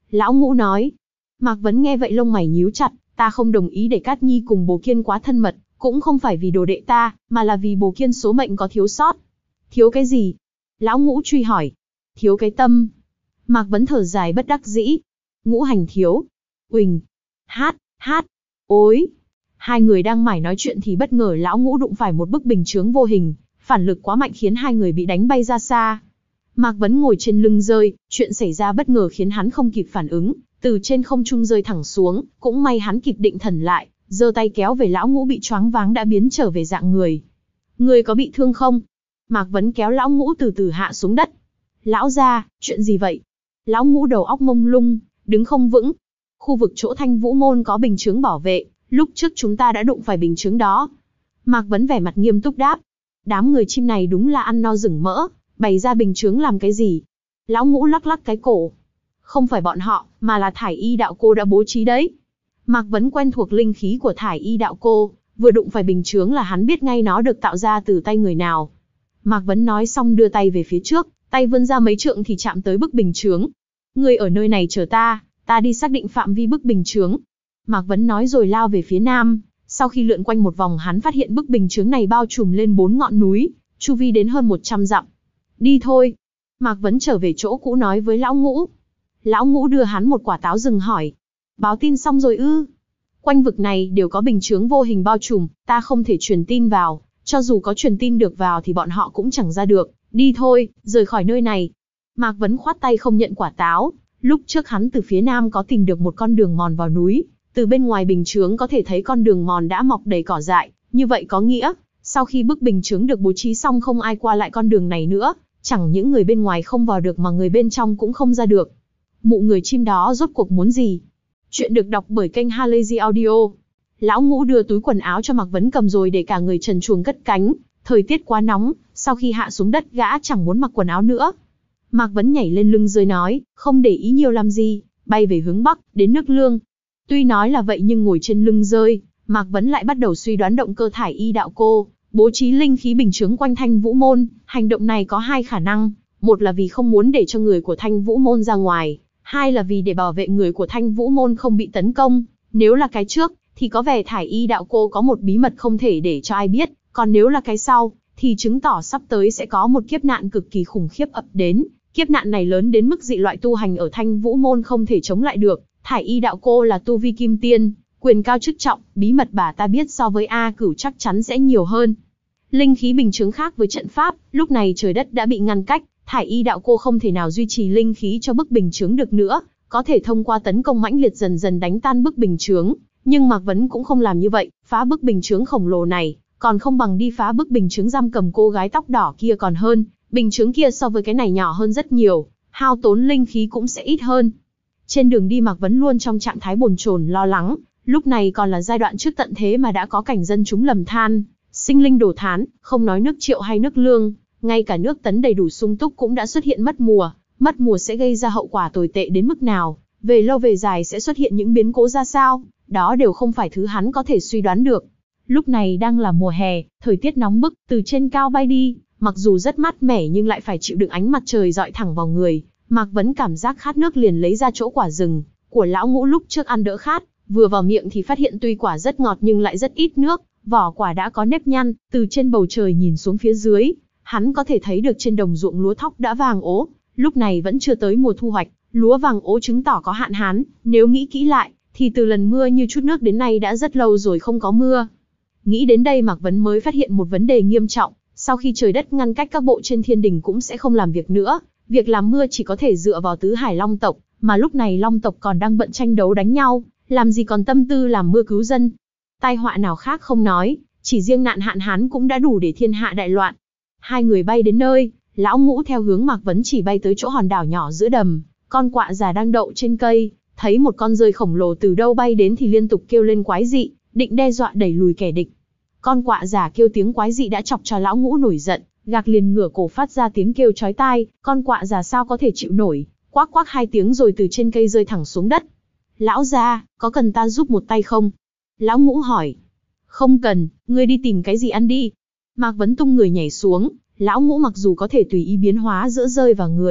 Lão Ngũ nói. Mạc Vấn nghe vậy lông mày nhíu chặt, ta không đồng ý để Cát Nhi cùng Bồ Kiên quá thân mật, cũng không phải vì đồ đệ ta, mà là vì Bồ Kiên số mệnh có thiếu sót. Thiếu cái gì? Lão Ngũ truy hỏi. Thiếu cái tâm. Mạc Vấn thở dài bất đắc dĩ. Ngũ hành thiếu. Uỳnh. Hát, hát. Ối. Hai người đang mải nói chuyện thì bất ngờ Lão Ngũ đụng phải một bức bình chướng vô hình, phản lực quá mạnh khiến hai người bị đánh bay ra xa. Mạc Vấn ngồi trên lưng rơi, chuyện xảy ra bất ngờ khiến hắn không kịp phản ứng, từ trên không trung rơi thẳng xuống, cũng may hắn kịp định thần lại, giơ tay kéo về Lão Ngũ bị choáng váng đã biến trở về dạng người. Người có bị thương không? Mạc Vấn kéo Lão Ngũ từ từ hạ xuống đất. Lão gia, chuyện gì vậy? Lão Ngũ đầu óc mông lung, đứng không vững. Khu vực chỗ Thanh Vũ Môn có bình chướng bảo vệ, lúc trước chúng ta đã đụng phải bình chướng đó. Mạc Vấn vẻ mặt nghiêm túc đáp. Đám người chim này đúng là ăn no rừng mỡ, bày ra bình chướng làm cái gì? Lão Ngũ lắc lắc cái cổ. Không phải bọn họ, mà là Thải Y đạo cô đã bố trí đấy. Mạc Vấn quen thuộc linh khí của Thải Y đạo cô, vừa đụng phải bình chướng là hắn biết ngay nó được tạo ra từ tay người nào. Mạc Vấn nói xong đưa tay về phía trước, tay vươn ra mấy trượng thì chạm tới bức bình chướng. Người ở nơi này chờ ta, ta đi xác định phạm vi bức bình chướng. Mạc Vấn nói rồi lao về phía nam. Sau khi lượn quanh một vòng hắn phát hiện bức bình chướng này bao trùm lên bốn ngọn núi, chu vi đến hơn một trăm dặm. Đi thôi. Mạc Vấn trở về chỗ cũ nói với Lão Ngũ. Lão Ngũ đưa hắn một quả táo rừng hỏi. Báo tin xong rồi ư? Quanh vực này đều có bình chướng vô hình bao trùm, ta không thể truyền tin vào, cho dù có truyền tin được vào thì bọn họ cũng chẳng ra được. Đi thôi, rời khỏi nơi này. Mạc Vấn khoát tay không nhận quả táo. Lúc trước hắn từ phía nam có tìm được một con đường mòn vào núi, từ bên ngoài bình chướng có thể thấy con đường mòn đã mọc đầy cỏ dại, như vậy có nghĩa, sau khi bức bình chướng được bố trí xong không ai qua lại con đường này nữa, chẳng những người bên ngoài không vào được mà người bên trong cũng không ra được. Mụ người chim đó rốt cuộc muốn gì? Chuyện được đọc bởi kênh Halazy Audio. Lão Ngũ đưa túi quần áo cho Mạc Vấn cầm rồi để cả người trần truồng cất cánh, thời tiết quá nóng, sau khi hạ xuống đất gã chẳng muốn mặc quần áo nữa. Mạc Vấn nhảy lên lưng rơi nói, không để ý nhiều làm gì, bay về hướng bắc, đến nước Lương. Tuy nói là vậy nhưng ngồi trên lưng rơi, Mạc Vấn lại bắt đầu suy đoán động cơ Thải Y đạo cô, bố trí linh khí bình chướng quanh Thanh Vũ Môn. Hành động này có hai khả năng, một là vì không muốn để cho người của Thanh Vũ Môn ra ngoài, hai là vì để bảo vệ người của Thanh Vũ Môn không bị tấn công. Nếu là cái trước, thì có vẻ Thải Y đạo cô có một bí mật không thể để cho ai biết, còn nếu là cái sau, thì chứng tỏ sắp tới sẽ có một kiếp nạn cực kỳ khủng khiếp ập đến. Kiếp nạn này lớn đến mức dị loại tu hành ở Thanh Vũ Môn không thể chống lại được. Thải Y đạo cô là tu vi kim tiên, quyền cao chức trọng, bí mật bà ta biết so với A Cửu chắc chắn sẽ nhiều hơn. Linh khí bình chướng khác với trận pháp, lúc này trời đất đã bị ngăn cách, Thải Y đạo cô không thể nào duy trì linh khí cho bức bình chướng được nữa, có thể thông qua tấn công mãnh liệt dần dần đánh tan bức bình chướng, nhưng Mạc Vấn cũng không làm như vậy, phá bức bình chướng khổng lồ này, còn không bằng đi phá bức bình chướng giam cầm cô gái tóc đỏ kia còn hơn, bình chướng kia so với cái này nhỏ hơn rất nhiều, hao tốn linh khí cũng sẽ ít hơn. Trên đường đi Mạc Vấn luôn trong trạng thái bồn chồn lo lắng, lúc này còn là giai đoạn trước tận thế mà đã có cảnh dân chúng lầm than, sinh linh đổ thán, không nói nước Triệu hay nước Lương, ngay cả nước Tấn đầy đủ sung túc cũng đã xuất hiện mất mùa, mất mùa sẽ gây ra hậu quả tồi tệ đến mức nào, về lâu về dài sẽ xuất hiện những biến cố ra sao, đó đều không phải thứ hắn có thể suy đoán được. Lúc này đang là mùa hè, thời tiết nóng bức, từ trên cao bay đi, mặc dù rất mát mẻ nhưng lại phải chịu đựng ánh mặt trời rọi thẳng vào người. Mạc Vấn cảm giác khát nước liền lấy ra chỗ quả rừng của Lão Ngũ lúc trước ăn đỡ khát, vừa vào miệng thì phát hiện tuy quả rất ngọt nhưng lại rất ít nước, vỏ quả đã có nếp nhăn, từ trên bầu trời nhìn xuống phía dưới, hắn có thể thấy được trên đồng ruộng lúa thóc đã vàng ố, lúc này vẫn chưa tới mùa thu hoạch, lúa vàng ố chứng tỏ có hạn hán, nếu nghĩ kỹ lại, thì từ lần mưa như chút nước đến nay đã rất lâu rồi không có mưa. Nghĩ đến đây Mạc Vấn mới phát hiện một vấn đề nghiêm trọng, sau khi trời đất ngăn cách các bộ trên thiên đình cũng sẽ không làm việc nữa. Việc làm mưa chỉ có thể dựa vào tứ hải long tộc, mà lúc này long tộc còn đang bận tranh đấu đánh nhau, làm gì còn tâm tư làm mưa cứu dân. Tai họa nào khác không nói, chỉ riêng nạn hạn hán cũng đã đủ để thiên hạ đại loạn. Hai người bay đến nơi, Lão Ngũ theo hướng Mạc Vấn chỉ bay tới chỗ hòn đảo nhỏ giữa đầm, con quạ già đang đậu trên cây, thấy một con rơi khổng lồ từ đâu bay đến thì liên tục kêu lên quái dị, định đe dọa đẩy lùi kẻ địch. Con quạ già kêu tiếng quái dị đã chọc cho Lão Ngũ nổi giận, gạc liền ngửa cổ phát ra tiếng kêu chói tai, con quạ già sao có thể chịu nổi, quác quác hai tiếng rồi từ trên cây rơi thẳng xuống đất. Lão gia, có cần ta giúp một tay không? Lão Ngũ hỏi. Không cần, ngươi đi tìm cái gì ăn đi. Mạc Vấn tung người nhảy xuống, Lão Ngũ mặc dù có thể tùy ý biến hóa giữa rơi và người,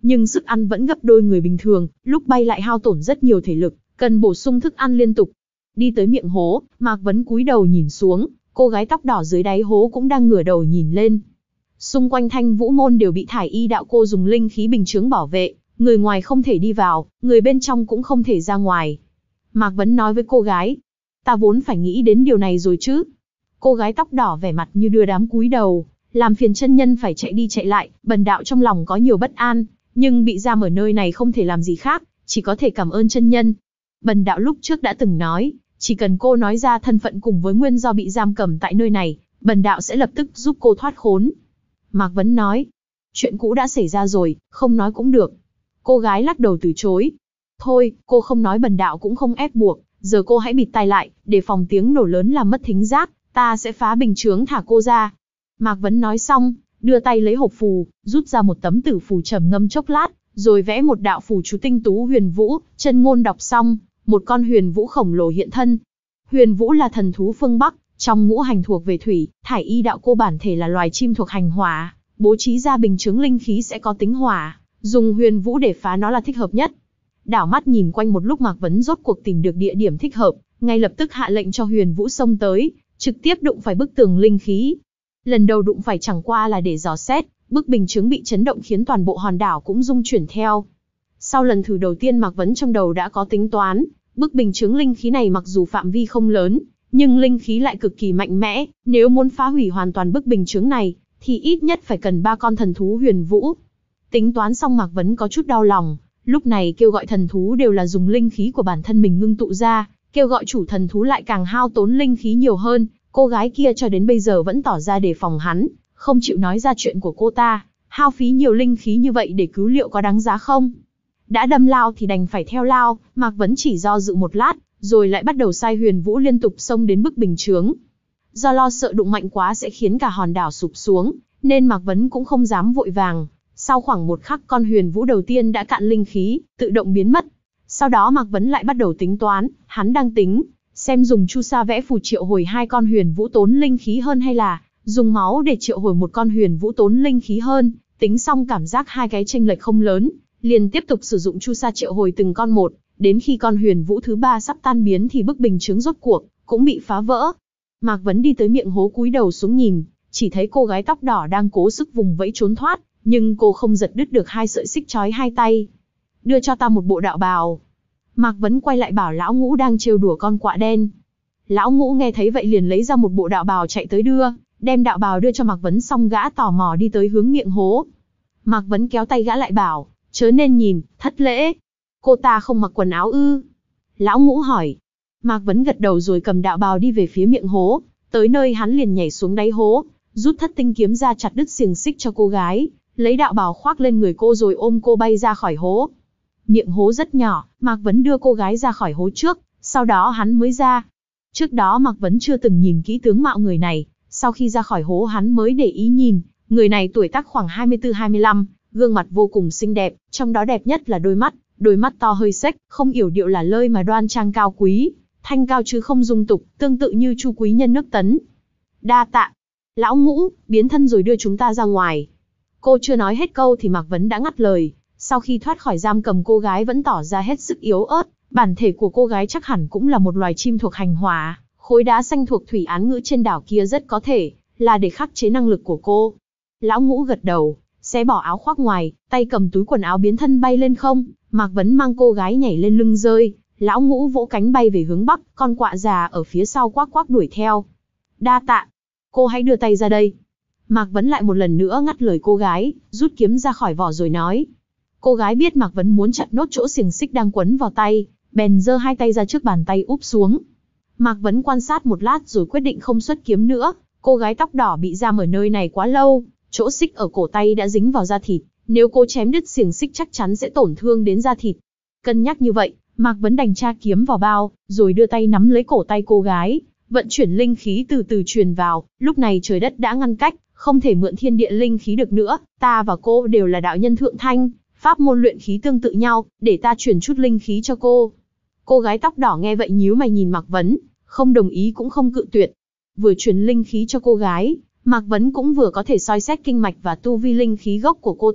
nhưng sức ăn vẫn gấp đôi người bình thường, lúc bay lại hao tổn rất nhiều thể lực, cần bổ sung thức ăn liên tục. Đi tới miệng hố, Mạc Vấn cúi đầu nhìn xuống, cô gái tóc đỏ dưới đáy hố cũng đang ngửa đầu nhìn lên. Xung quanh Thanh Vũ môn đều bị Thải Y đạo cô dùng linh khí bình chướng bảo vệ, người ngoài không thể đi vào, người bên trong cũng không thể ra ngoài. Mạc Vấn nói với cô gái, ta vốn phải nghĩ đến điều này rồi chứ. Cô gái tóc đỏ vẻ mặt như đưa đám cúi đầu, làm phiền chân nhân phải chạy đi chạy lại, bần đạo trong lòng có nhiều bất an, nhưng bị giam ở nơi này không thể làm gì khác, chỉ có thể cảm ơn chân nhân. Bần đạo lúc trước đã từng nói, chỉ cần cô nói ra thân phận cùng với nguyên do bị giam cầm tại nơi này, bần đạo sẽ lập tức giúp cô thoát khốn. Mạc Vấn nói, chuyện cũ đã xảy ra rồi, không nói cũng được. Cô gái lắc đầu từ chối. Thôi, cô không nói bần đạo cũng không ép buộc, giờ cô hãy bịt tai lại, để phòng tiếng nổ lớn làm mất thính giác, ta sẽ phá bình chướng thả cô ra. Mạc Vấn nói xong, đưa tay lấy hộp phù, rút ra một tấm tử phù trầm ngâm chốc lát, rồi vẽ một đạo phù chú tinh tú huyền vũ, chân ngôn đọc xong, một con huyền vũ khổng lồ hiện thân. Huyền vũ là thần thú phương Bắc, trong ngũ hành thuộc về thủy, Thải Y đạo cô bản thể là loài chim thuộc hành hỏa, bố trí ra bình chướng linh khí sẽ có tính hỏa, dùng huyền vũ để phá nó là thích hợp nhất. Đảo mắt nhìn quanh một lúc, Mạc Vấn rốt cuộc tìm được địa điểm thích hợp, ngay lập tức hạ lệnh cho huyền vũ xông tới, trực tiếp đụng phải bức tường linh khí. Lần đầu đụng phải chẳng qua là để dò xét, bức bình chướng bị chấn động khiến toàn bộ hòn đảo cũng rung chuyển theo. Sau lần thử đầu tiên, Mạc Vấn trong đầu đã có tính toán, bức bình chướng linh khí này mặc dù phạm vi không lớn, nhưng linh khí lại cực kỳ mạnh mẽ, nếu muốn phá hủy hoàn toàn bức bình chướng này, thì ít nhất phải cần ba con thần thú huyền vũ. Tính toán xong, Mạc Vấn có chút đau lòng, lúc này kêu gọi thần thú đều là dùng linh khí của bản thân mình ngưng tụ ra, kêu gọi chủ thần thú lại càng hao tốn linh khí nhiều hơn. Cô gái kia cho đến bây giờ vẫn tỏ ra đề phòng hắn, không chịu nói ra chuyện của cô ta, hao phí nhiều linh khí như vậy để cứu liệu có đáng giá không? Đã đâm lao thì đành phải theo lao, Mạc Vấn chỉ do dự một lát, rồi lại bắt đầu sai huyền vũ liên tục xông đến bức bình chướng. Do lo sợ đụng mạnh quá sẽ khiến cả hòn đảo sụp xuống, nên Mạc Vấn cũng không dám vội vàng. Sau khoảng một khắc, con huyền vũ đầu tiên đã cạn linh khí, tự động biến mất. Sau đó Mạc Vấn lại bắt đầu tính toán, hắn đang tính xem dùng chu sa vẽ phù triệu hồi hai con huyền vũ tốn linh khí hơn hay là dùng máu để triệu hồi một con huyền vũ tốn linh khí hơn. Tính xong cảm giác hai cái chênh lệch không lớn, liền tiếp tục sử dụng chu sa triệu hồi từng con một, đến khi con huyền vũ thứ ba sắp tan biến thì bức bình chướng rốt cuộc cũng bị phá vỡ. Mạc Vấn đi tới miệng hố cúi đầu xuống nhìn, chỉ thấy cô gái tóc đỏ đang cố sức vùng vẫy trốn thoát, nhưng cô không giật đứt được hai sợi xích trói hai tay. Đưa cho ta một bộ đạo bào. Mạc Vấn quay lại bảo lão ngũ đang trêu đùa con quạ đen. Lão ngũ nghe thấy vậy liền lấy ra một bộ đạo bào chạy tới đưa, đem đạo bào đưa cho Mạc Vấn xong gã tò mò đi tới hướng miệng hố. Mạc Vấn kéo tay gã lại bảo, chớ nên nhìn, thất lễ. Cô ta không mặc quần áo ư? Lão ngũ hỏi. Mạc Vấn gật đầu rồi cầm đạo bào đi về phía miệng hố, tới nơi hắn liền nhảy xuống đáy hố, rút thất tinh kiếm ra chặt đứt xiềng xích cho cô gái, lấy đạo bào khoác lên người cô rồi ôm cô bay ra khỏi hố. Miệng hố rất nhỏ, Mạc Vấn đưa cô gái ra khỏi hố trước, sau đó hắn mới ra. Trước đó Mạc Vấn chưa từng nhìn kỹ tướng mạo người này, sau khi ra khỏi hố hắn mới để ý nhìn, người này tuổi tác khoảng hai mươi tư hai mươi lăm, gương mặt vô cùng xinh đẹp, trong đó đẹp nhất là đôi mắt, đôi mắt to hơi xếch, không yểu điệu là lơi mà đoan trang cao quý, thanh cao chứ không dung tục, tương tự như Chu quý nhân nước Tấn. Đa tạ. Lão ngũ, biến thân rồi đưa chúng ta ra ngoài. Cô chưa nói hết câu thì Mạc Vấn đã ngắt lời. Sau khi thoát khỏi giam cầm, cô gái vẫn tỏ ra hết sức yếu ớt, bản thể của cô gái chắc hẳn cũng là một loài chim thuộc hành hỏa, khối đá xanh thuộc thủy án ngữ trên đảo kia rất có thể là để khắc chế năng lực của cô. Lão ngũ gật đầu, xé bỏ áo khoác ngoài, tay cầm túi quần áo biến thân bay lên không. Mạc Vấn mang cô gái nhảy lên lưng rơi, lão ngũ vỗ cánh bay về hướng bắc, con quạ già ở phía sau quắc quắc đuổi theo. Đa tạ. Cô hãy đưa tay ra đây. Mạc Vấn lại một lần nữa ngắt lời cô gái, rút kiếm ra khỏi vỏ rồi nói. Cô gái biết Mạc Vấn muốn chặt nốt chỗ xiềng xích đang quấn vào tay, bèn giơ hai tay ra trước bàn tay úp xuống. Mạc Vấn quan sát một lát rồi quyết định không xuất kiếm nữa, cô gái tóc đỏ bị giam ở nơi này quá lâu, chỗ xích ở cổ tay đã dính vào da thịt, nếu cô chém đứt xiềng xích chắc chắn sẽ tổn thương đến da thịt. Cân nhắc như vậy, Mạc Vấn đành tra kiếm vào bao, rồi đưa tay nắm lấy cổ tay cô gái, vận chuyển linh khí từ từ truyền vào. Lúc này trời đất đã ngăn cách, không thể mượn thiên địa linh khí được nữa, ta và cô đều là đạo nhân thượng thanh, pháp môn luyện khí tương tự nhau, để ta truyền chút linh khí cho cô. Cô gái tóc đỏ nghe vậy nhíu mày nhìn Mạc Vấn, không đồng ý cũng không cự tuyệt. Vừa truyền linh khí cho cô gái, Mạc Vấn cũng vừa có thể soi xét kinh mạch và tu vi linh khí gốc của cô ta,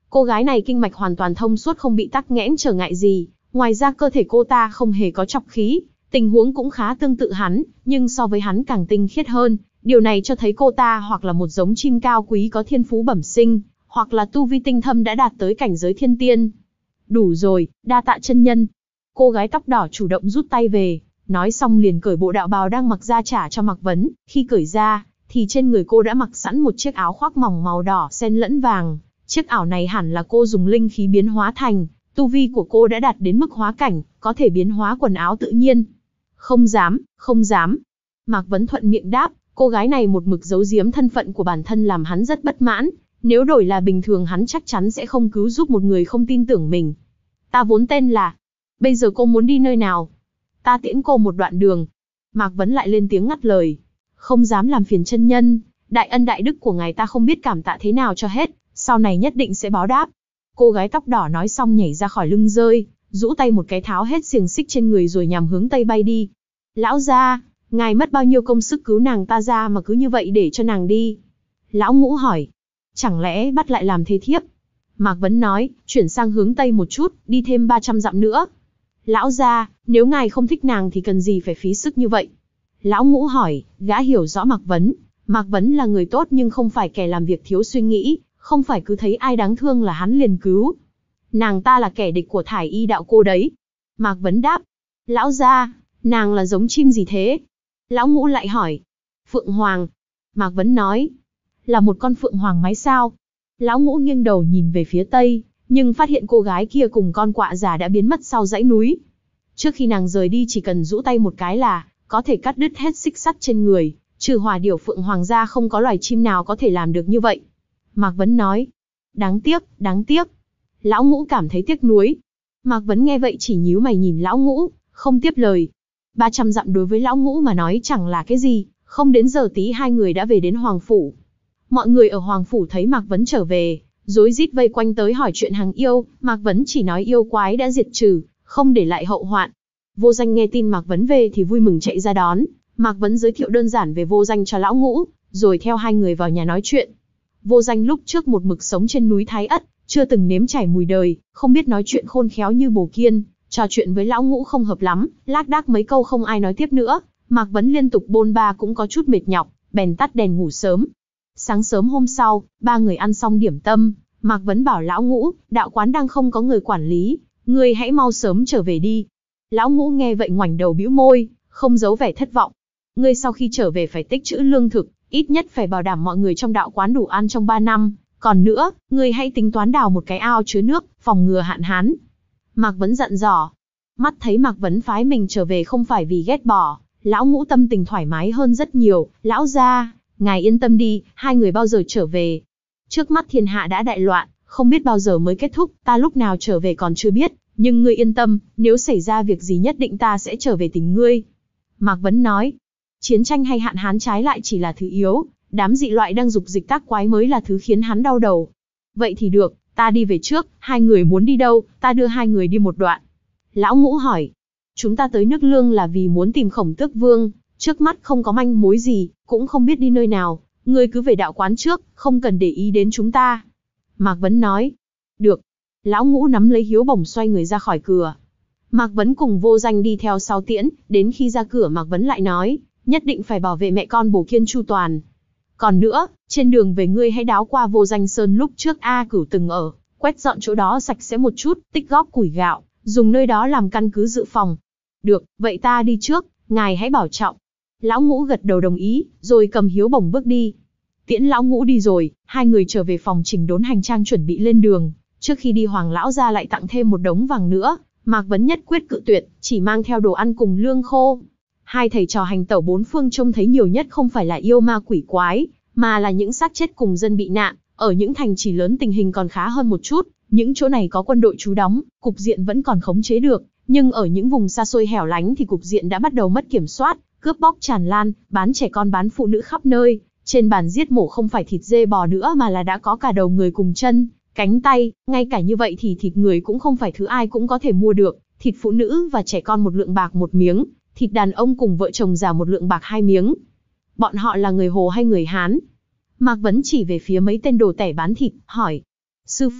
Cô gái này kinh mạch hoàn toàn thông suốt, không bị tắc nghẽn trở ngại gì, ngoài ra cơ thể cô ta không hề có trọc khí, tình huống cũng khá tương tự hắn, nhưng so với hắn càng tinh khiết hơn, điều này cho thấy cô ta hoặc là một giống chim cao quý có thiên phú bẩm sinh, hoặc là tu vi tinh thâm đã đạt tới cảnh giới thiên tiên. Đủ rồi, đa tạ chân nhân. Cô gái tóc đỏ chủ động rút tay về, nói xong liền cởi bộ đạo bào đang mặc ra trả cho Mạc Vấn, khi cởi ra, thì trên người cô đã mặc sẵn một chiếc áo khoác mỏng màu đỏ xen lẫn vàng. Chiếc áo này hẳn là cô dùng linh khí biến hóa thành, tu vi của cô đã đạt đến mức hóa cảnh, có thể biến hóa quần áo tự nhiên. Không dám, không dám. Mạc Vấn thuận miệng đáp, cô gái này một mực giấu giếm thân phận của bản thân làm hắn rất bất mãn, nếu đổi là bình thường hắn chắc chắn sẽ không cứu giúp một người không tin tưởng mình. Ta vốn tên là, bây giờ cô muốn đi nơi nào? Ta tiễn cô một đoạn đường. Mạc Vấn lại lên tiếng ngắt lời. Không dám làm phiền chân nhân, đại ân đại đức của ngài ta không biết cảm tạ thế nào cho hết, sau này nhất định sẽ báo đáp. Cô gái tóc đỏ nói xong nhảy ra khỏi lưng rơi, rũ tay một cái tháo hết xiềng xích trên người rồi nhằm hướng tây bay đi. Lão gia, ngài mất bao nhiêu công sức cứu nàng ta ra mà cứ như vậy để cho nàng đi? Lão Ngũ hỏi. Chẳng lẽ bắt lại làm thê thiếp? Mạc Vấn nói, chuyển sang hướng tây một chút, đi thêm ba trăm dặm nữa. Lão gia, nếu ngài không thích nàng thì cần gì phải phí sức như vậy? Lão Ngũ hỏi, gã hiểu rõ Mạc Vấn. Mạc Vấn là người tốt nhưng không phải kẻ làm việc thiếu suy nghĩ, không phải cứ thấy ai đáng thương là hắn liền cứu. Nàng ta là kẻ địch của Thải Y đạo cô đấy. Mạc Vấn đáp. Lão gia, nàng là giống chim gì thế? Lão Ngũ lại hỏi. Phượng Hoàng. Mạc Vấn nói. Là một con phượng hoàng mái sao? Lão Ngũ nghiêng đầu nhìn về phía tây, nhưng phát hiện cô gái kia cùng con quạ già đã biến mất sau dãy núi. Trước khi nàng rời đi chỉ cần rũ tay một cái là có thể cắt đứt hết xích sắt trên người, trừ hỏa điểu phượng hoàng ra không có loài chim nào có thể làm được như vậy. Mạc Vấn nói. Đáng tiếc, đáng tiếc. Lão Ngũ cảm thấy tiếc nuối. Mạc Vấn nghe vậy chỉ nhíu mày nhìn Lão Ngũ, không tiếp lời. ba trăm dặm đối với Lão Ngũ mà nói chẳng là cái gì, không đến giờ tí hai người đã về đến Hoàng Phủ. Mọi người ở Hoàng Phủ thấy Mạc Vấn trở về, rối rít vây quanh tới hỏi chuyện hàng yêu, Mạc Vấn chỉ nói yêu quái đã diệt trừ, không để lại hậu hoạn. Vô Danh nghe tin Mạc Vấn về thì vui mừng chạy ra đón, Mạc Vấn giới thiệu đơn giản về Vô Danh cho Lão Ngũ, rồi theo hai người vào nhà nói chuyện. Vô Danh lúc trước một mực sống trên núi Thái Ất, chưa từng nếm trải mùi đời, không biết nói chuyện khôn khéo như Bồ Kiên, trò chuyện với Lão Ngũ không hợp lắm, lác đác mấy câu không ai nói tiếp nữa, Mạc Vấn liên tục bôn ba cũng có chút mệt nhọc, bèn tắt đèn ngủ sớm. Sáng sớm hôm sau, ba người ăn xong điểm tâm, Mạc Vấn bảo Lão Ngũ, đạo quán đang không có người quản lý, ngươi hãy mau sớm trở về đi. Lão Ngũ nghe vậy ngoảnh đầu bĩu môi, không giấu vẻ thất vọng. Ngươi sau khi trở về phải tích trữ lương thực, ít nhất phải bảo đảm mọi người trong đạo quán đủ ăn trong ba năm. Còn nữa, ngươi hãy tính toán đào một cái ao chứa nước, phòng ngừa hạn hán. Mạc Vấn dặn dò. Mắt thấy Mạc Vấn phái mình trở về không phải vì ghét bỏ, Lão Ngũ tâm tình thoải mái hơn rất nhiều. Lão gia, ngài yên tâm đi, hai người bao giờ trở về? Trước mắt thiên hạ đã đại loạn, không biết bao giờ mới kết thúc, ta lúc nào trở về còn chưa biết, nhưng ngươi yên tâm, nếu xảy ra việc gì nhất định ta sẽ trở về tìm ngươi. Mạc Vấn nói, chiến tranh hay hạn hán trái lại chỉ là thứ yếu, đám dị loại đang dục dịch tác quái mới là thứ khiến hắn đau đầu. Vậy thì được, ta đi về trước, hai người muốn đi đâu, ta đưa hai người đi một đoạn. Lão Ngũ hỏi, chúng ta tới nước Lương là vì muốn tìm Khổng Tước Vương, trước mắt không có manh mối gì, cũng không biết đi nơi nào, ngươi cứ về đạo quán trước, không cần để ý đến chúng ta. Mạc Vấn nói, được. Lão Ngũ nắm lấy hiếu bổng xoay người ra khỏi cửa. Mạc Vấn cùng Vô Danh đi theo sau tiễn, đến khi ra cửa Mạc Vấn lại nói, nhất định phải bảo vệ mẹ con Bồ Kiên chu toàn. Còn nữa, trên đường về ngươi hãy đáo qua Vô Danh Sơn lúc trước A Cửu từng ở, quét dọn chỗ đó sạch sẽ một chút, tích góp củi gạo, dùng nơi đó làm căn cứ dự phòng. Được, vậy ta đi trước, ngài hãy bảo trọng. Lão Ngũ gật đầu đồng ý, rồi cầm hiếu bổng bước đi. Tiễn Lão Ngũ đi rồi, hai người trở về phòng chỉnh đốn hành trang chuẩn bị lên đường. Trước khi đi Hoàng lão gia lại tặng thêm một đống vàng nữa, Mạc Vấn nhất quyết cự tuyệt, chỉ mang theo đồ ăn cùng lương khô. Hai thầy trò hành tẩu bốn phương trông thấy nhiều nhất không phải là yêu ma quỷ quái, mà là những xác chết cùng dân bị nạn. Ở những thành trì lớn tình hình còn khá hơn một chút, những chỗ này có quân đội trú đóng, cục diện vẫn còn khống chế được, nhưng ở những vùng xa xôi hẻo lánh thì cục diện đã bắt đầu mất kiểm soát, cướp bóc tràn lan, bán trẻ con bán phụ nữ khắp nơi. Trên bàn giết mổ không phải thịt dê bò nữa mà là đã có cả đầu người cùng chân, cánh tay, ngay cả như vậy thì thịt người cũng không phải thứ ai cũng có thể mua được, thịt phụ nữ và trẻ con một lượng bạc một miếng, thịt đàn ông cùng vợ chồng già một lượng bạc hai miếng. Bọn họ là người Hồ hay người Hán? Mạc Vấn chỉ về phía mấy tên đồ tẻ bán thịt, hỏi. Sư phụ,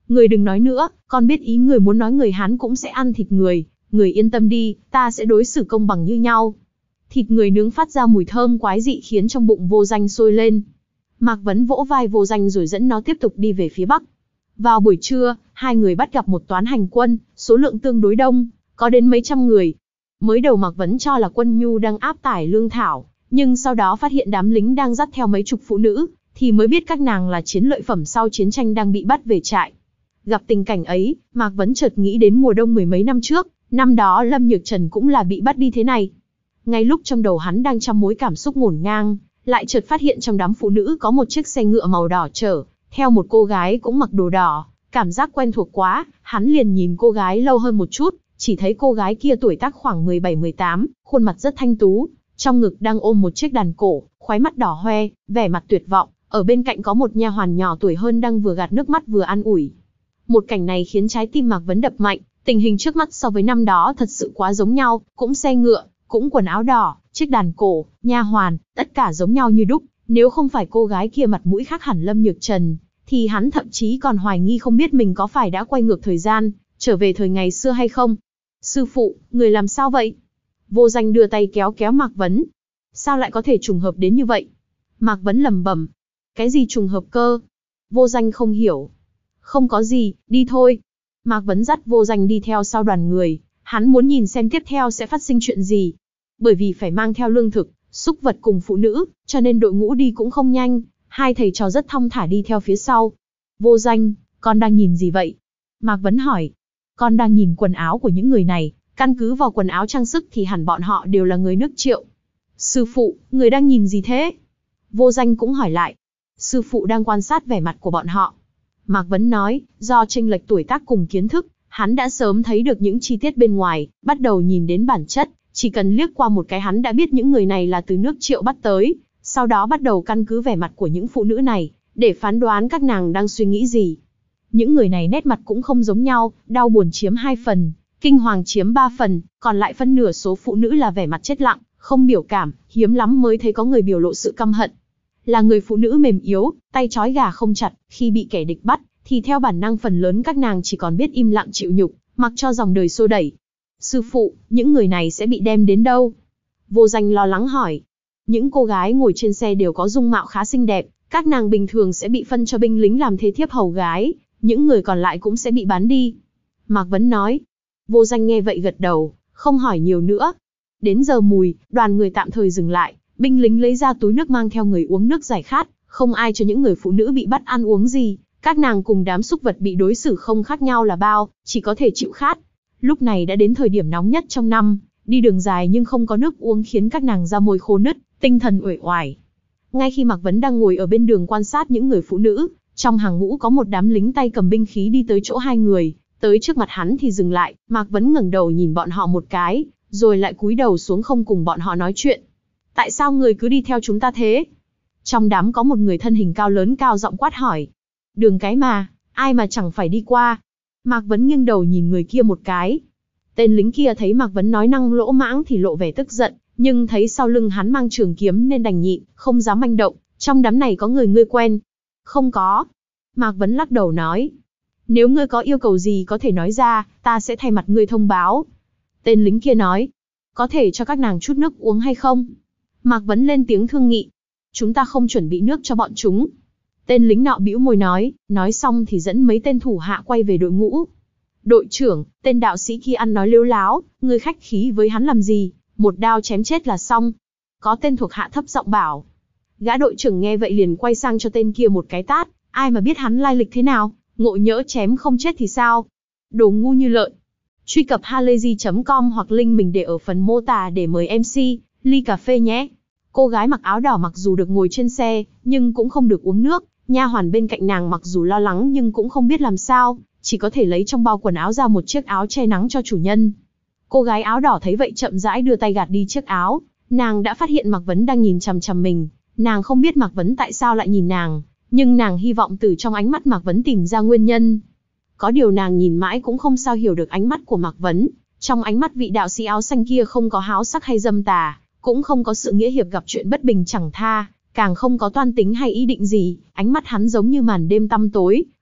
Người đừng nói nữa, con biết ý người muốn nói người Hán cũng sẽ ăn thịt người, người yên tâm đi, ta sẽ đối xử công bằng như nhau. Thịt người nướng phát ra mùi thơm quái dị khiến trong bụng Vô Danh sôi lên. Mạc Vấn vỗ vai Vô Danh rồi dẫn nó tiếp tục đi về phía bắc. Vào buổi trưa, hai người bắt gặp một toán hành quân, số lượng tương đối đông, có đến mấy trăm người. Mới đầu Mạc Vấn cho là quân nhu đang áp tải lương thảo, nhưng sau đó phát hiện đám lính đang dắt theo mấy chục phụ nữ, thì mới biết các nàng là chiến lợi phẩm sau chiến tranh đang bị bắt về trại. Gặp tình cảnh ấy, Mạc Vấn chợt nghĩ đến mùa đông mười mấy năm trước, năm đó Lâm Nhược Trần cũng là bị bắt đi thế này. Ngay lúc trong đầu hắn đang trăm mối cảm xúc ngổn ngang, lại chợt phát hiện trong đám phụ nữ có một chiếc xe ngựa màu đỏ chở theo một cô gái cũng mặc đồ đỏ, cảm giác quen thuộc quá, hắn liền nhìn cô gái lâu hơn một chút, chỉ thấy cô gái kia tuổi tác khoảng mười bảy mười tám, khuôn mặt rất thanh tú, trong ngực đang ôm một chiếc đàn cổ, khóe mắt đỏ hoe, vẻ mặt tuyệt vọng, ở bên cạnh có một nha hoàn nhỏ tuổi hơn đang vừa gạt nước mắt vừa an ủi. Một cảnh này khiến trái tim Mạc Vấn đập mạnh, tình hình trước mắt so với năm đó thật sự quá giống nhau, cũng xe ngựa, cũng quần áo đỏ, chiếc đàn cổ, nha hoàn, tất cả giống nhau như đúc. Nếu không phải cô gái kia mặt mũi khác hẳn Lâm Nhược Trần, thì hắn thậm chí còn hoài nghi không biết mình có phải đã quay ngược thời gian, trở về thời ngày xưa hay không. Sư phụ, người làm sao vậy? Vô Danh đưa tay kéo kéo Mạc Vấn. Sao lại có thể trùng hợp đến như vậy? Mạc Vấn lẩm bẩm. Cái gì trùng hợp cơ? Vô Danh không hiểu. Không có gì, đi thôi. Mạc Vấn dắt Vô Danh đi theo sau đoàn người, hắn muốn nhìn xem tiếp theo sẽ phát sinh chuyện gì. Bởi vì phải mang theo lương thực, súc vật cùng phụ nữ, cho nên đội ngũ đi cũng không nhanh, hai thầy trò rất thong thả đi theo phía sau. Vô Danh, con đang nhìn gì vậy? Mạc Vấn hỏi. Con đang nhìn quần áo của những người này, căn cứ vào quần áo trang sức thì hẳn bọn họ đều là người nước Triệu. Sư phụ, người đang nhìn gì thế? Vô Danh cũng hỏi lại. Sư phụ đang quan sát vẻ mặt của bọn họ. Mạc Vấn nói, do chênh lệch tuổi tác cùng kiến thức, hắn đã sớm thấy được những chi tiết bên ngoài, bắt đầu nhìn đến bản chất, chỉ cần liếc qua một cái hắn đã biết những người này là từ nước Triệu bắt tới, sau đó bắt đầu căn cứ vẻ mặt của những phụ nữ này, để phán đoán các nàng đang suy nghĩ gì. Những người này nét mặt cũng không giống nhau, đau buồn chiếm hai phần, kinh hoàng chiếm ba phần, còn lại phân nửa số phụ nữ là vẻ mặt chết lặng, không biểu cảm, hiếm lắm mới thấy có người biểu lộ sự căm hận. Là người phụ nữ mềm yếu, tay trói gà không chặt, khi bị kẻ địch bắt, thì theo bản năng phần lớn các nàng chỉ còn biết im lặng chịu nhục, mặc cho dòng đời xô đẩy. Sư phụ, những người này sẽ bị đem đến đâu? Vô Danh lo lắng hỏi. Những cô gái ngồi trên xe đều có dung mạo khá xinh đẹp, các nàng bình thường sẽ bị phân cho binh lính làm thế thiếp hầu gái, những người còn lại cũng sẽ bị bán đi. Mạc Vấn nói. Vô Danh nghe vậy gật đầu, không hỏi nhiều nữa. Đến giờ mùi, đoàn người tạm thời dừng lại, binh lính lấy ra túi nước mang theo người uống nước giải khát, không ai cho những người phụ nữ bị bắt ăn uống gì, các nàng cùng đám súc vật bị đối xử không khác nhau là bao, chỉ có thể chịu khát. Lúc này đã đến thời điểm nóng nhất trong năm, đi đường dài nhưng không có nước uống khiến các nàng da môi khô nứt, tinh thần uể oải. Ngay khi Mạc Vấn đang ngồi ở bên đường quan sát những người phụ nữ, trong hàng ngũ có một đám lính tay cầm binh khí đi tới chỗ hai người, tới trước mặt hắn thì dừng lại, Mạc Vấn ngẩng đầu nhìn bọn họ một cái, rồi lại cúi đầu xuống không cùng bọn họ nói chuyện. Tại sao người cứ đi theo chúng ta thế? Trong đám có một người thân hình cao lớn cao giọng quát hỏi. Đường cái mà, ai mà chẳng phải đi qua. Mạc Vấn nghiêng đầu nhìn người kia một cái. Tên lính kia thấy Mạc Vấn nói năng lỗ mãng thì lộ vẻ tức giận, nhưng thấy sau lưng hắn mang trường kiếm nên đành nhịn, không dám manh động. Trong đám này có người ngươi quen? Không có. Mạc Vấn lắc đầu nói. Nếu ngươi có yêu cầu gì có thể nói ra, ta sẽ thay mặt ngươi thông báo. Tên lính kia nói. Có thể cho các nàng chút nước uống hay không? Mạc Vấn lên tiếng thương nghị. Chúng ta không chuẩn bị nước cho bọn chúng. Tên lính nọ bĩu môi nói, nói xong thì dẫn mấy tên thủ hạ quay về đội ngũ. Đội trưởng, tên đạo sĩ kia ăn nói lếu láo, ngươi khách khí với hắn làm gì, một đao chém chết là xong. Có tên thuộc hạ thấp giọng bảo. Gã đội trưởng nghe vậy liền quay sang cho tên kia một cái tát, ai mà biết hắn lai lịch thế nào, ngộ nhỡ chém không chết thì sao? Đồ ngu như lợn. Truy cập halayzi chấm com hoặc link mình để ở phần mô tả để mời em xê, ly cà phê nhé. Cô gái mặc áo đỏ mặc dù được ngồi trên xe, nhưng cũng không được uống nước. Nha hoàn bên cạnh nàng mặc dù lo lắng nhưng cũng không biết làm sao, chỉ có thể lấy trong bao quần áo ra một chiếc áo che nắng cho chủ nhân. Cô gái áo đỏ thấy vậy chậm rãi đưa tay gạt đi chiếc áo, nàng đã phát hiện Mạc Vấn đang nhìn chằm chằm mình, nàng không biết Mạc Vấn tại sao lại nhìn nàng, nhưng nàng hy vọng từ trong ánh mắt Mạc Vấn tìm ra nguyên nhân. Có điều nàng nhìn mãi cũng không sao hiểu được ánh mắt của Mạc Vấn, trong ánh mắt vị đạo sĩ áo xanh kia không có háo sắc hay dâm tà, cũng không có sự nghĩa hiệp gặp chuyện bất bình chẳng tha, càng không có toan tính hay ý định gì, ánh mắt hắn giống như màn đêm tăm tối,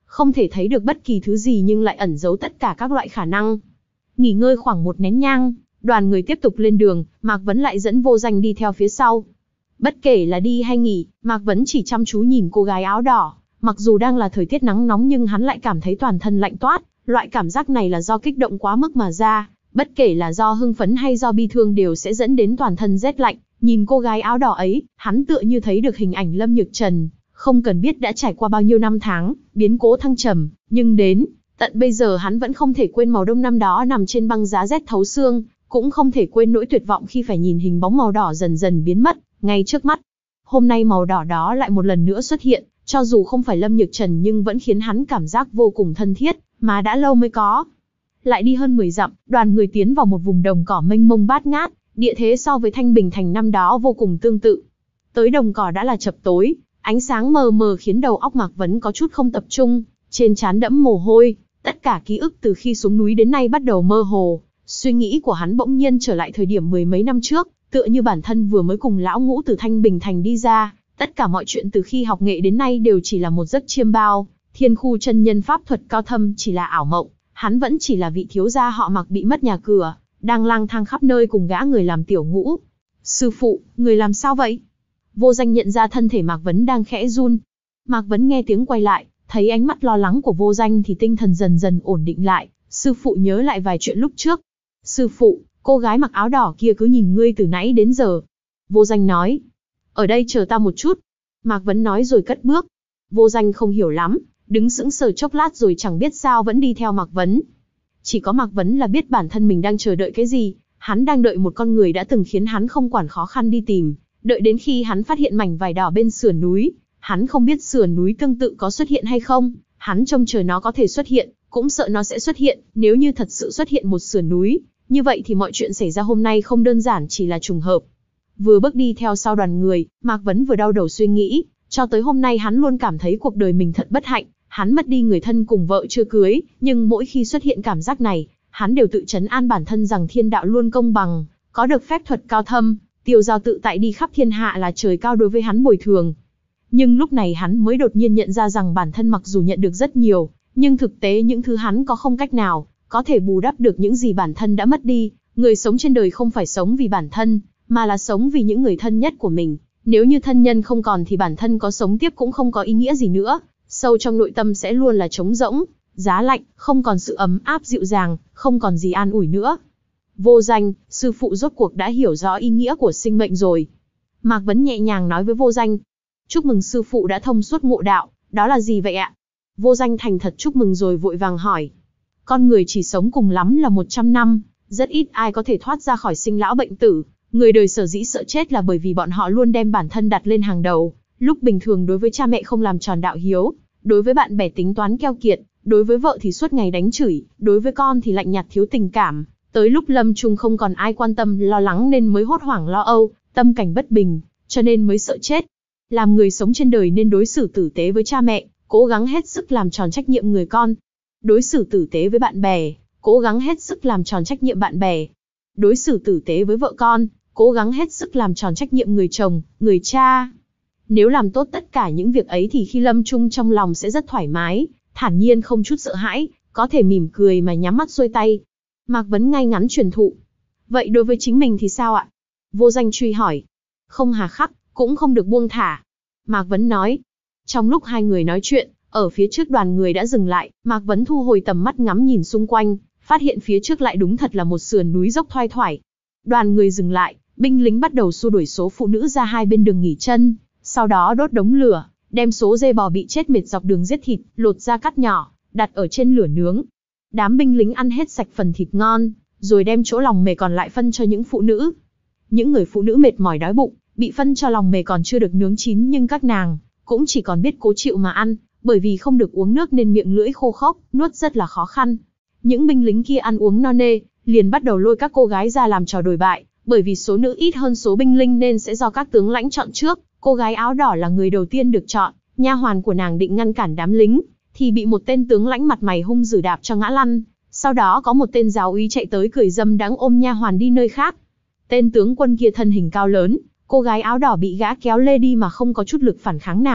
không thể thấy được bất kỳ thứ gì nhưng lại ẩn giấu tất cả các loại khả năng. Nghỉ ngơi khoảng một nén nhang, đoàn người tiếp tục lên đường, Mạc Vấn lại dẫn Vô Danh đi theo phía sau. Bất kể là đi hay nghỉ, Mạc Vấn chỉ chăm chú nhìn cô gái áo đỏ, mặc dù đang là thời tiết nắng nóng nhưng hắn lại cảm thấy toàn thân lạnh toát, loại cảm giác này là do kích động quá mức mà ra, bất kể là do hưng phấn hay do bi thương đều sẽ dẫn đến toàn thân rét lạnh. Nhìn cô gái áo đỏ ấy, hắn tựa như thấy được hình ảnh Lâm Nhược Trần, không cần biết đã trải qua bao nhiêu năm tháng, biến cố thăng trầm, nhưng đến tận bây giờ hắn vẫn không thể quên màu đông năm đó nằm trên băng giá rét thấu xương, cũng không thể quên nỗi tuyệt vọng khi phải nhìn hình bóng màu đỏ dần dần biến mất, ngay trước mắt. Hôm nay màu đỏ đó lại một lần nữa xuất hiện, cho dù không phải Lâm Nhược Trần nhưng vẫn khiến hắn cảm giác vô cùng thân thiết, mà đã lâu mới có. Lại đi hơn mười dặm, đoàn người tiến vào một vùng đồng cỏ mênh mông bát ngát, địa thế so với Thanh Bình Thành năm đó vô cùng tương tự. Tới đồng cỏ đã là chập tối, ánh sáng mờ mờ khiến đầu óc Mạc Vấn có chút không tập trung, trên trán đẫm mồ hôi, tất cả ký ức từ khi xuống núi đến nay bắt đầu mơ hồ, suy nghĩ của hắn bỗng nhiên trở lại thời điểm mười mấy năm trước, tựa như bản thân vừa mới cùng lão Ngũ từ Thanh Bình Thành đi ra, tất cả mọi chuyện từ khi học nghệ đến nay đều chỉ là một giấc chiêm bao, thiên khu chân nhân pháp thuật cao thâm chỉ là ảo mộng, hắn vẫn chỉ là vị thiếu gia họ Mạc bị mất nhà cửa, đang lang thang khắp nơi cùng gã người làm tiểu Ngũ. Sư phụ, người làm sao vậy? Vô Danh nhận ra thân thể Mạc Vấn đang khẽ run. Mạc Vấn nghe tiếng quay lại, thấy ánh mắt lo lắng của Vô Danh thì tinh thần dần dần ổn định lại, sư phụ nhớ lại vài chuyện lúc trước. Sư phụ, cô gái mặc áo đỏ kia cứ nhìn ngươi từ nãy đến giờ. Vô Danh nói, ở đây chờ ta một chút. Mạc Vấn nói rồi cất bước. Vô Danh không hiểu lắm, đứng sững sờ chốc lát rồi chẳng biết sao vẫn đi theo Mạc Vấn. Chỉ có Mạc Vấn là biết bản thân mình đang chờ đợi cái gì, hắn đang đợi một con người đã từng khiến hắn không quản khó khăn đi tìm, đợi đến khi hắn phát hiện mảnh vải đỏ bên sườn núi, hắn không biết sườn núi tương tự có xuất hiện hay không, hắn trông chờ nó có thể xuất hiện, cũng sợ nó sẽ xuất hiện, nếu như thật sự xuất hiện một sườn núi, như vậy thì mọi chuyện xảy ra hôm nay không đơn giản chỉ là trùng hợp. Vừa bước đi theo sau đoàn người, Mạc Vấn vừa đau đầu suy nghĩ, cho tới hôm nay hắn luôn cảm thấy cuộc đời mình thật bất hạnh, hắn mất đi người thân cùng vợ chưa cưới, nhưng mỗi khi xuất hiện cảm giác này, hắn đều tự trấn an bản thân rằng thiên đạo luôn công bằng, có được phép thuật cao thâm, tiêu giao tự tại đi khắp thiên hạ là trời cao đối với hắn bồi thường. Nhưng lúc này hắn mới đột nhiên nhận ra rằng bản thân mặc dù nhận được rất nhiều, nhưng thực tế những thứ hắn có không cách nào có thể bù đắp được những gì bản thân đã mất đi. Người sống trên đời không phải sống vì bản thân, mà là sống vì những người thân nhất của mình. Nếu như thân nhân không còn thì bản thân có sống tiếp cũng không có ý nghĩa gì nữa. Sâu trong nội tâm sẽ luôn là trống rỗng, giá lạnh, không còn sự ấm áp dịu dàng, không còn gì an ủi nữa. Vô Danh, sư phụ rốt cuộc đã hiểu rõ ý nghĩa của sinh mệnh rồi. Mạc Vấn nhẹ nhàng nói với Vô Danh. Chúc mừng sư phụ đã thông suốt ngộ đạo, đó là gì vậy ạ? Vô Danh thành thật chúc mừng rồi vội vàng hỏi. Con người chỉ sống cùng lắm là một trăm năm, rất ít ai có thể thoát ra khỏi sinh lão bệnh tử. Người đời sở dĩ sợ chết là bởi vì bọn họ luôn đem bản thân đặt lên hàng đầu. Lúc bình thường đối với cha mẹ không làm tròn đạo hiếu, đối với bạn bè tính toán keo kiệt, đối với vợ thì suốt ngày đánh chửi, đối với con thì lạnh nhạt thiếu tình cảm. Tới lúc lâm chung không còn ai quan tâm lo lắng nên mới hốt hoảng lo âu, tâm cảnh bất bình, cho nên mới sợ chết. Làm người sống trên đời nên đối xử tử tế với cha mẹ, cố gắng hết sức làm tròn trách nhiệm người con. Đối xử tử tế với bạn bè, cố gắng hết sức làm tròn trách nhiệm bạn bè. Đối xử tử tế với vợ con, cố gắng hết sức làm tròn trách nhiệm người chồng, người cha. Nếu làm tốt tất cả những việc ấy thì khi lâm chung trong lòng sẽ rất thoải mái, thản nhiên không chút sợ hãi, có thể mỉm cười mà nhắm mắt xuôi tay. Mạc Vấn ngay ngắn truyền thụ. Vậy đối với chính mình thì sao ạ? Vô Danh truy hỏi. Không hà khắc, cũng không được buông thả. Mạc Vấn nói. Trong lúc hai người nói chuyện, ở phía trước đoàn người đã dừng lại, Mạc Vấn thu hồi tầm mắt ngắm nhìn xung quanh, phát hiện phía trước lại đúng thật là một sườn núi dốc thoai thoải. Đoàn người dừng lại, binh lính bắt đầu xua đuổi số phụ nữ ra hai bên đường nghỉ chân, sau đó đốt đống lửa, đem số dê bò bị chết mệt dọc đường giết thịt, lột ra cắt nhỏ, đặt ở trên lửa nướng. Đám binh lính ăn hết sạch phần thịt ngon, rồi đem chỗ lòng mề còn lại phân cho những phụ nữ. Những người phụ nữ mệt mỏi đói bụng, bị phân cho lòng mề còn chưa được nướng chín nhưng các nàng cũng chỉ còn biết cố chịu mà ăn, bởi vì không được uống nước nên miệng lưỡi khô khốc, nuốt rất là khó khăn. Những binh lính kia ăn uống no nê, liền bắt đầu lôi các cô gái ra làm trò đổi bại, bởi vì số nữ ít hơn số binh lính nên sẽ do các tướng lãnh chọn trước. Cô gái áo đỏ là người đầu tiên được chọn, nha hoàn của nàng định ngăn cản đám lính, thì bị một tên tướng lãnh mặt mày hung dữ đạp cho ngã lăn. Sau đó có một tên giáo úy chạy tới cười dâm đáng ôm nha hoàn đi nơi khác. Tên tướng quân kia thân hình cao lớn, cô gái áo đỏ bị gã kéo lê đi mà không có chút lực phản kháng nào,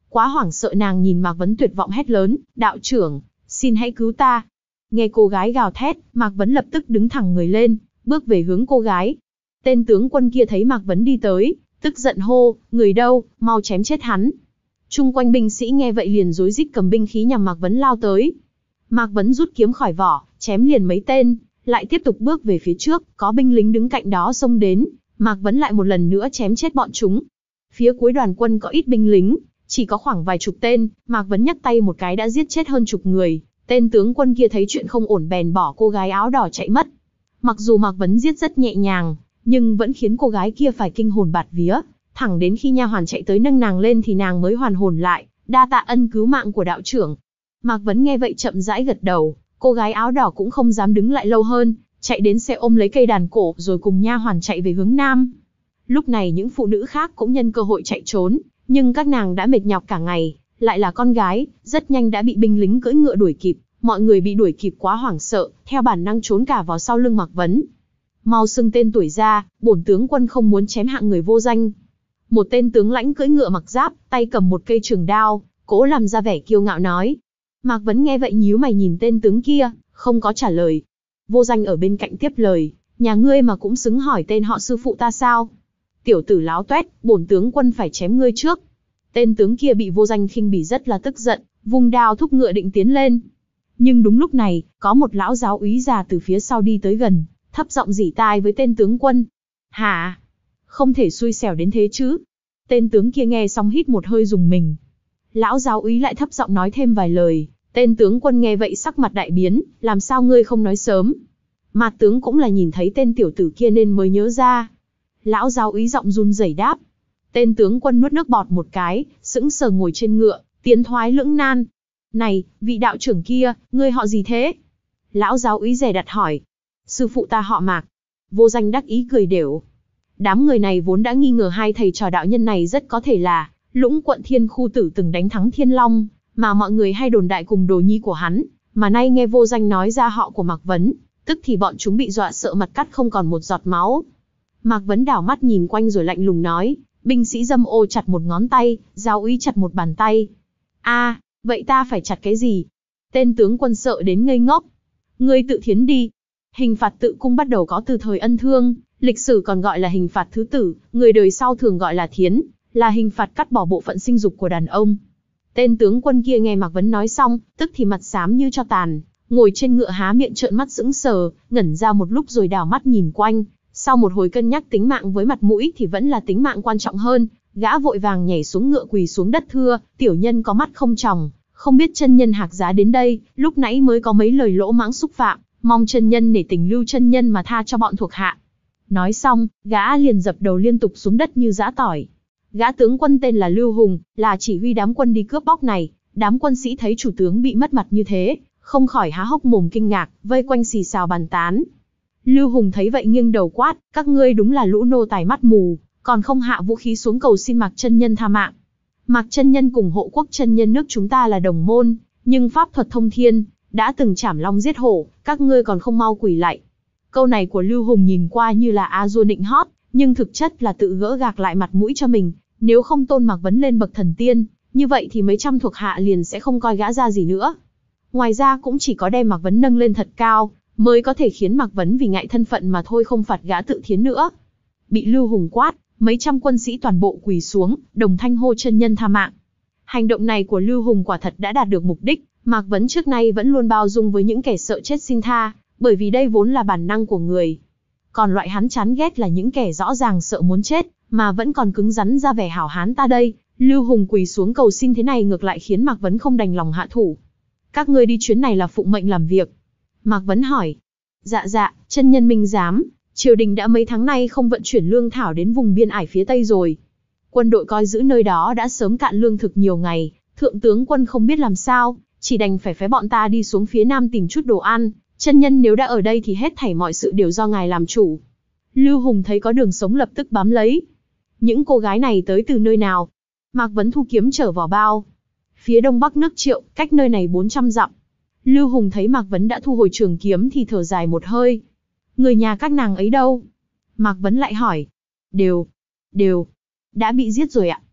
Quá hoảng sợ nàng nhìn Mạc Vấn tuyệt vọng hét lớn, đạo trưởng, xin hãy cứu ta. Nghe cô gái gào thét, Mạc Vấn lập tức đứng thẳng người lên, bước về hướng cô gái. Tên tướng quân kia thấy Mạc Vấn đi tới, tức giận hô, người đâu, mau chém chết hắn. Chung quanh binh sĩ nghe vậy liền rối rít cầm binh khí nhằm Mạc Vấn lao tới. Mạc Vấn rút kiếm khỏi vỏ, chém liền mấy tên, lại tiếp tục bước về phía trước, có binh lính đứng cạnh đó xông đến, Mạc Vấn lại một lần nữa chém chết bọn chúng. Phía cuối đoàn quân có ít binh lính, chỉ có khoảng vài chục tên, Mạc Vấn nhấc tay một cái đã giết chết hơn chục người. Tên tướng quân kia thấy chuyện không ổn bèn bỏ cô gái áo đỏ chạy mất. Mặc dù Mạc Vấn giết rất nhẹ nhàng, nhưng vẫn khiến cô gái kia phải kinh hồn bạt vía. Thẳng đến khi nha hoàn chạy tới nâng nàng lên thì nàng mới hoàn hồn lại, đa tạ ân cứu mạng của đạo trưởng. Mạc Vấn nghe vậy chậm rãi gật đầu, cô gái áo đỏ cũng không dám đứng lại lâu hơn, chạy đến xe ôm lấy cây đàn cổ rồi cùng nha hoàn chạy về hướng nam. Lúc này những phụ nữ khác cũng nhân cơ hội chạy trốn, nhưng các nàng đã mệt nhọc cả ngày, lại là con gái, rất nhanh đã bị binh lính cưỡi ngựa đuổi kịp. Mọi người bị đuổi kịp quá hoảng sợ, theo bản năng trốn cả vào sau lưng Mạc Vấn. Mau xưng tên tuổi ra, bổn tướng quân không muốn chém hạng người vô danh. Một tên tướng lãnh cưỡi ngựa mặc giáp, tay cầm một cây trường đao, cố làm ra vẻ kiêu ngạo nói. Mạc Vấn nghe vậy nhíu mày nhìn tên tướng kia, không có trả lời. Vô danh ở bên cạnh tiếp lời, nhà ngươi mà cũng xứng hỏi tên họ sư phụ ta sao? Tiểu tử láo toét, bổn tướng quân phải chém ngươi trước. Tên tướng kia bị vô danh khinh bỉ rất là tức giận, vung đao thúc ngựa định tiến lên. Nhưng đúng lúc này, có một lão giáo úy già từ phía sau đi tới gần, thấp giọng rỉ tai với tên tướng quân. Hả? Không thể xui xẻo đến thế chứ? Tên tướng kia nghe xong hít một hơi rùng mình. Lão giáo úy lại thấp giọng nói thêm vài lời. Tên tướng quân nghe vậy sắc mặt đại biến, làm sao ngươi không nói sớm? Mạt tướng cũng là nhìn thấy tên tiểu tử kia nên mới nhớ ra. Lão giáo úy giọng run rẩy đáp. Tên tướng quân nuốt nước bọt một cái, sững sờ ngồi trên ngựa, tiến thoái lưỡng nan. Này, vị đạo trưởng kia, ngươi họ gì thế? Lão giáo úy dè đặt hỏi. Sư phụ ta họ Mạc. Vô danh đắc ý cười đểu. Đám người này vốn đã nghi ngờ hai thầy trò đạo nhân này rất có thể là Lũng Quận Thiên Khu Tử từng đánh thắng Thiên Long, mà mọi người hay đồn đại cùng đồ nhi của hắn, mà nay nghe vô danh nói ra họ của Mạc Vấn, tức thì bọn chúng bị dọa sợ mặt cắt không còn một giọt máu. Mạc Vấn đảo mắt nhìn quanh rồi lạnh lùng nói, binh sĩ dâm ô chặt một ngón tay, giáo úy chặt một bàn tay. A, à, vậy ta phải chặt cái gì? Tên tướng quân sợ đến ngây ngốc. Ngươi tự thiến đi. Hình phạt tự cung bắt đầu có từ thời Ân Thương, lịch sử còn gọi là hình phạt thứ tử, người đời sau thường gọi là thiến, là hình phạt cắt bỏ bộ phận sinh dục của đàn ông. Tên tướng quân kia nghe Mạc Vấn nói xong, tức thì mặt xám như tro tàn, ngồi trên ngựa há miệng trợn mắt sững sờ, ngẩn ra một lúc rồi đảo mắt nhìn quanh. Sau một hồi cân nhắc tính mạng với mặt mũi thì vẫn là tính mạng quan trọng hơn, gã vội vàng nhảy xuống ngựa quỳ xuống đất thưa, tiểu nhân có mắt không tròng, không biết chân nhân hạc giá đến đây, lúc nãy mới có mấy lời lỗ mãng xúc phạm, mong chân nhân nể tình lưu chân nhân mà tha cho bọn thuộc hạ. Nói xong, gã liền dập đầu liên tục xuống đất như giã tỏi. Gã tướng quân tên là Lưu Hùng, là chỉ huy đám quân đi cướp bóc này. Đám quân sĩ thấy chủ tướng bị mất mặt như thế, không khỏi há hốc mồm kinh ngạc, vây quanh xì xào bàn tán. Lưu Hùng thấy vậy nghiêng đầu quát, các ngươi đúng là lũ nô tài mắt mù, còn không hạ vũ khí xuống cầu xin Mạc chân nhân tha mạng. Mạc chân nhân cùng Hộ Quốc chân nhân nước chúng ta là đồng môn, nhưng pháp thuật thông thiên, đã từng chảm long giết hổ, các ngươi còn không mau quỳ lạy. Câu này của Lưu Hùng nhìn qua như là a dua nịnh hót, nhưng thực chất là tự gỡ gạc lại mặt mũi cho mình. Nếu không tôn Mạc Vấn lên bậc thần tiên, như vậy thì mấy trăm thuộc hạ liền sẽ không coi gã ra gì nữa. Ngoài ra cũng chỉ có đem Mạc Vấn nâng lên thật cao, mới có thể khiến Mạc Vấn vì ngại thân phận mà thôi không phạt gã tự thiến nữa. Bị Lưu Hùng quát, mấy trăm quân sĩ toàn bộ quỳ xuống, đồng thanh hô chân nhân tha mạng. Hành động này của Lưu Hùng quả thật đã đạt được mục đích. Mạc Vấn trước nay vẫn luôn bao dung với những kẻ sợ chết xin tha, bởi vì đây vốn là bản năng của người. Còn loại hắn chán ghét là những kẻ rõ ràng sợ muốn chết, mà vẫn còn cứng rắn ra vẻ hảo hán ta đây. Lưu Hùng quỳ xuống cầu xin thế này ngược lại khiến Mạc Vấn không đành lòng hạ thủ. Các ngươi đi chuyến này là phụng mệnh làm việc. Mạc Vấn hỏi. Dạ dạ, chân nhân minh giám, triều đình đã mấy tháng nay không vận chuyển lương thảo đến vùng biên ải phía tây rồi. Quân đội coi giữ nơi đó đã sớm cạn lương thực nhiều ngày, thượng tướng quân không biết làm sao, chỉ đành phải phái bọn ta đi xuống phía nam tìm chút đồ ăn. Chân nhân nếu đã ở đây thì hết thảy mọi sự đều do ngài làm chủ. Lưu Hùng thấy có đường sống lập tức bám lấy. Những cô gái này tới từ nơi nào? Mạc Vấn thu kiếm trở vào bao. Phía đông bắc nước Triệu, cách nơi này bốn trăm dặm. Lưu Hùng thấy Mạc Vấn đã thu hồi trường kiếm thì thở dài một hơi. Người nhà các nàng ấy đâu? Mạc Vấn lại hỏi. Đều, đều, đã bị giết rồi ạ.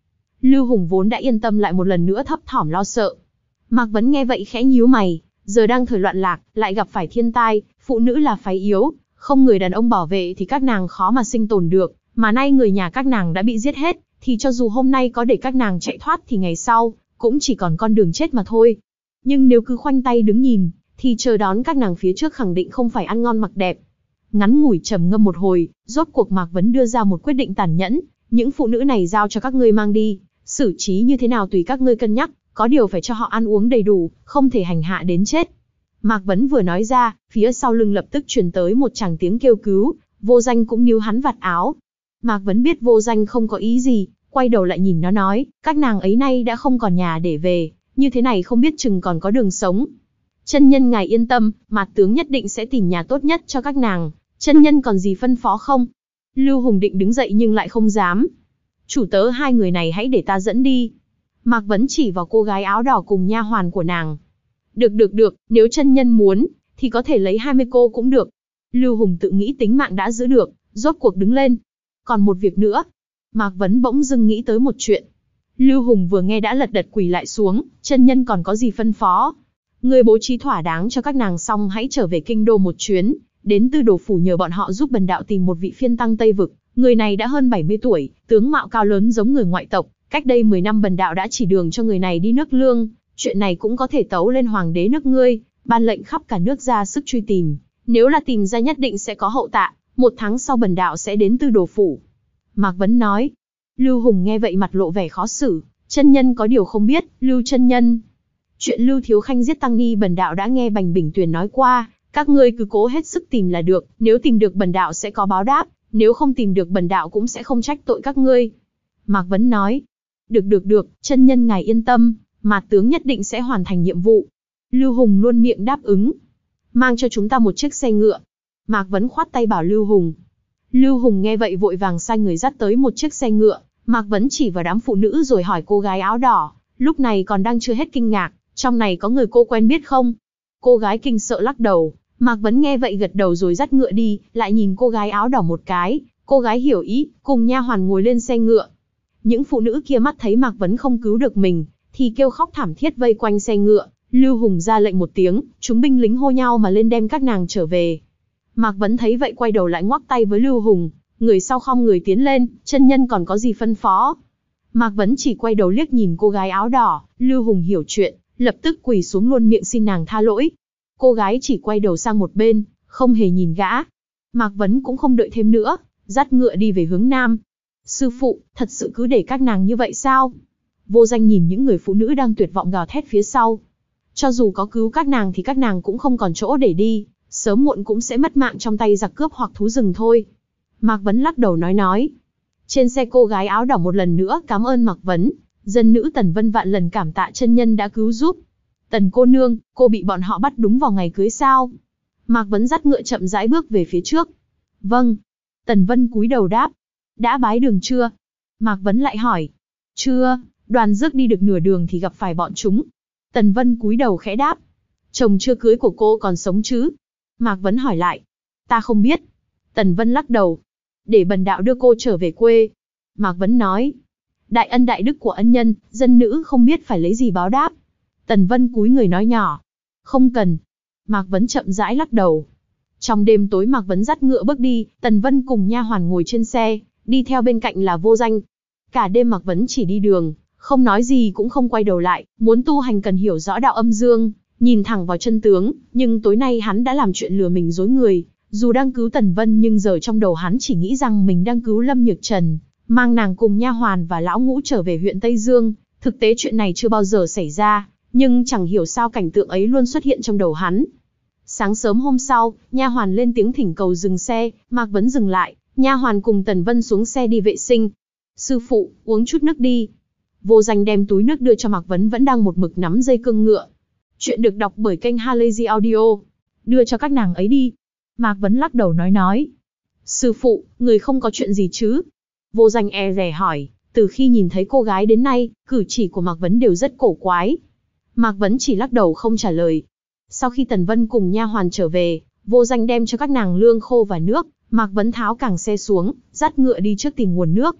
Lưu Hùng vốn đã yên tâm lại một lần nữa thấp thỏm lo sợ. Mạc Vấn nghe vậy khẽ nhíu mày, giờ đang thời loạn lạc, lại gặp phải thiên tai, phụ nữ là phái yếu, không người đàn ông bảo vệ thì các nàng khó mà sinh tồn được, mà nay người nhà các nàng đã bị giết hết, thì cho dù hôm nay có để các nàng chạy thoát thì ngày sau, cũng chỉ còn con đường chết mà thôi. Nhưng nếu cứ khoanh tay đứng nhìn, thì chờ đón các nàng phía trước khẳng định không phải ăn ngon mặc đẹp. Ngắn ngủi trầm ngâm một hồi, rốt cuộc Mạc Vấn đưa ra một quyết định tàn nhẫn, những phụ nữ này giao cho các ngươi mang đi, xử trí như thế nào tùy các ngươi cân nhắc, có điều phải cho họ ăn uống đầy đủ, không thể hành hạ đến chết. Mạc Vấn vừa nói ra, phía sau lưng lập tức truyền tới một tràng tiếng kêu cứu, Vô Danh cũng níu hắn vạt áo. Mạc Vấn biết Vô Danh không có ý gì, quay đầu lại nhìn nó nói, các nàng ấy nay đã không còn nhà để về, như thế này không biết chừng còn có đường sống. Chân nhân ngài yên tâm, Mạt tướng nhất định sẽ tìm nhà tốt nhất cho các nàng, chân nhân còn gì phân phó không? Lưu Hùng định đứng dậy nhưng lại không dám. Chủ tớ hai người này hãy để ta dẫn đi. Mạc Vấn chỉ vào cô gái áo đỏ cùng nha hoàn của nàng. Được được được, nếu chân nhân muốn, thì có thể lấy hai mươi cô cũng được. Lưu Hùng tự nghĩ tính mạng đã giữ được, rốt cuộc đứng lên. Còn một việc nữa. Mạc Vấn bỗng dưng nghĩ tới một chuyện. Lưu Hùng vừa nghe đã lật đật quỳ lại xuống, chân nhân còn có gì phân phó? Người bố trí thỏa đáng cho các nàng xong hãy trở về kinh đô một chuyến, đến Tư Đồ phủ nhờ bọn họ giúp bần đạo tìm một vị phiên tăng Tây Vực. Người này đã hơn bảy mươi tuổi, tướng mạo cao lớn giống người ngoại tộc, cách đây mười năm bần đạo đã chỉ đường cho người này đi nước Lương, chuyện này cũng có thể tấu lên hoàng đế nước ngươi, ban lệnh khắp cả nước ra sức truy tìm, nếu là tìm ra nhất định sẽ có hậu tạ, một tháng sau bần đạo sẽ đến Tư Đồ phủ. Mạc Vấn nói. Lưu Hùng nghe vậy mặt lộ vẻ khó xử, chân nhân có điều không biết, Lưu chân nhân. Chuyện Lưu Thiếu Khanh giết Tăng Ni bần đạo đã nghe Bành Bình Tuyền nói qua, các ngươi cứ cố hết sức tìm là được, nếu tìm được bần đạo sẽ có báo đáp, nếu không tìm được bần đạo cũng sẽ không trách tội các ngươi. Mạc Vấn nói. Được được được, chân nhân ngài yên tâm, Mạt tướng nhất định sẽ hoàn thành nhiệm vụ. Lưu Hùng luôn miệng đáp ứng. Mang cho chúng ta một chiếc xe ngựa. Mạc Vấn khoát tay bảo Lưu Hùng. Lưu Hùng nghe vậy vội vàng sai người dắt tới một chiếc xe ngựa. Mạc Vấn chỉ vào đám phụ nữ rồi hỏi cô gái áo đỏ, lúc này còn đang chưa hết kinh ngạc, trong này có người cô quen biết không? Cô gái kinh sợ lắc đầu. Mạc Vấn nghe vậy gật đầu rồi dắt ngựa đi, lại nhìn cô gái áo đỏ một cái, cô gái hiểu ý, cùng nha hoàn ngồi lên xe ngựa. Những phụ nữ kia mắt thấy Mạc Vấn không cứu được mình, thì kêu khóc thảm thiết vây quanh xe ngựa. Lưu Hùng ra lệnh một tiếng, chúng binh lính hô nhau mà lên đem các nàng trở về. Mạc Vấn thấy vậy quay đầu lại ngoắc tay với Lưu Hùng, người sau khom người tiến lên, chân nhân còn có gì phân phó? Mạc Vấn chỉ quay đầu liếc nhìn cô gái áo đỏ, Lưu Hùng hiểu chuyện, lập tức quỳ xuống luôn miệng xin nàng tha lỗi. Cô gái chỉ quay đầu sang một bên, không hề nhìn gã. Mạc Vấn cũng không đợi thêm nữa, dắt ngựa đi về hướng nam. Sư phụ, thật sự cứ để các nàng như vậy sao? Vô Danh nhìn những người phụ nữ đang tuyệt vọng gào thét phía sau. Cho dù có cứu các nàng thì các nàng cũng không còn chỗ để đi, sớm muộn cũng sẽ mất mạng trong tay giặc cướp hoặc thú rừng thôi. Mạc Vấn lắc đầu nói nói. Trên xe cô gái áo đỏ một lần nữa cảm ơn Mạc Vấn, dân nữ Tần Vân vạn lần cảm tạ chân nhân đã cứu giúp. Tần cô nương, cô bị bọn họ bắt đúng vào ngày cưới sao? Mạc Vấn dắt ngựa chậm rãi bước về phía trước. Vâng. Tần Vân cúi đầu đáp. Đã bái đường chưa? Mạc Vấn lại hỏi. Chưa, đoàn rước đi được nửa đường thì gặp phải bọn chúng. Tần Vân cúi đầu khẽ đáp. Chồng chưa cưới của cô còn sống chứ? Mạc Vấn hỏi lại. Ta không biết. Tần Vân lắc đầu. Để bần đạo đưa cô trở về quê. Mạc Vấn nói. Đại ân đại đức của ân nhân, dân nữ không biết phải lấy gì báo đáp. Tần Vân cúi người nói nhỏ. Không cần. Mạc Vấn chậm rãi lắc đầu. Trong đêm tối Mạc Vấn dắt ngựa bước đi, Tần Vân cùng nha hoàn ngồi trên xe, đi theo bên cạnh là Vô Danh. Cả đêm Mạc Vấn chỉ đi đường, không nói gì cũng không quay đầu lại, muốn tu hành cần hiểu rõ đạo âm dương, nhìn thẳng vào chân tướng, nhưng tối nay hắn đã làm chuyện lừa mình dối người, dù đang cứu Tần Vân nhưng giờ trong đầu hắn chỉ nghĩ rằng mình đang cứu Lâm Nhược Trần, mang nàng cùng nha hoàn và lão ngũ trở về huyện Tây Dương, thực tế chuyện này chưa bao giờ xảy ra, nhưng chẳng hiểu sao cảnh tượng ấy luôn xuất hiện trong đầu hắn. Sáng sớm hôm sau, nha hoàn lên tiếng thỉnh cầu dừng xe, Mạc Vấn dừng lại, nha hoàn cùng Tần Vân xuống xe đi vệ sinh. Sư phụ, uống chút nước đi. Vô Danh đem túi nước đưa cho Mạc Vấn vẫn đang một mực nắm dây cương ngựa. Chuyện được đọc bởi kênh Halazy Audio. Đưa cho các nàng ấy đi. Mạc Vấn lắc đầu nói nói. Sư phụ, người không có chuyện gì chứ? Vô Danh e rè hỏi, từ khi nhìn thấy cô gái đến nay, cử chỉ của Mạc Vấn đều rất cổ quái. Mạc Vấn chỉ lắc đầu không trả lời. Sau khi Tần Vân cùng nha hoàn trở về, Vô Danh đem cho các nàng lương khô và nước, Mạc Vấn tháo cẳng xe xuống, dắt ngựa đi trước tìm nguồn nước.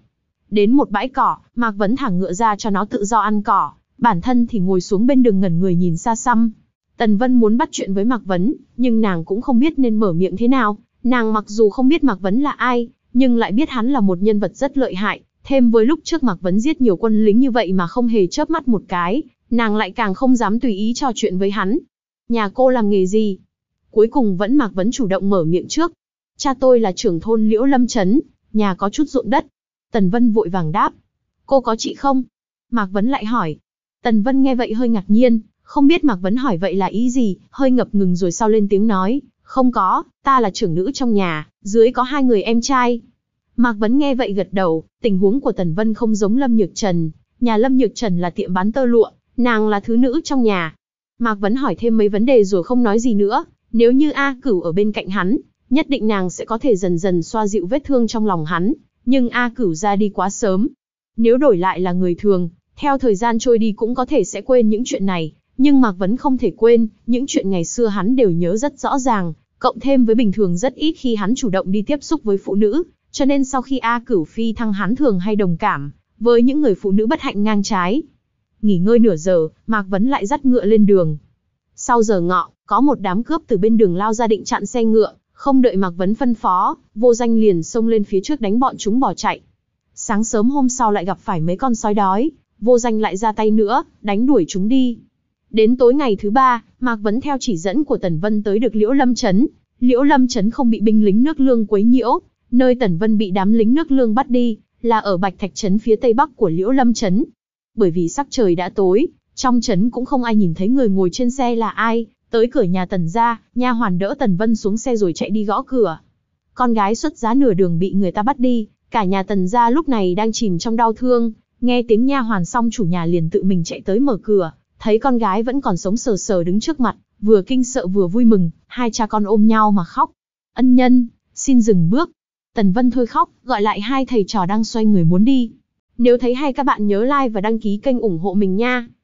Đến một bãi cỏ, Mạc Vấn thả ngựa ra cho nó tự do ăn cỏ, bản thân thì ngồi xuống bên đường ngẩn người nhìn xa xăm. Tần Vân muốn bắt chuyện với Mạc Vấn, nhưng nàng cũng không biết nên mở miệng thế nào. Nàng mặc dù không biết Mạc Vấn là ai, nhưng lại biết hắn là một nhân vật rất lợi hại. Thêm với lúc trước Mạc Vấn giết nhiều quân lính như vậy mà không hề chớp mắt một cái, nàng lại càng không dám tùy ý trò chuyện với hắn. Nhà cô làm nghề gì? Cuối cùng vẫn Mạc Vấn chủ động mở miệng trước. Cha tôi là trưởng thôn Liễu Lâm Trấn, nhà có chút ruộng đất. Tần Vân vội vàng đáp. Cô có chị không? Mạc Vấn lại hỏi. Tần Vân nghe vậy hơi ngạc nhiên, không biết Mạc Vấn hỏi vậy là ý gì, hơi ngập ngừng rồi sau lên tiếng nói. Không có, ta là trưởng nữ trong nhà, dưới có hai người em trai. Mạc Vấn nghe vậy gật đầu, tình huống của Tần Vân không giống Lâm Nhược Trần. Nhà Lâm Nhược Trần là tiệm bán tơ lụa, nàng là thứ nữ trong nhà. Mạc Vấn hỏi thêm mấy vấn đề rồi không nói gì nữa. Nếu như A Cửu ở bên cạnh hắn, nhất định nàng sẽ có thể dần dần xoa dịu vết thương trong lòng hắn. Nhưng A Cửu ra đi quá sớm. Nếu đổi lại là người thường, theo thời gian trôi đi cũng có thể sẽ quên những chuyện này. Nhưng Mạc Vấn không thể quên, những chuyện ngày xưa hắn đều nhớ rất rõ ràng. Cộng thêm với bình thường rất ít khi hắn chủ động đi tiếp xúc với phụ nữ. Cho nên sau khi A Cửu phi thăng hắn thường hay đồng cảm với những người phụ nữ bất hạnh ngang trái. Nghỉ ngơi nửa giờ, Mạc Vấn lại dắt ngựa lên đường. Sau giờ ngọ, có một đám cướp từ bên đường lao ra định chặn xe ngựa, không đợi Mạc Vấn phân phó, Vô Danh liền xông lên phía trước đánh bọn chúng bỏ chạy. Sáng sớm hôm sau lại gặp phải mấy con sói đói, Vô Danh lại ra tay nữa, đánh đuổi chúng đi. Đến tối ngày thứ ba, Mạc Vấn theo chỉ dẫn của Tần Vân tới được Liễu Lâm Trấn. Liễu Lâm Trấn không bị binh lính nước Lương quấy nhiễu, nơi Tần Vân bị đám lính nước Lương bắt đi, là ở Bạch Thạch Trấn phía tây bắc của Liễu Lâm Trấn. Bởi vì sắc trời đã tối, trong trấn cũng không ai nhìn thấy người ngồi trên xe là ai. Tới cửa nhà Tần gia, nha hoàn đỡ Tần Vân xuống xe rồi chạy đi gõ cửa. Con gái xuất giá nửa đường bị người ta bắt đi, cả nhà Tần gia lúc này đang chìm trong đau thương. Nghe tiếng nha hoàn xong chủ nhà liền tự mình chạy tới mở cửa, thấy con gái vẫn còn sống sờ sờ đứng trước mặt, vừa kinh sợ vừa vui mừng, hai cha con ôm nhau mà khóc. Ân nhân, xin dừng bước. Tần Vân thôi khóc, gọi lại hai thầy trò đang xoay người muốn đi. Nếu thấy hay các bạn nhớ like và đăng ký kênh ủng hộ mình nha.